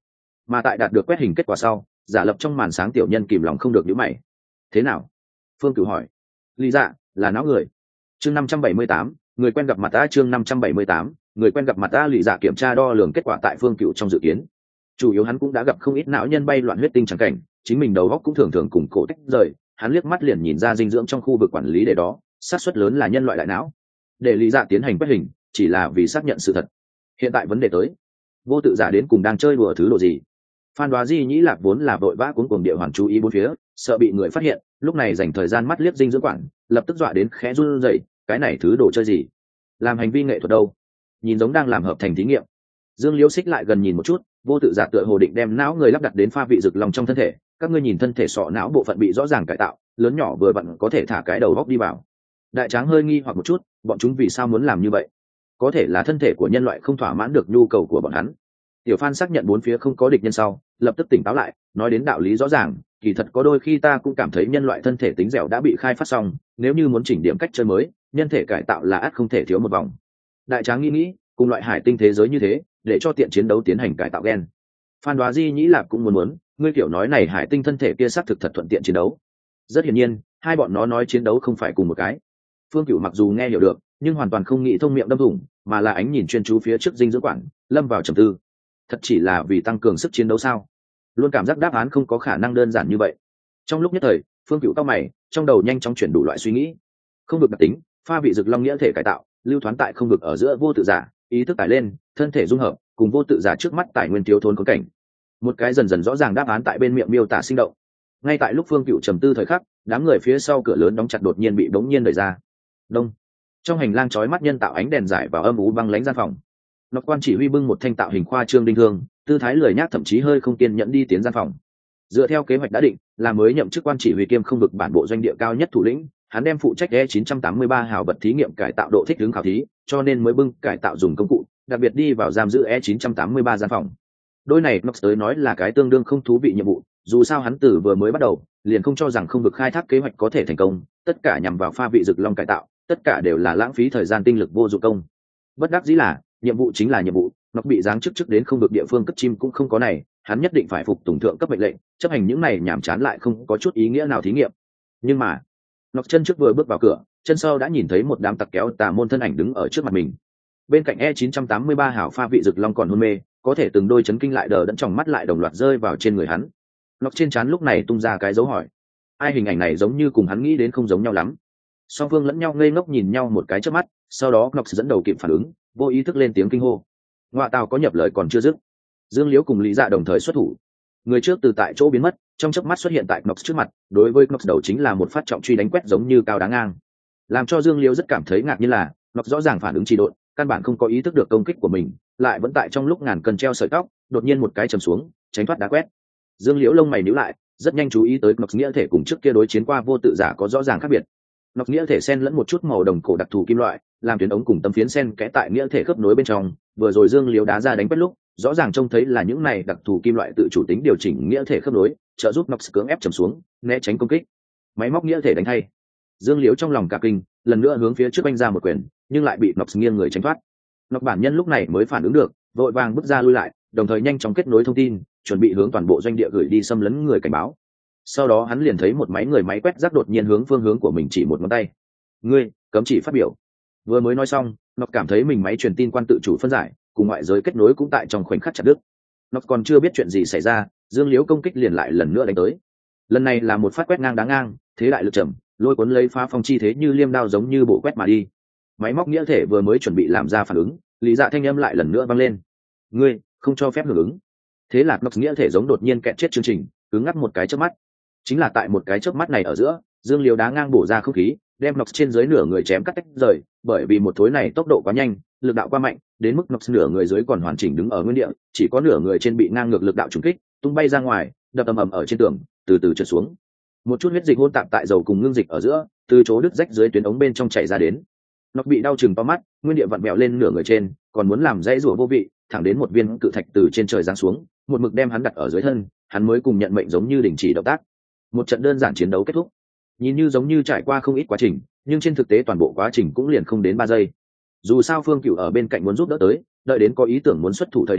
Mà tại đạt được quét hình kết quả sau, giả lập trong màn sáng tiểu nhân kìm lòng không được nhíu mày. Thế nào? Phương Cửu hỏi. Lý Dạ, là não người. Chương 578, người quen gặp mặt ta. Chương 578, người quen gặp mặt ta. Lý Dạ kiểm tra đo lường kết quả tại Phương Cửu trong dự kiến. Chủ yếu hắn cũng đã gặp không ít não nhân bay loạn huyết tinh chẳng cảnh, chính mình đầu óc cũng thường thường cùng cổ tách rời, hắn liếc mắt liền nhìn ra dinh dưỡng trong khu vực quản lý để đó, xác suất lớn là nhân loại đại não. Để Lý Dạ tiến hành quét hình, chỉ là vì xác nhận sự thật. Hiện tại vấn đề tới, vô tự giả đến cùng đang chơi đùa thứ đồ gì? Phan Đoá Di nhĩ lạc vốn là vội vã cuống cuồng địa hoàn chú ý bốn phía, sợ bị người phát hiện, lúc này dành thời gian mắt liếc dinh dưỡng quản, lập tức dọa đến khẽ run rẩy, cái này thứ đồ chơi gì? Làm hành vi nghệ thuật đâu? Nhìn giống đang làm hợp thành thí nghiệm. Dương Liễu xích lại gần nhìn một chút, vô tự giả tựa hồ định đem não người lắp đặt đến pha vị rực lòng trong thân thể, các ngươi nhìn thân thể sọ não bộ phận bị rõ ràng cải tạo, lớn nhỏ vừa vặn có thể thả cái đầu góc đi vào. Đại tráng hơi nghi hoặc một chút, bọn chúng vì sao muốn làm như vậy? Có thể là thân thể của nhân loại không thỏa mãn được nhu cầu của bọn hắn. Tiểu Phan xác nhận bốn phía không có địch nhân sau, lập tức tỉnh táo lại, nói đến đạo lý rõ ràng, kỳ thật có đôi khi ta cũng cảm thấy nhân loại thân thể tính dẻo đã bị khai phát xong, nếu như muốn chỉnh điểm cách chơi mới, nhân thể cải tạo là ắt không thể thiếu một vòng. Đại tráng nghĩ, cùng loại hải tinh thế giới như thế, để cho tiện chiến đấu tiến hành cải tạo gen. Phan Đoá Di nhĩ lạp cũng muốn, ngươi kiểu nói này hải tinh thân thể kia xác thực thật thuận tiện chiến đấu. Rất hiển nhiên, hai bọn nó nói chiến đấu không phải cùng một cái. Phương Cửu mặc dù nghe hiểu được, nhưng hoàn toàn không nghĩ thông miệng đâm thủng, mà là ánh nhìn chuyên chú phía trước dinh dưỡng quản, lâm vào trầm tư. Thật chỉ là vì tăng cường sức chiến đấu sao? Luôn cảm giác đáp án không có khả năng đơn giản như vậy. Trong lúc nhất thời, Phương Cửu cau mày, trong đầu nhanh chóng chuyển đủ loại suy nghĩ. Không được đặc tính, pha vị rực long nghĩa thể cải tạo, lưu thoán tại không được ở giữa vô tự giả, ý thức tải lên, thân thể dung hợp, cùng vô tự giả trước mắt tài nguyên thiếu thốn khốn cảnh. Một cái dần dần rõ ràng đáp án tại bên miệng miêu tả sinh động. Ngay tại lúc Phương Cửu trầm tư thời khắc, đám người phía sau cửa lớn đóng chặt đột nhiên bị bỗng nhiên đẩy ra. Đông. Trong hành lang chói mắt nhân tạo ánh đèn rải vào âm u băng lãnh gian phòng. Nọc quan chỉ huy bưng một thanh tạo hình khoa trương đinh thương, tư thái lười nhác thậm chí hơi không kiên nhẫn đi tiến gian phòng. Dựa theo kế hoạch đã định, là mới nhậm chức quan chỉ huy kiêm không vực bản bộ doanh địa cao nhất thủ lĩnh, hắn đem phụ trách E983 hào vật thí nghiệm cải tạo độ thích ứng khảo thí, cho nên mới bưng cải tạo dùng công cụ, đặc biệt đi vào giam giữ E983 gian phòng. Đôi này Nox tới nói là cái tương đương không thú vị nhiệm vụ, dù sao hắn từ vừa mới bắt đầu, liền không cho rằng không vực khai thác kế hoạch có thể thành công, tất cả nhằm vào pha vị rực long cải tạo, tất cả đều là lãng phí thời gian tinh lực vô dụng công. Bất đắc dĩ là, nhiệm vụ chính là nhiệm vụ, nó bị giáng chức đến không vực địa phương cất chim cũng không có này, hắn nhất định phải phục tùng thượng cấp mệnh lệnh, chấp hành những này nhảm chán lại không có chút ý nghĩa nào thí nghiệm. Nhưng mà, Ngọc chân trước vừa bước vào cửa, chân sau đã nhìn thấy một đám tặc kéo tà môn thân ảnh đứng ở trước mặt mình. Bên cạnh E983 hảo pha vị rực long còn hôn mê, có thể từng đôi chấn kinh lại đờ đẫn trong mắt lại đồng loạt rơi vào trên người hắn. Ngọc trên trán lúc này tung ra cái dấu hỏi. Ai hình ảnh này giống như cùng hắn nghĩ đến không giống nhau lắm. Song phương lẫn nhau ngây ngốc nhìn nhau một cái trước mắt, sau đó Ngọc dẫn đầu kịp phản ứng, vô ý thức lên tiếng kinh hô. Ngoại tào có nhập lời còn chưa dứt. Dương Liễu cùng Lý Dạ đồng thời xuất thủ. Người trước từ tại chỗ biến mất, trong chớp mắt xuất hiện tại Ngọc trước mặt, đối với Ngọc đầu chính là một phát trọng truy đánh quét giống như cao đáng ngang. Làm cho Dương Liễu rất cảm thấy ngạc nhiên là, Ngọc rõ ràng phản ứng trì độn, căn bản không có ý thức được công kích của mình, lại vẫn tại trong lúc ngàn cân treo sợi tóc, đột nhiên một cái chầm xuống, tránh thoát đá quét. Dương Liễu lông mày nhíu lại, rất nhanh chú ý tới Ngọc nghĩa thể cùng trước kia đối chiến qua vô tự giả có rõ ràng khác biệt. Ngọc nghĩa thể xen lẫn một chút màu đồng cổ đặc thù kim loại, làm tuyến ống cùng tấm phiến xen kẽ tại nghĩa thể khớp nối bên trong, vừa rồi Dương Liễu đá ra đánh quét lúc, rõ ràng trông thấy là những này đặc thù kim loại tự chủ tính điều chỉnh nghĩa thể khớp nối, trợ giúp Ngọc cưỡng ép trầm xuống, né tránh công kích. Máy móc nghĩa thể đánh thay. Dương Liễu trong lòng cả kinh, lần nữa hướng phía trước anh ra một quyền, nhưng lại bị Ngọc nghiêng người tránh thoát. Ngọc bản nhân lúc này mới phản ứng được, vội vàng bước ra lui lại, đồng thời nhanh chóng kết nối thông tin, chuẩn bị hướng toàn bộ doanh địa gửi đi xâm lấn người cảnh báo. Sau đó hắn liền thấy một máy người máy quét rác đột nhiên hướng phương hướng của mình chỉ một ngón tay. Ngươi, cấm chỉ phát biểu. Vừa mới nói xong, Ngọc cảm thấy mình máy truyền tin quan tự chủ phân giải, cùng ngoại giới kết nối cũng tại trong khoảnh khắc chặt đứt. Ngọc còn chưa biết chuyện gì xảy ra, Dương Liễu công kích liền lại lần nữa đánh tới. Lần này là một phát quét ngang đáng ngang, thế đại lực trầm, lôi cuốn lấy phá phong chi thế như liêm đao giống như bộ quét mà đi. Máy móc nghĩa thể vừa mới chuẩn bị làm ra phản ứng, Lý Dạ thanh âm lại lần nữa vang lên. Ngươi không cho phép hưởng ứng. Thế là Ngọc nghĩa thể giống đột nhiên kẹt chết chương trình, cứng ngắc một cái chớp mắt. Chính là tại một cái chớp mắt này ở giữa, Dương Liễu đá ngang bổ ra không khí, đem Ngọc trên dưới nửa người chém cắt tách rời, bởi vì một thối này tốc độ quá nhanh, lực đạo quá mạnh, đến mức Ngọc nửa người dưới còn hoàn chỉnh đứng ở nguyên địa, chỉ có nửa người trên bị ngang ngược lực đạo trùng kích, tung bay ra ngoài, đập ầm ầm ở trên tường, từ từ trượt xuống. Một chút huyết dịch hỗn tạp tại dầu cùng ngưng dịch ở giữa, từ chỗ đứt rách dưới tuyến ống bên trong chảy ra đến. Ngọc bị đau chừng to mắt, nguyên địa vặn vẹo lên nửa người trên, còn muốn làm dãy rủa vô vị, thẳng đến một viên cự thạch từ trên trời giáng xuống, một mực đem hắn đặt ở dưới thân, hắn mới cùng nhận mệnh giống như đình chỉ động tác. Một trận đơn giản chiến đấu kết thúc. Nhìn như giống như trải qua không ít quá trình, nhưng trên thực tế toàn bộ quá trình cũng liền không đến 3 giây. Dù sao Phương Cửu ở bên cạnh muốn giúp đỡ tới, đợi đến có ý tưởng muốn xuất thủ thời điểm,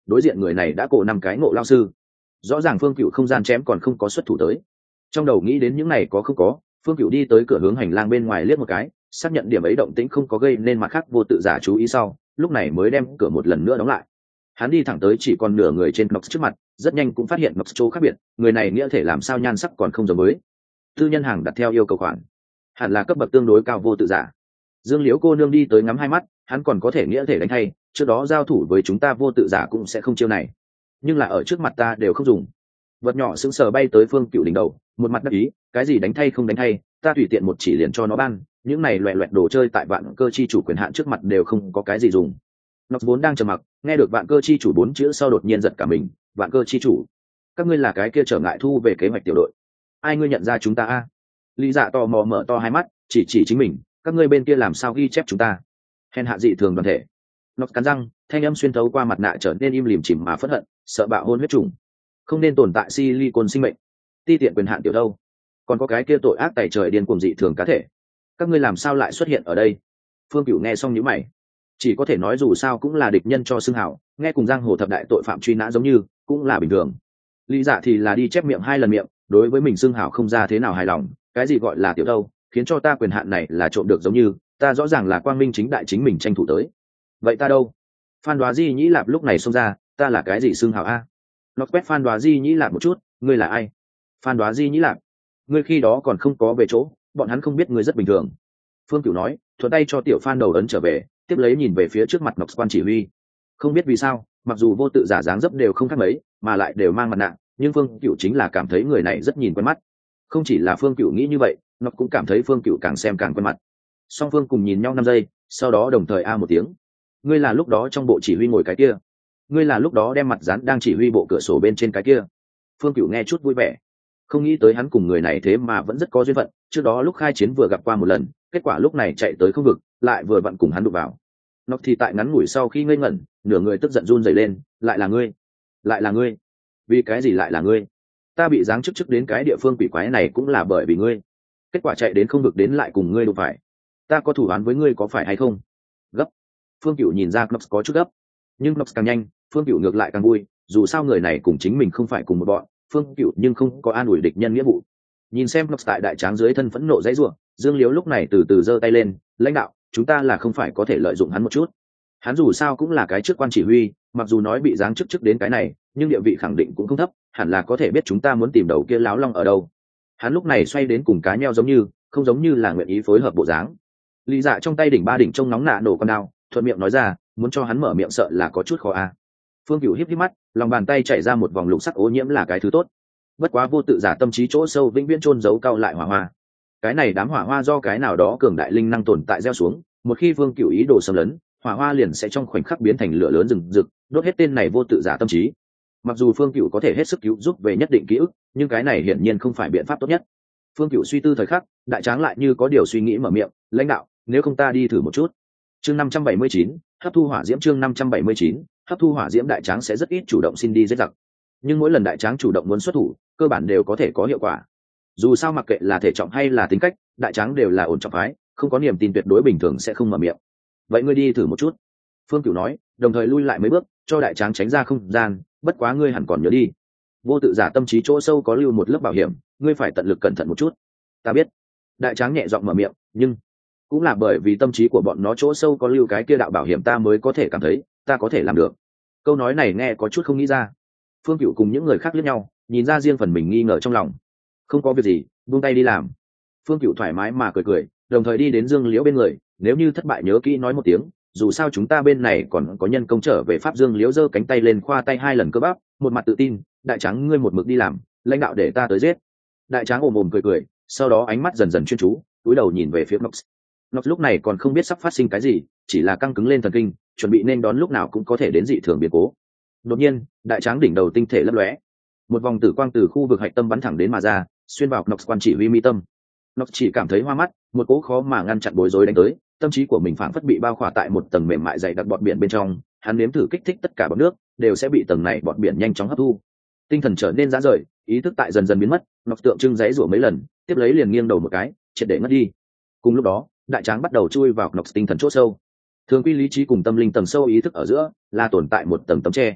đối diện người này đã cổ 5 cái ngộ lao sư. Rõ ràng Phương Cựu không gian chém còn không có xuất thủ tới. Trong đầu nghĩ đến những này có không có, Phương Cựu đi tới cửa hướng hành lang bên ngoài liếc một cái, xác nhận điểm ấy động tĩnh không có gây nên mặt khác vô tự giả chú ý sau, lúc này mới đem cửa một lần nữa đóng lại. Hắn đi thẳng tới chỉ còn nửa người trên Nox trước mặt, rất nhanh cũng phát hiện Nox chỗ khác biệt, người này nghĩa thể làm sao nhan sắc còn không giống với tư nhân hàng đặt theo yêu cầu khoản, hẳn là cấp bậc tương đối cao vô tự giả. Dương Liễu cô nương đi tới ngắm hai mắt, hắn còn có thể nghĩa thể đánh hay, trước đó giao thủ với chúng ta vô tự giả cũng sẽ không chiêu này, nhưng là ở trước mặt ta đều không dùng. Vật nhỏ sững sờ bay tới Phương Cựu đỉnh đầu, một mặt đắc ý, cái gì đánh thay không đánh thay, ta tùy tiện một chỉ liền cho nó ban, những này loẹt loẹt đồ chơi tại vạn cơ chi chủ quyền hạn trước mặt đều không có cái gì dùng. Nó vốn đang trầm mặc, nghe được vạn cơ chi chủ 4 chữ sau đột nhiên giật cả mình. Vạn cơ chi chủ, các ngươi là cái kia trở ngại thu về kế hoạch tiểu đội, ai ngươi nhận ra chúng ta a? Lý Dạ tò mò mở to hai mắt, chỉ chính mình, các ngươi bên kia làm sao ghi chép chúng ta? Hèn hạ dị thường đoàn thể. Nó cắn răng, thanh âm xuyên thấu qua mặt nạ trở nên im lìm chìm mà phẫn hận, sợ bạo hôn huyết trùng, không nên tồn tại silicon sinh mệnh, ti tiện quyền hạn tiểu đâu, còn có cái kia tội ác tày trời điên cuồng dị thường cá thể, các ngươi làm sao lại xuất hiện ở đây? Phương Cửu nghe xong nhíu mày, chỉ có thể nói dù sao cũng là địch nhân cho xưng hảo, nghe cùng giang hồ thập đại tội phạm truy nã giống như cũng là bình thường. Lý Dạ thì là đi chép miệng 2 lần miệng, đối với mình xưng hảo không ra thế nào hài lòng, cái gì gọi là tiểu đâu, khiến cho ta quyền hạn này là trộm được giống như ta rõ ràng là quang minh chính đại chính mình tranh thủ tới. Vậy ta đâu? Phan Đoá Di Nhĩ Lạp lúc này xông ra, ta là cái gì xưng hảo a? Nó quét Phan Đoá Di Nhĩ Lạp một chút, ngươi là ai? Phan Đoá Di Nhĩ Lạp, ngươi khi đó còn không có về chỗ, bọn hắn không biết ngươi rất bình thường. Phương Cửu nói, thuận tay cho tiểu Phan đầu ấn trở về, tiếp lấy nhìn về phía trước mặt Ngọc Quan chỉ huy. Không biết vì sao, mặc dù vô tự giả dáng dấp đều không khác mấy, mà lại đều mang mặt nạ, nhưng Phương Cửu chính là cảm thấy người này rất nhìn quen mắt. Không chỉ là Phương Cửu nghĩ như vậy, Ngọc cũng cảm thấy Phương Cửu càng xem càng quen mặt. Song phương cùng nhìn nhau 5 giây, sau đó đồng thời a một tiếng. Ngươi là lúc đó trong bộ chỉ huy ngồi cái kia, ngươi là lúc đó đem mặt dán đang chỉ huy bộ cửa sổ bên trên cái kia. Phương Cửu nghe chút vui vẻ, không nghĩ tới hắn cùng người này thế mà vẫn rất có duyên phận, trước đó lúc khai chiến vừa gặp qua một lần, kết quả lúc này chạy tới không vực, lại vừa vặn cùng hắn đụng vào. Nó thì tại ngắn ngủi sau khi ngây ngẩn, nửa người tức giận run rẩy lên, lại là ngươi, lại là ngươi, vì cái gì lại là ngươi? Ta bị giáng chức đến cái địa phương quỷ quái này cũng là bởi vì ngươi, kết quả chạy đến không vực đến lại cùng ngươi đụng phải, ta có thủ án với ngươi có phải hay không? Gấp. Phương Cửu nhìn ra Knox có chút gấp, nhưng Knox càng nhanh, Phương Cửu ngược lại càng vui, dù sao người này cùng chính mình không phải cùng một bọn, Phương Cửu nhưng không có an ủi địch nhân nghĩa vụ. Nhìn xem Knox tại đại tráng dưới thân phẫn nộ dãy rủa, Dương Liếu lúc này từ từ giơ tay lên, lãnh đạo, chúng ta là không phải có thể lợi dụng hắn một chút. Hắn dù sao cũng là cái chức quan chỉ huy, mặc dù nói bị giáng chức đến cái này, nhưng địa vị khẳng định cũng không thấp, hẳn là có thể biết chúng ta muốn tìm đầu kia láo long ở đâu. Hắn lúc này xoay đến cùng cá nheo giống như, không giống như là nguyện ý phối hợp bộ dáng. Lý Dạ trong tay đỉnh 3 đỉnh trông nóng nạ nổ con đao, thuận miệng nói ra, muốn cho hắn mở miệng sợ là có chút khó a. Phương Cửu híp mắt, lòng bàn tay chảy ra một vòng lục sắc ô nhiễm là cái thứ tốt. Bất quá vô tự giả tâm trí chỗ sâu vĩnh viễn chôn giấu cao lại hỏa hoa. Cái này đám hỏa hoa do cái nào đó cường đại linh năng tồn tại gieo xuống, một khi Phương Cửu ý đồ xâm lấn, hỏa hoa liền sẽ trong khoảnh khắc biến thành lửa lớn rừng rực, đốt hết tên này vô tự giả tâm trí. Mặc dù Phương Cửu có thể hết sức cứu giúp về nhất định ký ức, nhưng cái này hiển nhiên không phải biện pháp tốt nhất. Phương Cửu suy tư thời khắc, đại tráng lại như có điều suy nghĩ mở miệng, lãnh đạo, nếu không ta đi thử một chút. Chương 579, hấp thu hỏa diễm. Chương 579, hấp thu hỏa diễm. Đại tráng sẽ rất ít chủ động xin đi giết giặc, nhưng mỗi lần đại tráng chủ động muốn xuất thủ, cơ bản đều có thể có hiệu quả. Dù sao mặc kệ là thể trọng hay là tính cách, đại tráng đều là ổn trọng phái, không có niềm tin tuyệt đối bình thường sẽ không mở miệng. Vậy ngươi đi thử một chút. Phương Cửu nói, đồng thời lui lại mấy bước, cho đại tráng tránh ra không gian. Bất quá ngươi hẳn còn nhớ đi, vô tự giả tâm trí chỗ sâu có lưu một lớp bảo hiểm, ngươi phải tận lực cẩn thận một chút. Ta biết. Đại tráng nhẹ giọng mở miệng, nhưng cũng là bởi vì tâm trí của bọn nó chỗ sâu có lưu cái kia đạo bảo hiểm ta mới có thể cảm thấy ta có thể làm được. Câu nói này nghe có chút không nghĩ ra. Phương Cửu cùng những người khác liếc nhau, nhìn ra riêng phần mình nghi ngờ trong lòng. Không có việc gì, buông tay đi làm. Phương Cửu thoải mái mà cười cười, đồng thời đi đến Dương Liễu bên người, nếu như thất bại nhớ kỹ nói một tiếng, dù sao chúng ta bên này còn có nhân công trở về pháp. Dương Liễu giơ cánh tay lên khoa tay 2 lần cơ bắp, một mặt tự tin, đại tráng ngươi một mực đi làm, lãnh đạo để ta tới giết. Đại tráng ồm ồm cười cười, sau đó ánh mắt dần dần chuyên chú, cúi đầu nhìn về phía Nox. Nox lúc này còn không biết sắp phát sinh cái gì, chỉ là căng cứng lên thần kinh, chuẩn bị nên đón lúc nào cũng có thể đến dị thường biến cố. Đột nhiên, đại tráng đỉnh đầu tinh thể lấp lóe, một vòng tử quang từ khu vực hạch tâm bắn thẳng đến mà ra, xuyên vào Nox quan chỉ huy mi tâm. Nox chỉ cảm thấy hoa mắt, một cỗ khó mà ngăn chặn bối rối đánh tới, tâm trí của mình phảng phất bị bao khỏa tại một tầng mềm mại dày đặc bọt biển bên trong, hắn nếm thử kích thích tất cả bọt nước, đều sẽ bị tầng này bọt biển nhanh chóng hấp thu. Tinh thần trở nên rã rời, ý thức tại dần dần biến mất, Nox tượng trưng giãy giụa mấy lần, tiếp lấy liền nghiêng đầu một cái, triệt để ngất đi. Cùng lúc đó, đại tráng bắt đầu chui vào Nox tinh thần chỗ sâu. Thường quy lý trí cùng tâm linh tầng sâu ý thức ở giữa là tồn tại một tầng tấm che.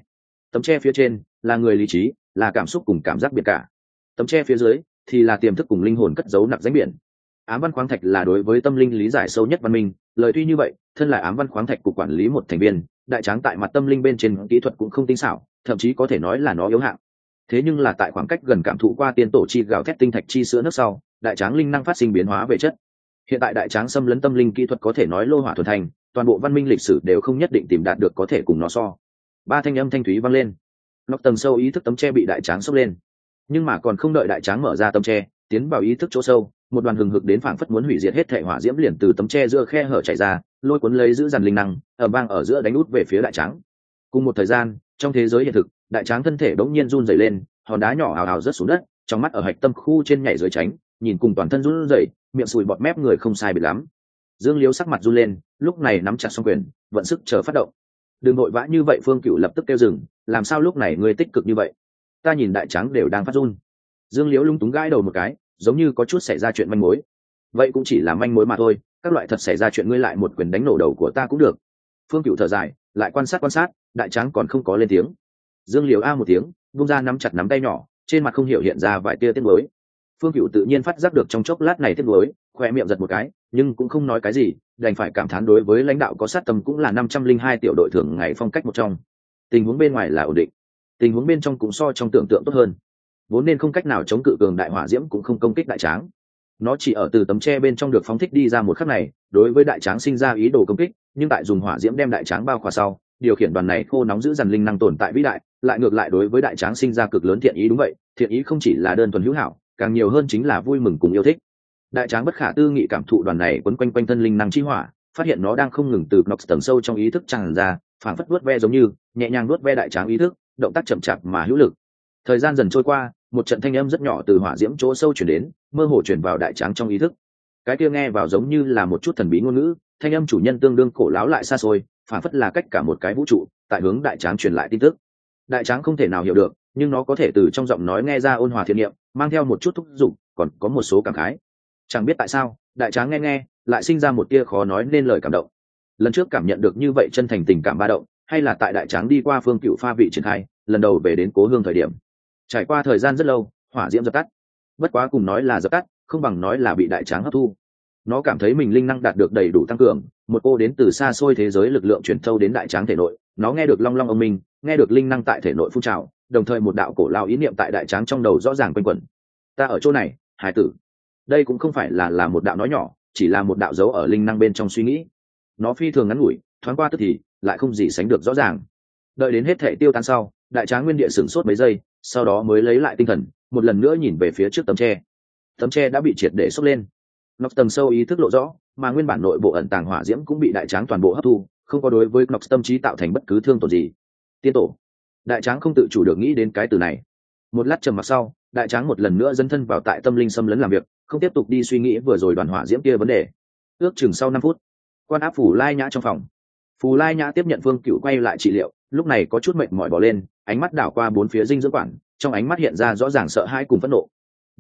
Tấm tre phía trên là người lý trí, là cảm xúc cùng cảm giác biệt cả. Tấm tre phía dưới thì là tiềm thức cùng linh hồn cất giấu nặc danh biển. Ám văn khoáng thạch là đối với tâm linh lý giải sâu nhất văn minh. Lời tuy như vậy, thân là ám văn khoáng thạch cục quản lý một thành viên, đại tráng tại mặt tâm linh bên trên kỹ thuật cũng không tinh xảo, thậm chí có thể nói là nó yếu hạng. Thế nhưng là tại khoảng cách gần cảm thụ qua tiên tổ chi gào thét tinh thạch chi sữa nước sau, đại tráng linh năng phát sinh biến hóa về chất. Hiện tại đại tráng xâm lấn tâm linh kỹ thuật có thể nói lô hỏa thuần thành, toàn bộ văn minh lịch sử đều không nhất định tìm đạt được có thể cùng nó so. Ba thanh âm thanh thúy vang lên, nóc tầng sâu ý thức tấm tre bị đại tráng xốc lên, nhưng mà còn không đợi đại tráng mở ra tấm tre, tiến vào ý thức chỗ sâu, một đoàn hừng hực đến phảng phất muốn hủy diệt hết thể hỏa diễm liền từ tấm tre giữa khe hở chảy ra, lôi cuốn lấy giữ dằn linh năng, ở vang ở giữa đánh út về phía đại tráng. Cùng một thời gian, trong thế giới hiện thực, đại tráng thân thể đống nhiên run rẩy lên, hòn đá nhỏ hào hào rớt xuống đất, trong mắt ở hạch tâm khu trên nhảy dưới tránh, nhìn cùng toàn thân run rẩy, miệng sùi bọt mép người không sai biệt lắm. Dương Liếu sắc mặt run lên, lúc này nắm chặt song quyền, vận sức chờ phát động. Đừng vội vã như vậy, Phương Cửu lập tức kêu dừng, làm sao lúc này ngươi tích cực như vậy? Ta nhìn đại tráng đều đang phát run. Dương Liếu lung túng gãi đầu một cái, giống như có chút xảy ra chuyện manh mối. Vậy cũng chỉ là manh mối mà thôi, các loại thật xảy ra chuyện ngươi lại một quyền đánh nổ đầu của ta cũng được. Phương Cửu thở dài, lại quan sát, đại tráng còn không có lên tiếng. Dương Liếu a một tiếng, vung ra nắm chặt nắm tay nhỏ, trên mặt không hiểu hiện ra vài tia tiếc nuối. Phương Cửu tự nhiên phát giác được trong chốc lát này tiếc nuối, khoe miệng giật một cái, nhưng cũng không nói cái gì, đành phải cảm thán đối với lãnh đạo có sát tâm cũng là 502 tiểu đội thường ngày phong cách một trong. Tình huống bên ngoài là ổn định, tình huống bên trong cũng so trong tưởng tượng tốt hơn. Vốn nên không cách nào chống cự cường đại hỏa diễm cũng không công kích đại tráng. Nó chỉ ở từ tấm tre bên trong được phóng thích đi ra một khắc này, đối với đại tráng sinh ra ý đồ công kích, nhưng tại dùng hỏa diễm đem đại tráng bao khỏa sau, điều khiển đoàn này khô nóng giữ dằn linh năng tồn tại vĩ đại, lại ngược lại đối với đại tráng sinh ra cực lớn thiện ý. Đúng vậy, thiện ý không chỉ là đơn thuần hữu hảo, càng nhiều hơn chính là vui mừng cùng yêu thích. Đại tráng bất khả tư nghị cảm thụ đoàn này quấn quanh quanh thân linh năng chi hỏa, phát hiện nó đang không ngừng từ Knox tầng sâu trong ý thức tràn ra, phảng phất vuốt ve giống như nhẹ nhàng vuốt ve đại tráng ý thức, động tác chậm chạp mà hữu lực. Thời gian dần trôi qua, một trận thanh âm rất nhỏ từ hỏa diễm chỗ sâu chuyển đến, mơ hồ chuyển vào đại tráng trong ý thức. Cái kia nghe vào giống như là một chút thần bí ngôn ngữ, thanh âm chủ nhân tương đương cổ láo lại xa xôi, phảng phất là cách cả một cái vũ trụ tại hướng đại tráng truyền lại tin tức. Đại tráng không thể nào hiểu được, nhưng nó có thể từ trong giọng nói nghe ra ôn hòa thiện niệm, mang theo một chút thúc giục, còn có một số cảm khái. Chẳng biết tại sao, đại tráng nghe lại sinh ra một tia khó nói nên lời cảm động. Lần trước cảm nhận được như vậy chân thành tình cảm ba động, hay là tại đại tráng đi qua Phương Cửu pha vị triển khai, lần đầu về đến cố hương thời điểm. Trải qua thời gian rất lâu, hỏa diễm dập tắt. Bất quá cùng nói là dập tắt, không bằng nói là bị đại tráng hấp thu. Nó cảm thấy mình linh năng đạt được đầy đủ tăng cường, một cô đến từ xa xôi thế giới lực lượng truyền thâu đến đại tráng thể nội. Nó nghe được long long ông minh, nghe được linh năng tại thể nội phun trào, đồng thời một đạo cổ lao ý niệm tại đại tráng trong đầu rõ ràng quanh quẩn. Ta ở chỗ này, hải tử. Đây cũng không phải là một đạo nói nhỏ, chỉ là một đạo dấu ở linh năng bên trong suy nghĩ. Nó phi thường ngắn ngủi, thoáng qua tức thì lại không gì sánh được rõ ràng. Đợi đến hết thể tiêu tan sau, đại tráng nguyên địa sửng sốt mấy giây, sau đó mới lấy lại tinh thần, một lần nữa nhìn về phía trước tấm tre. Tấm tre đã bị triệt để xốc lên, Knox tầng sâu ý thức lộ rõ, mà nguyên bản nội bộ ẩn tàng hỏa diễm cũng bị đại tráng toàn bộ hấp thu, không có đối với Knox tâm trí tạo thành bất cứ thương tổn gì. Tiên tổ. Đại tráng không tự chủ được nghĩ đến cái từ này. Một lát trầm mặc sau, đại tráng một lần nữa dấn thân vào tại tâm linh xâm lấn làm việc, không tiếp tục đi suy nghĩ vừa rồi đoàn hỏa diễm kia vấn đề. Ước chừng sau 5 phút, quan áp Phù Lai Nhã trong phòng. Phù Lai Nhã tiếp nhận Phương Cửu quay lại trị liệu, lúc này có chút mệt mỏi bỏ lên, ánh mắt đảo qua bốn phía dinh dưỡng quản, trong ánh mắt hiện ra rõ ràng sợ hãi cùng phẫn nộ.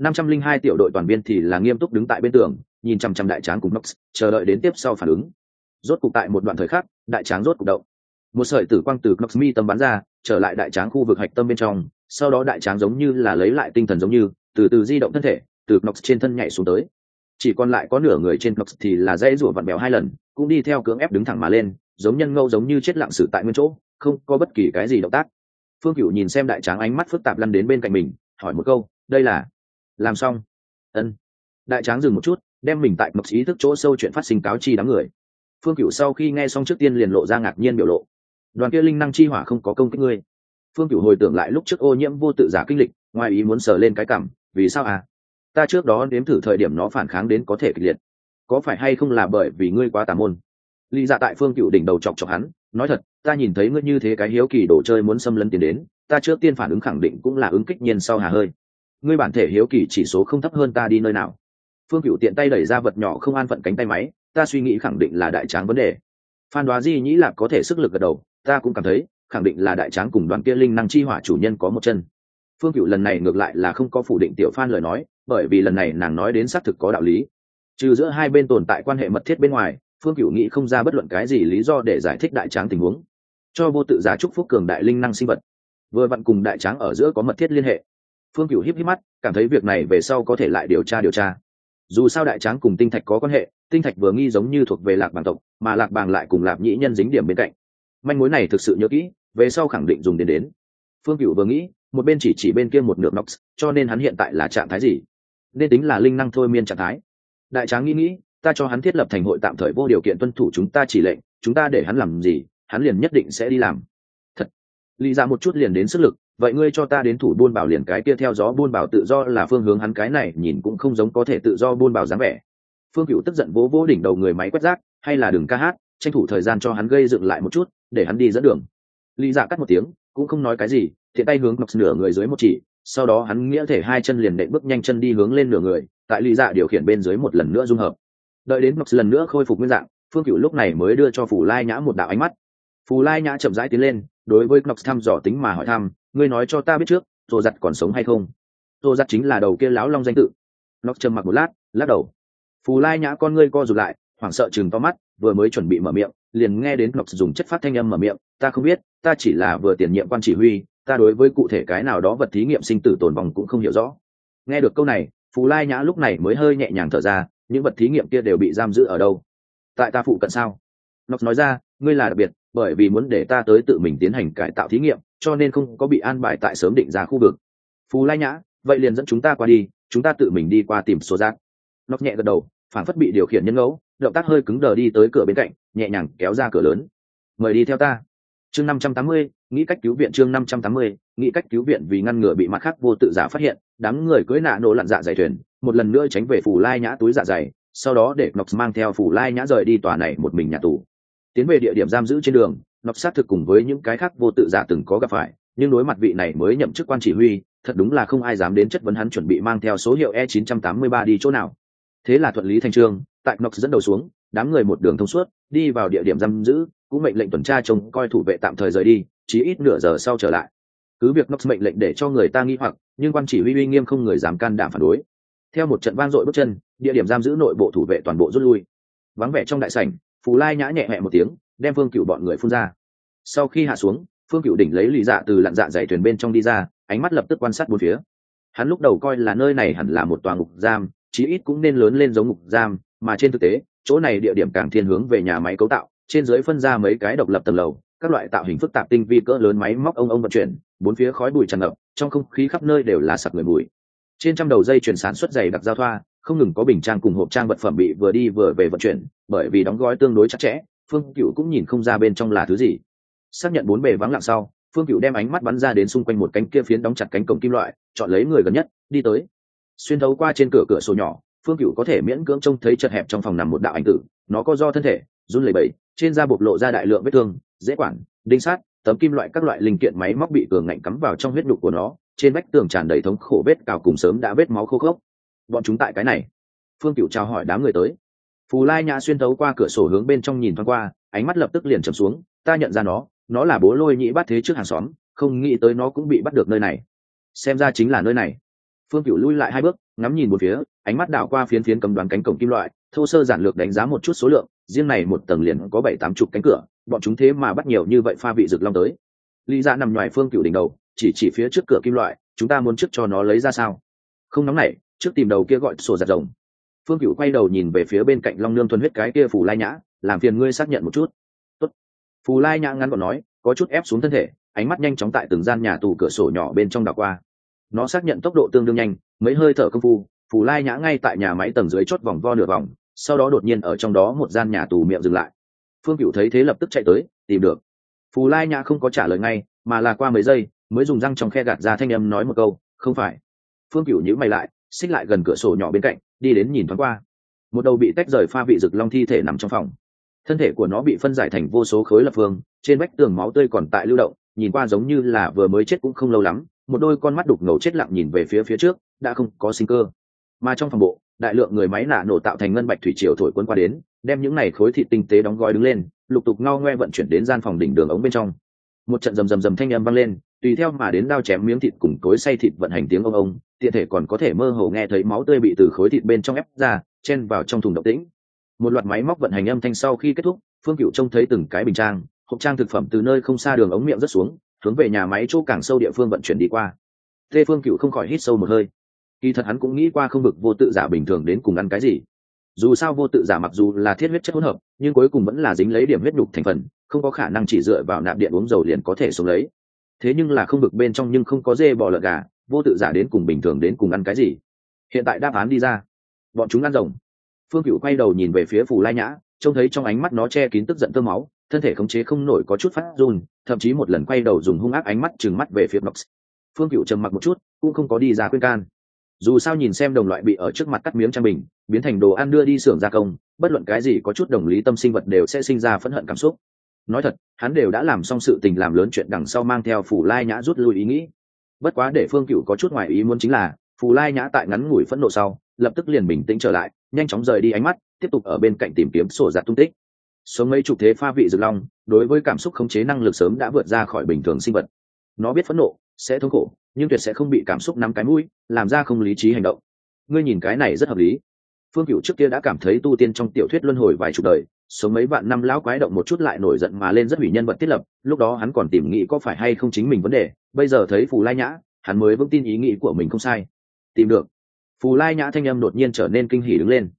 502 tiểu đội toàn viên thì là nghiêm túc đứng tại bên tường, nhìn chăm chăm đại tráng cùng Knox, chờ đợi đến tiếp sau phản ứng. Rốt cục tại một đoạn thời khắc, đại tráng rốt cục động. Một sợi tử quang từ Knox mi tâm bắn ra, trở lại đại tráng khu vực hạch tâm bên trong, sau đó đại tráng giống như là lấy lại tinh thần giống như, từ từ di động thân thể, từ Knox trên thân nhảy xuống tới. Chỉ còn lại có nửa người trên Knox thì là dãy rủa vặn bèo 2 lần, cũng đi theo cưỡng ép đứng thẳng mà lên, giống nhân ngâu giống như chết lặng xử tại nguyên chỗ, không có bất kỳ cái gì động tác. Phương Cửu nhìn xem đại tráng ánh mắt phức tạp lăn đến bên cạnh mình, hỏi một câu, đây là làm xong? Ân. Đại tráng dừng một chút, đem mình tại Knox ý thức chỗ sâu chuyện phát sinh cáo chi đám người. Phương Cửu sau khi nghe xong trước tiên liền lộ ra ngạc nhiên biểu lộ. Đoàn kia linh năng chi hỏa không có công kích ngươi. Phương Cửu hồi tưởng lại lúc trước ô nhiễm vô tự giả kinh lịch, ngoài ý muốn sờ lên cái cằm, vì sao à? Ta trước đó nếm thử thời điểm nó phản kháng đến có thể kịch liệt, có phải hay không là bởi vì ngươi quá tà môn? Lý Dạ tại Phương Cửu đỉnh đầu chọc chọc hắn, nói thật, ta nhìn thấy ngươi như thế cái hiếu kỳ đồ chơi muốn xâm lấn tiến đến, ta trước tiên phản ứng khẳng định cũng là ứng kích nhiên sau hà hơi. Ngươi bản thể hiếu kỳ chỉ số không thấp hơn ta đi nơi nào? Phương Cửu tiện tay đẩy ra vật nhỏ không an phận cánh tay máy, ta suy nghĩ khẳng định là đại tráng vấn đề. Phan Đoá Di nhĩ lạc có thể sức lực gật đầu, ta cũng cảm thấy khẳng định là đại tráng cùng đoàn kia linh năng chi hỏa chủ nhân có một chân. Phương Cửu lần này ngược lại là không có phủ định tiểu Phan lời nói, bởi vì lần này nàng nói đến xác thực có đạo lý. Trừ giữa hai bên tồn tại quan hệ mật thiết bên ngoài, Phương Cửu nghĩ không ra bất luận cái gì lý do để giải thích đại tráng tình huống. Cho vô tự giả chúc phúc cường đại linh năng sinh vật, vừa vặn cùng đại tráng ở giữa có mật thiết liên hệ. Phương Cửu híp híp mắt, cảm thấy việc này về sau có thể lại điều tra. Dù sao đại tráng cùng tinh thạch có quan hệ, tinh thạch vừa nghi giống như thuộc về Lạc Bàng tộc, mà Lạc Bàng lại cùng Lạp Nhĩ Nhân dính điểm bên cạnh. Manh mối này thực sự nhớ kỹ, về sau khẳng định dùng đến. Phương Cửu vừa nghĩ, một bên chỉ bên kia một nửa Nox, cho nên hắn hiện tại là trạng thái gì? Nên tính là linh năng thôi miên trạng thái. Đại tráng nghĩ, ta cho hắn thiết lập thành hội tạm thời vô điều kiện tuân thủ chúng ta chỉ lệnh, chúng ta để hắn làm gì, hắn liền nhất định sẽ đi làm. Thật. Lý ra một chút liền đến sức lực, vậy ngươi cho ta đến thủ buôn bảo liền cái kia theo gió buôn bảo tự do là phương hướng hắn cái này nhìn cũng không giống có thể tự do buôn bảo dáng vẻ. Phương Cửu tức giận vỗ đỉnh đầu người máy quét rác, hay là đừng ca hát, tranh thủ thời gian cho hắn gây dựng lại một chút, để hắn đi dẫn đường. Lý Dạ cắt một tiếng, cũng không nói cái gì, thiện tay hướng Nox nửa người dưới một chỉ, sau đó hắn nghĩa thể hai chân liền nện bước nhanh chân đi hướng lên nửa người, tại Lý Dạ điều khiển bên dưới một lần nữa dung hợp. Đợi đến Nox lần nữa khôi phục nguyên dạng, Phương Cửu lúc này mới đưa cho Phù Lai Nhã một đạo ánh mắt. Phù Lai Nhã chậm rãi tiến lên, đối với Nox thăm dò tính mà hỏi thăm, ngươi nói cho ta biết trước, Tô Giật còn sống hay không? Tô Giật chính là đầu kia lão long danh tự. Nox trầm mặc một lát, lắc đầu. Phù Lai Nhã con ngươi co rụt lại, hoảng sợ trừng to mắt, vừa mới chuẩn bị mở miệng, liền nghe đến Nox dùng chất phát thanh âm mở miệng, ta không biết, ta chỉ là vừa tiền nhiệm quan chỉ huy, ta đối với cụ thể cái nào đó vật thí nghiệm sinh tử tồn vong cũng không hiểu rõ. Nghe được câu này, Phù Lai Nhã lúc này mới hơi nhẹ nhàng thở ra, những vật thí nghiệm kia đều bị giam giữ ở đâu? Tại ta phụ cận sao? Nox nói ra, ngươi là đặc biệt, bởi vì muốn để ta tới tự mình tiến hành cải tạo thí nghiệm, cho nên không có bị an bài tại sớm định ra khu vực. Phù Lai Nhã, vậy liền dẫn chúng ta qua đi, chúng ta tự mình đi qua tìm số rác. Nox nhẹ gật đầu, phản phất bị điều khiển nhân ngẫu, động tác hơi cứng đờ đi tới cửa bên cạnh, nhẹ nhàng kéo ra cửa lớn. Mời đi theo ta. Chương 580, nghĩ cách cứu viện. Chương 580, nghĩ cách cứu viện. Vì ngăn ngừa bị mặt khác vô tự giả phát hiện, đám người cưỡi nạ nổ lặn dạ dày thuyền, một lần nữa tránh về Phù Lai Nhã túi dạ dày, sau đó để Nox mang theo Phù Lai Nhã rời đi tòa này một mình nhà tù. Tiến về địa điểm giam giữ trên đường, Nox xác thực cùng với những cái khác vô tự giả từng có gặp phải, nhưng đối mặt vị này mới nhậm chức quan chỉ huy, thật đúng là không ai dám đến chất vấn hắn chuẩn bị mang theo số hiệu E983 đi chỗ nào. Thế là thuận lý thành trương, tại Nox dẫn đầu xuống, đám người một đường thông suốt đi vào địa điểm giam giữ, cũng mệnh lệnh tuần tra trông coi thủ vệ tạm thời rời đi, chỉ ít nửa giờ sau trở lại. Cứ việc Nox mệnh lệnh để cho người ta nghi hoặc, nhưng quan chỉ huy uy nghiêm không người dám can đảm phản đối. Theo một trận vang dội bước chân, địa điểm giam giữ nội bộ thủ vệ toàn bộ rút lui. Vắng vẻ trong đại sảnh, Phù Lai Nhã nhẹ nhẹ một tiếng, đem Phương Cửu bọn người phun ra. Sau khi hạ xuống, Phương Cửu đỉnh lấy Lý Dạ từ lặn dạ dày thuyền bên trong đi ra, ánh mắt lập tức quan sát bốn phía. Hắn lúc đầu coi là nơi này hẳn là một tòa ngục giam, chí ít cũng nên lớn lên giống ngục giam, mà trên thực tế, chỗ này địa điểm càng thiên hướng về nhà máy cấu tạo, trên dưới phân ra mấy cái độc lập tầng lầu, các loại tạo hình phức tạp tinh vi cỡ lớn máy móc ông vận chuyển, bốn phía khói bụi tràn ngập, trong không khí khắp nơi đều là sặc người bụi. Trên trăm đầu dây chuyển sản xuất dày đặc giao thoa, không ngừng có bình trang cùng hộp trang vật phẩm bị vừa đi vừa về vận chuyển, bởi vì đóng gói tương đối chặt chẽ, Phương Cửu cũng nhìn không ra bên trong là thứ gì. Xác nhận bốn bề vắng lặng sau, Phương Cửu đem ánh mắt bắn ra đến xung quanh một cánh kia phiến đóng chặt cánh cổng kim loại, chọn lấy người gần nhất, đi tới. Xuyên thấu qua trên cửa sổ nhỏ, Phương Cửu có thể miễn cưỡng trông thấy chật hẹp trong phòng nằm một đạo ảnh tử, nó có do thân thể run lẩy bẩy, trên da bộc lộ ra đại lượng vết thương, dễ quản, đinh sát, tấm kim loại các loại linh kiện máy móc bị cường ngạnh cắm vào trong huyết nhục của nó, trên vách tường tràn đầy thống khổ vết cào cùng sớm đã vết máu khô khốc. Bọn chúng tại cái này. Phương Cửu chào hỏi đám người tới. Phù Lai Nhã xuyên thấu qua cửa sổ hướng bên trong nhìn thoáng qua, ánh mắt lập tức liền trầm xuống, ta nhận ra nó là bố Lôi Nhĩ Bát thế trước hàng xóm, không nghĩ tới nó cũng bị bắt được nơi này. Xem ra chính là nơi này. Phương Cửu lui lại hai bước, ngắm nhìn một phía, ánh mắt đảo qua phiến phiến cầm đoán cánh cổng kim loại, thô sơ giản lược đánh giá một chút số lượng, riêng này một tầng liền có 7-8 chục cánh cửa, bọn chúng thế mà bắt nhiều như vậy pha vị rực long tới. Lý Dạ nằm ngoài Phương Cửu đỉnh đầu, chỉ phía trước cửa kim loại, chúng ta muốn trước cho nó lấy ra sao? Không nóng nảy, trước tìm đầu kia gọi sổ giặt rồng. Phương Cửu quay đầu nhìn về phía bên cạnh long nương thuần huyết cái kia Phù Lai Nhã, làm phiền ngươi xác nhận một chút. Tốt. Phù Lai Nhã ngắn gọn nói, có chút ép xuống thân thể, ánh mắt nhanh chóng tại từng gian nhà tù cửa sổ nhỏ bên trong đảo qua. Nó xác nhận tốc độ tương đương nhanh, mấy hơi thở công phu, Phù Lai Nhã ngay tại nhà máy tầng dưới chốt vòng vo nửa vòng, sau đó đột nhiên ở trong đó một gian nhà tù miệng dừng lại. Phương Cửu thấy thế lập tức chạy tới, tìm được. Phù Lai Nhã không có trả lời ngay, mà là qua mấy giây mới dùng răng trong khe gạt ra thanh âm nói một câu, không phải. Phương Cửu nhíu mày lại, xích lại gần cửa sổ nhỏ bên cạnh, đi đến nhìn thoáng qua. Một đầu bị tách rời pha vị rực long thi thể nằm trong phòng. Thân thể của nó bị phân giải thành vô số khối lập phương, trên vách tường máu tươi còn tại lưu động, nhìn qua giống như là vừa mới chết cũng không lâu lắm. Một đôi con mắt đục ngầu chết lặng nhìn về phía trước, đã không có sinh cơ. Mà trong phòng bộ, đại lượng người máy nạ nổ tạo thành ngân bạch thủy triều thổi cuốn qua đến, đem những này khối thịt tinh tế đóng gói đứng lên, lục tục ngao ngoe vận chuyển đến gian phòng đỉnh đường ống bên trong. Một trận rầm rầm rầm thanh âm vang lên, tùy theo mà đến đao chém miếng thịt cùng cối xay thịt vận hành tiếng ông, tiện thể còn có thể mơ hồ nghe thấy máu tươi bị từ khối thịt bên trong ép ra, chen vào trong thùng động tĩnh. Một loạt máy móc vận hành âm thanh sau khi kết thúc, Phương Cửu trông thấy từng cái bình trang, hộp trang thực phẩm từ nơi không xa đường ống miệng rất xuống, hướng về nhà máy chỗ càng sâu địa phương vận chuyển đi qua. Tê Phương Cựu không khỏi hít sâu một hơi. Kỳ thật hắn cũng nghĩ qua không vực vô tự giả bình thường đến cùng ăn cái gì. Dù sao vô tự giả mặc dù là thiết huyết chất hỗn hợp, nhưng cuối cùng vẫn là dính lấy điểm huyết nhục thành phần, không có khả năng chỉ dựa vào nạp điện uống dầu liền có thể sống lấy. Thế nhưng là không vực bên trong nhưng không có dê bò lợn gà, vô tự giả đến cùng bình thường đến cùng ăn cái gì? Hiện tại đáp án đi ra, bọn chúng ăn rồng. Phương Cựu quay đầu nhìn về phía Phù Lai Nhã, trông thấy trong ánh mắt nó che kín tức giận tơ máu, thân thể khống chế không nổi có chút phát run, thậm chí một lần quay đầu dùng hung ác ánh mắt trừng mắt về phía Nox. Phương Cựu trầm mặc một chút, cũng không có đi ra khuyên can. Dù sao nhìn xem đồng loại bị ở trước mặt cắt miếng trang bình, biến thành đồ ăn đưa đi xưởng gia công, bất luận cái gì có chút đồng lý tâm sinh vật đều sẽ sinh ra phẫn hận cảm xúc. Nói thật, hắn đều đã làm xong sự tình làm lớn chuyện đằng sau mang theo Phù Lai Nhã rút lui ý nghĩ. Bất quá để Phương Cựu có chút ngoài ý muốn chính là, Phù Lai Nhã tại ngắn ngủi phẫn nộ sau, lập tức liền bình tĩnh trở lại, nhanh chóng rời đi ánh mắt, tiếp tục ở bên cạnh tìm kiếm sổ giặt tung tích. Sống mấy chục thế pha vị rực long, đối với cảm xúc khống chế năng lực sớm đã vượt ra khỏi bình thường sinh vật. Nó biết phẫn nộ sẽ thống khổ, nhưng tuyệt sẽ không bị cảm xúc nắm cái mũi, làm ra không lý trí hành động. Ngươi nhìn cái này rất hợp lý. Phương Cựu trước kia đã cảm thấy tu tiên trong tiểu thuyết luân hồi vài chục đời, sống mấy vạn năm lão quái động một chút lại nổi giận mà lên rất hủy nhân vật thiết lập, lúc đó hắn còn tìm nghĩ có phải hay không chính mình vấn đề, bây giờ thấy Phù Lai Nhã, hắn mới vững tin ý nghĩ của mình không sai. Tìm được. Phù Lai Nhã thanh âm đột nhiên trở nên kinh hỉ đứng lên.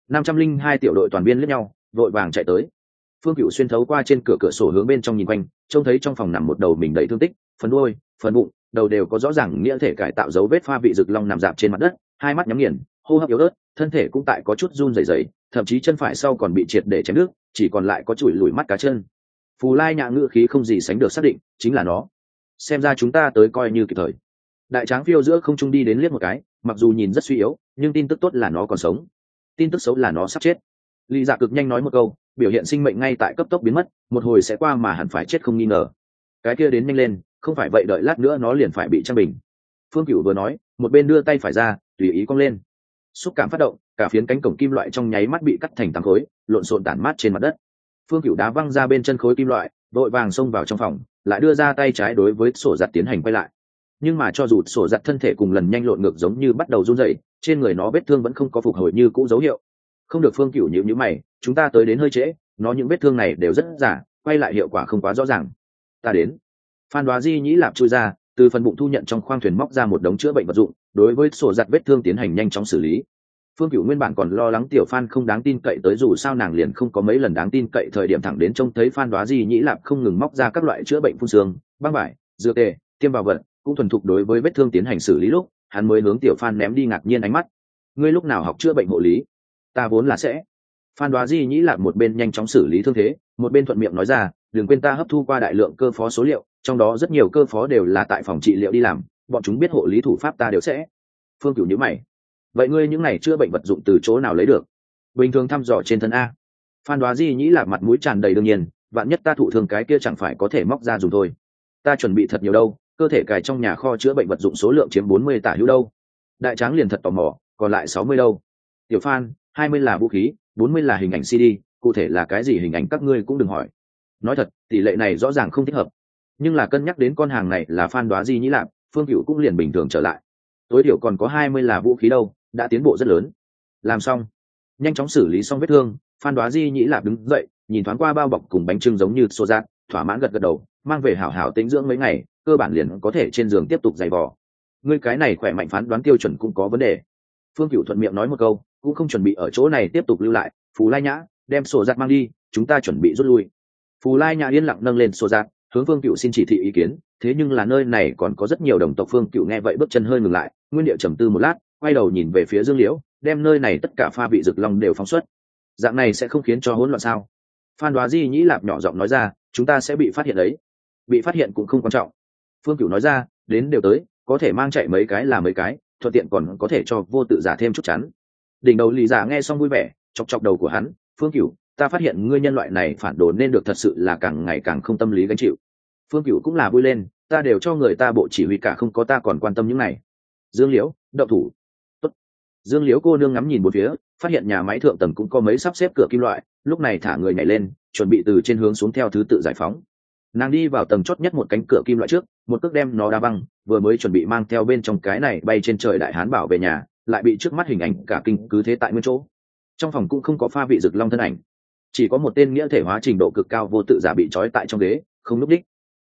502 tiểu đội toàn viên liếc nhau, vội vàng chạy tới. Phương Cựu xuyên thấu qua trên cửa sổ hướng bên trong nhìn quanh, trông thấy trong phòng nằm một đầu mình đầy thương tích, phần đuôi, phần bụng, đầu đều có rõ ràng nghĩa thể cải tạo dấu vết pha vị rực long nằm rạp trên mặt đất, hai mắt nhắm nghiền, hô hấp yếu ớt, thân thể cũng tại có chút run rẩy rẩy, thậm chí chân phải sau còn bị triệt để chém nước, chỉ còn lại có chùi lùi mắt cá chân. Phù Lai Nhã ngữ khí không gì sánh được xác định, chính là nó. Xem ra chúng ta tới coi như kịp thời. Đại tráng phiêu giữa không trung đi đến liếc một cái, mặc dù nhìn rất suy yếu, nhưng tin tức tốt là nó còn sống. Tin tức xấu là nó sắp chết. Lý Dạ cực nhanh nói một câu, biểu hiện sinh mệnh ngay tại cấp tốc biến mất, một hồi sẽ qua mà hẳn phải chết không nghi ngờ. Cái kia đến nhanh lên, không phải vậy đợi lát nữa nó liền phải bị trang bình. Phương Cửu vừa nói, một bên đưa tay phải ra, tùy ý cong lên. Xúc cảm phát động, cả phiến cánh cổng kim loại trong nháy mắt bị cắt thành tám khối, lộn xộn tản mát trên mặt đất. Phương Cửu đá văng ra bên chân khối kim loại, vội vàng xông vào trong phòng, lại đưa ra tay trái đối với sổ giặt tiến hành quay lại. Nhưng mà cho dù sổ giặt thân thể cùng lần nhanh lộn ngược giống như bắt đầu run rẩy, trên người nó vết thương vẫn không có phục hồi như cũ dấu hiệu. Không được. Phương Cửu nhíu nhíu mày, chúng ta tới đến hơi trễ, nó những vết thương này đều rất giả, quay lại hiệu quả không quá rõ ràng. Ta đến. Phan Đoá Di nhĩ lạp chui ra, từ phần bụng thu nhận trong khoang thuyền móc ra một đống chữa bệnh vật dụng, đối với sổ giặt vết thương tiến hành nhanh chóng xử lý. Phương Cửu nguyên bản còn lo lắng tiểu Phan không đáng tin cậy tới, dù sao nàng liền không có mấy lần đáng tin cậy, thời điểm thẳng đến trông thấy Phan Đoá Di nhĩ lạp không ngừng móc ra các loại chữa bệnh phun xương, băng vải, dược tề, tiêm vào vật, cũng thuần thục đối với vết thương tiến hành xử lý lúc, hắn mới hướng tiểu Phan ném đi ngạc nhiên ánh mắt. Ngươi lúc nào học chữa bệnh hộ lý? Ta vốn là sẽ. Phan Đoá Di nhĩ lạp một bên nhanh chóng xử lý thương thế, một bên thuận miệng nói ra, đừng quên ta hấp thu qua đại lượng cơ phó số liệu, trong đó rất nhiều cơ phó đều là tại phòng trị liệu đi làm, bọn chúng biết hộ lý thủ pháp ta đều sẽ. Phương Cửu nhíu mày. Vậy ngươi những này chữa bệnh vật dụng từ chỗ nào lấy được? Bình thường thăm dò trên thân a. Phan Đoá Di nhĩ lạp mặt mũi tràn đầy đương nhiên, vạn nhất ta thụ thương cái kia chẳng phải có thể móc ra dùng thôi. Ta chuẩn bị thật nhiều đâu, cơ thể cài trong nhà kho chữa bệnh vật dụng số lượng chiếm 40 tả hữu đâu. Đại tráng liền thật tò mò, còn lại 60 đâu? Tiểu Phan, 20 là vũ khí, 40 là hình ảnh CD, cụ thể là cái gì hình ảnh các ngươi cũng đừng hỏi. Nói thật, tỷ lệ này rõ ràng không thích hợp. Nhưng là cân nhắc đến con hàng này là Phan Đoá Di nhĩ lạp, Phương Cửu cũng liền bình thường trở lại. Tối thiểu còn có 20 là vũ khí đâu, đã tiến bộ rất lớn. Làm xong, nhanh chóng xử lý xong vết thương, Phan Đoá Di nhĩ lạp đứng dậy, nhìn thoáng qua bao bọc cùng bánh trưng giống như xô rác, thỏa mãn gật gật đầu, mang về hảo hảo tĩnh dưỡng mấy ngày, cơ bản liền có thể trên giường tiếp tục giày vò. Ngươi cái này khỏe mạnh phán đoán tiêu chuẩn cũng có vấn đề. Phương Cửu thuận miệng nói một câu, cũng không chuẩn bị ở chỗ này tiếp tục lưu lại. Phù Lai Nhã, đem sổ giặt mang đi, chúng ta chuẩn bị rút lui. Phù Lai Nhã yên lặng nâng lên sổ giặt, hướng Phương Cửu xin chỉ thị ý kiến. Thế nhưng là nơi này còn có rất nhiều đồng tộc. Phương Cửu nghe vậy bước chân hơi ngừng lại, nguyên điệu trầm tư một lát, quay đầu nhìn về phía Dương Liễu, đem nơi này tất cả pha vị rực long đều phóng xuất. Dạng này sẽ không khiến cho hỗn loạn sao? Phan Đoá Di nhĩ lạp nhỏ giọng nói ra, chúng ta sẽ bị phát hiện đấy. Bị phát hiện cũng không quan trọng. Phương Cửu nói ra, đến đều tới, có thể mang chạy mấy cái là mấy cái, thuận tiện còn có thể cho vô tự giả thêm chút chắn. Đỉnh đầu Lý Giả nghe xong vui vẻ, chọc chọc đầu của hắn, Phương Cửu, ta phát hiện ngươi nhân loại này phản đồ nên được thật sự là càng ngày càng không tâm lý gánh chịu. Phương Cửu cũng là vui lên, ta đều cho người ta bộ chỉ huy cả, không có ta còn quan tâm những này. Dương Liễu, động thủ. Tốt. Dương Liễu cô nương ngắm nhìn một phía, phát hiện nhà máy thượng tầng cũng có mấy sắp xếp cửa kim loại, lúc này thả người nhảy lên, chuẩn bị từ trên hướng xuống theo thứ tự giải phóng. Nàng đi vào tầng chót nhất một cánh cửa kim loại trước, một cước đem nó đá văng, vừa mới chuẩn bị mang theo bên trong cái này bay trên trời đại hán bảo về nhà, lại bị trước mắt hình ảnh cả kinh cứ thế tại nguyên chỗ. Trong phòng cũng không có pha vị rực long thân ảnh, chỉ có một tên nghĩa thể hóa trình độ cực cao vô tự giả bị trói tại trong ghế, không núp đích.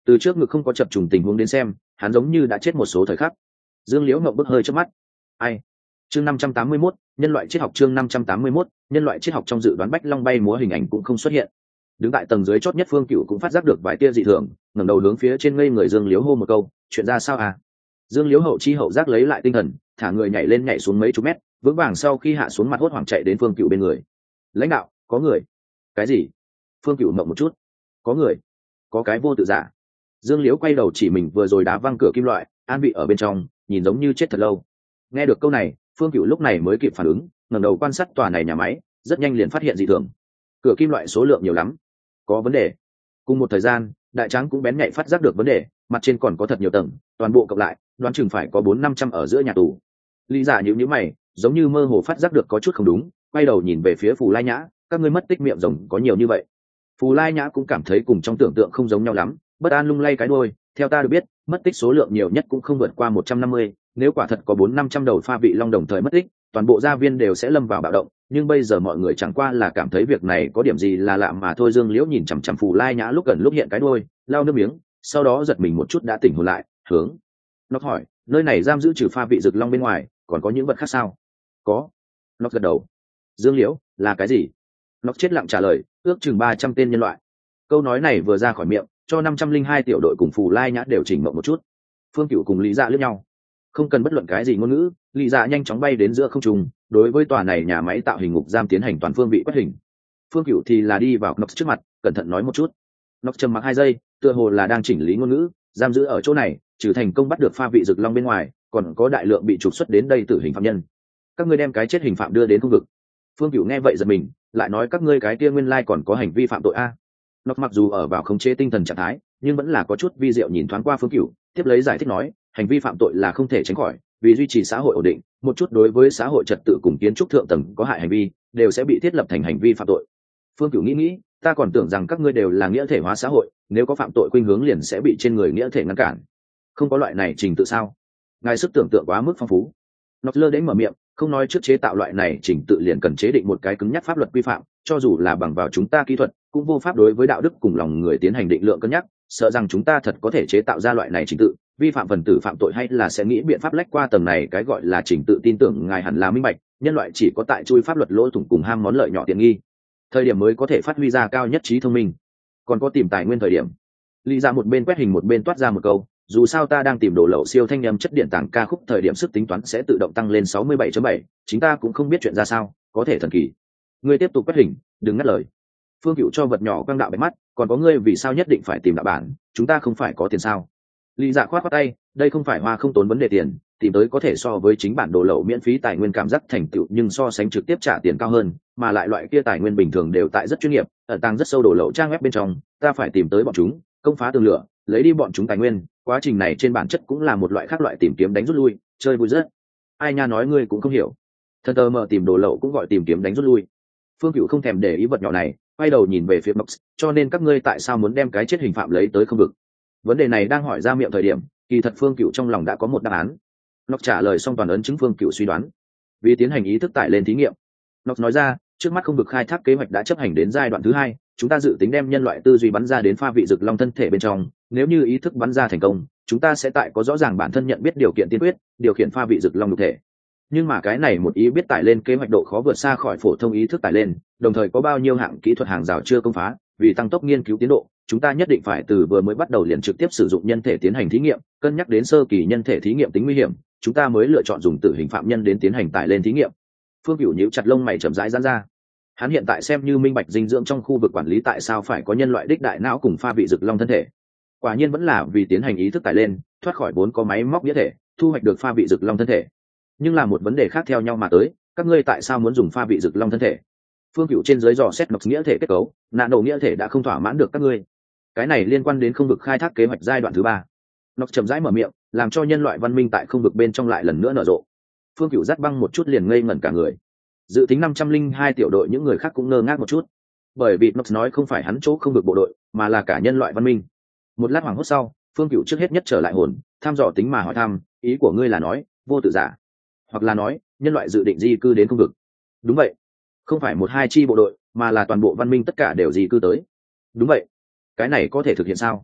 Từ trước ngực không có chập trùng tình huống đến xem, hắn giống như đã chết một số thời khắc. Dương Liễu ngậm bức hơi trước mắt. Ai? Chương 581, nhân loại triết học. Chương 581, nhân loại triết học. Trong dự đoán bách long bay múa hình ảnh cũng không xuất hiện. Đứng tại tầng dưới chót nhất Phương Cựu cũng phát giác được vài tia dị thường, ngẩng đầu hướng phía trên ngây người Dương Liễu hô một câu, chuyện ra sao à? Dương Liễu hậu chi hậu giác lấy lại tinh thần, thả người nhảy lên nhảy xuống mấy chục mét, vững vàng sau khi hạ xuống mặt hốt hoảng chạy đến Phương Cựu bên người. Lãnh đạo, có người. Cái gì? Phương Cựu mộng một chút. Có người, có cái vô tự giả. Dương Liễu quay đầu chỉ mình vừa rồi đá văng cửa kim loại, an vị ở bên trong, nhìn giống như chết thật lâu. Nghe được câu này, Phương Cựu lúc này mới kịp phản ứng, ngẩng đầu quan sát tòa này nhà máy, rất nhanh liền phát hiện dị thường. Cửa kim loại số lượng nhiều lắm, có vấn đề. Cùng một thời gian, đại tráng cũng bén nhạy phát giác được vấn đề, mặt trên còn có thật nhiều tầng, toàn bộ cộng lại đoán chừng phải có 400-500 ở giữa nhà tù. Lý Giả nhíu mày, giống như mơ hồ phát giác được có chút không đúng, quay đầu nhìn về phía Phù Lai Nhã, các ngươi mất tích miệng rồng có nhiều như vậy. Phù Lai Nhã cũng cảm thấy cùng trong tưởng tượng không giống nhau lắm, bất an lung lay cái đuôi, theo ta được biết, mất tích số lượng nhiều nhất cũng không vượt qua 150, nếu quả thật có 400-500 đầu pha vị long đồng thời mất tích, toàn bộ gia viên đều sẽ lâm vào bạo động, nhưng bây giờ mọi người chẳng qua là cảm thấy việc này có điểm gì là lạ mà thôi. Dương Liễu nhìn chằm chằm Phù Lai Nhã lúc gần lúc hiện cái đuôi, lau nước miếng, sau đó giật mình một chút đã tỉnh hồn lại, hướng nó hỏi, nơi này giam giữ trừ pha vị rực long bên ngoài, còn có những vật khác sao? Có. Nó gật đầu. Dương Liễu, là cái gì? Nó chết lặng trả lời, ước chừng 300 tên nhân loại. Câu nói này vừa ra khỏi miệng, cho 502 tiểu đội cùng Phù Lai Nhã đều chỉnh mộng một chút. Phương Cựu cùng Lý Dạ liếc nhau, không cần bất luận cái gì ngôn ngữ, Lý Dạ nhanh chóng bay đến giữa không trung, đối với tòa này nhà máy tạo hình ngục giam tiến hành toàn phương vị quét hình. Phương Cựu thì là đi vào Nox trước mặt, cẩn thận nói một chút. Nox trầm mặc 2 giây, tựa hồ là đang chỉnh lý ngôn ngữ, giam giữ ở chỗ này, trừ thành công bắt được pha vị rực long bên ngoài, còn có đại lượng bị trục xuất đến đây tử hình phạm nhân. Các ngươi đem cái chết hình phạm đưa đến khu vực. Phương Cựu nghe vậy giật mình, lại nói các ngươi cái kia nguyên lai còn có hành vi phạm tội a. Nox mặc dù ở vào khống chế tinh thần trạng thái, nhưng vẫn là có chút vi diệu nhìn thoáng qua Phương Cựu, tiếp lấy giải thích nói, hành vi phạm tội là không thể tránh khỏi, vì duy trì xã hội ổn định, một chút đối với xã hội trật tự cùng kiến trúc thượng tầng có hại hành vi đều sẽ bị thiết lập thành hành vi phạm tội. Phương Cửu nghĩ, ta còn tưởng rằng các ngươi đều là nghĩa thể hóa xã hội, nếu có phạm tội khuynh hướng liền sẽ bị trên người nghĩa thể ngăn cản. Không có loại này trình tự sao? Ngài sức tưởng tượng quá mức phong phú. Nọt lơ đến mở miệng, không nói trước chế tạo loại này trình tự liền cần chế định một cái cứng nhắc pháp luật quy phạm, cho dù là bằng vào chúng ta kỹ thuật, cũng vô pháp đối với đạo đức cùng lòng người tiến hành định lượng cân nhắc, sợ rằng chúng ta thật có thể chế tạo ra loại này trình tự, vi phạm phần tử phạm tội hay là sẽ nghĩ biện pháp lách qua tầng này cái gọi là trình tự. Tin tưởng ngài hẳn là minh bạch, nhân loại chỉ có tại chui pháp luật lỗ thủng cùng ham món lợi nhỏ tiện nghi thời điểm mới có thể phát huy ra cao nhất trí thông minh, còn có tìm tài nguyên thời điểm. Lý ra một bên quét hình một bên toát ra một câu, dù sao ta đang tìm đồ lậu siêu thanh âm chất điện tảng ca khúc, thời điểm sức tính toán sẽ tự động tăng lên 67.7, chính ta cũng không biết chuyện ra sao, có thể thần kỳ. Ngươi tiếp tục quét hình, đừng ngắt lời. Phương Cựu cho vật nhỏ quang đạo bạch mắt, còn có ngươi vì sao nhất định phải tìm đạo bản, chúng ta không phải có tiền sao? Lý Dạ khoát khoát tay, đây không phải hoa không tốn vấn đề tiền, tìm tới có thể so với chính bản đồ lậu miễn phí tài nguyên cảm giác thành tựu, nhưng so sánh trực tiếp trả tiền cao hơn, mà lại loại kia tài nguyên bình thường đều tại rất chuyên nghiệp, ẩn tàng rất sâu đồ lậu trang web bên trong, ta phải tìm tới bọn chúng, công phá tường lửa, lấy đi bọn chúng tài nguyên, quá trình này trên bản chất cũng là một loại khác loại tìm kiếm đánh rút lui, chơi vui rất. Ai nha, nói ngươi cũng không hiểu. Thân tờ mờ tìm đồ lậu cũng gọi tìm kiếm đánh rút lui. Phương Cựu không thèm để ý vật nhỏ này, quay đầu nhìn về phía Mox, cho nên các ngươi tại sao muốn đem cái chết hình phạm lấy tới không vực? Vấn đề này đang hỏi ra miệng thời điểm, kỳ thật Phương Cựu trong lòng đã có một đáp án. Nox trả lời xong toàn ấn chứng Phương Cựu suy đoán, vì tiến hành ý thức tải lên thí nghiệm. Nox nói ra, trước mắt không vực khai thác kế hoạch đã chấp hành đến giai đoạn thứ 2, chúng ta dự tính đem nhân loại tư duy bắn ra đến pha vị rực long thân thể bên trong, nếu như ý thức bắn ra thành công, chúng ta sẽ tại có rõ ràng bản thân nhận biết điều kiện tiên quyết, điều khiển pha vị rực long nhục thể. Nhưng mà cái này một ý biết tải lên kế hoạch độ khó vượt xa khỏi phổ thông ý thức tải lên, đồng thời có bao nhiêu hạng kỹ thuật hàng rào chưa công phá, vì tăng tốc nghiên cứu tiến độ, chúng ta nhất định phải từ vừa mới bắt đầu liền trực tiếp sử dụng nhân thể tiến hành thí nghiệm, cân nhắc đến sơ kỳ nhân thể thí nghiệm tính nguy hiểm, chúng ta mới lựa chọn dùng tử hình phạm nhân đến tiến hành tải lên thí nghiệm. Phương Cửu nhíu chặt lông mày chậm rãi giãn ra. Hắn hiện tại xem như minh bạch dinh dưỡng trong khu vực quản lý tại sao phải có nhân loại đích đại não cùng pha vị rực long thân thể. Quả nhiên vẫn là vì tiến hành ý thức tải lên, thoát khỏi vốn có máy móc nghĩa thể, thu hoạch được pha vị rực long thân thể. Nhưng là một vấn đề khác theo nhau mà tới, các ngươi tại sao muốn dùng pha vị rực long thân thể? Phương Cửu trên dưới dò xét Nox nghĩa thể kết cấu, nano nghĩa thể đã không thỏa mãn được các ngươi. Cái này liên quan đến không vực khai thác kế hoạch giai đoạn thứ 3. Nox chậm rãi mở miệng, làm cho nhân loại văn minh tại không vực bên trong lại lần nữa nở rộ. Phương Cửu dắt băng một chút liền ngây ngẩn cả người. Dự tính 502 tiểu đội những người khác cũng ngơ ngác một chút, bởi vì Nox nói không phải hắn chỗ không vực bộ đội, mà là cả nhân loại văn minh. Một lát hoảng hốt sau, Phương Cửu trước hết nhất trở lại hồn, thăm dò tính mà hỏi thăm, ý của ngươi là nói vô tự giả, hoặc là nói nhân loại dự định di cư đến không vực? Đúng vậy, không phải 1-2 chi bộ đội, mà là toàn bộ văn minh tất cả đều di cư tới. Đúng vậy. Cái này có thể thực hiện sao?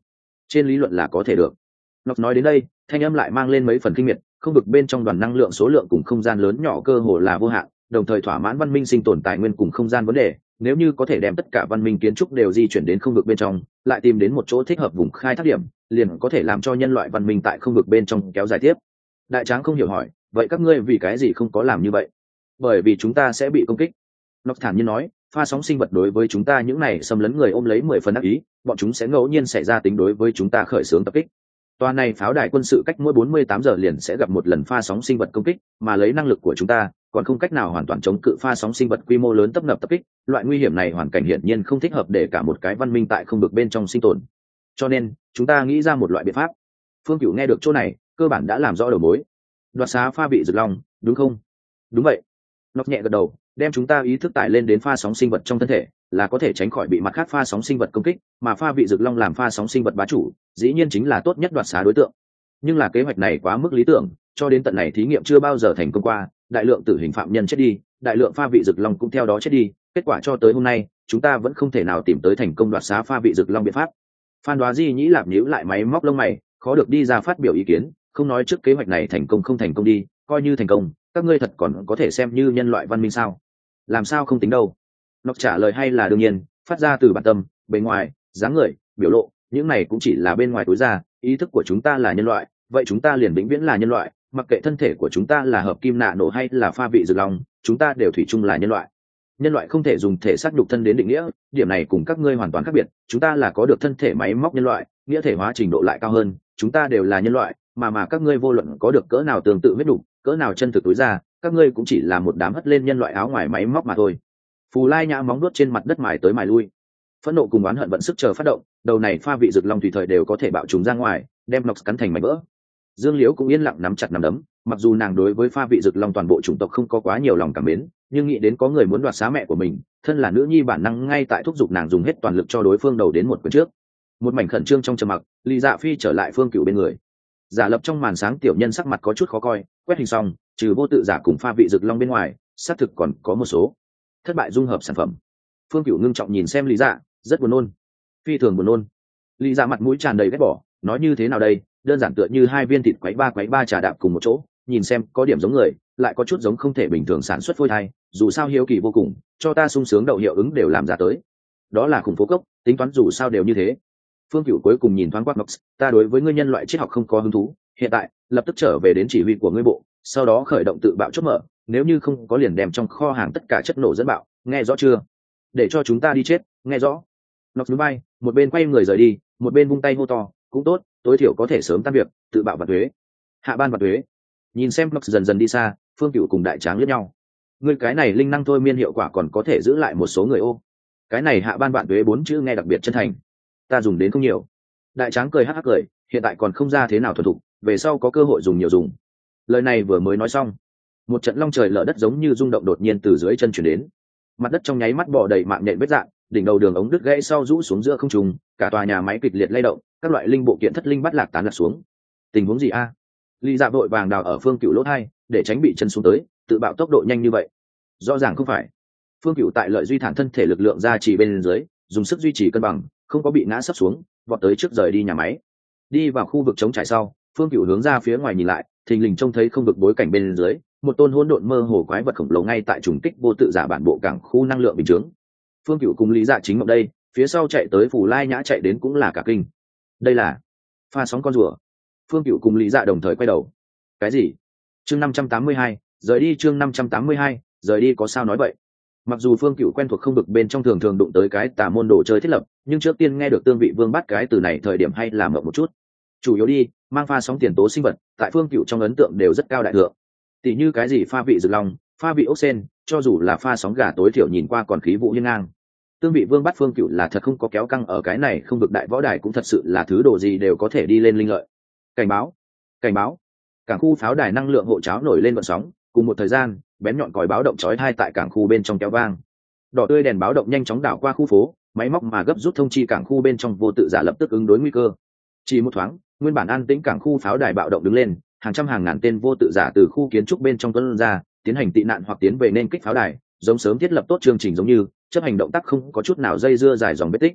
trên lý luận là có thể được. Ngọc nói đến đây, thanh âm lại mang lên mấy phần kinh miệt, không vực bên trong đoàn năng lượng số lượng cùng không gian lớn nhỏ cơ hồ là vô hạn, đồng thời thỏa mãn văn minh sinh tồn tài nguyên cùng không gian vấn đề. Nếu như có thể đem tất cả văn minh kiến trúc đều di chuyển đến không vực bên trong, lại tìm đến một chỗ thích hợp vùng khai thác điểm, liền có thể làm cho nhân loại văn minh tại không vực bên trong kéo dài tiếp. Đại tráng không hiểu hỏi, vậy các ngươi vì cái gì không có làm như vậy? Bởi vì chúng ta sẽ bị công kích. Ngọc thản nhiên nói, pha sóng sinh vật đối với chúng ta những này xâm lấn người ôm lấy 10 phần ác ý, bọn chúng sẽ ngẫu nhiên xảy ra tính đối với chúng ta khởi xướng tập kích. Tòa này pháo đài quân sự cách mỗi 48 giờ liền sẽ gặp một lần pha sóng sinh vật công kích, mà lấy năng lực của chúng ta, còn không cách nào hoàn toàn chống cự pha sóng sinh vật quy mô lớn tấp nập tập kích. Loại nguy hiểm này hoàn cảnh hiển nhiên không thích hợp để cả một cái văn minh tại không được bên trong sinh tồn. Cho nên, chúng ta nghĩ ra một loại biện pháp. Phương Cửu nghe được chỗ này, cơ bản đã làm rõ đầu mối. Đoạt xá pha vị rực long, đúng không? Đúng vậy. Nó nhẹ gật đầu, đem chúng ta ý thức tải lên đến pha sóng sinh vật trong thân thể, là có thể tránh khỏi bị mặt khác pha sóng sinh vật công kích, mà pha vị rực long làm pha sóng sinh vật bá chủ, dĩ nhiên chính là tốt nhất đoạt xá đối tượng. Nhưng là kế hoạch này quá mức lý tưởng, cho đến tận này thí nghiệm chưa bao giờ thành công qua, đại lượng tử hình phạm nhân chết đi, đại lượng pha vị rực long cũng theo đó chết đi, kết quả cho tới hôm nay, chúng ta vẫn không thể nào tìm tới thành công đoạt xá pha vị rực long biện pháp. Phan Đoá Di nhĩ lạp nhíu lại máy móc lông mày, khó được đi ra phát biểu ý kiến, không nói trước kế hoạch này thành công không thành công đi, coi như thành công, các ngươi thật còn có thể xem như nhân loại văn minh sao? Làm sao không tính đâu? Nó trả lời hay là đương nhiên, phát ra từ bản tâm, bề ngoài, dáng người, biểu lộ, những này cũng chỉ là bên ngoài tối ra, ý thức của chúng ta là nhân loại, vậy chúng ta liền vĩnh viễn là nhân loại, mặc kệ thân thể của chúng ta là hợp kim nạ nổ hay là pha vị rực long, chúng ta đều thủy chung là nhân loại. Nhân loại không thể dùng thể xác nhục thân đến định nghĩa, điểm này cùng các ngươi hoàn toàn khác biệt, chúng ta là có được thân thể máy móc nhân loại, nghĩa thể hóa trình độ lại cao hơn, chúng ta đều là nhân loại, mà các ngươi vô luận có được cỡ nào tương tự huyết đủ, cỡ nào chân thực tối ra, các ngươi cũng chỉ là một đám hất lên nhân loại áo ngoài máy móc mà thôi. Phù Lai Nhã móng nuốt trên mặt đất mài tới mài lui, phẫn nộ cùng oán hận vận sức chờ phát động, đầu này pha vị rực long tùy thời đều có thể bạo chúng ra ngoài, đem Nox cắn thành mảnh vỡ. Dương Liễu cũng yên lặng nắm chặt nắm đấm, mặc dù nàng đối với pha vị rực long toàn bộ chủng tộc không có quá nhiều lòng cảm mến, nhưng nghĩ đến có người muốn đoạt xá mẹ của mình, thân là nữ nhi bản năng ngay tại thúc giục nàng dùng hết toàn lực cho đối phương đầu đến một quyền trước. Một mảnh khẩn trương trong trầm mặc, Lý Dạ Phi trở lại Phương Cửu bên người. Giả lập trong màn sáng tiểu nhân sắc mặt có chút khó coi, quét hình xong, trừ vô tự giả cùng pha vị rực long bên ngoài, xác thực còn có một số thất bại dung hợp sản phẩm. Phương Cửu ngưng trọng nhìn xem Lý Dạ, rất buồn nôn, phi thường buồn nôn. Lý Dạ mặt mũi tràn đầy ghét bỏ, nói như thế nào đây, đơn giản tựa như hai viên thịt quấy ba trà đạp cùng một chỗ, nhìn xem có điểm giống người, lại có chút giống không thể bình thường sản xuất phôi thai, dù sao hiếu kỳ vô cùng, cho ta sung sướng đậu hiệu ứng đều làm ra tới. Đó là khủng phố cốc, tính toán dù sao đều như thế. Phương Cửu cuối cùng nhìn thoáng qua Nox, ta đối với ngươi nhân loại triết học không có hứng thú, hiện tại lập tức trở về đến chỉ huy của ngươi bộ, sau đó khởi động tự bạo chốt mở, nếu như không có liền đem trong kho hàng tất cả chất nổ dẫn bạo, nghe rõ chưa? Để cho chúng ta đi chết, nghe rõ. Nox núi bay, một bên quay người rời đi, một bên vung tay hô to, cũng tốt, tối thiểu có thể sớm tan việc, tự bạo và thuế. Hạ ban và thuế. Nhìn xem Nox dần dần đi xa, Phương Cửu cùng đại tráng liếc nhau. Ngươi cái này linh năng thôi miên hiệu quả còn có thể giữ lại một số người ô. Cái này hạ ban bạn thuế 4 chữ nghe đặc biệt chân thành. Ta dùng đến không nhiều. Đại tráng cười hắc hắc cười, hiện tại còn không ra thế nào thuần thục, về sau có cơ hội dùng nhiều dùng. Lời này vừa mới nói xong, một trận long trời lở đất giống như rung động đột nhiên từ dưới chân chuyển đến, mặt đất trong nháy mắt bò đầy mạng nhện vết dạn, đỉnh đầu đường ống đứt gãy sau rũ xuống giữa không trung, cả tòa nhà máy kịch liệt lay động, các loại linh bộ kiện thất linh bắt lạc tán lạc xuống. Tình huống gì a? Lý Dạ vội vàng đào ở Phương Cửu lỗ hai, để tránh bị chân xuống tới, tự bạo tốc độ nhanh như vậy. Rõ ràng không phải. Phương Cửu tại lợi duy thản thân thể lực lượng ra chỉ bên dưới, dùng sức duy trì cân bằng, không có bị ngã sấp xuống, vọt tới trước rời đi nhà máy. Đi vào khu vực trống trải sau, Phương Cửu hướng ra phía ngoài nhìn lại, thình lình trông thấy không vực bối cảnh bên dưới, một tôn hỗn độn mơ hồ quái vật khổng lồ ngay tại trùng kích vô tự giả bản bộ cảng khu năng lượng bình chứng. Phương Cửu cùng Lý Dạ chính ngậm đây, phía sau chạy tới Phù Lai Nhã chạy đến cũng là cả kinh. Đây là pha sóng con rùa. Phương Cửu cùng Lý Dạ đồng thời quay đầu. Cái gì? Chương 582, rời đi chương 582, rời đi có sao nói vậy? Mặc dù Phương Cửu quen thuộc không vực bên trong thường thường đụng tới cái tà môn đồ chơi thiết lập, nhưng trước tiên nghe được Tương Vị Vương bắt cái từ này thời điểm hay là mộng một chút. Chủ yếu đi, mang pha sóng tiền tố sinh vật, tại Phương Cửu trong ấn tượng đều rất cao đại thượng. Tỷ như cái gì pha vị rực long, pha vị ốc sen, cho dù là pha sóng gà tối thiểu nhìn qua còn khí vũ hiên ngang. Tương Vị Vương bắt Phương Cửu là thật không có kéo căng ở cái này, không vực đại võ đài cũng thật sự là thứ đồ gì đều có thể đi lên linh lợi. Cảnh báo, cảnh báo. Cảng khu pháo đài năng lượng hộ cháo nổi lên vận sóng, cùng một thời gian, bén nhọn còi báo động chói tai tại cảng khu bên trong kéo vang. Đỏ tươi đèn báo động nhanh chóng đảo qua khu phố, máy móc mà gấp rút thông chi cảng khu bên trong vô tự giả lập tức ứng đối nguy cơ. Chỉ một thoáng, nguyên bản an tĩnh cảng khu pháo đài bạo động đứng lên, hàng trăm hàng ngàn tên vô tự giả từ khu kiến trúc bên trong tuôn ra, tiến hành tị nạn hoặc tiến về nên kích pháo đài, giống sớm thiết lập tốt chương trình giống như chấp hành động tác không có chút nào dây dưa dài dòng vết tích.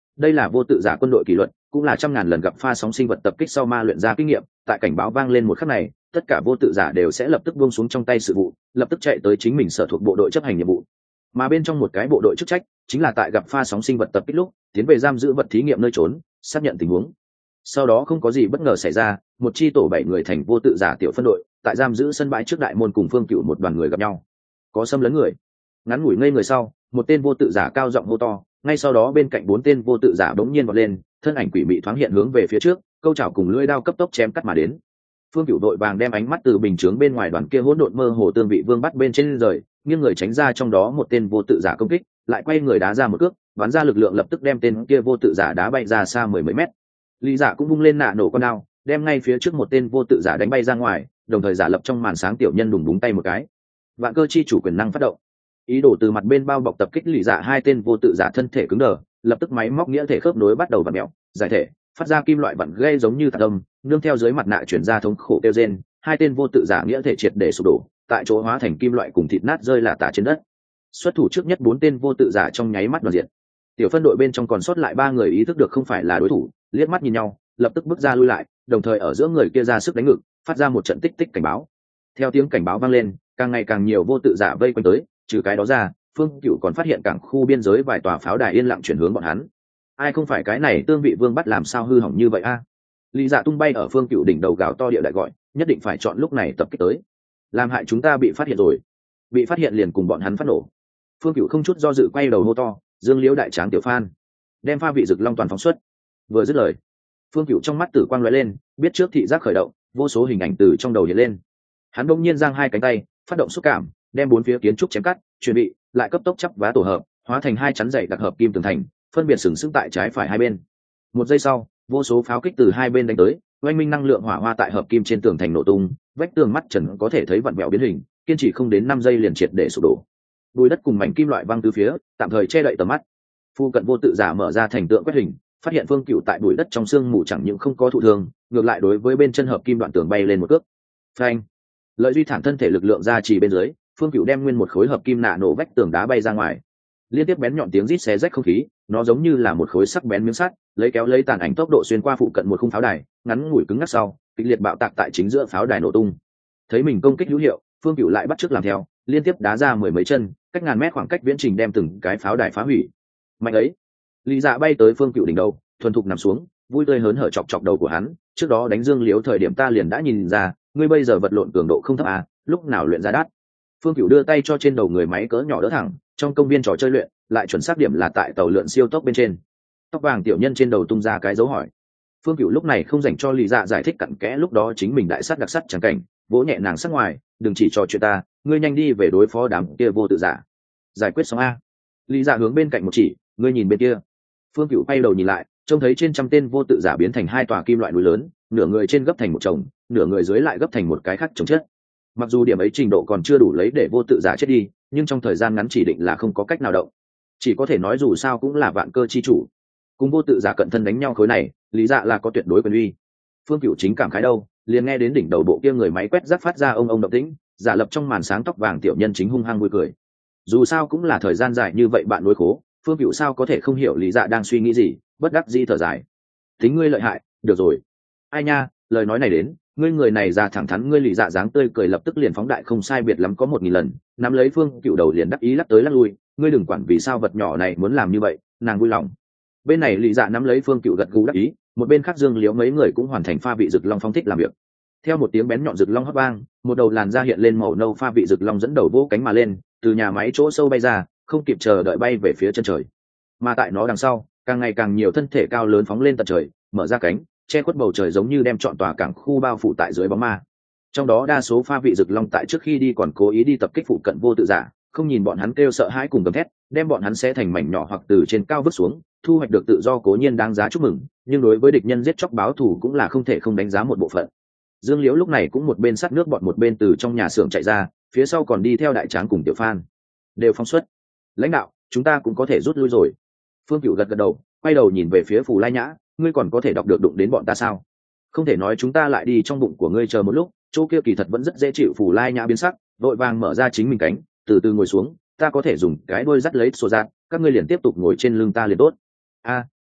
đây là vô tự giả quân đội kỷ luật, cũng là trăm ngàn lần gặp pha sóng sinh vật tập kích sau ma luyện ra kinh nghiệm. Tại cảnh báo vang lên một khắc này, tất cả vô tự giả đều sẽ lập tức buông xuống trong tay sự vụ, lập tức chạy tới chính mình sở thuộc bộ đội chấp hành nhiệm vụ. Mà bên trong một cái bộ đội chức trách chính là tại gặp pha sóng sinh vật tập kích lúc tiến về giam giữ vật thí nghiệm nơi trốn, xác nhận tình huống. Sau đó không có gì bất ngờ xảy ra, một chi tổ 7 người thành vô tự giả tiểu phân đội tại giam giữ sân bãi trước đại môn cùng Phương Cựu một đoàn người gặp nhau. Có xâm lấn người. Ngắn ngủi ngây người sau, một tên vô tự giả cao giọng hô to, ngay sau đó bên cạnh 4 tên vô tự giả bỗng nhiên vọt lên, thân ảnh quỷ mị thoáng hiện hướng về phía trước, câu chảo cùng lưỡi đao cấp tốc chém cắt mà đến. Phương Cựu đội vàng đem ánh mắt từ bình chướng bên ngoài đoàn kia hỗn độn mơ hồ tương vị vương bắt bên trên rời, nghiêng người tránh ra trong đó một tên vô tự giả công kích, lại quay người đá ra một cước, bắn ra lực lượng lập tức đem tên kia vô tự giả đá bay ra xa mười mấy mét. Lý Dạ cũng vung lên nạ nổ con đao, đem ngay phía trước một tên vô tự giả đánh bay ra ngoài, đồng thời giả lập trong màn sáng tiểu nhân đùng búng tay một cái. Vạn cơ chi chủ quyền năng phát động, ý đồ từ mặt bên bao bọc tập kích Lý Dạ hai tên vô tự giả thân thể cứng đờ, lập tức máy móc nghĩa thể khớp nối bắt đầu vặn mèo, giải thể, phát ra kim loại vặn gây giống như tạc âm, nương theo dưới mặt nạ chuyển ra thống khổ kêu rên, hai tên vô tự giả nghĩa thể triệt để sụp đổ, tại chỗ hóa thành kim loại cùng thịt nát rơi lả tả trên đất. Xuất thủ trước nhất 4 tên vô tự giả trong nháy mắt đoàn diện. Tiểu phân đội bên trong còn sót lại 3 người ý thức được không phải là đối thủ, liếc mắt nhìn nhau, lập tức bước ra lui lại, đồng thời ở giữa người kia ra sức đánh ngực, phát ra một trận tích tích cảnh báo. Theo tiếng cảnh báo vang lên, càng ngày càng nhiều vô tự giả vây quanh tới, trừ cái đó ra, Phương Cựu còn phát hiện cảng khu biên giới vài tòa pháo đài yên lặng chuyển hướng bọn hắn. Ai không phải cái này tương vị vương bắt làm sao hư hỏng như vậy a? Lý Dạ tung bay ở Phương Cựu đỉnh đầu gào to địa đại gọi, nhất định phải chọn lúc này tập kích tới. Làm hại chúng ta bị phát hiện rồi. Bị phát hiện liền cùng bọn hắn phát nổ. Phương Cựu không chút do dự quay đầu hô to, Dương Liễu đại tráng tiểu phan, đem pha vị rực long toàn phóng xuất. Vừa dứt lời, Phương Cựu trong mắt tử quang lóe lên, biết trước thị giác khởi động, vô số hình ảnh từ trong đầu hiện lên. Hắn bỗng nhiên giang hai cánh tay, phát động xúc cảm, đem 4 phía kiến trúc chém cắt, chuẩn bị, lại cấp tốc chắp vá tổ hợp, hóa thành 2 chắn dày đặc hợp kim tường thành, phân biệt sừng sững tại trái phải hai bên. Một giây sau, vô số pháo kích từ hai bên đánh tới, oanh minh năng lượng hỏa hoa tại hợp kim trên tường thành nổ tung, vách tường mắt trần có thể thấy vặn vẹo biến hình, kiên trì không đến 5 giây liền triệt để sụp đổ. Bùi đất cùng mảnh kim loại văng từ phía, tạm thời che đậy tầm mắt. Phu cận vô tự giả mở ra thành tượng quét hình, phát hiện Phương Cựu tại bụi đất trong xương mù chẳng những không có thụ thương, ngược lại đối với bên chân hợp kim đoạn tường bay lên một cước. Phanh! Lợi duy thản thân thể lực lượng ra chỉ bên dưới, Phương Cựu đem nguyên một khối hợp kim nạ nổ vách tường đá bay ra ngoài. Liên tiếp bén nhọn tiếng rít xé rách không khí, nó giống như là một khối sắc bén miếng sắt, lấy kéo lấy tàn ảnh tốc độ xuyên qua phụ cận một khung pháo đài, ngắn ngủi cứng ngắc sau, kịch liệt bạo tạc tại chính giữa pháo đài nổ tung. Thấy mình công kích hữu hiệu, Phương Cựu lại bắt chước làm theo, liên tiếp đá ra mười mấy chân, cách ngàn mét khoảng cách viễn trình đem từng cái pháo đài phá hủy. Mạnh ấy! Lý Dạ bay tới Phương Cựu đỉnh đầu, thuần thục nằm xuống, vui tươi hớn hở chọc chọc đầu của hắn. Trước đó đánh Dương Liễu thời điểm ta liền đã nhìn ra, ngươi bây giờ vật lộn cường độ không thấp à, lúc nào luyện ra đắt. Phương Cựu đưa tay cho trên đầu người máy cỡ nhỏ đỡ thẳng, trong công viên trò chơi luyện, lại chuẩn xác điểm là tại tàu lượn siêu tốc bên trên. Tóc vàng tiểu nhân trên đầu tung ra cái dấu hỏi. Phương Cựu lúc này không dành cho Lý Dạ giải thích cặn kẽ lúc đó chính mình đại sát đặc sắt chẳng cảnh, vỗ nhẹ nàng sát ngoài, đừng chỉ trò chuyện ta, ngươi nhanh đi về đối phó đám kia vô tự giả. Giải quyết xong a. Lý Dạ hướng bên cạnh một chỉ, ngươi nhìn bên kia. Phương Cựu quay đầu nhìn lại, trông thấy trên trăm tên vô tự giả biến thành 2 tòa kim loại núi lớn, nửa người trên gấp thành một chồng, nửa người dưới lại gấp thành một cái khác chồng chết. Mặc dù điểm ấy trình độ còn chưa đủ lấy để vô tự giả chết đi, nhưng trong thời gian ngắn chỉ định là không có cách nào động. Chỉ có thể nói dù sao cũng là vạn cơ chi chủ, cùng vô tự giả cận thân đánh nhau khối này, Lý Dạ là có tuyệt đối quyền uy. Phương Cựu chính cảm khái đâu, liền nghe đến đỉnh đầu bộ kia người máy quét rác phát ra ông động tĩnh, giả lập trong màn sáng tóc vàng tiểu nhân chính hung hăng vui cười. Dù sao cũng là thời gian dài như vậy bạn nuôi khố, Phương Cựu sao có thể không hiểu Lý Dạ đang suy nghĩ gì, bất đắc dĩ thở dài. Tính ngươi lợi hại, được rồi. Ai nha, lời nói này đến, ngươi người này ra thẳng thắn, ngươi Lý Dạ dáng tươi cười lập tức liền phóng đại không sai biệt lắm có 1000 lần, nắm lấy Phương Cựu đầu liền đắc ý lắc tới lắc lui, ngươi đừng quản vì sao vật nhỏ này muốn làm như vậy, nàng vui lòng. Bên này Lý Dạ nắm lấy Phương Cựu gật gù đắc ý, một bên khác Dương Liễu mấy người cũng hoàn thành pha vị rực long phong thích làm việc. Theo một tiếng bén nhọn rực long hót vang, một đầu làn da hiện lên màu nâu pha vị rực long dẫn đầu vỗ cánh mà lên, từ nhà máy chỗ sâu bay ra, không kịp chờ đợi bay về phía chân trời. Mà tại nó đằng sau, càng ngày càng nhiều thân thể cao lớn phóng lên tận trời, mở ra cánh, che khuất bầu trời giống như đem trọn tòa cảng khu bao phủ tại dưới bóng ma. Trong đó đa số pha vị rực long tại trước khi đi còn cố ý đi tập kích phụ cận vô tự giả, không nhìn bọn hắn kêu sợ hãi cùng gầm thét, đem bọn hắn xé thành mảnh nhỏ hoặc từ trên cao vứt xuống, thu hoạch được tự do cố nhiên đáng giá chúc mừng, nhưng đối với địch nhân giết chóc báo thù cũng là không thể không đánh giá một bộ phận. Dương Liễu lúc này cũng một bên sắt nước bọn một bên từ trong nhà xưởng chạy ra, phía sau còn đi theo đại tráng cùng tiểu phan. Đều phóng xuất. Lãnh đạo, chúng ta cũng có thể rút lui rồi. Phương Cựu gật gật đầu, quay đầu nhìn về phía Phù Lai Nhã, ngươi còn có thể đọc được đụng đến bọn ta sao? Không thể nói chúng ta lại đi trong bụng của ngươi chờ một lúc, chỗ kia kỳ thật vẫn rất dễ chịu. Phù Lai Nhã biến sắc, vội vàng mở ra chính mình cánh, từ từ ngồi xuống, ta có thể dùng cái đuôi dắt lấy xô ra, các ngươi liền tiếp tục ngồi trên lưng ta liền tốt. A,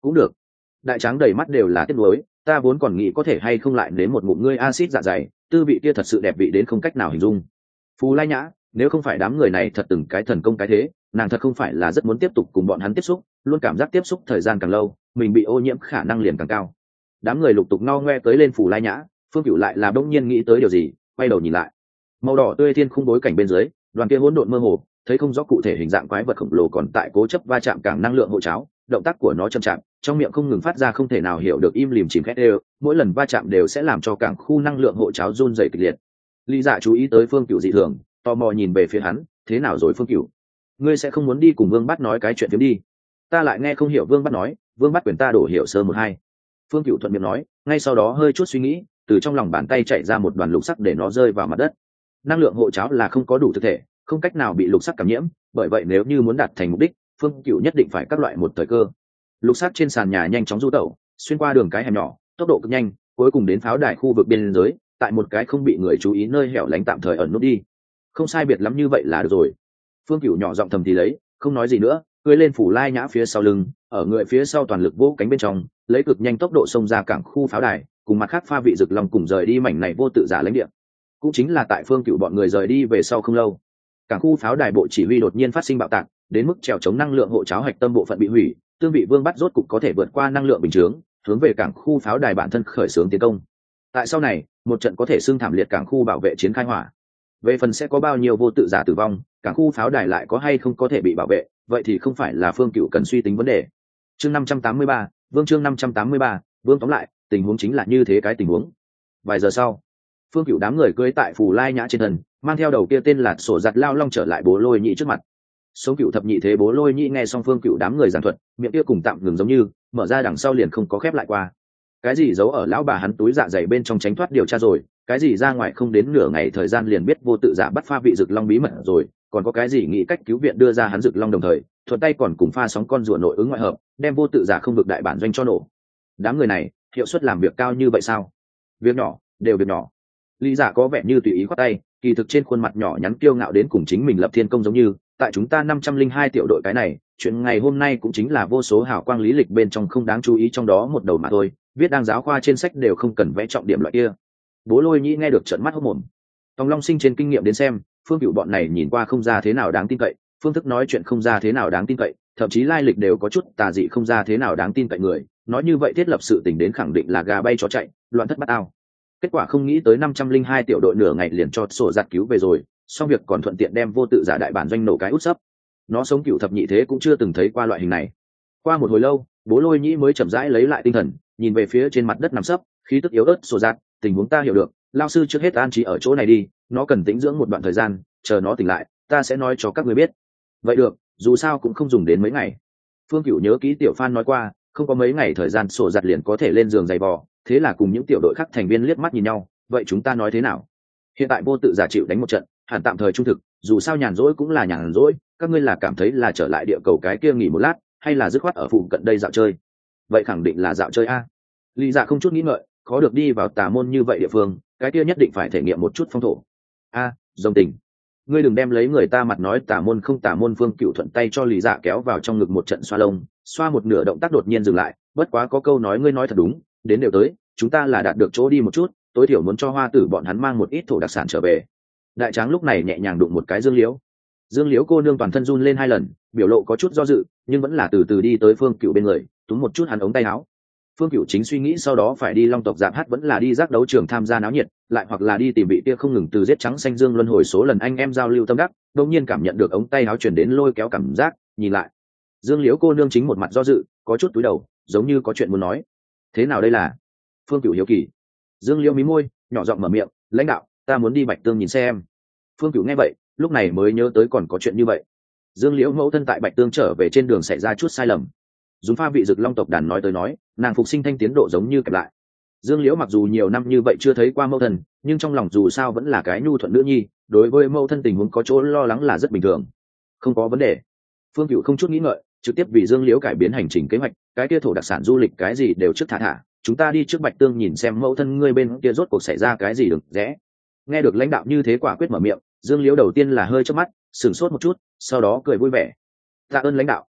cũng được. Đại tráng đầy mắt đều là tiếc nuối, ta vốn còn nghĩ có thể hay không lại nếm một ngụm ngươi axit dạ dày, tư vị kia thật sự đẹp vị đến không cách nào hình dung. Phù Lai Nhã, nếu không phải đám người này thật từng cái thần công cái thế, nàng thật không phải là rất muốn tiếp tục cùng bọn hắn tiếp xúc, luôn cảm giác tiếp xúc thời gian càng lâu mình bị ô nhiễm khả năng liền càng cao. Đám người lục tục ngao ngoe tới lên Phù Lai Nhã, Phương Cửu lại là đông nhiên nghĩ tới điều gì, quay đầu nhìn lại. Màu đỏ tươi thiên khung bối cảnh bên dưới, đoàn kia hỗn độn mơ hồ, thấy không rõ cụ thể hình dạng quái vật khổng lồ còn tại cố chấp va chạm càng năng lượng hộ cháo, động tác của nó chậm chạp, trong miệng không ngừng phát ra không thể nào hiểu được im lìm chìm khét đều, mỗi lần va chạm đều sẽ làm cho cảng khu năng lượng hộ cháo run rẩy kịch liệt. Lý Dạ chú ý tới Phương Cửu dị thường, tò mò nhìn về phía hắn, thế nào rồi Phương Cửu? Ngươi sẽ không muốn đi cùng Vương Bát nói cái chuyện phiếm đi? Ta lại nghe không hiểu Vương Bát nói, Vương Bát quyền ta đổ hiểu sơ một hai. Phương Cửu thuận miệng nói, ngay sau đó hơi chút suy nghĩ, từ trong lòng bàn tay chạy ra một đoàn lục sắc để nó rơi vào mặt đất. Năng lượng hộ cháo là không có đủ thực thể, không cách nào bị lục sắc cảm nhiễm, bởi vậy nếu như muốn đạt thành mục đích, Phương Cửu nhất định phải các loại một thời cơ. Lục sắc trên sàn nhà nhanh chóng du tẩu, xuyên qua đường cái hẻm nhỏ, tốc độ cực nhanh, cuối cùng đến pháo đài khu vực biên giới, tại một cái không bị người chú ý nơi hẻo lánh tạm thời ẩn nút đi. Không sai biệt lắm như vậy là được rồi. Phương Cửu nhỏ giọng thầm thì lấy, không nói gì nữa, cưỡi lên Phủ Lai Nhã phía sau lưng, ở người phía sau toàn lực vỗ cánh bên trong, lấy cực nhanh tốc độ xông ra cảng khu pháo đài, cùng mặt khác pha vị rực long cùng rời đi mảnh này vô tự giả lãnh địa. Cũng chính là tại Phương Cửu bọn người rời đi về sau không lâu, cảng khu pháo đài bộ chỉ huy đột nhiên phát sinh bạo tạc, đến mức trèo chống năng lượng hộ cháo hạch tâm bộ phận bị hủy, Tương Vị Vương bắt rốt cục có thể vượt qua năng lượng bình chướng, hướng về cảng khu pháo đài bản thân khởi xướng tiến công. Tại sau này, một trận có thể xưng thảm liệt cảng khu bảo vệ chiến khai hỏa. Về phần sẽ có bao nhiêu vô tự giả tử vong, cảng khu pháo đài lại có hay không có thể bị bảo vệ, vậy thì không phải là Phương Cửu cần suy tính vấn đề. Chương 583, Vương chương 583, Vương tóm lại, tình huống chính là như thế cái tình huống. Vài giờ sau, Phương Cửu đám người cưỡi tại Phù Lai Nhã trên thần, mang theo đầu kia tên là Sổ Giặt Lao Long trở lại Bố Lôi Nhĩ trước mặt. Sống Cửu thập nhị thế Bố Lôi Nhĩ nghe xong Phương Cửu đám người giảng thuật, miệng kia cùng tạm ngừng giống như mở ra đằng sau liền không có khép lại qua. Cái gì giấu ở lão bà hắn túi dạ dày bên trong tránh thoát điều tra rồi, cái gì ra ngoài không đến nửa ngày thời gian liền biết vô tự giả bắt pha vị rực long bí mật rồi, còn có cái gì nghĩ cách cứu viện đưa ra hắn rực long đồng thời thuận tay còn cùng pha sóng con rùa nội ứng ngoại hợp, đem vô tự giả không vực đại bản doanh cho nổ. Đám người này hiệu suất làm việc cao như vậy sao? Việc nhỏ đều việc nhỏ. Lý Giả có vẻ như tùy ý khoát tay, kỳ thực trên khuôn mặt nhỏ nhắn kiêu ngạo đến cùng chính mình lập thiên công giống như tại chúng ta 502 tiểu đội cái này, chuyện ngày hôm nay cũng chính là vô số hào quang lý lịch bên trong không đáng chú ý trong đó một đầu mà thôi, viết đang giáo khoa trên sách đều không cần vẽ trọng điểm loại kia. Bố Lôi Nhĩ nghe được trợn mắt hốt mồm. Tòng Long Sinh trên kinh nghiệm đến xem, Phương Cửu bọn này nhìn qua không ra thế nào đáng tin cậy, phương thức nói chuyện không ra thế nào đáng tin cậy, thậm chí lai lịch đều có chút tà dị không ra thế nào đáng tin cậy người, nói như vậy thiết lập sự tình đến khẳng định là gà bay chó chạy, loạn thất bát ao. Kết quả không nghĩ tới 502 tiểu đội nửa ngày liền cho Sổ Giặt cứu về rồi, xong việc còn thuận tiện đem vô tự giả đại bản doanh nổ cái út sấp. Nó sống Cửu thập nhị thế cũng chưa từng thấy qua loại hình này. Qua một hồi lâu, Bố Lôi Nhĩ mới chậm rãi lấy lại tinh thần, nhìn về phía trên mặt đất nằm sấp, khí tức yếu ớt Sổ Giặt, tình huống ta hiểu được, lao sư trước hết an trí ở chỗ này đi, nó cần tĩnh dưỡng một đoạn thời gian, chờ nó tỉnh lại ta sẽ nói cho các người biết. Vậy được, dù sao cũng không dùng đến mấy ngày. Phương Cửu nhớ kỹ Tiểu Phan nói qua, không có mấy ngày thời gian Sổ Giặt liền có thể lên giường giày vò, thế là cùng những tiểu đội khác thành viên liếc mắt nhìn nhau, vậy chúng ta nói thế nào? Hiện tại vô tự giả chịu đánh một trận, hẳn tạm thời trung thực, dù sao nhàn rỗi cũng là nhàn rỗi, các ngươi là cảm thấy là trở lại địa cầu cái kia nghỉ một lát, hay là dứt khoát ở phụ cận đây dạo chơi? Vậy khẳng định là dạo chơi a. Lý Dạ không chút nghĩ ngợi, khó được đi vào tà môn như vậy địa phương, cái kia nhất định phải thể nghiệm một chút phong thổ. A, dòng tình, ngươi đừng đem lấy người ta mặt nói tà môn không tà môn. Phương Cửu thuận tay cho Lý Dạ kéo vào trong ngực một trận xoa lông, xoa một nửa động tác đột nhiên dừng lại, bất quá có câu nói ngươi nói thật đúng, đến đều tới, chúng ta là đạt được chỗ đi một chút, tối thiểu muốn cho Hoa Tử bọn hắn mang một ít thổ đặc sản trở về. Đại Tráng lúc này nhẹ nhàng đụng một cái Dương Liễu cô nương toàn thân run lên 2 lần, biểu lộ có chút do dự, nhưng vẫn là từ từ đi tới Phương Cửu bên người, túm một chút hắn ống tay áo. Phương Cửu chính suy nghĩ sau đó phải đi Long tộc Giáp Hát vẫn là đi giác đấu trường tham gia náo nhiệt, lại hoặc là đi tìm vị kia không ngừng từ giết trắng xanh dương luân hồi số lần anh em giao lưu tâm đắc, đột nhiên cảm nhận được ống tay áo truyền đến lôi kéo cảm giác, nhìn lại. Dương Liễu cô nương chính một mặt do dự, có chút cúi đầu, giống như có chuyện muốn nói. Thế nào đây là? Phương Cửu hiếu kỳ. Dương Liễu mí môi, nhỏ giọng mở miệng, lãnh đạo, ta muốn đi Bạch Tương nhìn xem. Phương Cửu nghe vậy, lúc này mới nhớ tới còn có chuyện như vậy. Dương Liễu mẫu thân tại Bạch Tương trở về trên đường xảy ra chút sai lầm. Dùng pha vị rực long tộc đàn nói tới nói, nàng phục sinh thanh tiến độ giống như kẹp lại. Dương Liễu mặc dù nhiều năm như vậy chưa thấy qua mẫu thân, nhưng trong lòng dù sao vẫn là cái nhu thuận nữ nhi, đối với mẫu thân tình huống có chỗ lo lắng là rất bình thường. Không có vấn đề. Phương Cửu không chút nghĩ ngợi, trực tiếp vì Dương Liễu cải biến hành trình kế hoạch, cái kia thổ đặc sản du lịch cái gì đều trước thả, chúng ta đi trước Bạch Tương nhìn xem mẫu thân ngươi bên kia rốt cuộc xảy ra cái gì được rẽ. Nghe được lãnh đạo như thế quả quyết mở miệng, Dương Liễu đầu tiên là hơi chớp mắt, sửng sốt một chút, sau đó cười vui vẻ. Tạ ơn lãnh đạo.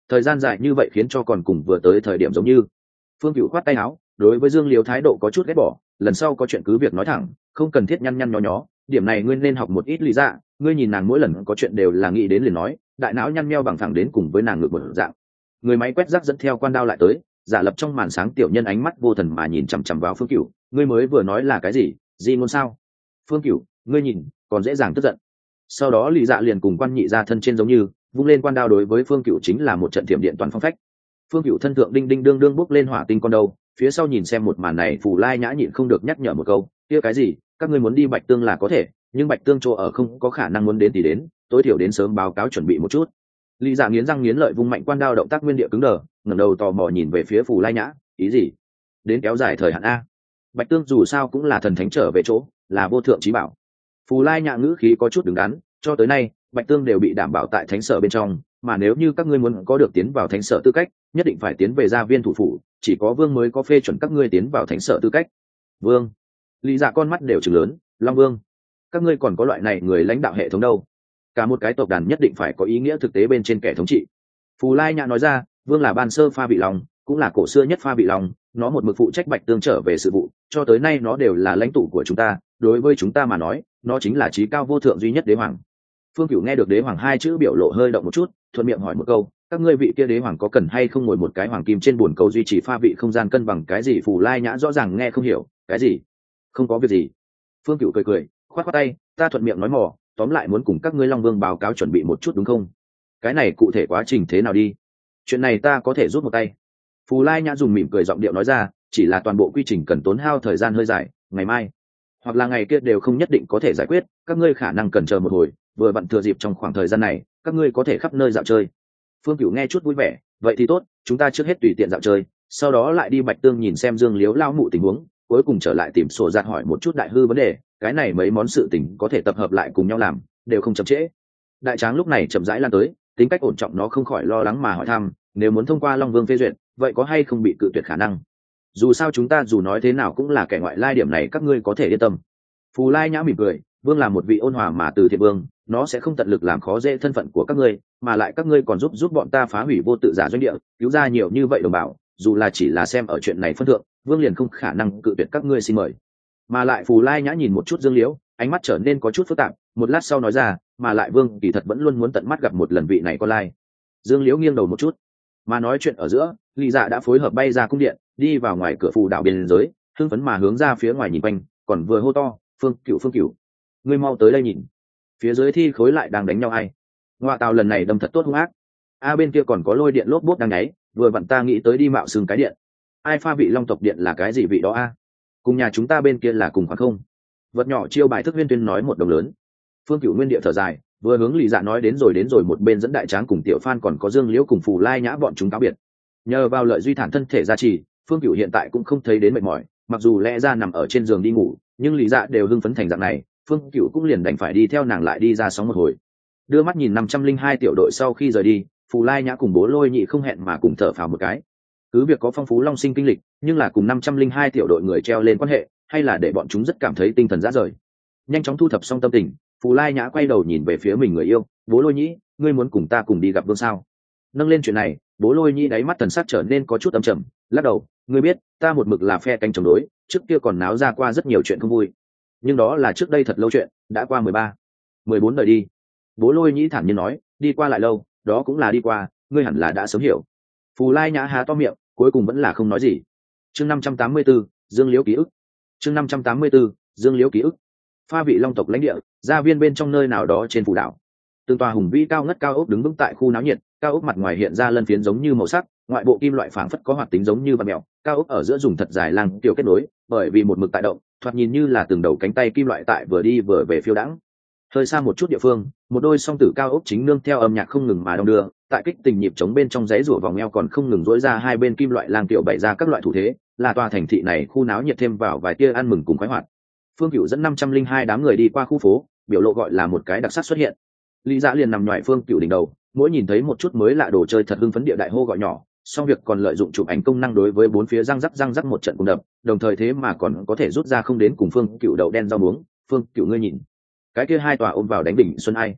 thời gian dài như vậy khiến cho còn cùng vừa tới thời điểm giống như. Phương Cựu khoát tay áo, đối với Dương Liếu thái độ có chút ghét bỏ, lần sau có chuyện cứ việc nói thẳng, không cần thiết nhăn nhăn nhó nhó, điểm này ngươi nên học một ít lý dạ, ngươi nhìn nàng mỗi lần có chuyện đều là nghĩ đến liền nói, đại não nhăn nheo bằng thẳng đến cùng với nàng ngược một dạng. Người máy quét rác dẫn theo quan đao lại tới, giả lập trong màn sáng tiểu nhân ánh mắt vô thần mà nhìn chằm chằm vào Phương Cựu, ngươi mới vừa nói là cái gì, gì ngôn sao? Phương Cựu, ngươi nhìn, còn dễ dàng tức giận. Sau đó lý dạ liền cùng quan nhị ra thân trên giống như, vung lên quan đao đối với Phương Cựu chính là một trận thiểm điện toàn phong phách. Phương Cựu thân thượng đinh đinh đương đương bốc lên hỏa tinh con đầu, phía sau nhìn xem một màn này Phù Lai Nhã nhịn không được nhắc nhở một câu, kia cái gì, các ngươi muốn đi Bạch Tương là có thể, nhưng Bạch Tương chỗ ở không có khả năng muốn đến thì đến, tối thiểu đến sớm báo cáo chuẩn bị một chút. Lý Dạ nghiến răng nghiến lợi vung mạnh quan đao, động tác nguyên địa cứng đờ, ngẩng đầu tò mò nhìn về phía Phù Lai Nhã, ý gì? Đến kéo dài thời hạn a? Bạch Tương dù sao cũng là thần thánh trở về chỗ, là vô thượng chí bảo. Phù Lai Nhã ngữ khí có chút đứng đắn, cho tới nay, Bạch Tương đều bị đảm bảo tại thánh sở bên trong, mà nếu như các ngươi muốn có được tiến vào thánh sở tư cách, nhất định phải tiến về gia viên thủ phủ, chỉ có vương mới có phê chuẩn các ngươi tiến vào thánh sở tư cách. Vương? Lý Dạ con mắt đều trừng lớn, Long Vương, các ngươi còn có loại này người lãnh đạo hệ thống đâu? Cả một cái tộc đàn nhất định phải có ý nghĩa thực tế bên trên kẻ thống trị. Phù Lai Nhã nói ra, vương là ban sơ pha vị long, cũng là cổ xưa nhất pha vị long, nó một mực phụ trách Bạch Tương trở về sự vụ, cho tới nay nó đều là lãnh tụ của chúng ta, đối với chúng ta mà nói, nó chính là chí cao vô thượng duy nhất đế hoàng. Phương Cửu nghe được đế hoàng hai chữ biểu lộ hơi động một chút, thuận miệng hỏi một câu, các ngươi vị kia đế hoàng có cần hay không ngồi một cái hoàng kim trên bồn cầu duy trì pha vị không gian cân bằng cái gì? Phù Lai Nhã rõ ràng nghe không hiểu, cái gì? Không có việc gì. Phương Cửu cười cười, khoát khoát tay, ta thuận miệng nói mò, tóm lại muốn cùng các ngươi Long Vương báo cáo chuẩn bị một chút đúng không? Cái này cụ thể quá trình thế nào đi? Chuyện này ta có thể rút một tay. Phù Lai Nhã dùng mỉm cười giọng điệu nói ra, chỉ là toàn bộ quy trình cần tốn hao thời gian hơi dài, ngày mai hoặc là ngày kia đều không nhất định có thể giải quyết, các ngươi khả năng cần chờ một hồi, vừa vặn thừa dịp trong khoảng thời gian này, các ngươi có thể khắp nơi dạo chơi. Phương Cửu nghe chút vui vẻ, vậy thì tốt, chúng ta trước hết tùy tiện dạo chơi, sau đó lại đi Bạch Tương nhìn xem Dương Liếu lao mụ tình huống, cuối cùng trở lại tìm sổ giạt hỏi một chút đại hư vấn đề, cái này mấy món sự tình có thể tập hợp lại cùng nhau làm, đều không chậm trễ. Đại tráng lúc này chậm rãi lan tới, tính cách ổn trọng nó không khỏi lo lắng mà hỏi thăm, nếu muốn thông qua Long Vương phê duyệt, vậy có hay không bị cự tuyệt khả năng? Dù sao chúng ta dù nói thế nào cũng là kẻ ngoại lai, điểm này các ngươi có thể yên tâm. Phù Lai Nhã mỉm cười, vương là một vị ôn hòa mà từ thiện vương, nó sẽ không tận lực làm khó dễ thân phận của các ngươi, mà lại các ngươi còn giúp bọn ta phá hủy vô tự giả doanh địa, cứu ra nhiều như vậy đồng bào, dù là chỉ là xem ở chuyện này phân thượng, vương liền không khả năng cự tuyệt các ngươi, xin mời. Mà lại Phù Lai Nhã nhìn một chút Dương Liễu, ánh mắt trở nên có chút phức tạp, một lát sau nói ra, mà lại vương kỳ thật vẫn luôn muốn tận mắt gặp một lần vị này con lai. Dương Liễu nghiêng đầu một chút, mà nói chuyện ở giữa, Lý Dạ đã phối hợp bay ra cung điện, đi vào ngoài cửa phù đảo biên giới, hưng phấn mà hướng ra phía ngoài nhìn quanh, còn vừa hô to, Phương Cửu, ngươi mau tới đây nhìn, phía dưới thi khối lại đang đánh nhau ai? Ngoại tàu lần này đâm thật tốt hung ác. Bên kia còn có lôi điện lốp bốt đang nháy, vừa vặn ta nghĩ tới đi mạo xương cái điện. Ai pha vị long tộc điện là cái gì vị đó a? Cùng nhà chúng ta bên kia là cùng khoảng không? Vật nhỏ chiêu bài thức Huyên Tuyên nói một đồng lớn. Phương Cửu nguyên địa thở dài, vừa hướng Lý Dạ nói đến rồi một bên dẫn đại tráng cùng tiểu phan còn có Dương Liễu cùng Phù Lai Nhã bọn chúng cáo biệt. Nhờ vào lợi duy thản thân thể gia trì, Phương Cửu hiện tại cũng không thấy đến mệt mỏi, mặc dù lẽ ra nằm ở trên giường đi ngủ, nhưng Lý Dạ đều hưng phấn thành dạng này, Phương Cửu cũng liền đành phải đi theo nàng lại đi ra sóng một hồi. Đưa mắt nhìn 502 tiểu đội sau khi rời đi, Phù Lai Nhã cùng Bố Lôi Nhị không hẹn mà cùng thở phào một cái. Cứ việc có phong phú long sinh kinh lịch, nhưng là cùng 502 tiểu đội người treo lên quan hệ, hay là để bọn chúng rất cảm thấy tinh thần rã rời. Nhanh chóng thu thập xong tâm tình, Phù Lai Nhã quay đầu nhìn về phía mình người yêu, Bố Lôi Nhị, ngươi muốn cùng ta cùng đi gặp vương sao? Nâng lên chuyện này, Bố Lôi Nhị đáy mắt thần sắc trở nên có chút âm trầm, lắc đầu, ngươi biết, ta một mực là phe cánh chống đối, trước kia còn náo ra qua rất nhiều chuyện không vui, nhưng đó là trước đây thật lâu chuyện, đã qua 13, 14 đời đi. Bố Lôi Nhĩ thản nhiên nói, đi qua lại lâu, đó cũng là đi qua, ngươi hẳn là đã sớm hiểu. Phù Lai Nhã há to miệng, cuối cùng vẫn là không nói gì. Chương 584, Dương Liễu ký ức. Chương 584, Dương Liễu ký ức. Pha vị long tộc lãnh địa, gia viên bên trong nơi nào đó trên phù đảo. Từng tòa hùng vĩ cao ngất cao ốc đứng vững tại khu náo nhiệt, cao ốc mặt ngoài hiện ra lân phiến giống như màu sắc, ngoại bộ kim loại phảng phất có hoạt tính giống như vặn mèo, cao ốc ở giữa dùng thật dài lang tiểu kết nối, bởi vì một mực tại động, thoạt nhìn như là từng đầu cánh tay kim loại tại vừa đi vừa về phiêu đãng. Hơi xa một chút địa phương, một đôi song tử cao ốc chính nương theo âm nhạc không ngừng mà đong đưa, tại kích tình nhịp trống bên trong giấy rủa vòng eo còn không ngừng rỗi ra hai bên kim loại lang tiểu bày ra các loại thủ thế, là tòa thành thị này khu náo nhiệt thêm vào vài tia ăn mừng cùng khoái hoạt. Phương Cửu dẫn 502 đám người đi qua khu phố, biểu lộ gọi là một cái đặc sắc xuất hiện. Lý Dạ liền nằm nhòi Phương Cửu đỉnh đầu, mỗi nhìn thấy một chút mới lạ đồ chơi thật hưng phấn địa đại hô gọi nhỏ, xong việc còn lợi dụng chụp ảnh công năng đối với bốn phía răng rắc một trận cùng đập, đồng thời thế mà còn có thể rút ra không đến cùng Phương Cửu đậu đen rau muống. Phương Cửu ngươi nhìn, cái kia hai tòa ôm vào đánh đỉnh xuân ai?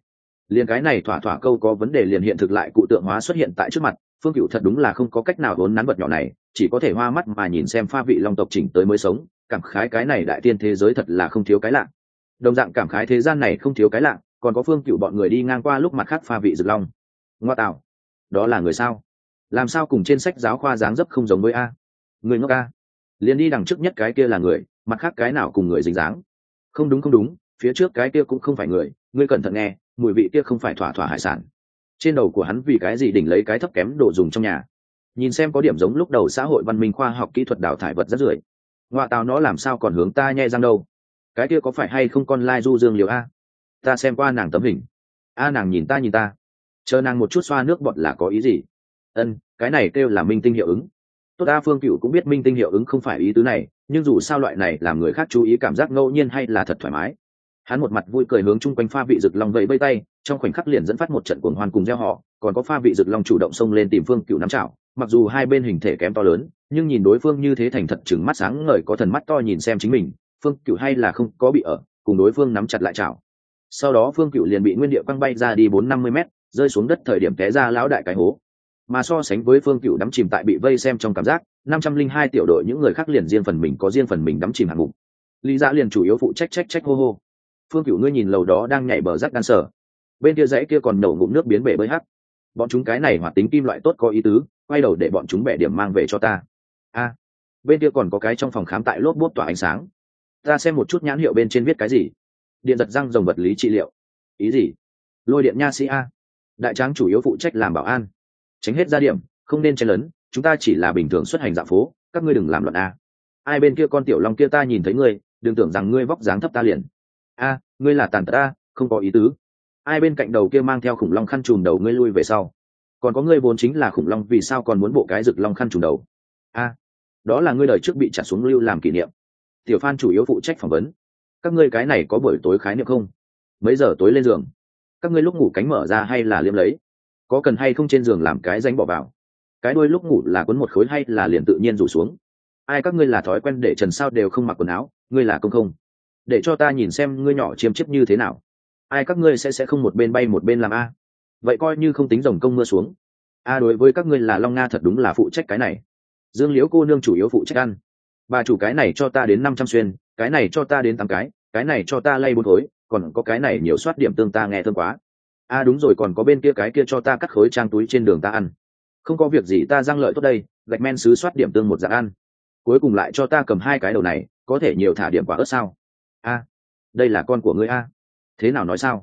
liền cái này thỏa thỏa câu có vấn đề liền hiện thực lại cụ tượng hóa xuất hiện tại trước mặt. Phương Cựu thật đúng là không có cách nào vốn nắn vật nhỏ này, chỉ có thể hoa mắt mà nhìn xem pha vị long tộc chỉnh tới mới sống, cảm khái cái này đại tiên thế giới thật là không thiếu cái lạ. Đồng dạng cảm khái thế gian này không thiếu cái lạ, còn có Phương Cựu bọn người đi ngang qua lúc mặt khác pha vị rực long. Ngoa tạo, đó là người sao? Làm sao cùng trên sách giáo khoa dáng dấp không giống với a? Người ngốc a? Liền đi đằng trước nhất cái kia là người, mặt khác cái nào cùng người dính dáng? Không đúng không đúng, phía trước cái kia cũng không phải người, ngươi cẩn thận nghe, mùi vị kia không phải thỏa thỏa hải sản. Trên đầu của hắn vì cái gì đỉnh lấy cái thấp kém đồ dùng trong nhà? Nhìn xem có điểm giống lúc đầu xã hội văn minh khoa học kỹ thuật đào thải vật rất rưởi. Ngoa tào nó làm sao còn hướng ta nhe răng đâu? Cái kia có phải hay không con lai du dương liều a? Ta xem qua nàng tấm hình. A nàng nhìn ta. Chờ nàng một chút xoa nước bọt là có ý gì? Ân, cái này kêu là minh tinh hiệu ứng. Tốt đa Phương Cựu cũng biết minh tinh hiệu ứng không phải ý tứ này, nhưng dù sao loại này làm người khác chú ý cảm giác ngẫu nhiên hay là thật thoải mái. Hắn một mặt vui cười hướng chung quanh pha vị rực long vẫy vây tay, trong khoảnh khắc liền dẫn phát một trận cuồng hoan cùng reo hò, còn có pha vị rực long chủ động xông lên tìm Phương Cựu nắm chảo. Mặc dù hai bên hình thể kém to lớn, nhưng nhìn đối phương như thế thành thật trừng mắt sáng ngời có thần mắt to nhìn xem chính mình, Phương Cựu hay là không có bị ở, cùng đối phương nắm chặt lại chảo. Sau đó Phương Cựu liền bị nguyên địa quăng bay ra đi 450 mét, rơi xuống đất thời điểm té ra lão đại cái hố. Mà so sánh với Phương Cựu đắm chìm tại bị vây xem trong cảm giác, 502 tiểu đội những người khác liền riêng phần mình có riêng phần mình đắm chìm hạng mục. Lý Dạ liền chủ yếu phụ trách hô hô. Phương Cựu ngươi nhìn lầu đó đang nhảy bờ rắc đan sở, bên kia dãy kia còn nổ ngụm nước biến bể bơi hắc. Bọn chúng cái này hoạt tính kim loại tốt có ý tứ, quay đầu để bọn chúng bẻ điểm mang về cho ta. A, bên kia còn có cái trong phòng khám tại lốp bốp tỏa ánh sáng. Ta xem một chút nhãn hiệu bên trên viết cái gì. Điện giật răng rồng vật lý trị liệu. Ý gì? Lôi điện nha sĩ a. Đại tráng chủ yếu phụ trách làm bảo an. Tránh hết ra điểm, không nên chen lấn, chúng ta chỉ là bình thường xuất hành dạo phố, các ngươi đừng làm loạn a. Ai bên kia con tiểu long kia ta nhìn thấy ngươi, đừng tưởng rằng ngươi vóc dáng thấp ta liền. A, ngươi là tàn tật ta, không có ý tứ. Ai bên cạnh đầu kia mang theo khủng long khăn trùm đầu ngươi lui về sau. Còn có ngươi vốn chính là khủng long vì sao còn muốn bộ cái rực long khăn trùm đầu? A, đó là ngươi đời trước bị trả xuống lưu làm kỷ niệm. Tiểu Phan chủ yếu phụ trách phỏng vấn. Các ngươi cái này có buổi tối khái niệm không? Mấy giờ tối lên giường? Các ngươi lúc ngủ cánh mở ra hay là liếm lấy? Có cần hay không trên giường làm cái danh bỏ vào? Cái đuôi lúc ngủ là quấn một khối hay là liền tự nhiên rủ xuống? Ai các ngươi là thói quen để trần sao đều không mặc quần áo, ngươi là công không? Để cho ta nhìn xem ngươi nhỏ chiêm chiếp như thế nào. Ai các ngươi sẽ không một bên bay một bên làm a? Vậy coi như không tính rồng công mưa xuống. A đối với các ngươi là long nga thật đúng là phụ trách cái này. Dương Liễu cô nương chủ yếu phụ trách ăn. Bà chủ cái này cho ta đến 500 xuyên, cái này cho ta đến 8 cái này cho ta lay 4 khối, còn có cái này nhiều soát điểm tương ta nghe thơm quá. A đúng rồi còn có bên kia cái kia cho ta cắt khối trang túi trên đường ta ăn. Không có việc gì ta răng lợi tốt đây, gạch men sứ soát điểm tương một dạng ăn. Cuối cùng lại cho ta cầm 2 cái đầu này, có thể nhiều thả điểm quả ớt sao? A, đây là con của ngươi a. Thế nào nói sao?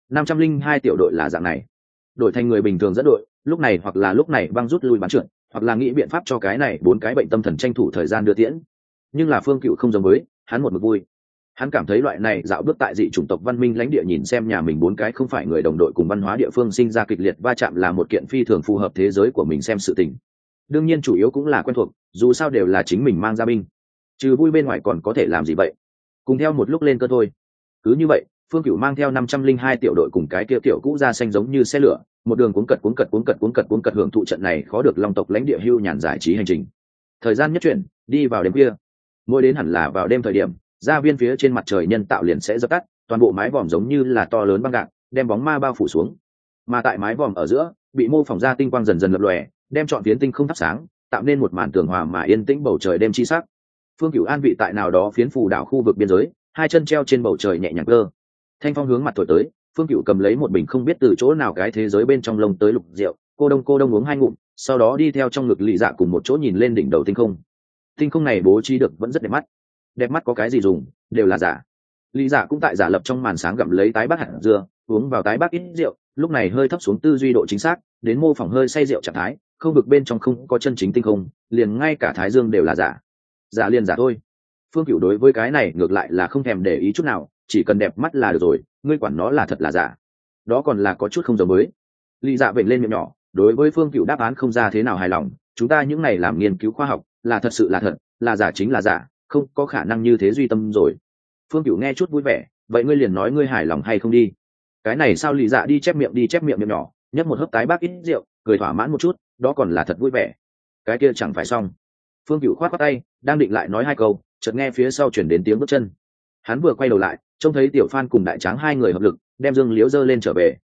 502 tiểu đội là dạng này. Đổi thành người bình thường dẫn đội, lúc này băng rút lui bán trượt, hoặc là nghĩ biện pháp cho cái này 4 cái bệnh tâm thần tranh thủ thời gian đưa tiễn. Nhưng là Phương Cựu không giống với, hắn một mực vui. Hắn cảm thấy loại này dạo bước tại dị chủng tộc văn minh lãnh địa nhìn xem nhà mình 4 cái không phải người đồng đội cùng văn hóa địa phương sinh ra kịch liệt va chạm là một kiện phi thường phù hợp thế giới của mình xem sự tình. Đương nhiên chủ yếu cũng là quen thuộc, dù sao đều là chính mình mang ra binh. Trừ vui bên ngoài còn có thể làm gì vậy? Cùng theo một lúc lên cơ thôi. Cứ như vậy, Phương Cựu mang theo 502 tiểu đội cùng cái kia tiểu cũ ra xanh giống như xe lửa, một đường cuống cật hưởng thụ trận này khó được long tộc lãnh địa hưu nhàn giải trí hành trình. Thời gian nhất chuyển, đi vào đêm khuya. Mỗi đến hẳn là vào đêm thời điểm, gia viên phía trên mặt trời nhân tạo liền sẽ dập tắt, toàn bộ mái vòm giống như là to lớn băng gạc, đem bóng ma bao phủ xuống. Mà tại mái vòm ở giữa, bị mô phỏng ra tinh quang dần dần lập lòe, đem trọn phiến tinh không thắp sáng, tạo nên một màn tường hòa mà yên tĩnh bầu trời đêm chi sắc. Phương Cựu an vị tại nào đó phiến phù đảo khu vực biên giới, hai chân treo trên bầu trời nhẹ nhàng cơ. Thanh phong hướng mặt thổi tới, Phương Cựu cầm lấy một bình không biết từ chỗ nào cái thế giới bên trong lông tới lục rượu, cô đông uống 2 ngụm, sau đó đi theo trong ngực Lý Dạ cùng một chỗ nhìn lên đỉnh đầu tinh không. Tinh không này bố trí được vẫn rất đẹp mắt. Đẹp mắt có cái gì dùng, đều là giả. Lý Dạ cũng tại giả lập trong màn sáng gặm lấy tái bác hạt dưa, uống vào tái bác ít rượu, lúc này hơi thấp xuống tư duy độ chính xác, đến mô phỏng hơi say rượu trạng thái, không vực bên trong không có chân chính tinh không, liền ngay cả thái dương đều là giả. Giả liền giả thôi. Phương Cựu đối với cái này ngược lại là không thèm để ý chút nào, chỉ cần đẹp mắt là được rồi, ngươi quản nó là thật là giả. Đó còn là có chút không giống mới. Lý Dạ vểnh lên miệng nhỏ, đối với Phương Cựu đáp án không ra thế nào hài lòng, chúng ta những này làm nghiên cứu khoa học, là thật sự là thật, là giả chính là giả, không có khả năng như thế duy tâm rồi. Phương Cựu nghe chút vui vẻ, vậy ngươi liền nói ngươi hài lòng hay không đi. Cái này sao Lý Dạ đi chép miệng nhỏ, nhấp một hớp tái bác ít rượu, cười thỏa mãn một chút, đó còn là thật vui vẻ. Cái kia chẳng phải xong. Phương Cựu khoát tay, đang định lại nói 2 câu, chợt nghe phía sau chuyển đến tiếng bước chân. Hắn vừa quay đầu lại, trông thấy Tiểu Phan cùng Đại Tráng 2 người hợp lực, đem Dương Liễu dơ lên trở về.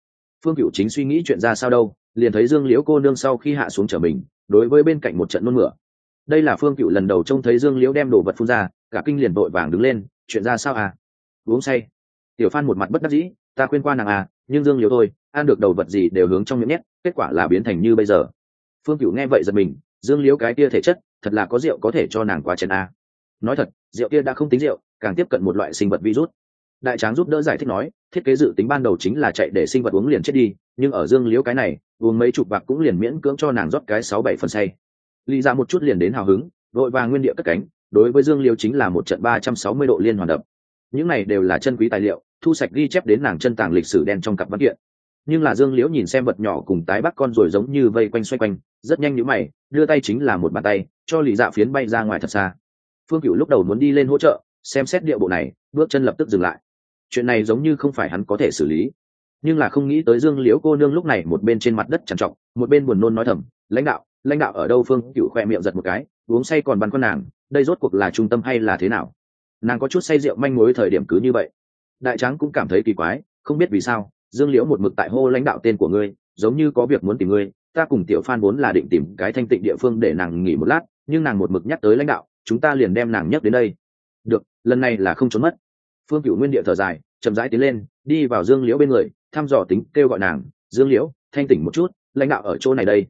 Phương Cửu chính suy nghĩ chuyện ra sao đâu, liền thấy Dương Liễu cô nương sau khi hạ xuống trở mình, đối với bên cạnh một trận nôn mửa. Đây là Phương Cửu lần đầu trông thấy Dương Liễu đem đồ vật phun ra, cả kinh liền vội vàng đứng lên, chuyện ra sao à? Uống say. Tiểu Phan một mặt bất đắc dĩ, ta khuyên qua nàng à, nhưng Dương Liễu thôi, ăn được đầu vật gì đều hướng trong miệng nhét, kết quả là biến thành như bây giờ. Phương Cửu nghe vậy giật mình, Dương Liễu cái kia thể chất, thật là có rượu có thể cho nàng quá chén à. Nói thật, rượu kia đã không tính rượu, càng tiếp cận một loại sinh vật virus. Đại tráng giúp đỡ giải thích nói, thiết kế dự tính ban đầu chính là chạy để sinh vật uống liền chết đi, nhưng ở Dương Liễu cái này, uống mấy chục bạc cũng liền miễn cưỡng cho nàng rót cái 6-7 phần say. Lý ra một chút liền đến hào hứng, vội vàng nguyên địa cất cánh, đối với Dương Liễu chính là một trận 360 độ liên hoàn đập. Những này đều là chân quý tài liệu, thu sạch ghi chép đến nàng chân tàng lịch sử đen trong cặp văn kiện. Nhưng là Dương Liễu nhìn xem vật nhỏ cùng tái bắc con rồi giống như vây quanh xoay quanh, rất nhanh nhíu mày, đưa tay chính là một bàn tay, cho Lý Dạ phiến bay ra ngoài thật xa. Phương Cửu lúc đầu muốn đi lên hỗ trợ, xem xét địa bộ này, bước chân lập tức dừng lại. Chuyện này giống như không phải hắn có thể xử lý, nhưng là không nghĩ tới Dương Liễu cô nương lúc này một bên trên mặt đất trằn trọc, một bên buồn nôn nói thầm, lãnh đạo ở đâu? Phương Cửu khoe miệng giật một cái, uống say còn băn khoăn nàng, đây rốt cuộc là trung tâm hay là thế nào? Nàng có chút say rượu manh mối thời điểm cứ như vậy. Đại tráng cũng cảm thấy kỳ quái, không biết vì sao Dương Liễu một mực tại hô lãnh đạo tên của ngươi, giống như có việc muốn tìm ngươi. Ta cùng Tiểu Phan vốn là định tìm cái thanh tịnh địa phương để nàng nghỉ một lát, nhưng nàng một mực nhắc tới lãnh đạo, chúng ta liền đem nàng nhắc đến đây. Được, lần này là không trốn mất. Phương Cửu nguyên địa thở dài, chậm rãi tiến lên, đi vào Dương Liễu bên người, thăm dò tính kêu gọi nàng, Dương Liễu, thanh tỉnh một chút, lãnh đạo ở chỗ này đây.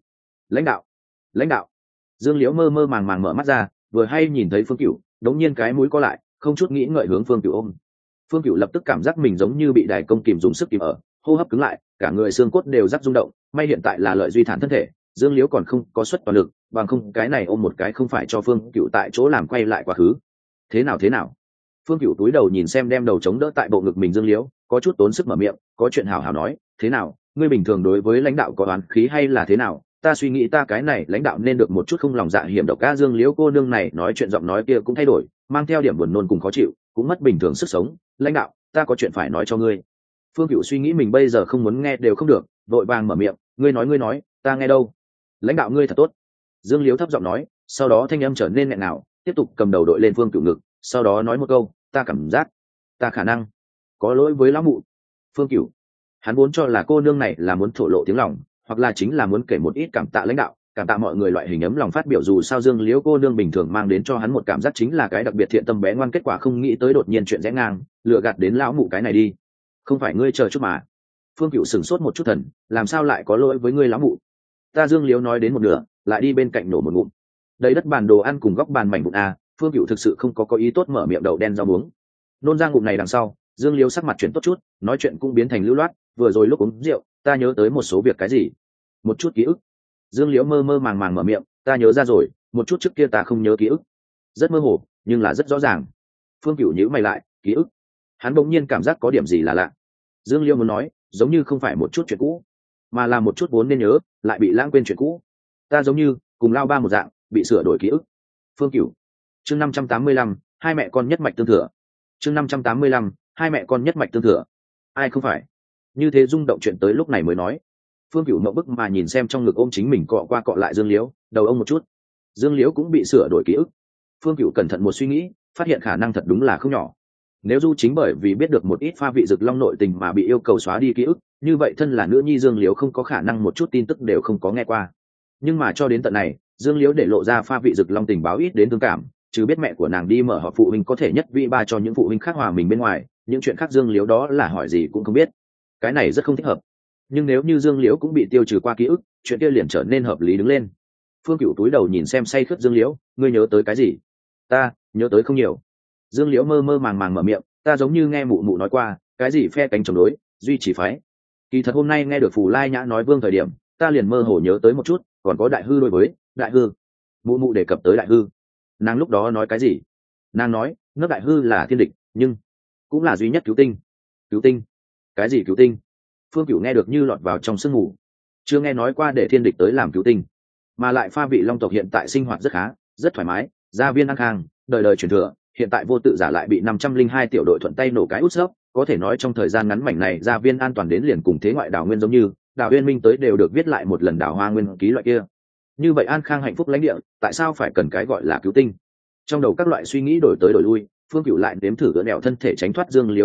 Lãnh đạo. Dương Liễu mơ mơ màng màng mở mắt ra, vừa hay nhìn thấy Phương Cửu, đống nhiên cái mũi co lại, không chút nghĩ ngợi hướng Phương Cửu ôm. Phương Cửu lập tức cảm giác mình giống như bị đài công kìm dùng sức kìm ở, hô hấp cứng lại, cả người xương cốt đều rắc rung động. May hiện tại là lợi duy thản thân thể, Dương Liễu còn không có suất toàn lực, bằng không cái này ôm một cái không phải cho Phương Cửu tại chỗ làm quay lại quá khứ. Thế nào? Phương Cửu túi đầu nhìn xem đem đầu chống đỡ tại bộ ngực mình Dương Liễu, có chút tốn sức mở miệng, có chuyện hảo hảo nói, thế nào, ngươi bình thường đối với lãnh đạo có oán khí hay là thế nào? Ta suy nghĩ ta cái này lãnh đạo nên được một chút không lòng dạ hiểm độc. Ca Dương Liễu cô nương này nói chuyện giọng nói kia cũng thay đổi, mang theo điểm buồn nôn cùng khó chịu, cũng mất bình thường sức sống. Lãnh đạo, ta có chuyện phải nói cho ngươi. Phương Cửu suy nghĩ mình bây giờ không muốn nghe đều không được, vội vàng mở miệng, ngươi nói, ta nghe đâu. Lãnh đạo ngươi thật tốt. Dương Liễu thấp giọng nói, sau đó thanh âm trở nên nghẹn ngào, tiếp tục cầm đầu đội lên Phương Cửu ngực, sau đó nói một câu, ta cảm giác, ta khả năng có lỗi với lão mụ. Phương Cửu, hắn vốn cho là cô nương này là muốn thổ lộ tiếng lòng, hoặc là chính là muốn kể một ít cảm tạ lãnh đạo, cảm tạ mọi người loại hình ấm lòng phát biểu. Dù sao Dương Liễu cô nương bình thường mang đến cho hắn một cảm giác chính là cái đặc biệt thiện tâm bé ngoan, kết quả không nghĩ tới đột nhiên chuyện rẽ ngang, lừa gạt đến lão mụ cái này đi. Không phải ngươi chờ chút mà. Phương Cửu sửng sốt một chút thần, làm sao lại có lỗi với ngươi lão mụ? Ta Dương Liễu nói đến một nửa, lại đi bên cạnh nổ một ngụm. Đầy đất bàn đồ ăn cùng góc bàn mảnh vụn a, Phương Cửu thực sự không có ý tốt mở miệng đậu đen rau muống. Nôn ra ngụm này đằng sau, Dương Liễu sắc mặt chuyển tốt chút, nói chuyện cũng biến thành lưu loát, vừa rồi lúc uống rượu, ta nhớ tới một số việc. Cái gì? Một chút ký ức. Dương Liễu mơ mơ màng màng mở miệng, ta nhớ ra rồi, một chút trước kia ta không nhớ ký ức. Rất mơ hồ, nhưng là rất rõ ràng. Phương Cửu nhíu mày lại, ký ức. Hắn bỗng nhiên cảm giác có điểm gì là lạ. Dương Liễu muốn nói, giống như không phải một chút chuyện cũ, mà là một chút vốn nên nhớ, lại bị lãng quên chuyện cũ. Ta giống như cùng lao ba một dạng, bị sửa đổi ký ức. Phương Cửu. Chương 585, hai mẹ con nhất mạch tương thừa. Chương 585, hai mẹ con nhất mạch tương thừa. Ai không phải? Như thế rung động chuyện tới lúc này mới nói. Phương Cửu mộng bức mà nhìn xem trong ngực ôm chính mình cọ qua cọ lại Dương Liễu, đầu ông một chút. Dương Liễu cũng bị sửa đổi ký ức. Phương Cửu cẩn thận một suy nghĩ, phát hiện khả năng thật đúng là không nhỏ. Nếu Du chính bởi vì biết được một ít pha vị dực long nội tình mà bị yêu cầu xóa đi ký ức, như vậy thân là nữ nhi Dương Liễu không có khả năng một chút tin tức đều không có nghe qua. Nhưng mà cho đến tận này, Dương Liễu để lộ ra pha vị dực long tình báo ít đến thương cảm, chứ biết mẹ của nàng đi mở họp phụ huynh có thể nhất vị ba cho những phụ huynh khác hòa mình bên ngoài, những chuyện khác Dương Liễu đó là hỏi gì cũng không biết. Cái này rất không thích hợp. Nhưng nếu như Dương Liễu cũng bị tiêu trừ qua ký ức, chuyện kia liền trở nên hợp lý đứng lên. Phương Cửu túi đầu nhìn xem say khướt Dương Liễu, ngươi nhớ tới cái gì? Ta nhớ tới không nhiều. Dương Liễu mơ mơ màng màng mở miệng, ta giống như nghe mụ mụ nói qua, cái gì phe cánh chống đối, duy trì phái. Kỳ thật hôm nay nghe được Phù Lai Nhã nói Vương thời điểm, ta liền mơ hồ nhớ tới một chút, còn có Đại Hư đối với Đại Hư. Mụ mụ đề cập tới Đại Hư, nàng lúc đó nói cái gì? Nàng nói nước Đại Hư là thiên địch, nhưng cũng là duy nhất cứu tinh. Cứu tinh? Cái gì cứu tinh? Phương Cửu nghe được như lọt vào trong sương mù, chưa nghe nói qua để thiên địch tới làm cứu tinh, mà lại pha vị long tộc hiện tại sinh hoạt rất khá, rất thoải mái, gia viên an khang, đời đời truyền thừa. Hiện tại Vô Tự Giả lại bị 502 tiểu đội thuận tay nổ cái út sấp, có thể nói trong thời gian ngắn mảnh này gia viên an toàn đến liền cùng thế ngoại đảo nguyên giống như đảo Uyên Minh tới đều được viết lại một lần đảo Hoa Nguyên ký loại kia. Như vậy an khang hạnh phúc lãnh địa, tại sao phải cần cái gọi là cứu tinh? Trong đầu các loại suy nghĩ đổi tới đổi lui, Phương Cửu lại nếm thử gỡ nẹo thân thể tránh thoát Dương Liễu ôm ấp,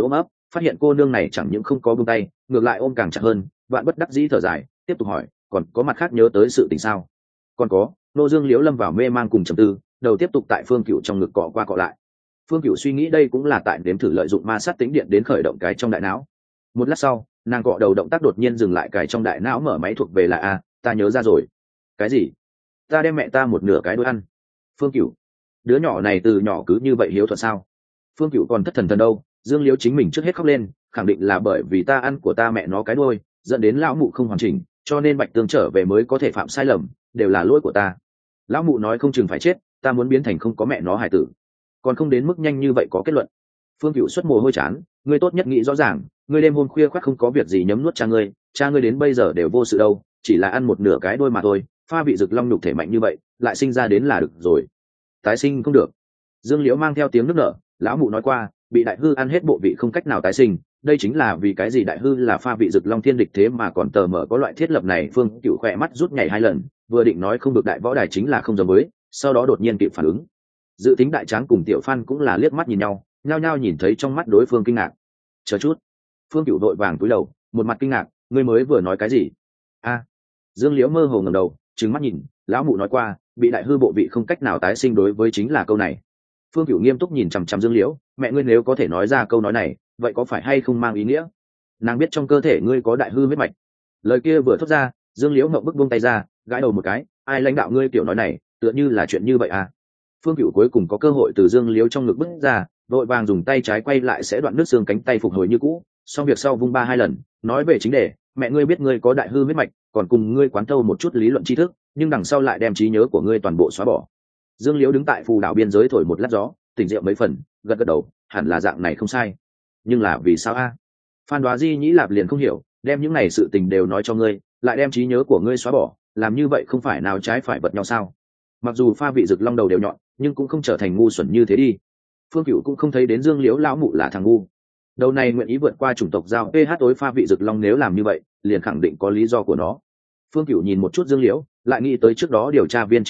phát hiện cô nương này chẳng những không có buông tay, ngược lại ôm càng chặt hơn. Vạn bất đắc dĩ thở dài, tiếp tục hỏi, còn có mặt khác nhớ tới sự tình sao? Còn có. Nô Dương Liễu lâm vào mê mang cùng trầm tư, đầu tiếp tục tại Phương Cựu trong ngực cọ qua cọ lại. Phương Cựu suy nghĩ đây cũng là tại đếm thử lợi dụng ma sát tính điện đến khởi động cái trong đại não. Một lát sau, nàng cọ đầu động tác đột nhiên dừng lại, cái trong đại não mở máy thuộc về là a, ta nhớ ra rồi. Cái gì? Ta đem mẹ ta một nửa cái đôi ăn. Phương Cựu, đứa nhỏ này từ nhỏ cứ như vậy hiếu thuận sao? Phương Cựu còn thất thần đâu, Dương Liễu chính mình trước hết khóc lên, khẳng định là bởi vì ta ăn của ta mẹ nó cái đôi, dẫn đến lão mụ không hoàn chỉnh, cho nên Bạch Tương trở về mới có thể phạm sai lầm, đều là lỗi của ta. Lão mụ nói không chừng phải chết, ta muốn biến thành không có mẹ nó hài tử, còn không đến mức nhanh như vậy có kết luận. Phương Cựu xuất mồ hôi chán, ngươi tốt nhất nghĩ rõ ràng, ngươi đêm hôm khuya khoác không có việc gì nhấm nuốt cha ngươi đến bây giờ đều vô sự đâu, chỉ là ăn một nửa cái đôi mà thôi, pha vị rực long nhục thể mạnh như vậy, lại sinh ra đến là được rồi, tái sinh không được. Dương Liễu mang theo tiếng nước nở, lão mụ nói qua, bị đại hư ăn hết bộ vị không cách nào tái sinh, đây chính là vì cái gì đại hư là pha vị rực long thiên địch thế mà còn tờ mở có loại thiết lập này. Phương Cựu khỏe mắt rút nhảy 2 lần, vừa định nói không được đại võ đài chính là không giống với, sau đó đột nhiên kịp phản ứng. Dự tính đại tráng cùng tiểu phan cũng là liếc mắt nhìn nhau, nhao nhao nhìn thấy trong mắt đối phương kinh ngạc. Chờ chút. Phương Cựu vội vàng cúi đầu, một mặt kinh ngạc, ngươi mới vừa nói cái gì? A. Dương Liễu mơ hồ ngẩng đầu, trừng mắt nhìn, lão mụ nói qua, bị đại hư bộ vị không cách nào tái sinh, đối với chính là câu này. Phương Cựu nghiêm túc nhìn chằm chằm Dương Liễu, mẹ ngươi nếu có thể nói ra câu nói này, vậy có phải hay không mang ý nghĩa nàng biết trong cơ thể ngươi có đại hư huyết mạch? Lời kia vừa thốt ra, Dương Liễu ngậm bức buông tay ra, gãi đầu một cái, ai lãnh đạo ngươi kiểu nói này, tựa như là chuyện như vậy à? Phương Cựu cuối cùng có cơ hội từ Dương Liễu trong ngực bứt ra, vội vàng dùng tay trái quay lại sẽ đoạn nước xương cánh tay phục hồi như cũ, xong việc sau vung 3-2 lần, nói về chính đề, mẹ ngươi biết ngươi có đại hư huyết mạch, còn cùng ngươi quán thâu một chút lý luận tri thức, nhưng đằng sau lại đem trí nhớ của ngươi toàn bộ xóa bỏ. Dương Liễu đứng tại phù đảo biên giới thổi một lát gió, tỉnh rượu mấy phần, gật gật đầu, hẳn là dạng này không sai. Nhưng là vì sao a? Phan Đoá Di nhĩ lạp liền không hiểu, đem những này sự tình đều nói cho ngươi, lại đem trí nhớ của ngươi xóa bỏ, làm như vậy không phải nào trái phải vật nhau sao? Mặc dù pha vị rực long đầu đều nhọn, nhưng cũng không trở thành ngu xuẩn như thế đi. Phương Cựu cũng không thấy đến Dương Liễu lão mụ là thằng ngu. Đầu này nguyện ý vượt qua chủng tộc giao PH tối pha vị rực long, nếu làm như vậy, liền khẳng định có lý do của nó. Phương Cựu nhìn một chút Dương Liễu, lại nghĩ tới trước đó điều tra viên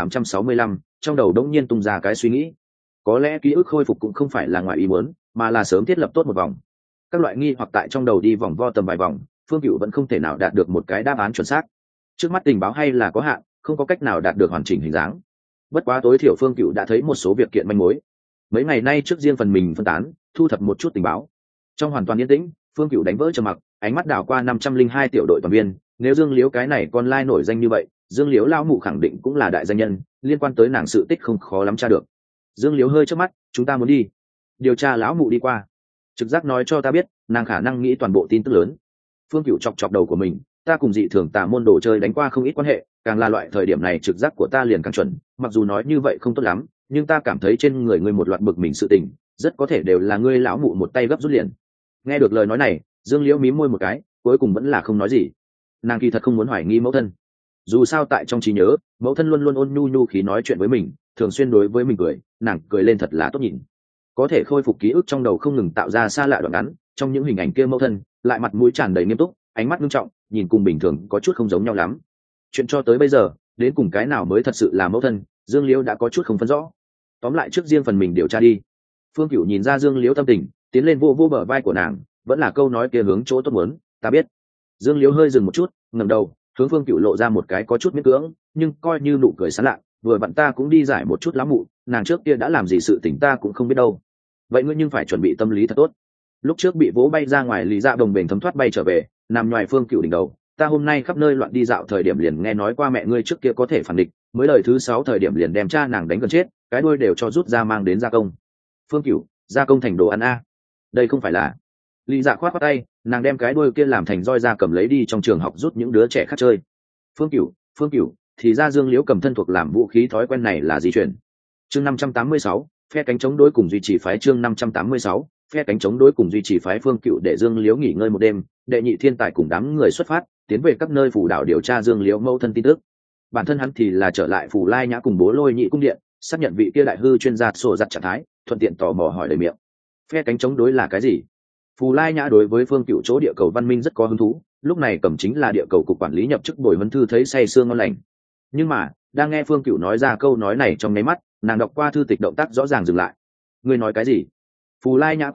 9865, trong đầu đống nhiên tung ra cái suy nghĩ. Có lẽ ký ức khôi phục cũng không phải là ngoài ý muốn, mà là sớm thiết lập tốt một vòng. Các loại nghi hoặc tại trong đầu đi vòng vo tầm vài vòng, Phương Cựu vẫn không thể nào đạt được một cái đáp án chuẩn xác. Trước mắt tình báo hay là có hạn, không có cách nào đạt được hoàn chỉnh hình dáng. Bất quá tối thiểu Phương Cựu đã thấy một số việc kiện manh mối. Mấy ngày nay trước riêng phần mình phân tán, thu thập một chút tình báo. Trong hoàn toàn yên tĩnh, Phương Cựu đánh vỡ trầm mặc, ánh mắt đảo qua 502 tiểu đội toàn viên. Nếu Dương Liễu cái này con lai nổi danh như vậy, Dương Liễu lão mụ khẳng định cũng là đại danh nhân, liên quan tới nàng sự tích không khó lắm tra được. Dương Liễu hơi chớp mắt, chúng ta muốn đi. Điều tra lão mụ đi qua. Trực giác nói cho ta biết, nàng khả năng nghĩ toàn bộ tin tức lớn. Phương Cựu chọc chọc đầu của mình, ta cùng dị thường tà môn đồ chơi đánh qua không ít quan hệ, càng là loại thời điểm này trực giác của ta liền càng chuẩn. Mặc dù nói như vậy không tốt lắm, nhưng ta cảm thấy trên người ngươi một loạt bực mình sự tình, rất có thể đều là ngươi lão mụ một tay gấp rút liền. Nghe được lời nói này, Dương Liễu mím môi một cái, cuối cùng vẫn là không nói gì. Nàng kỳ thật không muốn hoài nghi mẫu thân. Dù sao tại trong trí nhớ, mẫu thân luôn luôn ôn nhu nhu khí nói chuyện với mình, thường xuyên đối với mình cười, nàng cười lên thật là tốt nhìn. Có thể khôi phục ký ức trong đầu không ngừng tạo ra xa lạ đoạn ngắn, trong những hình ảnh kia mẫu thân lại mặt mũi tràn đầy nghiêm túc, ánh mắt nghiêm trọng, nhìn cùng bình thường có chút không giống nhau lắm. Chuyện cho tới bây giờ, đến cùng cái nào mới thật sự là mẫu thân, Dương Liễu đã có chút không phân rõ. Tóm lại trước riêng phần mình điều tra đi. Phương Cựu nhìn ra Dương Liễu tâm tình, tiến lên vô bờ vai của nàng, vẫn là câu nói kia hướng chỗ tốt muốn, ta biết. Dương Liễu hơi dừng một chút, ngẩng đầu, hướng Phương Cựu lộ ra một cái có chút miễn cưỡng, nhưng coi như nụ cười sán lạ, vừa vặn ta cũng đi giải một chút lão mụ, nàng trước kia đã làm gì sự tình ta cũng không biết đâu. Vậy ngươi nhưng phải chuẩn bị tâm lý thật tốt. Lúc trước bị vỗ bay ra ngoài, Lý Dạ Đồng bền thấm thoát bay trở về, nằm ngoài Phương Cựu đỉnh đầu, ta hôm nay khắp nơi loạn đi dạo thời điểm liền nghe nói qua mẹ ngươi trước kia có thể phản địch, mới lời thứ 6 thời điểm liền đem cha nàng đánh gần chết, cái đuôi đều cho rút ra mang đến gia công. Phương Cựu, gia công thành đồ ăn a? Đây không phải là? Lý Dạ khoát khoát tay, nàng đem cái đuôi kia làm thành roi ra cầm lấy đi trong trường học rút những đứa trẻ khác chơi. Phương Cựu, thì ra Dương Liễu cầm thân thuộc làm vũ khí thói quen này là di chuyển. Chương 586, phe cánh chống đối cùng duy trì phái. Chương 586, phe cánh chống đối cùng duy trì phái. Phương Cựu để Dương Liễu nghỉ ngơi một đêm, đệ nhị thiên tài cùng đám người xuất phát, tiến về các nơi phủ đảo điều tra Dương Liễu mẫu thân tin tức. Bản thân hắn thì là trở lại phủ Lai Nhã cùng Bố Lôi Nhị cung điện, xác nhận vị kia đại hư chuyên gia sổ giặt trạng thái, thuận tiện tò mò hỏi lời miệng. Phe cánh chống đối là cái gì? Phù Lai Nhã đối với Phương Cựu chỗ địa cầu văn minh rất có hứng thú, lúc này cầm chính là địa cầu cục quản lý nhập chức bồi huấn thư thấy say sương ngon lành. Nhưng mà, đang nghe Phương Cựu nói ra câu nói này trong nháy mắt, nàng đọc qua thư tịch động tác rõ ràng dừng lại. Ngươi nói cái gì? Phù Lai Nhã quay đầu,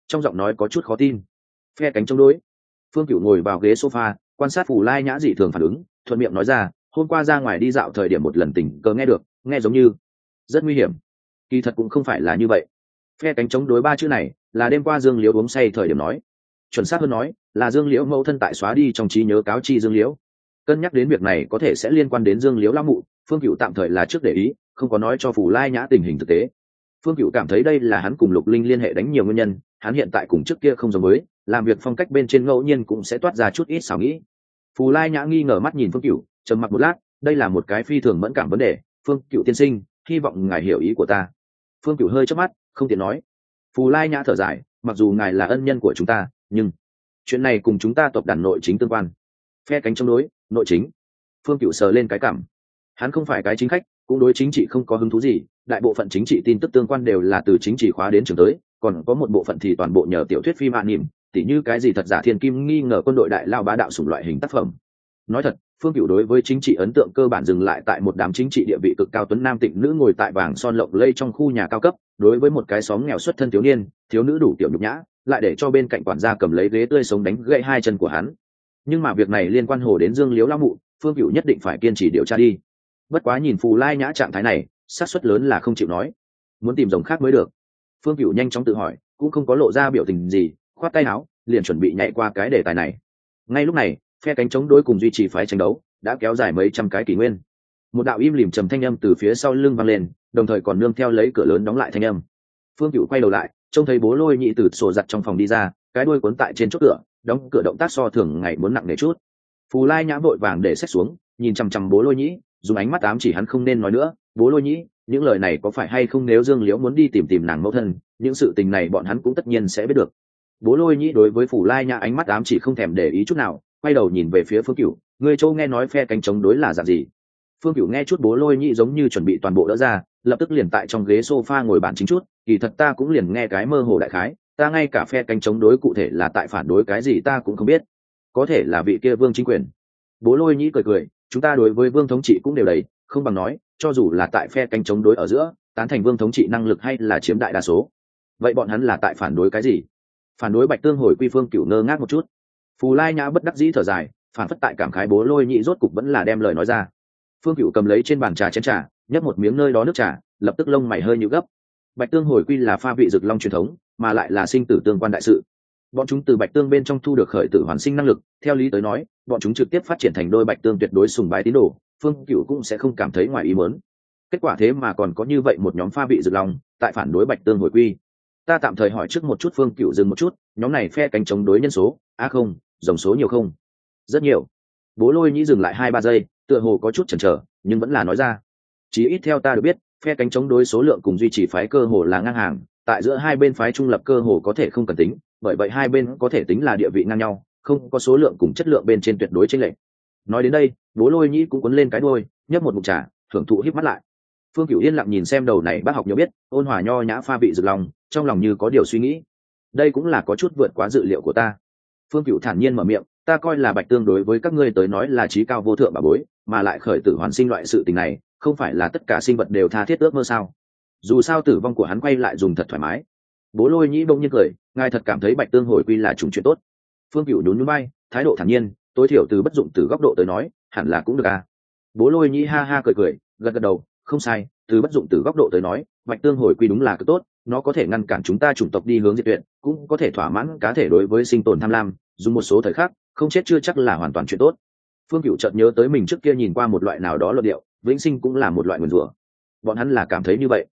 trong giọng nói có chút khó tin. Phe cánh chống đối. Phương Cửu ngồi vào ghế sofa, quan sát Phù Lai Nhã dị thường phản ứng, thuận miệng nói ra, hôm qua ra ngoài đi dạo thời điểm một lần tình cờ nghe được, nghe giống như rất nguy hiểm. Kỳ thật cũng không phải là như vậy. Phe cánh chống đối ba chữ này là đêm qua Dương Liễu uống say thời điểm nói, chuẩn xác hơn nói là Dương Liễu mẫu thân tại xóa đi trong trí nhớ cáo chi Dương Liễu. Cân nhắc đến việc này có thể sẽ liên quan đến Dương Liễu lão mụ, Phương Cửu tạm thời là trước để ý, không có nói cho Phù Lai Nhã tình hình thực tế. Phương Cửu cảm thấy đây là hắn cùng Lục Linh liên hệ đánh nhiều nguyên nhân, hắn hiện tại cùng trước kia không giống với, làm việc phong cách bên trên ngẫu nhiên cũng sẽ toát ra chút ít xảo nghĩ. Phù Lai Nhã nghi ngờ mắt nhìn Phương Cửu, trầm mặc một lát, đây là một cái phi thường mẫn cảm vấn đề, Phương Cửu tiên sinh, hy vọng ngài hiểu ý của ta. Phương Cửu hơi chớp mắt, không tiện nói. Phù Lai Nhã thở dài, mặc dù ngài là ân nhân của chúng ta, nhưng chuyện này cùng chúng ta tộc đàn nội chính tương quan. Phe cánh chống đối, nội chính. Phương Cửu sờ lên cái cảm. Hắn không phải cái chính khách, cũng đối chính trị không có hứng thú gì, đại bộ phận chính trị tin tức tương quan đều là từ chính trị khóa đến trường tới, còn có một bộ phận thì toàn bộ nhờ tiểu thuyết phim anime, tỉ như cái gì thật giả thiên kim nghi ngờ quân đội đại lao bá đạo sủng loại hình tác phẩm. Nói thật, Phương Cửu đối với chính trị ấn tượng cơ bản dừng lại tại một đám chính trị địa vị cực cao tuấn nam tịnh nữ ngồi tại vàng son lộng lây trong khu nhà cao cấp, đối với một cái xóm nghèo xuất thân thiếu niên, thiếu nữ đủ tiểu nhục nhã, lại để cho bên cạnh quản gia cầm lấy ghế tươi sống đánh gãy hai chân của hắn. Nhưng mà việc này liên quan hồ đến Dương Liễu lão mụ, Phương Cửu nhất định phải kiên trì điều tra đi. Bất quá nhìn Phù Lai Nhã trạng thái này, xác suất lớn là không chịu nói, muốn tìm rồng khác mới được. Phương Cửu nhanh chóng tự hỏi, cũng không có lộ ra biểu tình gì, khoát tay áo, liền chuẩn bị nhảy qua cái đề tài này. Ngay lúc này, phe cánh chống đối cùng duy trì phái tranh đấu đã kéo dài mấy trăm cái kỷ nguyên. Một đạo im lìm trầm thanh âm từ phía sau lưng vang lên, đồng thời còn nương theo lấy cửa lớn đóng lại thanh âm. Phương Cửu quay đầu lại, trông thấy Bố Lôi Nhị từ sổ giặt trong phòng đi ra, cái đuôi cuốn tại trên chốt cửa, đóng cửa động tác so thường ngày muốn nặng nề chút. Phù Lai Nhã vội vàng để xách xuống, nhìn chằm chằm Bố Lôi Nhị, dùng ánh mắt ám chỉ hắn không nên nói nữa. Bố Lôi Nhị, những lời này có phải hay không, nếu Dương Liễu muốn đi tìm nàng mẫu thân, những sự tình này bọn hắn cũng tất nhiên sẽ biết được. Bố Lôi Nhị đối với Phù Lai Nhã ánh mắt ám chỉ không thèm để ý chút nào, quay đầu nhìn về phía Phương Cửu, người châu nghe nói phe cánh chống đối là dạng gì. Phương Cửu nghe chút Bố Lôi Nhị giống như chuẩn bị toàn bộ đỡ ra, lập tức liền tại trong ghế sofa ngồi bàn chính chút, kỳ thật ta cũng liền nghe cái mơ hồ đại khái, ta ngay cả phe cánh chống đối cụ thể là tại phản đối cái gì ta cũng không biết, có thể là vị kia Vương chính quyền. Bố Lôi Nhị cười cười, chúng ta đối với Vương thống trị cũng đều đấy, không bằng nói, cho dù là tại phe cánh chống đối ở giữa, tán thành Vương thống trị năng lực hay là chiếm đại đa số. Vậy bọn hắn là tại phản đối cái gì? Phản đối Bạch Tương hồi quy. Phương Cửu ngơ ngác một chút. Phù Lai Nhã bất đắc dĩ thở dài, phản phất tại cảm khái Bố Lôi Nhị rốt cục vẫn là đem lời nói ra. Phương Cửu cầm lấy trên bàn trà chén trà, nhấp một miếng nơi đó nước trà, lập tức lông mày hơi nhíu gấp. Bạch Tương hồi quy là pha vị dược long truyền thống, mà lại là sinh tử tương quan đại sự. Bọn chúng từ bạch tương bên trong thu được khởi tử hoàn sinh năng lực, theo lý tới nói, bọn chúng trực tiếp phát triển thành đôi bạch tương tuyệt đối sùng bái tín đồ, Phương Cửu cũng sẽ không cảm thấy ngoài ý muốn. Kết quả thế mà còn có như vậy một nhóm pha vị dược long tại phản đối bạch tương hồi quy. Ta tạm thời hỏi trước một chút. Phương Cửu dừng một chút, nhóm này phe cánh chống đối nhân số, không, dòng số nhiều không? Rất nhiều. Bố Lôi Nhĩ dừng lại 2-3 giây, tựa hồ có chút chần chờ, nhưng vẫn là nói ra. Chỉ ít theo ta được biết, phe cánh chống đối số lượng cùng duy trì phái cơ hồ là ngang hàng, tại giữa hai bên phái trung lập cơ hồ có thể không cần tính, bởi vậy hai bên có thể tính là địa vị ngang nhau, không có số lượng cùng chất lượng bên trên tuyệt đối chênh lệch. Nói đến đây, Bố Lôi Nhĩ cũng cuốn lên cái đuôi, nhấp một ngụm trà, thưởng thụ híp mắt lại. Phương Cửu yên lặng nhìn xem đầu này bác học nhiều biết, ôn hòa nho nhã pha vị dược lòng, trong lòng như có điều suy nghĩ. Đây cũng là có chút vượt quá dự liệu của ta. Phương Cửu thản nhiên mở miệng, ta coi là bạch tương đối với các ngươi tới nói là chí cao vô thượng bà bối, mà lại khởi tử hoàn sinh loại sự tình này, không phải là tất cả sinh vật đều tha thiết ước mơ sao? Dù sao tử vong của hắn quay lại dùng thật thoải mái. Bố Lôi Nhĩ bỗng nhiên cười, ngài thật cảm thấy bạch tương hồi quy là trùng chuyện tốt? Phương Cửu nhún nhún vai, thái độ thản nhiên, tối thiểu từ bất dụng từ góc độ tới nói, hẳn là cũng được à? Bố Lôi Nhĩ ha ha cười cười, gật gật đầu, không sai, từ bất dụng từ góc độ tới nói, bạch tương hồi quy đúng là cực tốt, nó có thể ngăn cản chúng ta chủng tộc đi hướng diệt tuyệt, cũng có thể thỏa mãn cá thể đối với sinh tồn tham lam, dùng một số thời khắc, không chết chưa chắc là hoàn toàn chuyện tốt. Phương Cửu chợt nhớ tới mình trước kia nhìn qua một loại nào đó luận điệu, vĩnh sinh cũng là một loại nguyền rủa. Bọn hắn là cảm thấy như vậy?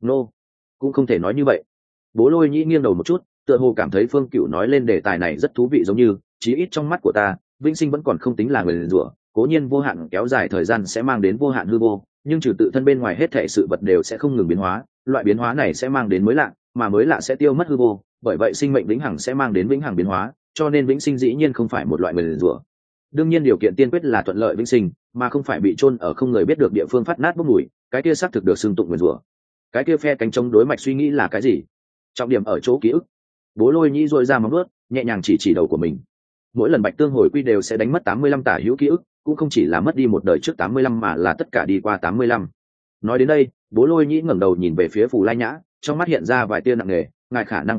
Cũng không thể nói như vậy. Bố Lôi Nhĩ nghiêng đầu một chút, tựa hồ cảm thấy Phương Cửu nói lên đề tài này rất thú vị, giống như, chí ít trong mắt của ta, vĩnh sinh vẫn còn không tính là nguyền rủa, cố nhiên vô hạn kéo dài thời gian sẽ mang đến vô hạn hư vô, nhưng trừ tự thân bên ngoài hết thảy sự vật đều sẽ không ngừng biến hóa, loại biến hóa này sẽ mang đến mới lạ, mà mới lạ sẽ tiêu mất hư vô, bởi vậy sinh mệnh vĩnh hằng sẽ mang đến vĩnh hằng biến hóa, cho nên vĩnh sinh dĩ nhiên không phải một loại nguyền rủa. Đương nhiên điều kiện tiên quyết là thuận lợi vĩnh sinh, mà không phải bị chôn ở không người biết được địa phương phát nát bốc mùi, cái kia xác thực được xưng tụng nguyền rủa. Cái kia phe cánh chống đối mạch suy nghĩ là cái gì? Trọng điểm ở chỗ ký ức. Bố Lôi Nhĩ duỗi ra móng vuốt, nhẹ nhàng chỉ đầu của mình. Mỗi lần bạch tương hồi quy đều sẽ đánh mất 85 tả hữu ký ức, cũng không chỉ là mất đi một đời trước 85 mà là tất cả đi qua 85. Nói đến đây, Bố Lôi Nhĩ ngẩng đầu nhìn về phía Phù Lai Nhã, trong mắt hiện ra vài tia nặng nề, ngài khả năng không biết,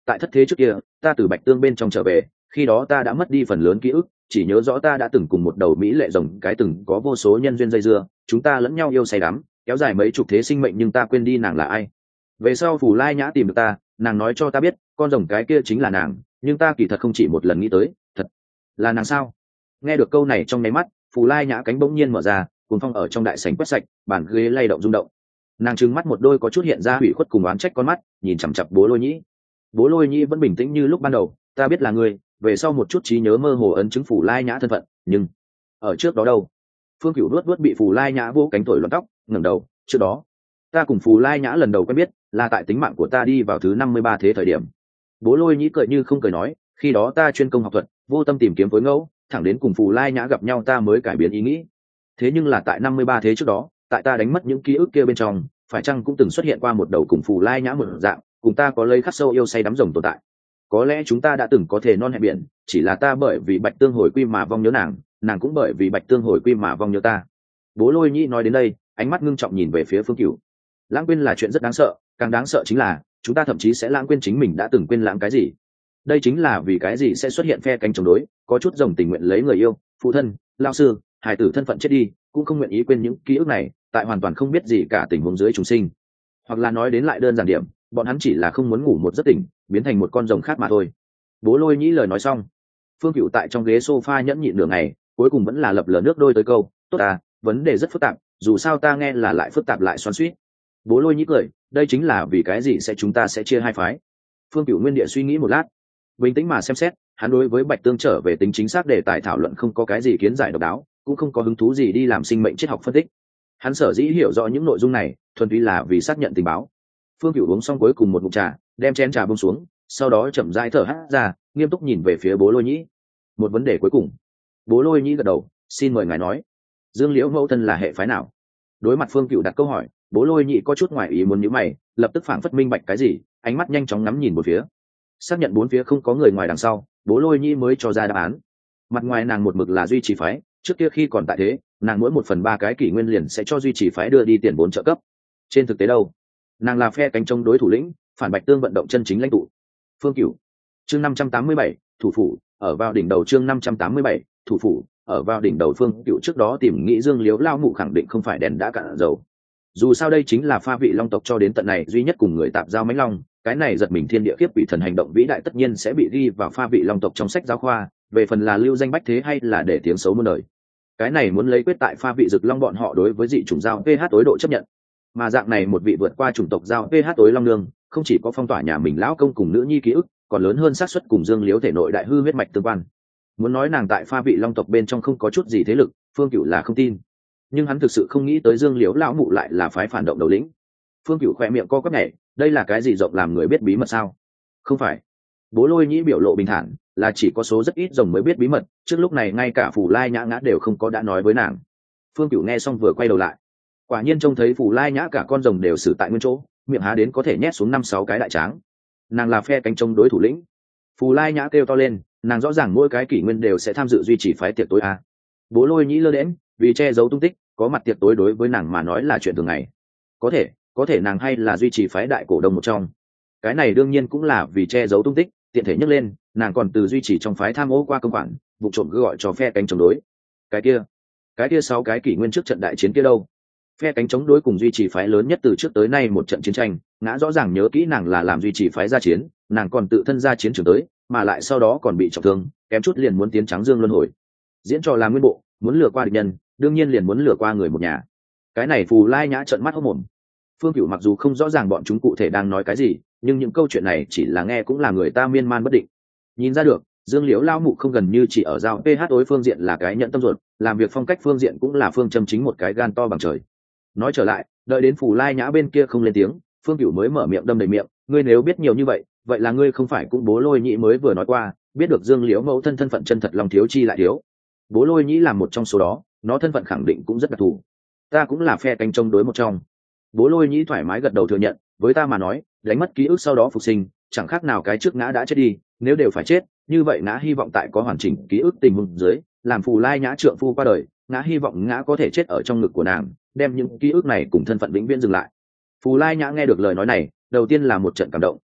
tại thất thế trước kia ta từ bạch tương bên trong trở về, khi đó ta đã mất đi phần lớn ký ức, chỉ nhớ rõ ta đã từng cùng một đầu mỹ lệ rồng cái từng có vô số nhân duyên dây dưa, chúng ta lẫn nhau yêu say đắm kéo dài mấy chục thế sinh mệnh, nhưng ta quên đi nàng là ai. Về sau Phù Lai Nhã tìm được ta, nàng nói cho ta biết con rồng cái kia chính là nàng, nhưng ta kỳ thật không chỉ một lần nghĩ tới, thật là nàng sao? Nghe được câu này trong nháy mắt, Phù Lai Nhã cánh bỗng nhiên mở ra, cuồng phong ở trong đại sảnh quét sạch, bàn ghế lay động rung động. Nàng trừng mắt một đôi có chút hiện ra hủy khuất cùng oán trách con mắt, nhìn chằm chằm Bố Lôi Nhĩ. Bố Lôi Nhĩ vẫn bình tĩnh như lúc ban đầu, ta biết là ngươi, về sau một chút trí nhớ mơ hồ ấn chứng Phù Lai Nhã thân phận, nhưng ở trước đó đâu? Phương Cửu nuốt bị Phù Lai Nhã vỗ cánh thổi loạn tóc, ngẩng đầu, trước đó ta cùng Phù Lai Nhã lần đầu quen biết là tại tính mạng của ta đi vào thứ 53 thế thời điểm. Bố Lôi Nhĩ cười như không cười nói, khi đó ta chuyên công học thuật, vô tâm tìm kiếm phối ngẫu, thẳng đến cùng Phù Lai Nhã gặp nhau ta mới cải biến ý nghĩ. Thế nhưng là tại 53 thế trước đó, tại ta đánh mất những ký ức kia bên trong, phải chăng cũng từng xuất hiện qua một đầu cùng Phù Lai Nhã một dạng, cùng ta có lấy khắc sâu yêu say đắm rồng tồn tại. Có lẽ chúng ta đã từng có thể non hẹn biển, chỉ là ta bởi vì Bạch Tương hồi quy mà vong nhớ nàng, nàng cũng bởi vì Bạch Tương hồi quy mà vong nhớ ta. Bố Lôi Nhĩ nói đến đây, ánh mắt ngưng trọng nhìn về phía Phương Cửu. Lãng quên là chuyện rất đáng sợ, càng đáng sợ chính là chúng ta thậm chí sẽ lãng quên chính mình đã từng quên lãng cái gì. Đây chính là vì cái gì sẽ xuất hiện phe cánh chống đối, có chút rồng tình nguyện lấy người yêu, phụ thân, lao sư, hài tử thân phận chết đi, cũng không nguyện ý quên những ký ức này, tại hoàn toàn không biết gì cả tình huống dưới chúng sinh. Hoặc là nói đến lại đơn giản điểm, bọn hắn chỉ là không muốn ngủ một giấc tỉnh, biến thành một con rồng khác mà thôi. Bố Lôi Nhĩ lời nói xong, Phương Cửu tại trong ghế sofa nhẫn nhịn nửa ngày, cuối cùng vẫn là lập lờ nước đôi tới câu, tốt à, vấn đề rất phức tạp, dù sao ta nghe là lại phức tạp lại xoắn xuýt. Bố Lôi Nhĩ cười, đây chính là vì cái gì chúng ta sẽ chia hai phái. Phương Cửu nguyên địa suy nghĩ một lát, bình tĩnh mà xem xét, hắn đối với Bạch Tương trở về tính chính xác đề tài thảo luận không có cái gì kiến giải độc đáo, cũng không có hứng thú gì đi làm sinh mệnh triết học phân tích. Hắn sở dĩ hiểu rõ những nội dung này, thuần túy là vì xác nhận tình báo. Phương Cửu uống xong cuối cùng một ngụm trà, đem chén trà buông xuống, sau đó chậm rãi thở hắt ra, nghiêm túc nhìn về phía Bố Lôi Nhĩ. Một vấn đề cuối cùng. Bố Lôi Nhĩ gật đầu, xin mời ngài nói, Dương Liễu mẫu thân là hệ phái nào? Đối mặt Phương Cửu đặt câu hỏi, Bố Lôi Nhĩ có chút ngoài ý muốn nhíu mày, lập tức phảng phất minh bạch cái gì, ánh mắt nhanh chóng ngắm nhìn một phía. Xác nhận bốn phía không có người ngoài đằng sau, Bố Lôi Nhĩ mới cho ra đáp án. Mặt ngoài nàng một mực là duy trì phái, trước kia khi còn tại thế, nàng mỗi 1/3 cái kỷ nguyên liền sẽ cho duy trì phái đưa đi tiền vốn trợ cấp. Trên thực tế đâu, nàng là phe cánh chống đối thủ lĩnh, phản Bạch Tương vận động chân chính lãnh tụ. Phương Cửu. Chương 587, thủ phủ, ở vào đỉnh đầu. Chương 587, thủ phủ, ở vào đỉnh đầu. Phương Cửu trước đó tìm nghĩ Dương Liếu lao mụ khẳng định không phải đèn đã cạn dầu. Dù sao đây chính là pha vị long tộc cho đến tận này duy nhất cùng người tạp giao mãnh long, cái này giật mình thiên địa kiếp quỷ thần hành động vĩ đại tất nhiên sẽ bị ghi vào pha vị long tộc trong sách giáo khoa, về phần là lưu danh bách thế hay là để tiếng xấu muôn đời, cái này muốn lấy quyết tại pha vị Dực Long bọn họ đối với dị chủng giao ph tối độ chấp nhận. Mà dạng này một vị vượt qua chủng tộc giao ph tối long nương, không chỉ có phong tỏa nhà mình lão công cùng nữ nhi ký ức, còn lớn hơn xác suất cùng Dương Liếu thể nội đại hư huyết mạch tương quan. Muốn nói nàng tại pha vị long tộc bên trong không có chút gì thế lực, Phương Cửu là không tin. Nhưng hắn thực sự không nghĩ tới Dương Liếu lão mụ lại là phái phản động đầu lĩnh. Phương Cửu khỏe miệng co quắp nhảy, đây là cái gì rộng làm người biết bí mật sao? Không phải. Bố Lôi Nhĩ biểu lộ bình thản, là chỉ có số rất ít rồng mới biết bí mật, trước lúc này ngay cả Phù Lai Nhã ngã đều không có đã nói với nàng. Phương Cửu nghe xong vừa quay đầu lại, quả nhiên trông thấy Phù Lai Nhã cả con rồng đều xử tại nguyên chỗ, miệng há đến có thể nhét xuống 5-6 cái đại tráng. Nàng là phe cánh chống đối thủ lĩnh. Phù Lai Nhã kêu to lên, nàng rõ ràng mỗi cái kỷ nguyên đều sẽ tham dự duy trì phái tiệc tối a. Bố Lôi Nhĩ lơ đễnh, vì che giấu tung tích, có mặt tiệc tối đối với nàng mà nói là chuyện thường ngày. Có thể nàng hay là duy trì phái đại cổ đông một trong. Cái này đương nhiên cũng là vì che giấu tung tích, tiện thể nhắc lên, nàng còn từ duy trì trong phái tham ô qua công khoản, vụ trộm cứ gọi cho phe cánh chống đối. Cái kia 6 cái kỷ nguyên trước trận đại chiến kia đâu? Phe cánh chống đối cùng duy trì phái lớn nhất từ trước tới nay một trận chiến tranh, ngã rõ ràng nhớ kỹ nàng là làm duy trì phái ra chiến, nàng còn tự thân ra chiến trường tới, mà lại sau đó còn bị trọng thương, kém chút liền muốn tiến trắng dương luân hồi. Diễn trò làm nguyên bộ, muốn lừa qua địch nhân, đương nhiên liền muốn lừa qua người một nhà. Cái này Phù Lai Nhã trợn mắt hốt mồm. Phương Cửu mặc dù không rõ ràng bọn chúng cụ thể đang nói cái gì, nhưng những câu chuyện này chỉ là nghe cũng là người ta miên man bất định. Nhìn ra được, Dương Liễu lao mụ không gần như chỉ ở giao ph đối phương diện là cái nhận tâm ruột, làm việc phong cách phương diện cũng là phương châm chính một cái gan to bằng trời. Nói trở lại, đợi đến Phù Lai Nhã bên kia không lên tiếng, Phương Cửu mới mở miệng đâm đầy miệng, ngươi nếu biết nhiều như vậy, vậy là ngươi không phải cũng Bố Lôi Nhĩ mới vừa nói qua, biết được Dương Liễu mẫu thân thân phận chân thật lòng thiếu chi lại thiếu. Bố Lôi Nhĩ là một trong số đó, nó thân phận khẳng định cũng rất đặc thù. Ta cũng là phe cánh chống đối một trong. Bố Lôi Nhĩ thoải mái gật đầu thừa nhận, với ta mà nói, đánh mất ký ức sau đó phục sinh, chẳng khác nào cái trước ngã đã chết đi, nếu đều phải chết, như vậy ngã hy vọng tại có hoàn chỉnh ký ức tình huống dưới, làm Phù Lai Nhã trượng phu qua đời, ngã hy vọng ngã có thể chết ở trong ngực của nàng, đem những ký ức này cùng thân phận vĩnh viễn dừng lại. Phù Lai Nhã nghe được lời nói này, đầu tiên là một trận cảm động,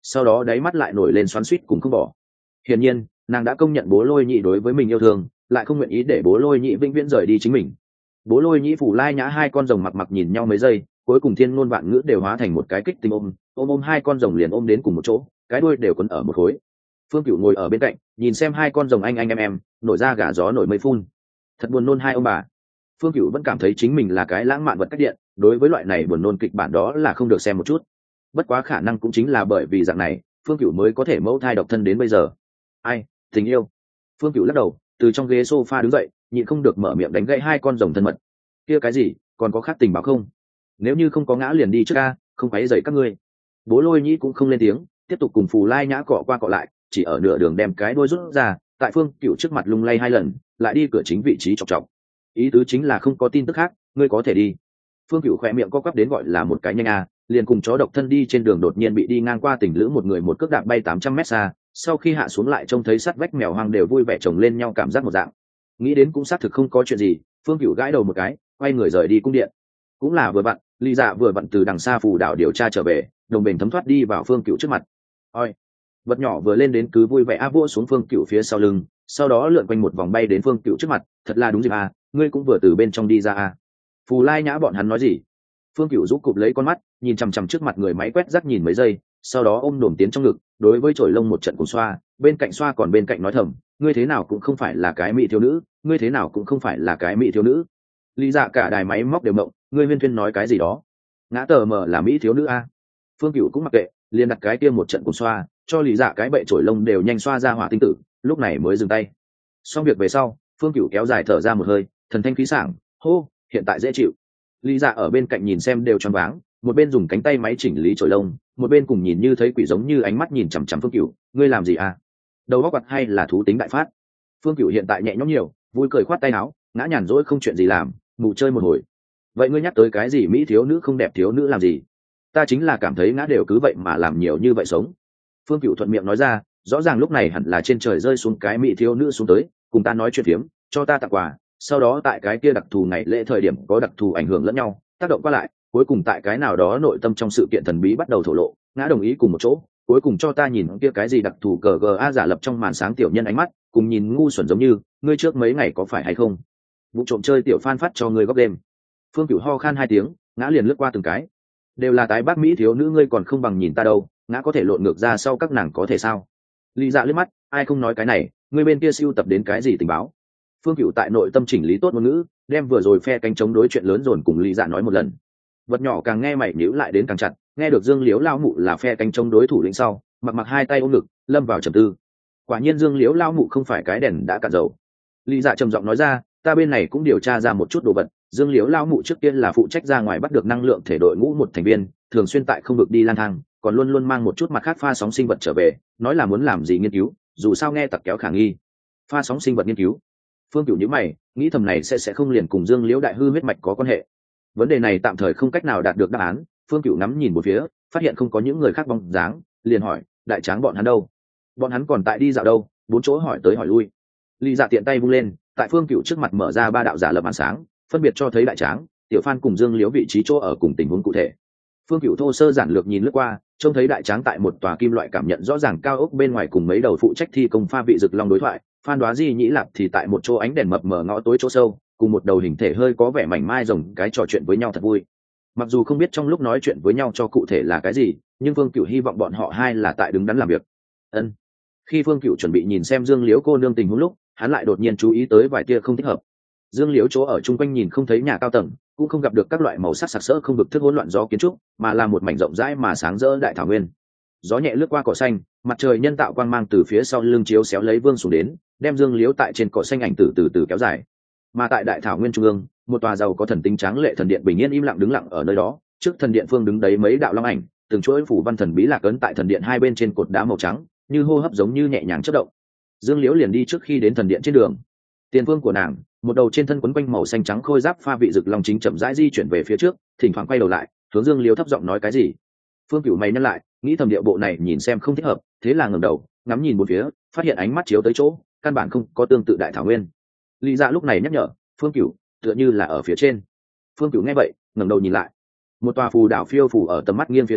sau đó đáy mắt lại nổi lên xoắn xuýt cùng không bỏ. Hiển nhiên nàng đã công nhận Bố Lôi Nhĩ đối với mình yêu thương, lại không nguyện ý để Bố Lôi Nhĩ vĩnh viễn rời đi chính mình. Bố Lôi Nhĩ Phù Lai Nhã hai con rồng mặc mặc nhìn nhau mấy giây, cuối cùng thiên ngôn vạn ngữ đều hóa thành một cái kích tình ôm hai con rồng liền ôm đến cùng một chỗ, cái đuôi đều quấn ở một khối. Phương Cửu ngồi ở bên cạnh nhìn xem hai con rồng anh em nổi ra gà gió nổi mây phun, thật buồn nôn hai ông bà. Phương Cửu vẫn cảm thấy chính mình là cái lãng mạn vật cách điện, đối với loại này buồn nôn kịch bản đó là không được xem một chút. Bất quá khả năng cũng chính là bởi vì dạng này, Phương Cửu mới có thể mẫu thai độc thân đến bây giờ. Ai, tình yêu. Phương Cửu lắc đầu, từ trong ghế sofa đứng dậy, nhịn không được mở miệng đánh gãy hai con rồng thân mật. Kia cái gì, còn có khác tình báo không? Nếu như không có ngã liền đi trước a, không quấy rầy các ngươi. Bố Lôi Nhĩ cũng không lên tiếng, tiếp tục cùng Phù Lai Nhã cọ qua cọ lại, chỉ ở nửa đường đem cái đuôi rút ra, tại Phương Cửu trước mặt lung lay hai lần, lại đi cửa chính vị trí chọc chọc. Ý tứ chính là không có tin tức khác, ngươi có thể đi. Phương Cửu khẽ miệng co quắp đến gọi là một cái nhanh a, liền cùng chó độc thân đi trên đường đột nhiên bị đi ngang qua tình lữ một người một cước đạp bay 800 mét xa, sau khi hạ xuống lại trông thấy sắt vách mèo hoang đều vui vẻ chồng lên nhau cảm giác một dạng. Nghĩ đến cũng xác thực không có chuyện gì, Phương Cửu gãi đầu một cái, quay người rời đi cung điện. Cũng là vừa vặn, Lý Dạ vừa vặn từ đằng xa Phù đảo điều tra trở về, đồng bền thấm thoát đi vào Phương Cửu trước mặt. Oi, vật nhỏ vừa lên đến cứ vui vẻ a vỗ xuống Phương Cửu phía sau lưng, sau đó lượn quanh một vòng bay đến Phương Cửu trước mặt, thật là đúng dịp a, ngươi cũng vừa từ bên trong đi ra a. Phù Lai Nhã bọn hắn nói gì? Phương Cửu rũ cụp lấy con mắt, nhìn chằm chằm trước mặt người máy quét rác nhìn mấy giây, sau đó ôm đồm tiến trong ngực, đối với chổi lông một trận cùng xoa, bên cạnh xoa còn bên cạnh nói thầm, ngươi thế nào cũng không phải là cái mỹ thiếu nữ, ngươi thế nào cũng không phải là cái mỹ thiếu nữ. Lý Dạ cả đài máy móc đều mộng, ngươi huyên thuyên nói cái gì đó? Ngã tờ mờ là mỹ thiếu nữ a. Phương Cửu cũng mặc kệ, liền đặt cái kia một trận cùng xoa, cho Lý Dạ cái bệ chổi lông đều nhanh xoa ra hỏa tinh tử, lúc này mới dừng tay. Xong việc về sau, Phương Cửu kéo dài thở ra một hơi, thần thanh khí sảng, hô, hiện tại dễ chịu. Lý Dạ ở bên cạnh nhìn xem đều choáng váng, một bên dùng cánh tay máy chỉnh lý chổi lông, một bên cùng nhìn như thấy quỷ giống như ánh mắt nhìn chằm chằm Phương Cửu, ngươi làm gì à? Đầu óc quặt hay là thú tính đại phát? Phương Cửu hiện tại nhẹ nhõm nhiều, vui cười khoát tay áo, ngã nhàn rỗi không chuyện gì làm, ngủ chơi một hồi. Vậy ngươi nhắc tới cái gì mỹ thiếu nữ không đẹp thiếu nữ làm gì? Ta chính là cảm thấy ngã đều cứ vậy mà làm nhiều như vậy sống. Phương Cửu thuận miệng nói ra, rõ ràng lúc này hẳn là trên trời rơi xuống cái mỹ thiếu nữ xuống tới, cùng ta nói chuyện phiếm, cho ta tặng quà, sau đó tại cái kia đặc thù ngày lễ thời điểm có đặc thù ảnh hưởng lẫn nhau, tác động qua lại, cuối cùng tại cái nào đó nội tâm trong sự kiện thần bí bắt đầu thổ lộ, ngã đồng ý cùng một chỗ, cuối cùng cho ta nhìn kia cái gì đặc thù cờ ga giả lập trong màn sáng tiểu nhân ánh mắt, cùng nhìn ngu xuẩn giống như, ngươi trước mấy ngày có phải hay không? Vụ trộm chơi tiểu fan phát cho ngươi góc đêm. Phương Cửu ho khan hai tiếng, ngã liền lướt qua từng cái. Đều là tái bác mỹ thiếu nữ ngươi còn không bằng nhìn ta đâu, ngã có thể lộn ngược ra sau các nàng có thể sao? Lý Dạ liếc mắt, ai không nói cái này, ngươi bên kia siêu tập đến cái gì tình báo? Phương Cửu tại nội tâm chỉnh lý tốt ngôn ngữ, đem vừa rồi phe cánh chống đối chuyện lớn dồn cùng Lý Dạ nói một lần. Vật nhỏ càng nghe mày nhíu lại đến càng chặt, nghe được Dương Liễu lao mụ là phe cánh chống đối thủ lĩnh sau, mặc hai tay ôm ngực, lâm vào trầm tư. Quả nhiên Dương Liễu lao mụ không phải cái đèn đã cạn dầu. Lý Dạ trầm giọng nói ra, ta bên này cũng điều tra ra một chút đồ vật, Dương Liễu lao mụ trước tiên là phụ trách ra ngoài bắt được năng lượng thể đội ngũ một thành viên, thường xuyên tại không vực đi lang thang, còn luôn luôn mang một chút mặt khác pha sóng sinh vật trở về, nói là muốn làm gì nghiên cứu, dù sao nghe tặc kéo khả nghi. Pha sóng sinh vật nghiên cứu. Phương Cửu nhíu mày, nghĩ thầm này sẽ không liền cùng Dương Liễu đại hư huyết mạch có quan hệ. Vấn đề này tạm thời không cách nào đạt được đáp án, Phương Cửu ngắm nhìn một phía, phát hiện không có những người khác bóng dáng, liền hỏi, đại tráng bọn hắn đâu? Bọn hắn còn tại đi dạo đâu? Bốn chỗ hỏi tới hỏi lui. Lý Dạ tiện tay vung lên, tại Phương Cửu trước mặt mở ra ba đạo giả lập màn sáng, phân biệt cho thấy đại tráng, tiểu phan cùng Dương Liễu vị trí chỗ ở cùng tình huống cụ thể. Phương Cửu thô sơ giản lược nhìn lướt qua, trông thấy đại tráng tại một tòa kim loại cảm nhận rõ ràng cao ốc bên ngoài cùng mấy đầu phụ trách thi công pha vị rực long đối thoại, Phan Đoá Di Nhĩ Lạp thì tại một chỗ ánh đèn mập mờ ngõ tối chỗ sâu, cùng một đầu hình thể hơi có vẻ mảnh mai rồng cái trò chuyện với nhau thật vui. Mặc dù không biết trong lúc nói chuyện với nhau cho cụ thể là cái gì, nhưng Phương Cửu hy vọng bọn họ hai là tại đứng đắn làm việc. Ân. Khi Phương Cửu chuẩn bị nhìn xem Dương Liễu cô nương tình huống lúc, hắn lại đột nhiên chú ý tới vài tia không thích hợp. Dương Liễu chỗ ở chung quanh nhìn không thấy nhà cao tầng, cũng không gặp được các loại màu sắc sặc sỡ không vực thức hỗn loạn gió kiến trúc, mà là một mảnh rộng rãi mà sáng rỡ đại thảo nguyên. Gió nhẹ lướt qua cỏ xanh, mặt trời nhân tạo quang mang từ phía sau lưng chiếu xéo lấy Vương xuống đến, đem Dương Liễu tại trên cỏ xanh ảnh từ từ kéo dài. Mà tại đại thảo nguyên trung ương, một tòa giàu có thần tính tráng lệ thần điện bình yên im lặng đứng lặng ở nơi đó, trước thần điện phương đứng đấy mấy đạo long ảnh, từng chuỗi phủ văn thần bí lạc ấn tại thần điện hai bên trên cột đá màu trắng, như hô hấp giống như nhẹ nhàng chớp động. Dương Liễu liền đi trước khi đến thần điện trên đường. Tiền phương của nàng, một đầu trên thân quấn quanh màu xanh trắng khôi giáp pha vị rực long chính chậm rãi di chuyển về phía trước, thỉnh thoảng quay đầu lại, hướng Dương Liễu thấp giọng nói cái gì. Phương Cửu mày nhăn lại, nghĩ thầm điệu bộ này nhìn xem không thích hợp, thế là ngẩng đầu, ngắm nhìn bốn phía, phát hiện ánh mắt chiếu tới chỗ, căn bản không có tương tự đại thảo nguyên. Lý Dạ lúc này nhắc nhở, Phương Cửu, tựa như là ở phía trên. Phương Cửu nghe vậy, ngẩng đầu nhìn lại. Một tòa phù đảo phiêu phù ở tầm mắt nghiêng phía trên,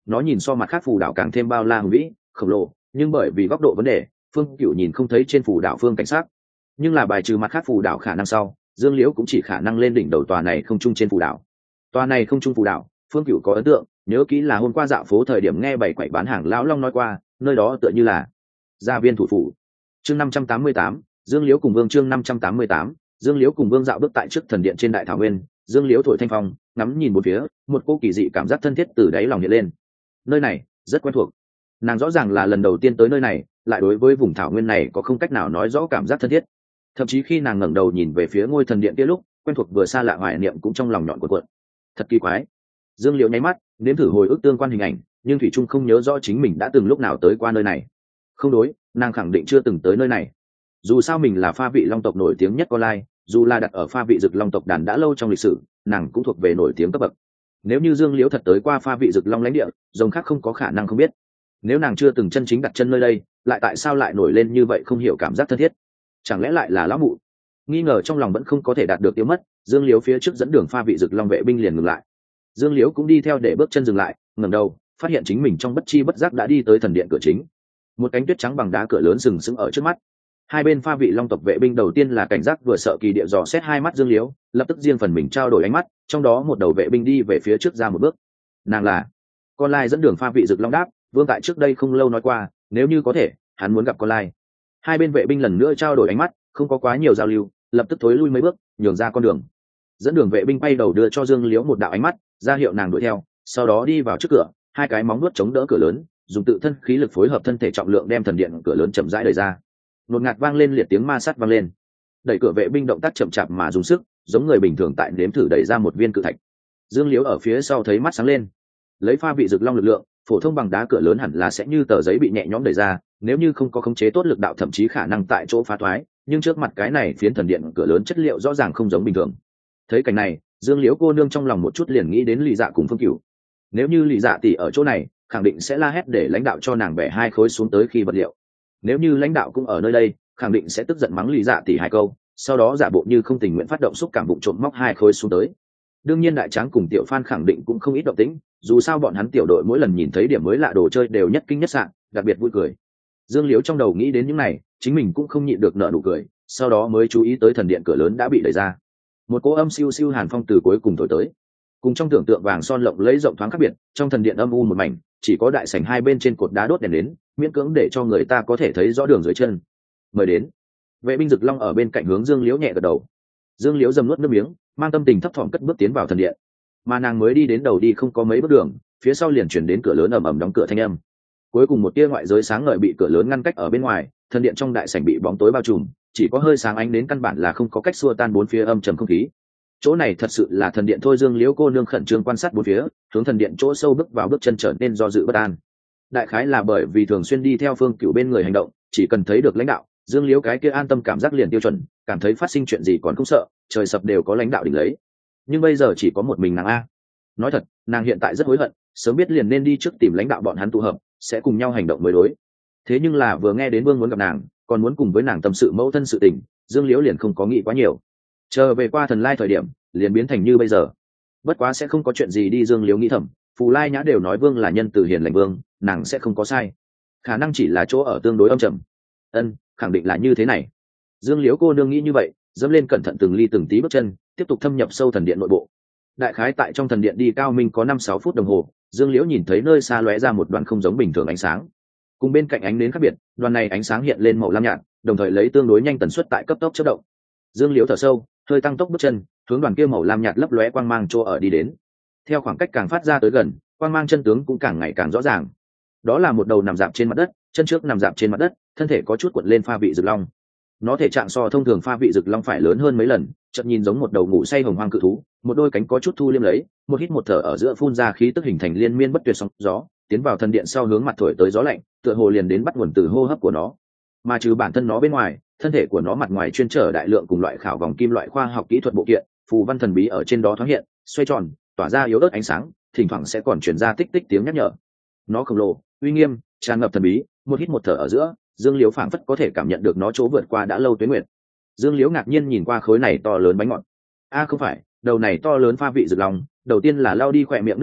nó nhìn so mặt khác phù đảo càng thêm bao la hùng vĩ khổng lồ, nhưng bởi vì góc độ vấn đề phương cựu nhìn không thấy trên phù đảo phương cảnh sát. Nhưng là bài trừ mặt khác phù đảo khả năng sau, dương liễu cũng chỉ khả năng lên đỉnh đầu tòa này không trung trên phù đảo. Tòa này không trung phù đảo, phương cựu có ấn tượng, nhớ kỹ là hôm qua dạo phố thời điểm nghe bảy quậy bán hàng lão long nói qua, nơi đó tựa như là gia viên thủ phủ. Chương 588, dương liễu cùng vương. Chương 588, dương liễu cùng vương dạo bước tại trước thần điện trên đại thảo nguyên. Dương liễu thổi thanh phong, ngắm nhìn một phía, một cô kỳ dị cảm giác thân thiết từ đáy lòng hiện lên. Nơi này rất quen thuộc, nàng rõ ràng là lần đầu tiên tới nơi này, lại đối với vùng thảo nguyên này có không cách nào nói rõ cảm giác thân thiết. Thậm chí khi nàng ngẩng đầu nhìn về phía ngôi thần điện kia lúc, quen thuộc vừa xa lạ hoài niệm cũng trong lòng nhọn của cuộn. Thật kỳ quái. Dương liễu nháy mắt, nếm thử hồi ức tương quan hình ảnh, nhưng thủy trung không nhớ rõ chính mình đã từng lúc nào tới qua nơi này. Không đối, nàng khẳng định chưa từng tới nơi này. Dù sao mình là pha vị long tộc nổi tiếng nhất con lai, dù là đặt ở pha vị dực long tộc đàn đã lâu trong lịch sử, nàng cũng thuộc về nổi tiếng cấp bậc. Nếu như dương liễu thật tới qua pha vị dực long lãnh địa, rồng khác không có khả năng không biết. Nếu nàng chưa từng chân chính đặt chân nơi đây, lại tại sao lại nổi lên như vậy không hiểu cảm giác thân thiết? Chẳng lẽ lại là lão mụ? Nghi ngờ trong lòng vẫn không có thể đạt được tiêu mất, dương liễu phía trước dẫn đường pha vị dực long vệ binh liền ngừng lại. Dương liễu cũng đi theo để bước chân dừng lại, ngẩng đầu phát hiện chính mình trong bất chi bất giác đã đi tới thần điện cửa chính. Một cánh tuyết trắng bằng đá cửa lớn sừng sững ở trước mắt. Hai bên pha vị long tộc vệ binh đầu tiên là cảnh giác vừa sợ kỳ địa dò xét hai mắt dương liễu, lập tức riêng phần mình trao đổi ánh mắt, trong đó một đầu vệ binh đi về phía trước ra một bước. Nàng là con lai dẫn đường pha vị dực long đáp, vương tại trước đây không lâu nói qua, nếu như có thể hắn muốn gặp con lai. Hai bên vệ binh lần nữa trao đổi ánh mắt, không có quá nhiều giao lưu, lập tức thối lui mấy bước, nhường ra con đường. Dẫn đường vệ binh bay đầu đưa cho dương liễu một đạo ánh mắt, ra hiệu nàng đuổi theo, sau đó đi vào trước cửa, hai cái móng nuốt chống đỡ cửa lớn, dùng tự thân khí lực phối hợp thân thể trọng lượng đem thần điện cửa lớn chậm rãi đẩy ra. Nột ngạt vang lên liệt tiếng ma sắt vang lên. Đẩy cửa vệ binh động tác chậm chạp mà dùng sức, giống người bình thường tại nếm thử đẩy ra một viên cự thạch. Dương liễu ở phía sau thấy mắt sáng lên. Lấy pha vị dực long lực lượng, phổ thông bằng đá cửa lớn hẳn là sẽ như tờ giấy bị nhẹ nhõm đẩy ra, nếu như không có khống chế tốt lực đạo thậm chí khả năng tại chỗ phá thoái, nhưng trước mặt cái này phiến thần điện cửa lớn chất liệu rõ ràng không giống bình thường. Thấy cảnh này, dương liễu cô nương trong lòng một chút liền nghĩ đến Lý Dạ cùng Phương Cửu. Nếu như Lý Dạ tỷ ở chỗ này, khẳng định sẽ la hét để lãnh đạo cho nàng bẻ hai khối xuống tới khi vật liệu. Nếu như lãnh đạo cũng ở nơi đây, khẳng định sẽ tức giận mắng Lý Dạ tỷ hai câu, sau đó giả bộ như không tình nguyện phát động xúc cảm bụng trộm móc hai khối xuống tới. Đương nhiên đại tráng cùng tiểu Phan khẳng định cũng không ít động tĩnh, dù sao bọn hắn tiểu đội mỗi lần nhìn thấy điểm mới lạ đồ chơi đều nhất kinh nhất sạn, đặc biệt vui cười. Dương liễu trong đầu nghĩ đến những này, chính mình cũng không nhịn được nở nụ cười, sau đó mới chú ý tới thần điện cửa lớn đã bị đẩy ra. Một cỗ âm siêu siêu hàn phong từ cuối cùng thổi tới, cùng trong tưởng tượng vàng son lộng lẫy rộng thoáng khác biệt. Trong thần điện âm u một mảnh, chỉ có đại sảnh hai bên trên cột đá đốt đèn đến, miễn cưỡng để cho người ta có thể thấy rõ đường dưới chân. Mời đến. Vệ binh Dực Long ở bên cạnh hướng Dương liễu nhẹ gật đầu. Dương liễu dầm nuốt nước miếng, mang tâm tình thấp thỏm cất bước tiến vào thần điện. Mà nàng mới đi đến đầu đi không có mấy bước đường, phía sau liền chuyển đến cửa lớn ầm ầm đóng cửa thanh âm. Cuối cùng một tia ngoại giới sáng ngời bị cửa lớn ngăn cách ở bên ngoài, thần điện trong đại sảnh bị bóng tối bao trùm, chỉ có hơi sáng ánh đến căn bản là không có cách xua tan bốn phía âm trầm không khí. Chỗ này thật sự là thần điện thôi. Dương liễu cô nương khẩn trương quan sát bốn phía, hướng thần điện chỗ sâu bước vào bước chân trở nên do dự bất an. Đại khái là bởi vì thường xuyên đi theo Phương Cửu bên người hành động, chỉ cần thấy được lãnh đạo, Dương liễu cái kia an tâm cảm giác liền tiêu chuẩn, cảm thấy phát sinh chuyện gì còn không sợ, trời sập đều có lãnh đạo đỉnh lấy. Nhưng bây giờ chỉ có một mình nàng a. Nói thật, nàng hiện tại rất hối hận, sớm biết liền nên đi trước tìm lãnh đạo bọn hắn tụ hợp, sẽ cùng nhau hành động mới đối. Thế nhưng là vừa nghe đến Vương muốn gặp nàng, còn muốn cùng với nàng tâm sự mẫu thân sự tình, Dương liễu liền không có nghĩ quá nhiều. Chờ về qua thần lai thời điểm, liền biến thành như bây giờ. Bất quá sẽ không có chuyện gì đi. Dương liễu nghĩ thầm, Phù Lai Nhã đều nói Vương là nhân từ hiền lành vương, nàng sẽ không có sai. Khả năng chỉ là chỗ ở tương đối âm trầm. Khẳng định là như thế này. Dương liễu cô nương nghĩ như vậy, dẫm lên cẩn thận từng ly từng tí bước chân, tiếp tục thâm nhập sâu thần điện nội bộ. Đại khái tại trong thần điện đi cao minh có 5-6 phút đồng hồ, Dương liễu nhìn thấy nơi xa lóe ra một đoàn không giống bình thường ánh sáng. Cùng bên cạnh ánh nến khác biệt, đoàn này ánh sáng hiện lên màu lam nhạt, đồng thời lấy tương đối nhanh tần suất tại cấp tốc chớp động. Dương liễu thở sâu, hơi tăng tốc bước chân, hướng đoàn kia màu lam nhạt lấp lóe quang mang chỗ ở đi đến. Theo khoảng cách càng phát ra tới gần, quang mang chân tướng cũng càng ngày càng rõ ràng. Đó là một đầu nằm dạp trên mặt đất, chân trước nằm dạp trên mặt đất, thân thể có chút cuộn lên pha vị Dực Long. Nó thể trạng so thông thường pha vị Dực Long phải lớn hơn mấy lần, chợt nhìn giống một đầu ngủ say hồng hoang cự thú, một đôi cánh có chút thu liêm lấy, một hít một thở ở giữa phun ra khí tức hình thành liên miên bất tuyệt sóng gió, tiến vào thần điện sau hướng mặt thổi tới gió lạnh, tựa hồ liền đến bắt nguồn từ hô hấp của nó. Mà trừ bản thân nó bên ngoài, thân thể của nó mặt ngoài chuyên trở đại lượng cùng loại khảo vòng kim loại khoa học kỹ thuật bộ kiện, phù văn thần bí ở trên đó thoáng hiện, xoay tròn, tỏa ra yếu ớt ánh sáng, thỉnh thoảng sẽ còn truyền ra tích tích tiếng nhắc nhở. Nó khổng lồ, uy nghiêm, tràn ngập thần bí, một hít một thở ở giữa, Dương liễu phảng phất có thể cảm nhận được nó chỗ vượt qua đã lâu tuế nguyệt. Dương liễu ngạc nhiên nhìn qua khối này to lớn bánh ngọt. Không phải, đầu này to lớn pha vị Dực Long, đầu tiên là lao đi khỏe miệng nước bọn,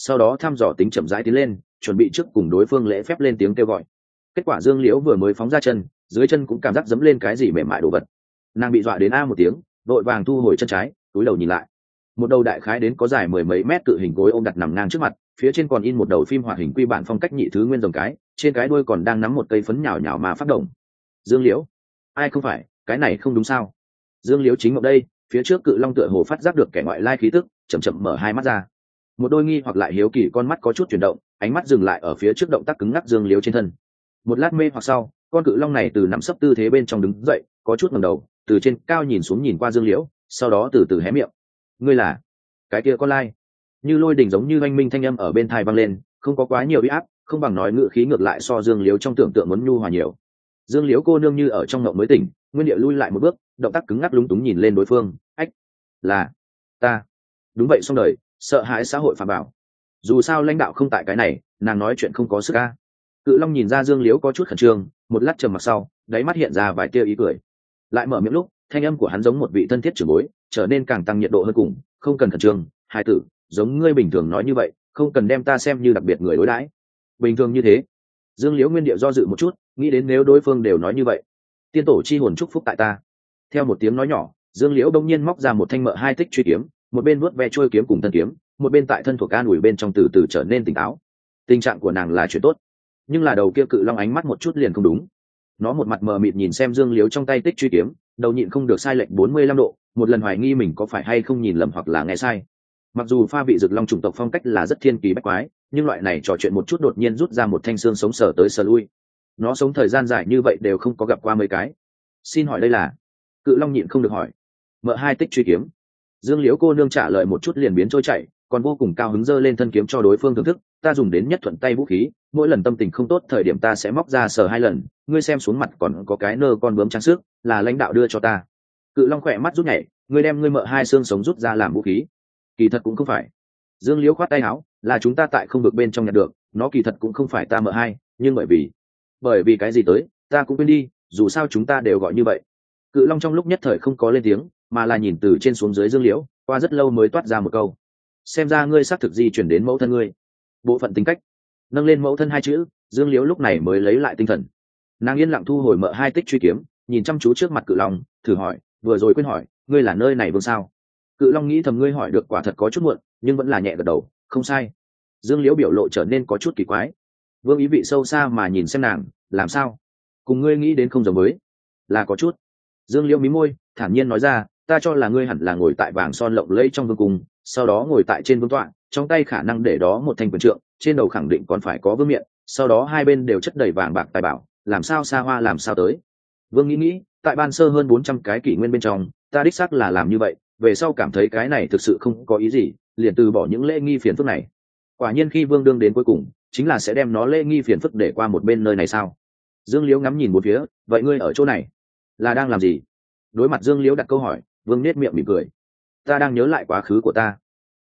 sau đó thăm dò tính chậm rãi tiến lên, chuẩn bị trước cùng đối phương lễ phép lên tiếng kêu gọi. Kết quả Dương Liễu vừa mới phóng ra chân, dưới chân cũng cảm giác dẫm lên cái gì mềm mại đồ vật, nàng bị dọa đến a một tiếng, vội vàng thu hồi chân trái, túi đầu nhìn lại, một đầu đại khái đến có dài mười mấy mét cự hình gối ôm đặt nằm ngang trước mặt, phía trên còn in một đầu phim hoạt hình quy bản phong cách nhị thứ nguyên rồng cái, trên cái đuôi còn đang nắm một cây phấn nhào nhào mà phát động. Dương Liễu, ai không phải, cái này không đúng sao? Dương Liễu chính ở đây, phía trước cự long tựa hồ phát giác được kẻ ngoại lai khí tức, chậm chậm mở hai mắt ra, một đôi nghi hoặc lại hiếu kỳ con mắt có chút chuyển động, ánh mắt dừng lại ở phía trước động tác cứng ngắc Dương Liễu trên thân. Một lát mê hoặc sau, con cự long này từ nằm sấp tư thế bên trong đứng dậy, có chút ngẩng đầu, từ trên cao nhìn xuống nhìn qua Dương Liễu, sau đó từ từ hé miệng. Ngươi là? Cái kia con lai. Như lôi đình giống như oanh minh thanh âm ở bên tai vang lên, không có quá nhiều uy áp, không bằng nói ngữ khí ngược lại so Dương Liễu trong tưởng tượng muốn nhu hòa nhiều. Dương Liễu cô nương như ở trong mộng mới tỉnh, nguyên địa lui lại một bước, động tác cứng ngắc lúng túng nhìn lên đối phương. Ách, là ta. Đúng vậy, xong đời, sợ hãi xã hội phàm bảo. Dù sao lãnh đạo không tại cái này, nàng nói chuyện không có sức a. Cự long nhìn ra Dương Liễu có chút khẩn trương, một lát trầm mặc sau, đáy mắt hiện ra vài tia ý cười, lại mở miệng lúc thanh âm của hắn giống một vị thân thiết trưởng bối, trở nên càng tăng nhiệt độ hơn cùng. Không cần khẩn trương, hai tử, giống ngươi bình thường nói như vậy, không cần đem ta xem như đặc biệt người đối đãi. Bình thường như thế. Dương Liễu nguyên điệu do dự một chút, nghĩ đến nếu đối phương đều nói như vậy, tiên tổ chi hồn chúc phúc tại ta. Theo một tiếng nói nhỏ, Dương Liễu đông nhiên móc ra một thanh mợ hai tích truy kiếm, một bên vuốt ve trôi kiếm cùng thân kiếm, một bên tại thân thuộc an ủi bên trong từ từ trở nên tỉnh táo. Tình trạng của nàng là chuyện tốt, nhưng là đầu kia cự long ánh mắt một chút liền không đúng. Nó một mặt mờ mịt nhìn xem Dương Liễu trong tay tích truy kiếm, đầu nhịn không được sai lệch 45 độ, một lần hoài nghi mình có phải hay không nhìn lầm hoặc là nghe sai. Mặc dù pha vị rực long chủng tộc phong cách là rất thiên kỳ bách quái, nhưng loại này trò chuyện một chút đột nhiên rút ra một thanh xương sống sờ tới sờ lui. Nó sống thời gian dài như vậy đều không có gặp qua mấy cái. Xin hỏi đây là? Cự long nhịn không được hỏi. Mợ hai tích truy kiếm. Dương Liễu cô nương trả lời một chút liền biến trôi chảy, còn vô cùng cao hứng giơ lên thân kiếm cho đối phương thưởng thức. Ta dùng đến nhất thuận tay vũ khí, mỗi lần tâm tình không tốt thời điểm ta sẽ móc ra sờ hai lần, ngươi xem xuống mặt còn có cái nơ con bướm trang sức, là lãnh đạo đưa cho ta. Cự long khỏe mắt rút nhảy, ngươi đem ngươi mợ hai xương sống rút ra làm vũ khí. Kỳ thật cũng không phải. Dương Liễu khoát tay áo, là chúng ta tại không vực bên trong nhặt được, nó kỳ thật cũng không phải ta mợ hai, nhưng bởi vì cái gì tới ta cũng quên đi, dù sao chúng ta đều gọi như vậy. Cự long trong lúc nhất thời không có lên tiếng, mà là nhìn từ trên xuống dưới Dương Liễu, qua rất lâu mới toát ra một câu. Xem ra ngươi xác thực di chuyển đến mẫu thân ngươi. Bộ phận tính cách. Nâng lên mẫu thân hai chữ, Dương Liễu lúc này mới lấy lại tinh thần. Nàng yên lặng thu hồi mợ hai tích truy kiếm, nhìn chăm chú trước mặt cự long, thử hỏi, vừa rồi quên hỏi, ngươi là nơi này vương sao? Cự long nghĩ thầm ngươi hỏi được quả thật có chút muộn, nhưng vẫn là nhẹ gật đầu, không sai. Dương Liễu biểu lộ trở nên có chút kỳ quái. Vương ý vị sâu xa mà nhìn xem nàng, làm sao? Cùng ngươi nghĩ đến không giống với. Là có chút. Dương Liễu mím môi, thản nhiên nói ra, ta cho là ngươi hẳn là ngồi tại vàng son lộng lẫy trong vương cung, sau đó ngồi tại trên vương tọa, trong tay khả năng để đó một thanh quyền trượng, trên đầu khẳng định còn phải có vương miện, sau đó hai bên đều chất đầy vàng bạc tài bảo, làm sao xa hoa làm sao tới. Vương nghĩ, tại ban sơ hơn 400 cái kỷ nguyên bên trong, ta đích xác là làm như vậy, về sau cảm thấy cái này thực sự không có ý gì, liền từ bỏ những lễ nghi phiền phức này. Quả nhiên khi Vương đương đến cuối cùng, chính là sẽ đem nó lễ nghi phiền phức để qua một bên nơi này sao? Dương Liễu ngắm nhìn một phía, vậy ngươi ở chỗ này là đang làm gì? Đối mặt Dương Liễu đặt câu hỏi, Vương nết miệng mỉm cười. Ta đang nhớ lại quá khứ của ta.